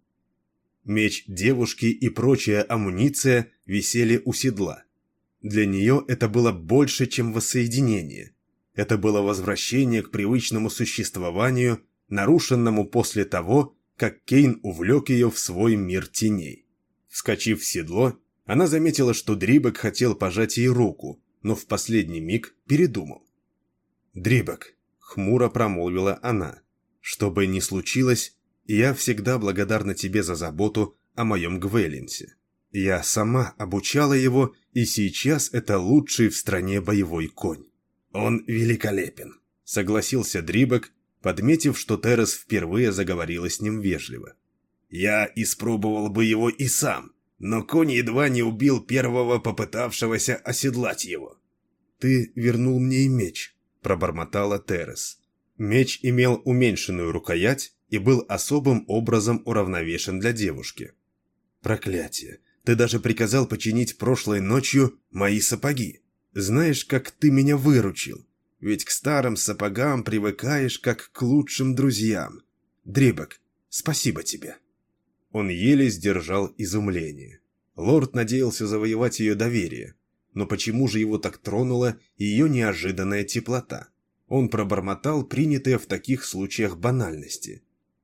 Меч девушки и прочая амуниция висели у седла. Для нее это было больше, чем воссоединение. Это было возвращение к привычному существованию, нарушенному после того, как Кейн увлек ее в свой мир теней. Вскочив в седло, она заметила, что Дрибок хотел пожать ей руку, но в последний миг передумал. «Дрибок», — хмуро промолвила она, — «что бы ни случилось, я всегда благодарна тебе за заботу о моем Гвелинсе. Я сама обучала его, и сейчас это лучший в стране боевой конь». «Он великолепен», — согласился Дрибок, подметив, что Террас впервые заговорила с ним вежливо. «Я испробовал бы его и сам, но конь едва не убил первого попытавшегося оседлать его». «Ты вернул мне и меч», — пробормотала Террас. Меч имел уменьшенную рукоять и был особым образом уравновешен для девушки. «Проклятие! Ты даже приказал починить прошлой ночью мои сапоги. Знаешь, как ты меня выручил? Ведь к старым сапогам привыкаешь, как к лучшим друзьям. Дрибок, спасибо тебе». Он еле сдержал изумление. Лорд надеялся завоевать ее доверие, но почему же его так тронула ее неожиданная теплота? Он пробормотал принятые в таких случаях банальности.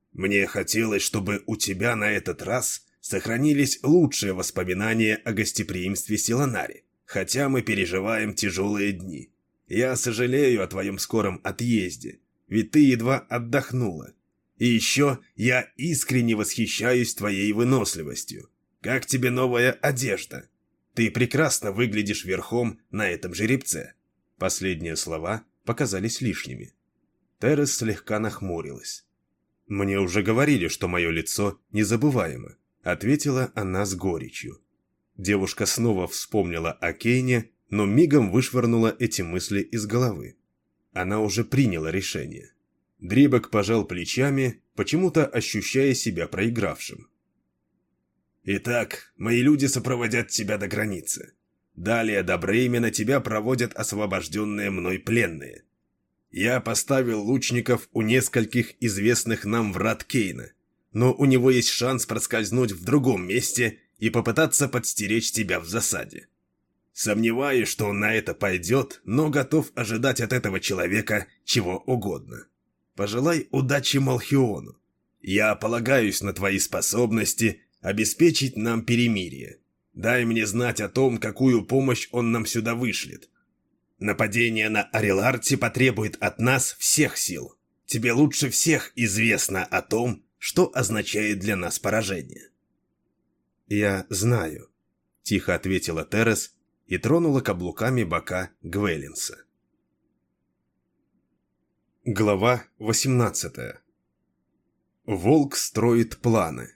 Мне хотелось, чтобы у тебя на этот раз сохранились лучшие воспоминания о гостеприимстве Силанари, хотя мы переживаем тяжелые дни. Я сожалею о твоем скором отъезде, ведь ты едва отдохнула. И еще я искренне восхищаюсь твоей выносливостью. Как тебе новая одежда? Ты прекрасно выглядишь верхом на этом жеребце». Последние слова показались лишними. Терес слегка нахмурилась. «Мне уже говорили, что мое лицо незабываемо», — ответила она с горечью. Девушка снова вспомнила о Кейне, но мигом вышвырнула эти мысли из головы. Она уже приняла решение. Дрибек пожал плечами, почему-то ощущая себя проигравшим. «Итак, мои люди сопроводят тебя до границы. Далее до Бреймена тебя проводят освобожденные мной пленные. Я поставил лучников у нескольких известных нам врат Кейна, но у него есть шанс проскользнуть в другом месте и попытаться подстеречь тебя в засаде. Сомневаюсь, что он на это пойдет, но готов ожидать от этого человека чего угодно. Пожелай удачи Малхиону. Я полагаюсь на твои способности обеспечить нам перемирие. Дай мне знать о том, какую помощь он нам сюда вышлет. Нападение на Ариларти потребует от нас всех сил. Тебе лучше всех известно о том, что означает для нас поражение». «Я знаю», — тихо ответила Терес и тронула каблуками бока Гвелинса. Глава 18. Волк строит планы.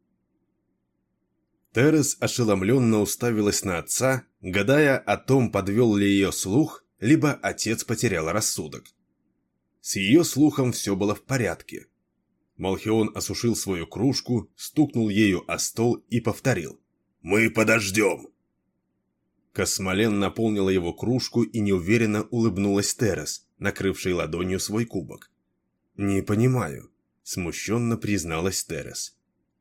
Терес ошеломленно уставилась на отца, гадая о том, подвел ли ее слух, либо отец потерял рассудок. С ее слухом все было в порядке. Малхион осушил свою кружку, стукнул ею о стол и повторил: «Мы подождем!» Космолен наполнила его кружку и неуверенно улыбнулась Терес, накрывшей ладонью свой кубок. «Не понимаю», — смущенно призналась Терес.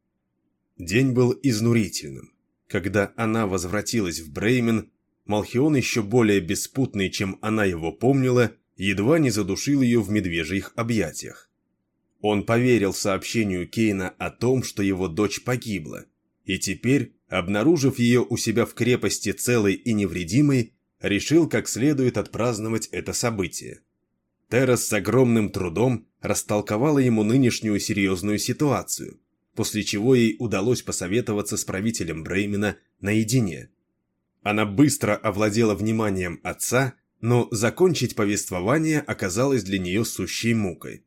День был изнурительным. Когда она возвратилась в Бреймен, Малхион, еще более беспутный, чем она его помнила, едва не задушил ее в медвежьих объятиях. Он поверил сообщению Кейна о том, что его дочь погибла, и теперь, обнаружив ее у себя в крепости целой и невредимой, решил как следует отпраздновать это событие. Терес с огромным трудом растолковала ему нынешнюю серьезную ситуацию, после чего ей удалось посоветоваться с правителем Бреймена наедине. Она быстро овладела вниманием отца, но закончить повествование оказалось для нее сущей мукой.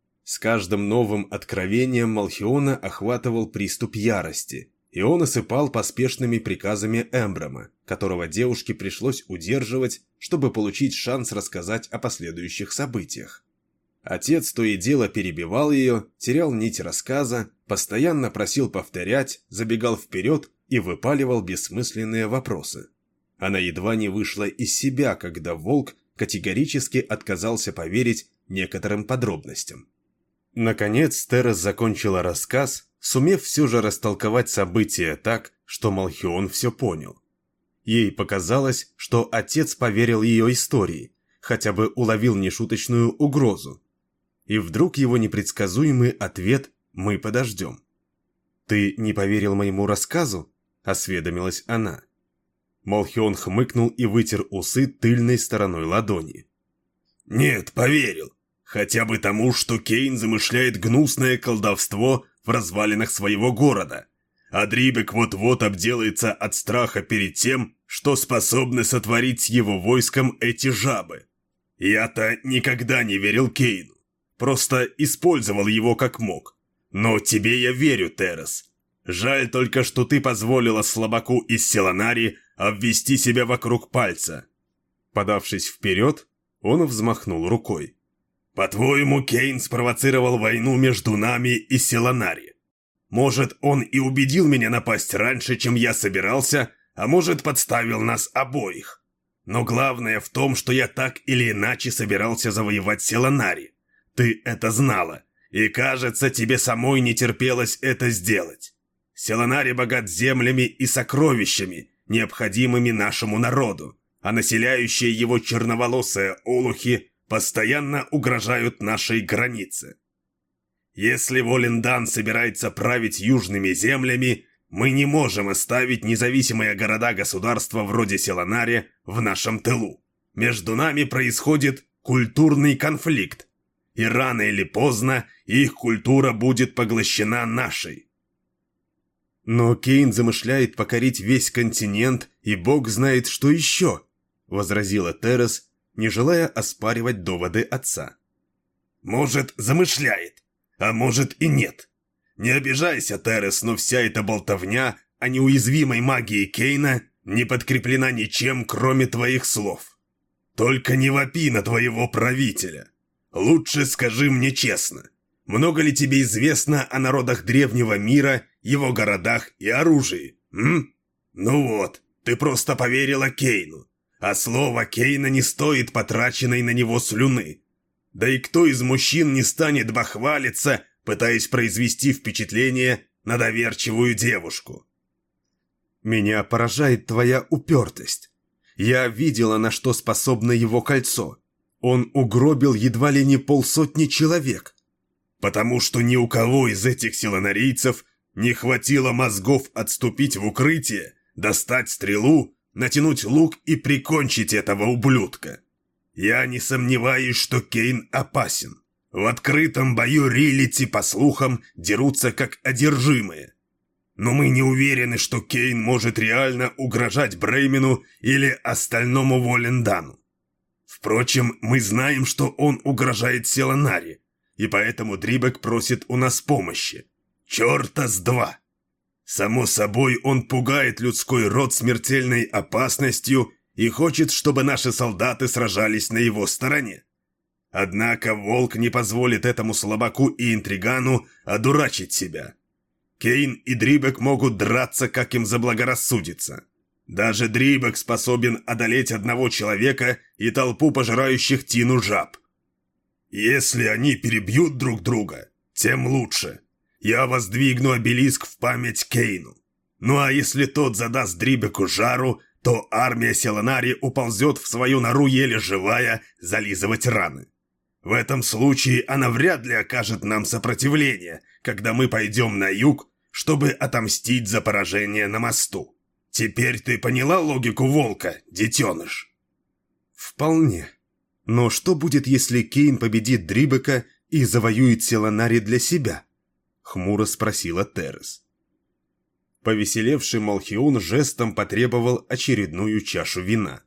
С каждым новым откровением Малхиона охватывал приступ ярости, и он осыпал поспешными приказами Эмбрама, которого девушке пришлось удерживать, чтобы получить шанс рассказать о последующих событиях. Отец то и дело перебивал ее, терял нить рассказа, постоянно просил повторять, забегал вперед и выпаливал бессмысленные вопросы. Она едва не вышла из себя, когда волк категорически отказался поверить некоторым подробностям. Наконец Терес закончила рассказ, сумев все же растолковать события так, что Малхион все понял. Ей показалось, что отец поверил ее истории, хотя бы уловил нешуточную угрозу. И вдруг его непредсказуемый ответ «Мы подождем». «Ты не поверил моему рассказу?» – осведомилась она. Малхион хмыкнул и вытер усы тыльной стороной ладони. «Нет, поверил. Хотя бы тому, что Кейн замышляет гнусное колдовство в развалинах своего города. А Дрибек вот-вот обделается от страха перед тем, что способны сотворить с его войском эти жабы. Я-то никогда не верил Кейну. Просто использовал его как мог. Но тебе я верю, Терес. Жаль только, что ты позволила слабаку из Силанари обвести себя вокруг пальца». Подавшись вперед, он взмахнул рукой. «По-твоему, Кейн спровоцировал войну между нами и Силанари? Может, он и убедил меня напасть раньше, чем я собирался, а может, подставил нас обоих. Но главное в том, что я так или иначе собирался завоевать Силанари. Ты это знала, и, кажется, тебе самой не терпелось это сделать. Силанари богат землями и сокровищами, необходимыми нашему народу, а населяющие его черноволосые олухи постоянно угрожают нашей границе. Если Волиндан собирается править южными землями, мы не можем оставить независимые города-государства вроде Селанари в нашем тылу. Между нами происходит культурный конфликт, и рано или поздно их культура будет поглощена нашей. Но Кейн замышляет покорить весь континент, и бог знает, что еще, возразила Террес, не желая оспаривать доводы отца. Может, замышляет, а может и нет. Не обижайся, Террес, но вся эта болтовня о неуязвимой магии Кейна не подкреплена ничем, кроме твоих слов. Только не вопи на твоего правителя. Лучше скажи мне честно, много ли тебе известно о народах древнего мира, его городах и оружии, Ну вот, ты просто поверила Кейну, а слово Кейна не стоит потраченной на него слюны. Да и кто из мужчин не станет бахвалиться, пытаясь произвести впечатление на доверчивую девушку? Меня поражает твоя упертость. Я видела, на что способно его кольцо. Он угробил едва ли не 500 человек. Потому что ни у кого из этих селанарийцев не хватило мозгов отступить в укрытие, достать стрелу, натянуть лук и прикончить этого ублюдка. Я не сомневаюсь, что Кейн опасен. В открытом бою рилити, по слухам, дерутся как одержимые. Но мы не уверены, что Кейн может реально угрожать Бреймену или остальному Волиндану. Впрочем, мы знаем, что он угрожает Селанари, и поэтому Дрибек просит у нас помощи. Чёрта с два! Само собой, он пугает людской род смертельной опасностью и хочет, чтобы наши солдаты сражались на его стороне. Однако Волк не позволит этому слабаку и интригану одурачить себя. Кейн и Дрибек могут драться, как им заблагорассудится. Даже Дрибек способен одолеть одного человека и толпу пожирающих тину жаб. Если они перебьют друг друга, тем лучше. Я воздвигну обелиск в память Кейну. Ну а если тот задаст Дрибеку жару, то армия Селанари уползет в свою нору еле живая зализывать раны. В этом случае она вряд ли окажет нам сопротивление, когда мы пойдем на юг, чтобы отомстить за поражение на мосту. Теперь ты поняла логику Волка, детеныш? Вполне. Но что будет, если Кейн победит Дрибека и завоюет Селанари для себя? Хмуро спросила Террес. Повеселевший Малхиун жестом потребовал очередную чашу вина.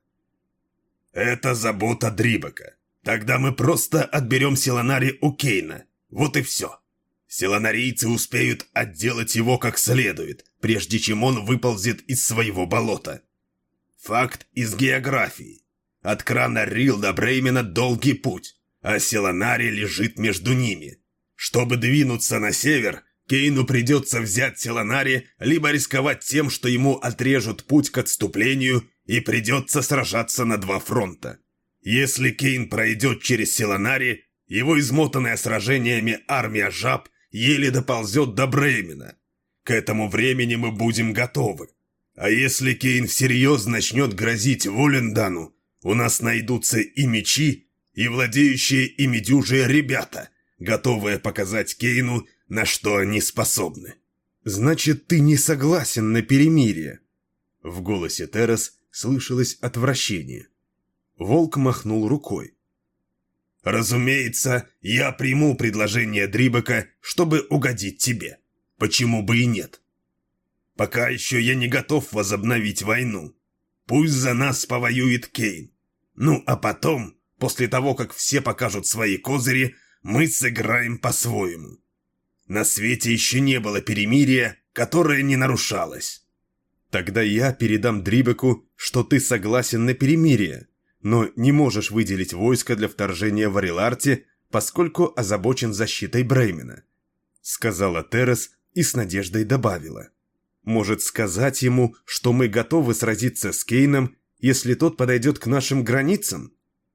Это забота Дрибека. Тогда мы просто отберем Селанари у Кейна. Вот и все. Селанарийцы успеют отделать его как следует, прежде чем он выползет из своего болота. Факт из географии. От крана Рил до Бреймена долгий путь, а Селанари лежит между ними. Чтобы двинуться на север, Кейну придется взять Селанари, либо рисковать тем, что ему отрежут путь к отступлению, и придется сражаться на два фронта. Если Кейн пройдет через Селанари, его измотанная сражениями армия жаб еле доползет до Бреймена. К этому времени мы будем готовы. А если Кейн всерьез начнет грозить Волиндану, у нас найдутся и мечи, и владеющие ими дюжие ребята, готовые показать Кейну, на что они способны. «Значит, ты не согласен на перемирие?» В голосе Террес слышалось отвращение. Волк махнул рукой. «Разумеется, я приму предложение Дрибека, чтобы угодить тебе. Почему бы и нет? Пока еще я не готов возобновить войну. Пусть за нас повоюет Кейн. Ну а потом, после того, как все покажут свои козыри, мы сыграем по-своему. На свете еще не было перемирия, которое не нарушалось. Тогда я передам Дрибеку, что ты согласен на перемирие, но не можешь выделить войско для вторжения в Ариларте, поскольку озабочен защитой Бреймена», — сказала Террес и с надеждой добавила. «Может, сказать ему, что мы готовы сразиться с Кейном, если тот подойдет к нашим границам?»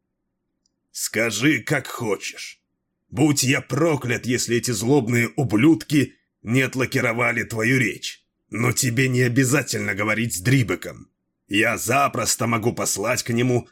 «Скажи, как хочешь. Будь я проклят, если эти злобные ублюдки не отлакировали твою речь. Но тебе не обязательно говорить с Дрибеком. Я запросто могу послать к нему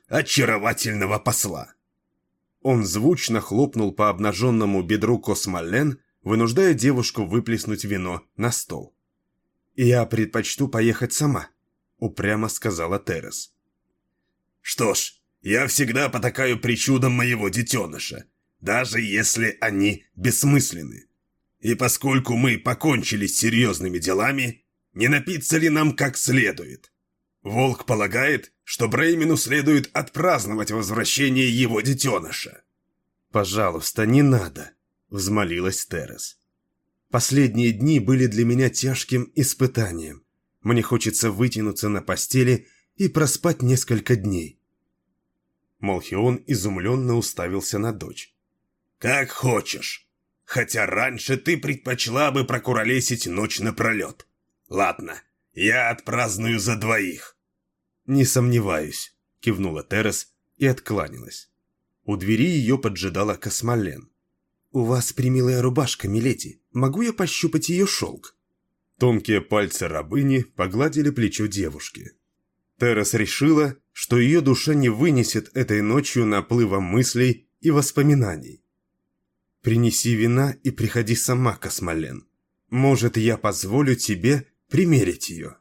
очаровательного посла». Он звучно хлопнул по обнаженному бедру Космолен, вынуждая девушку выплеснуть вино на стол. «Я предпочту поехать сама», — упрямо сказала Терес. «Что ж, я всегда потакаю причудам моего детеныша, даже если они бессмысленны. И поскольку мы покончили с серьезными делами, не напиться ли нам как следует? Волк полагает, что Бреймену следует отпраздновать возвращение его детеныша». «Пожалуйста, не надо», — взмолилась Терес. «Последние дни были для меня тяжким испытанием. Мне хочется вытянуться на постели и проспать несколько дней». Малхион изумленно уставился на дочь. «Как хочешь. Хотя раньше ты предпочла бы прокуролесить ночь напролет. Ладно, я отпраздную за двоих». «Не сомневаюсь», — кивнула Терес и откланялась. У двери ее поджидала Космолен. «У вас примилая рубашка, миледи. Могу я пощупать ее шелк?» Тонкие пальцы рабыни погладили плечо девушки. Терес решила, что ее душа не вынесет этой ночью наплыва мыслей и воспоминаний. «Принеси вина и приходи сама, Космолен. Может, я позволю тебе примерить ее».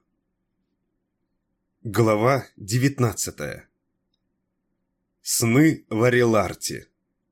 Глава 19. Сны в Ареларте.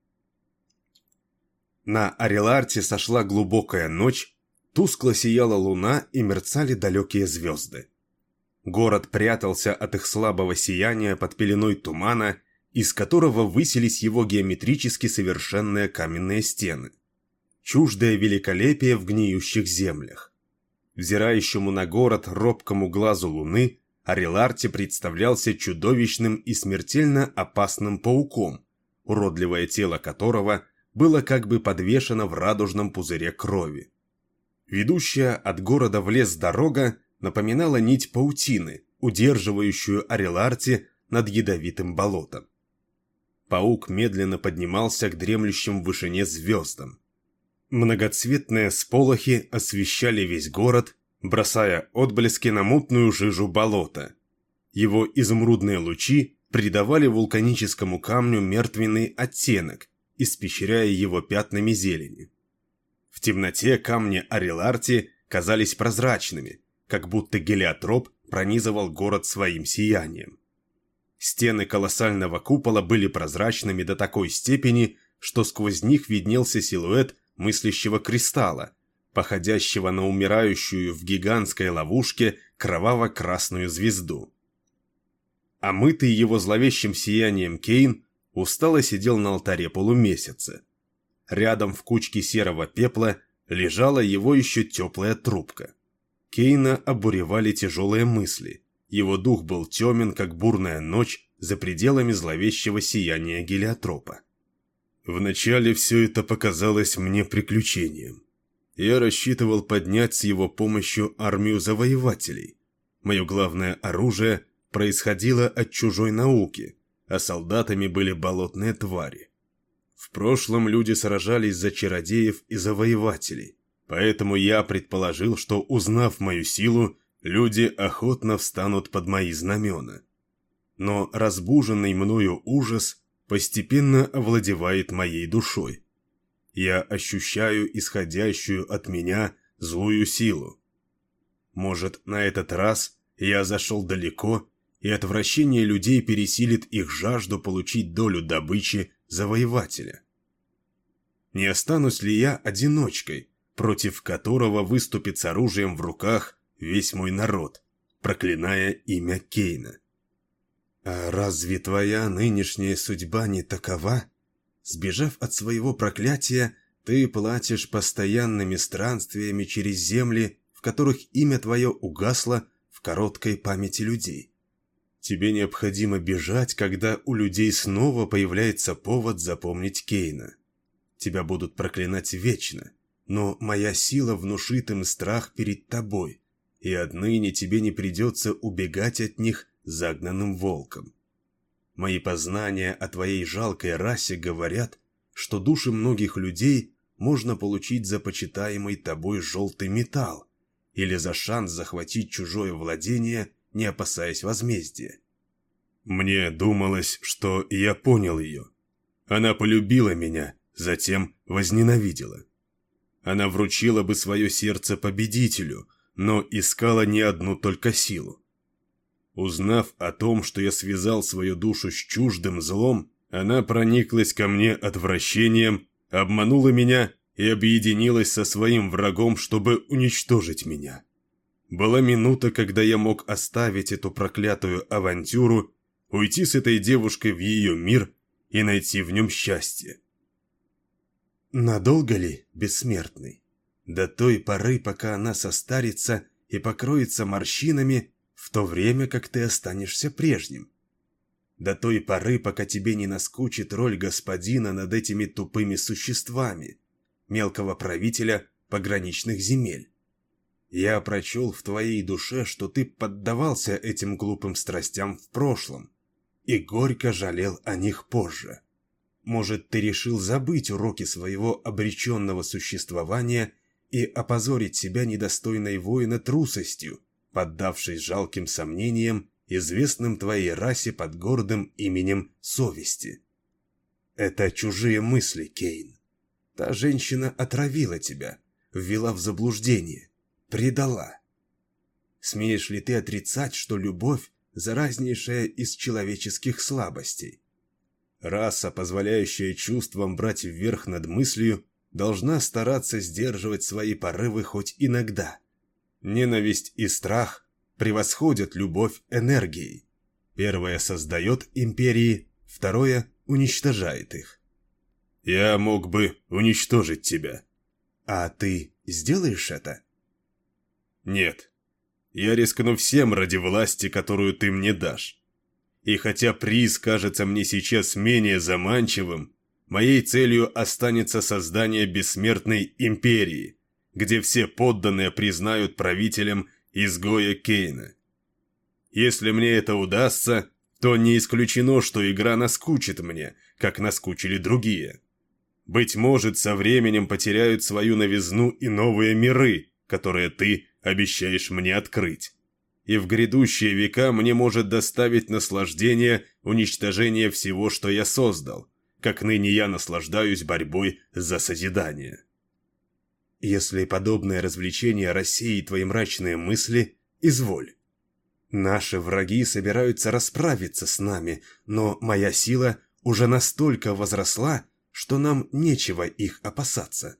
На Ареларте сошла глубокая ночь, тускло сияла луна и мерцали далекие звезды. Город прятался от их слабого сияния под пеленой тумана, из которого высились его геометрически совершенные каменные стены. Чуждое великолепие в гниющих землях. Взирающему на город робкому глазу луны Ареларте представлялся чудовищным и смертельно опасным пауком, уродливое тело которого было как бы подвешено в радужном пузыре крови. Ведущая от города в лес дорога напоминала нить паутины, удерживающую Ареларте над ядовитым болотом. Паук медленно поднимался к дремлющим в вышине звездам. Многоцветные сполохи освещали весь город, бросая отблески на мутную жижу болота. Его изумрудные лучи придавали вулканическому камню мертвенный оттенок, испещряя его пятнами зелени. В темноте камни Ареларте казались прозрачными, как будто гелиотроп пронизывал город своим сиянием. Стены колоссального купола были прозрачными до такой степени, что сквозь них виднелся силуэт мыслящего кристалла, походящего на умирающую в гигантской ловушке кроваво-красную звезду. Омытый его зловещим сиянием Кейн устало сидел на алтаре полумесяца. Рядом в кучке серого пепла лежала его еще теплая трубка. Кейна обуревали тяжелые мысли. Его дух был темен, как бурная ночь, за пределами зловещего сияния гелиотропа. Вначале все это показалось мне приключением. Я рассчитывал поднять с его помощью армию завоевателей. Мое главное оружие происходило от чужой науки, а солдатами были болотные твари. В прошлом люди сражались за чародеев и завоевателей, поэтому я предположил, что, узнав мою силу, люди охотно встанут под мои знамена. Но разбуженный мною ужас постепенно овладевает моей душой. Я ощущаю исходящую от меня злую силу. Может, на этот раз я зашел далеко, и отвращение людей пересилит их жажду получить долю добычи завоевателя. Не останусь ли я одиночкой, против которого выступит с оружием в руках весь мой народ, проклиная имя Кейна? А разве твоя нынешняя судьба не такова? Сбежав от своего проклятия, ты платишь постоянными странствиями через земли, в которых имя твое угасло в короткой памяти людей. Тебе необходимо бежать, когда у людей снова появляется повод запомнить Кейна. Тебя будут проклинать вечно, но моя сила внушит им страх перед тобой, и отныне тебе не придется убегать от них загнанным волком. Мои познания о твоей жалкой расе говорят, что души многих людей можно получить за почитаемый тобой желтый металл или за шанс захватить чужое владение, не опасаясь возмездия. Мне думалось, что я понял ее. Она полюбила меня, затем возненавидела. она вручила бы свое сердце победителю, но искала не одну только силу. Узнав о том, что я связал свою душу с чуждым злом, она прониклась ко мне отвращением, обманула меня и объединилась со своим врагом, чтобы уничтожить меня. Была минута, когда я мог оставить эту проклятую авантюру, уйти с этой девушкой в ее мир и найти в нем счастье. Надолго ли, бессмертный? До той поры, пока она состарится и покроется морщинами, в то время как ты останешься прежним. До той поры, пока тебе не наскучит роль господина над этими тупыми существами, мелкого правителя пограничных земель. Я прочел в твоей душе, что ты поддавался этим глупым страстям в прошлом и горько жалел о них позже. Может, ты решил забыть уроки своего обреченного существования и опозорить себя недостойной воина трусостью, поддавшись жалким сомнениям, известным твоей расе под гордым именем совести. Это чужие мысли, Кейн. Та женщина отравила тебя, ввела в заблуждение, предала. Смеешь ли ты отрицать, что любовь – заразнейшая из человеческих слабостей? Раса, позволяющая чувствам брать вверх над мыслью, должна стараться сдерживать свои порывы хоть иногда. Ненависть и страх превосходят любовь энергией. Первое создает империи, второе уничтожает их. Я мог бы уничтожить тебя. А ты сделаешь это? Нет. Я рискну всем ради власти, которую ты мне дашь. И хотя приз кажется мне сейчас менее заманчивым, моей целью останется создание бессмертной империи, где все подданные признают правителем изгоя Кейна. Если мне это удастся, то не исключено, что игра наскучит мне, как наскучили другие. Быть может, со временем потеряют свою новизну и новые миры, которые ты обещаешь мне открыть. И в грядущие века мне может доставить наслаждение уничтожение всего, что я создал, как ныне я наслаждаюсь борьбой за созидание. Если подобное развлечение рассеет твои мрачные мысли, изволь. Наши враги собираются расправиться с нами, но моя сила уже настолько возросла, что нам нечего их опасаться.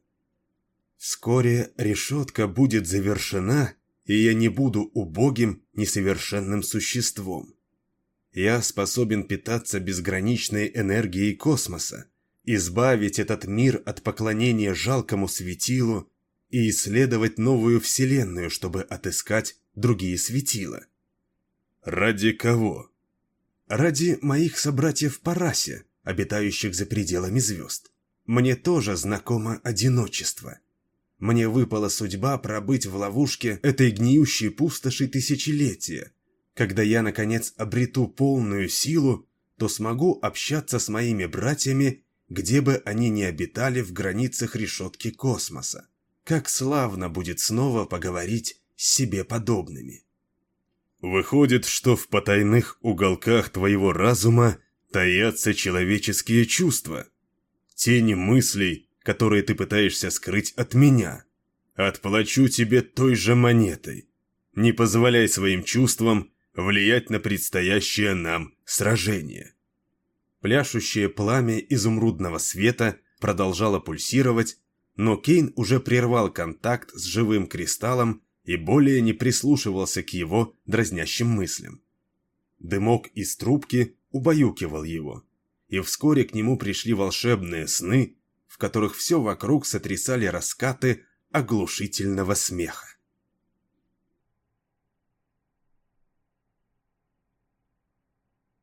Вскоре решетка будет завершена, и я не буду убогим, несовершенным существом. Я способен питаться безграничной энергией космоса, избавить этот мир от поклонения жалкому светилу и исследовать новую вселенную, чтобы отыскать другие светила. Ради кого? Ради моих собратьев по расе, обитающих за пределами звезд. Мне тоже знакомо одиночество. Мне выпала судьба пробыть в ловушке этой гниющей пустоши тысячелетия. Когда я, наконец, обрету полную силу, то смогу общаться с моими братьями, где бы они ни обитали в границах решетки космоса. Как славно будет снова поговорить с себе подобными. Выходит, что в потайных уголках твоего разума таятся человеческие чувства, тени мыслей, которые ты пытаешься скрыть от меня. Отплачу тебе той же монетой. Не позволяй своим чувствам влиять на предстоящее нам сражение. Пляшущее пламя изумрудного света продолжало пульсировать, но Кейн уже прервал контакт с живым кристаллом и более не прислушивался к его дразнящим мыслям. Дымок из трубки убаюкивал его, и вскоре к нему пришли волшебные сны, в которых все вокруг сотрясали раскаты оглушительного смеха.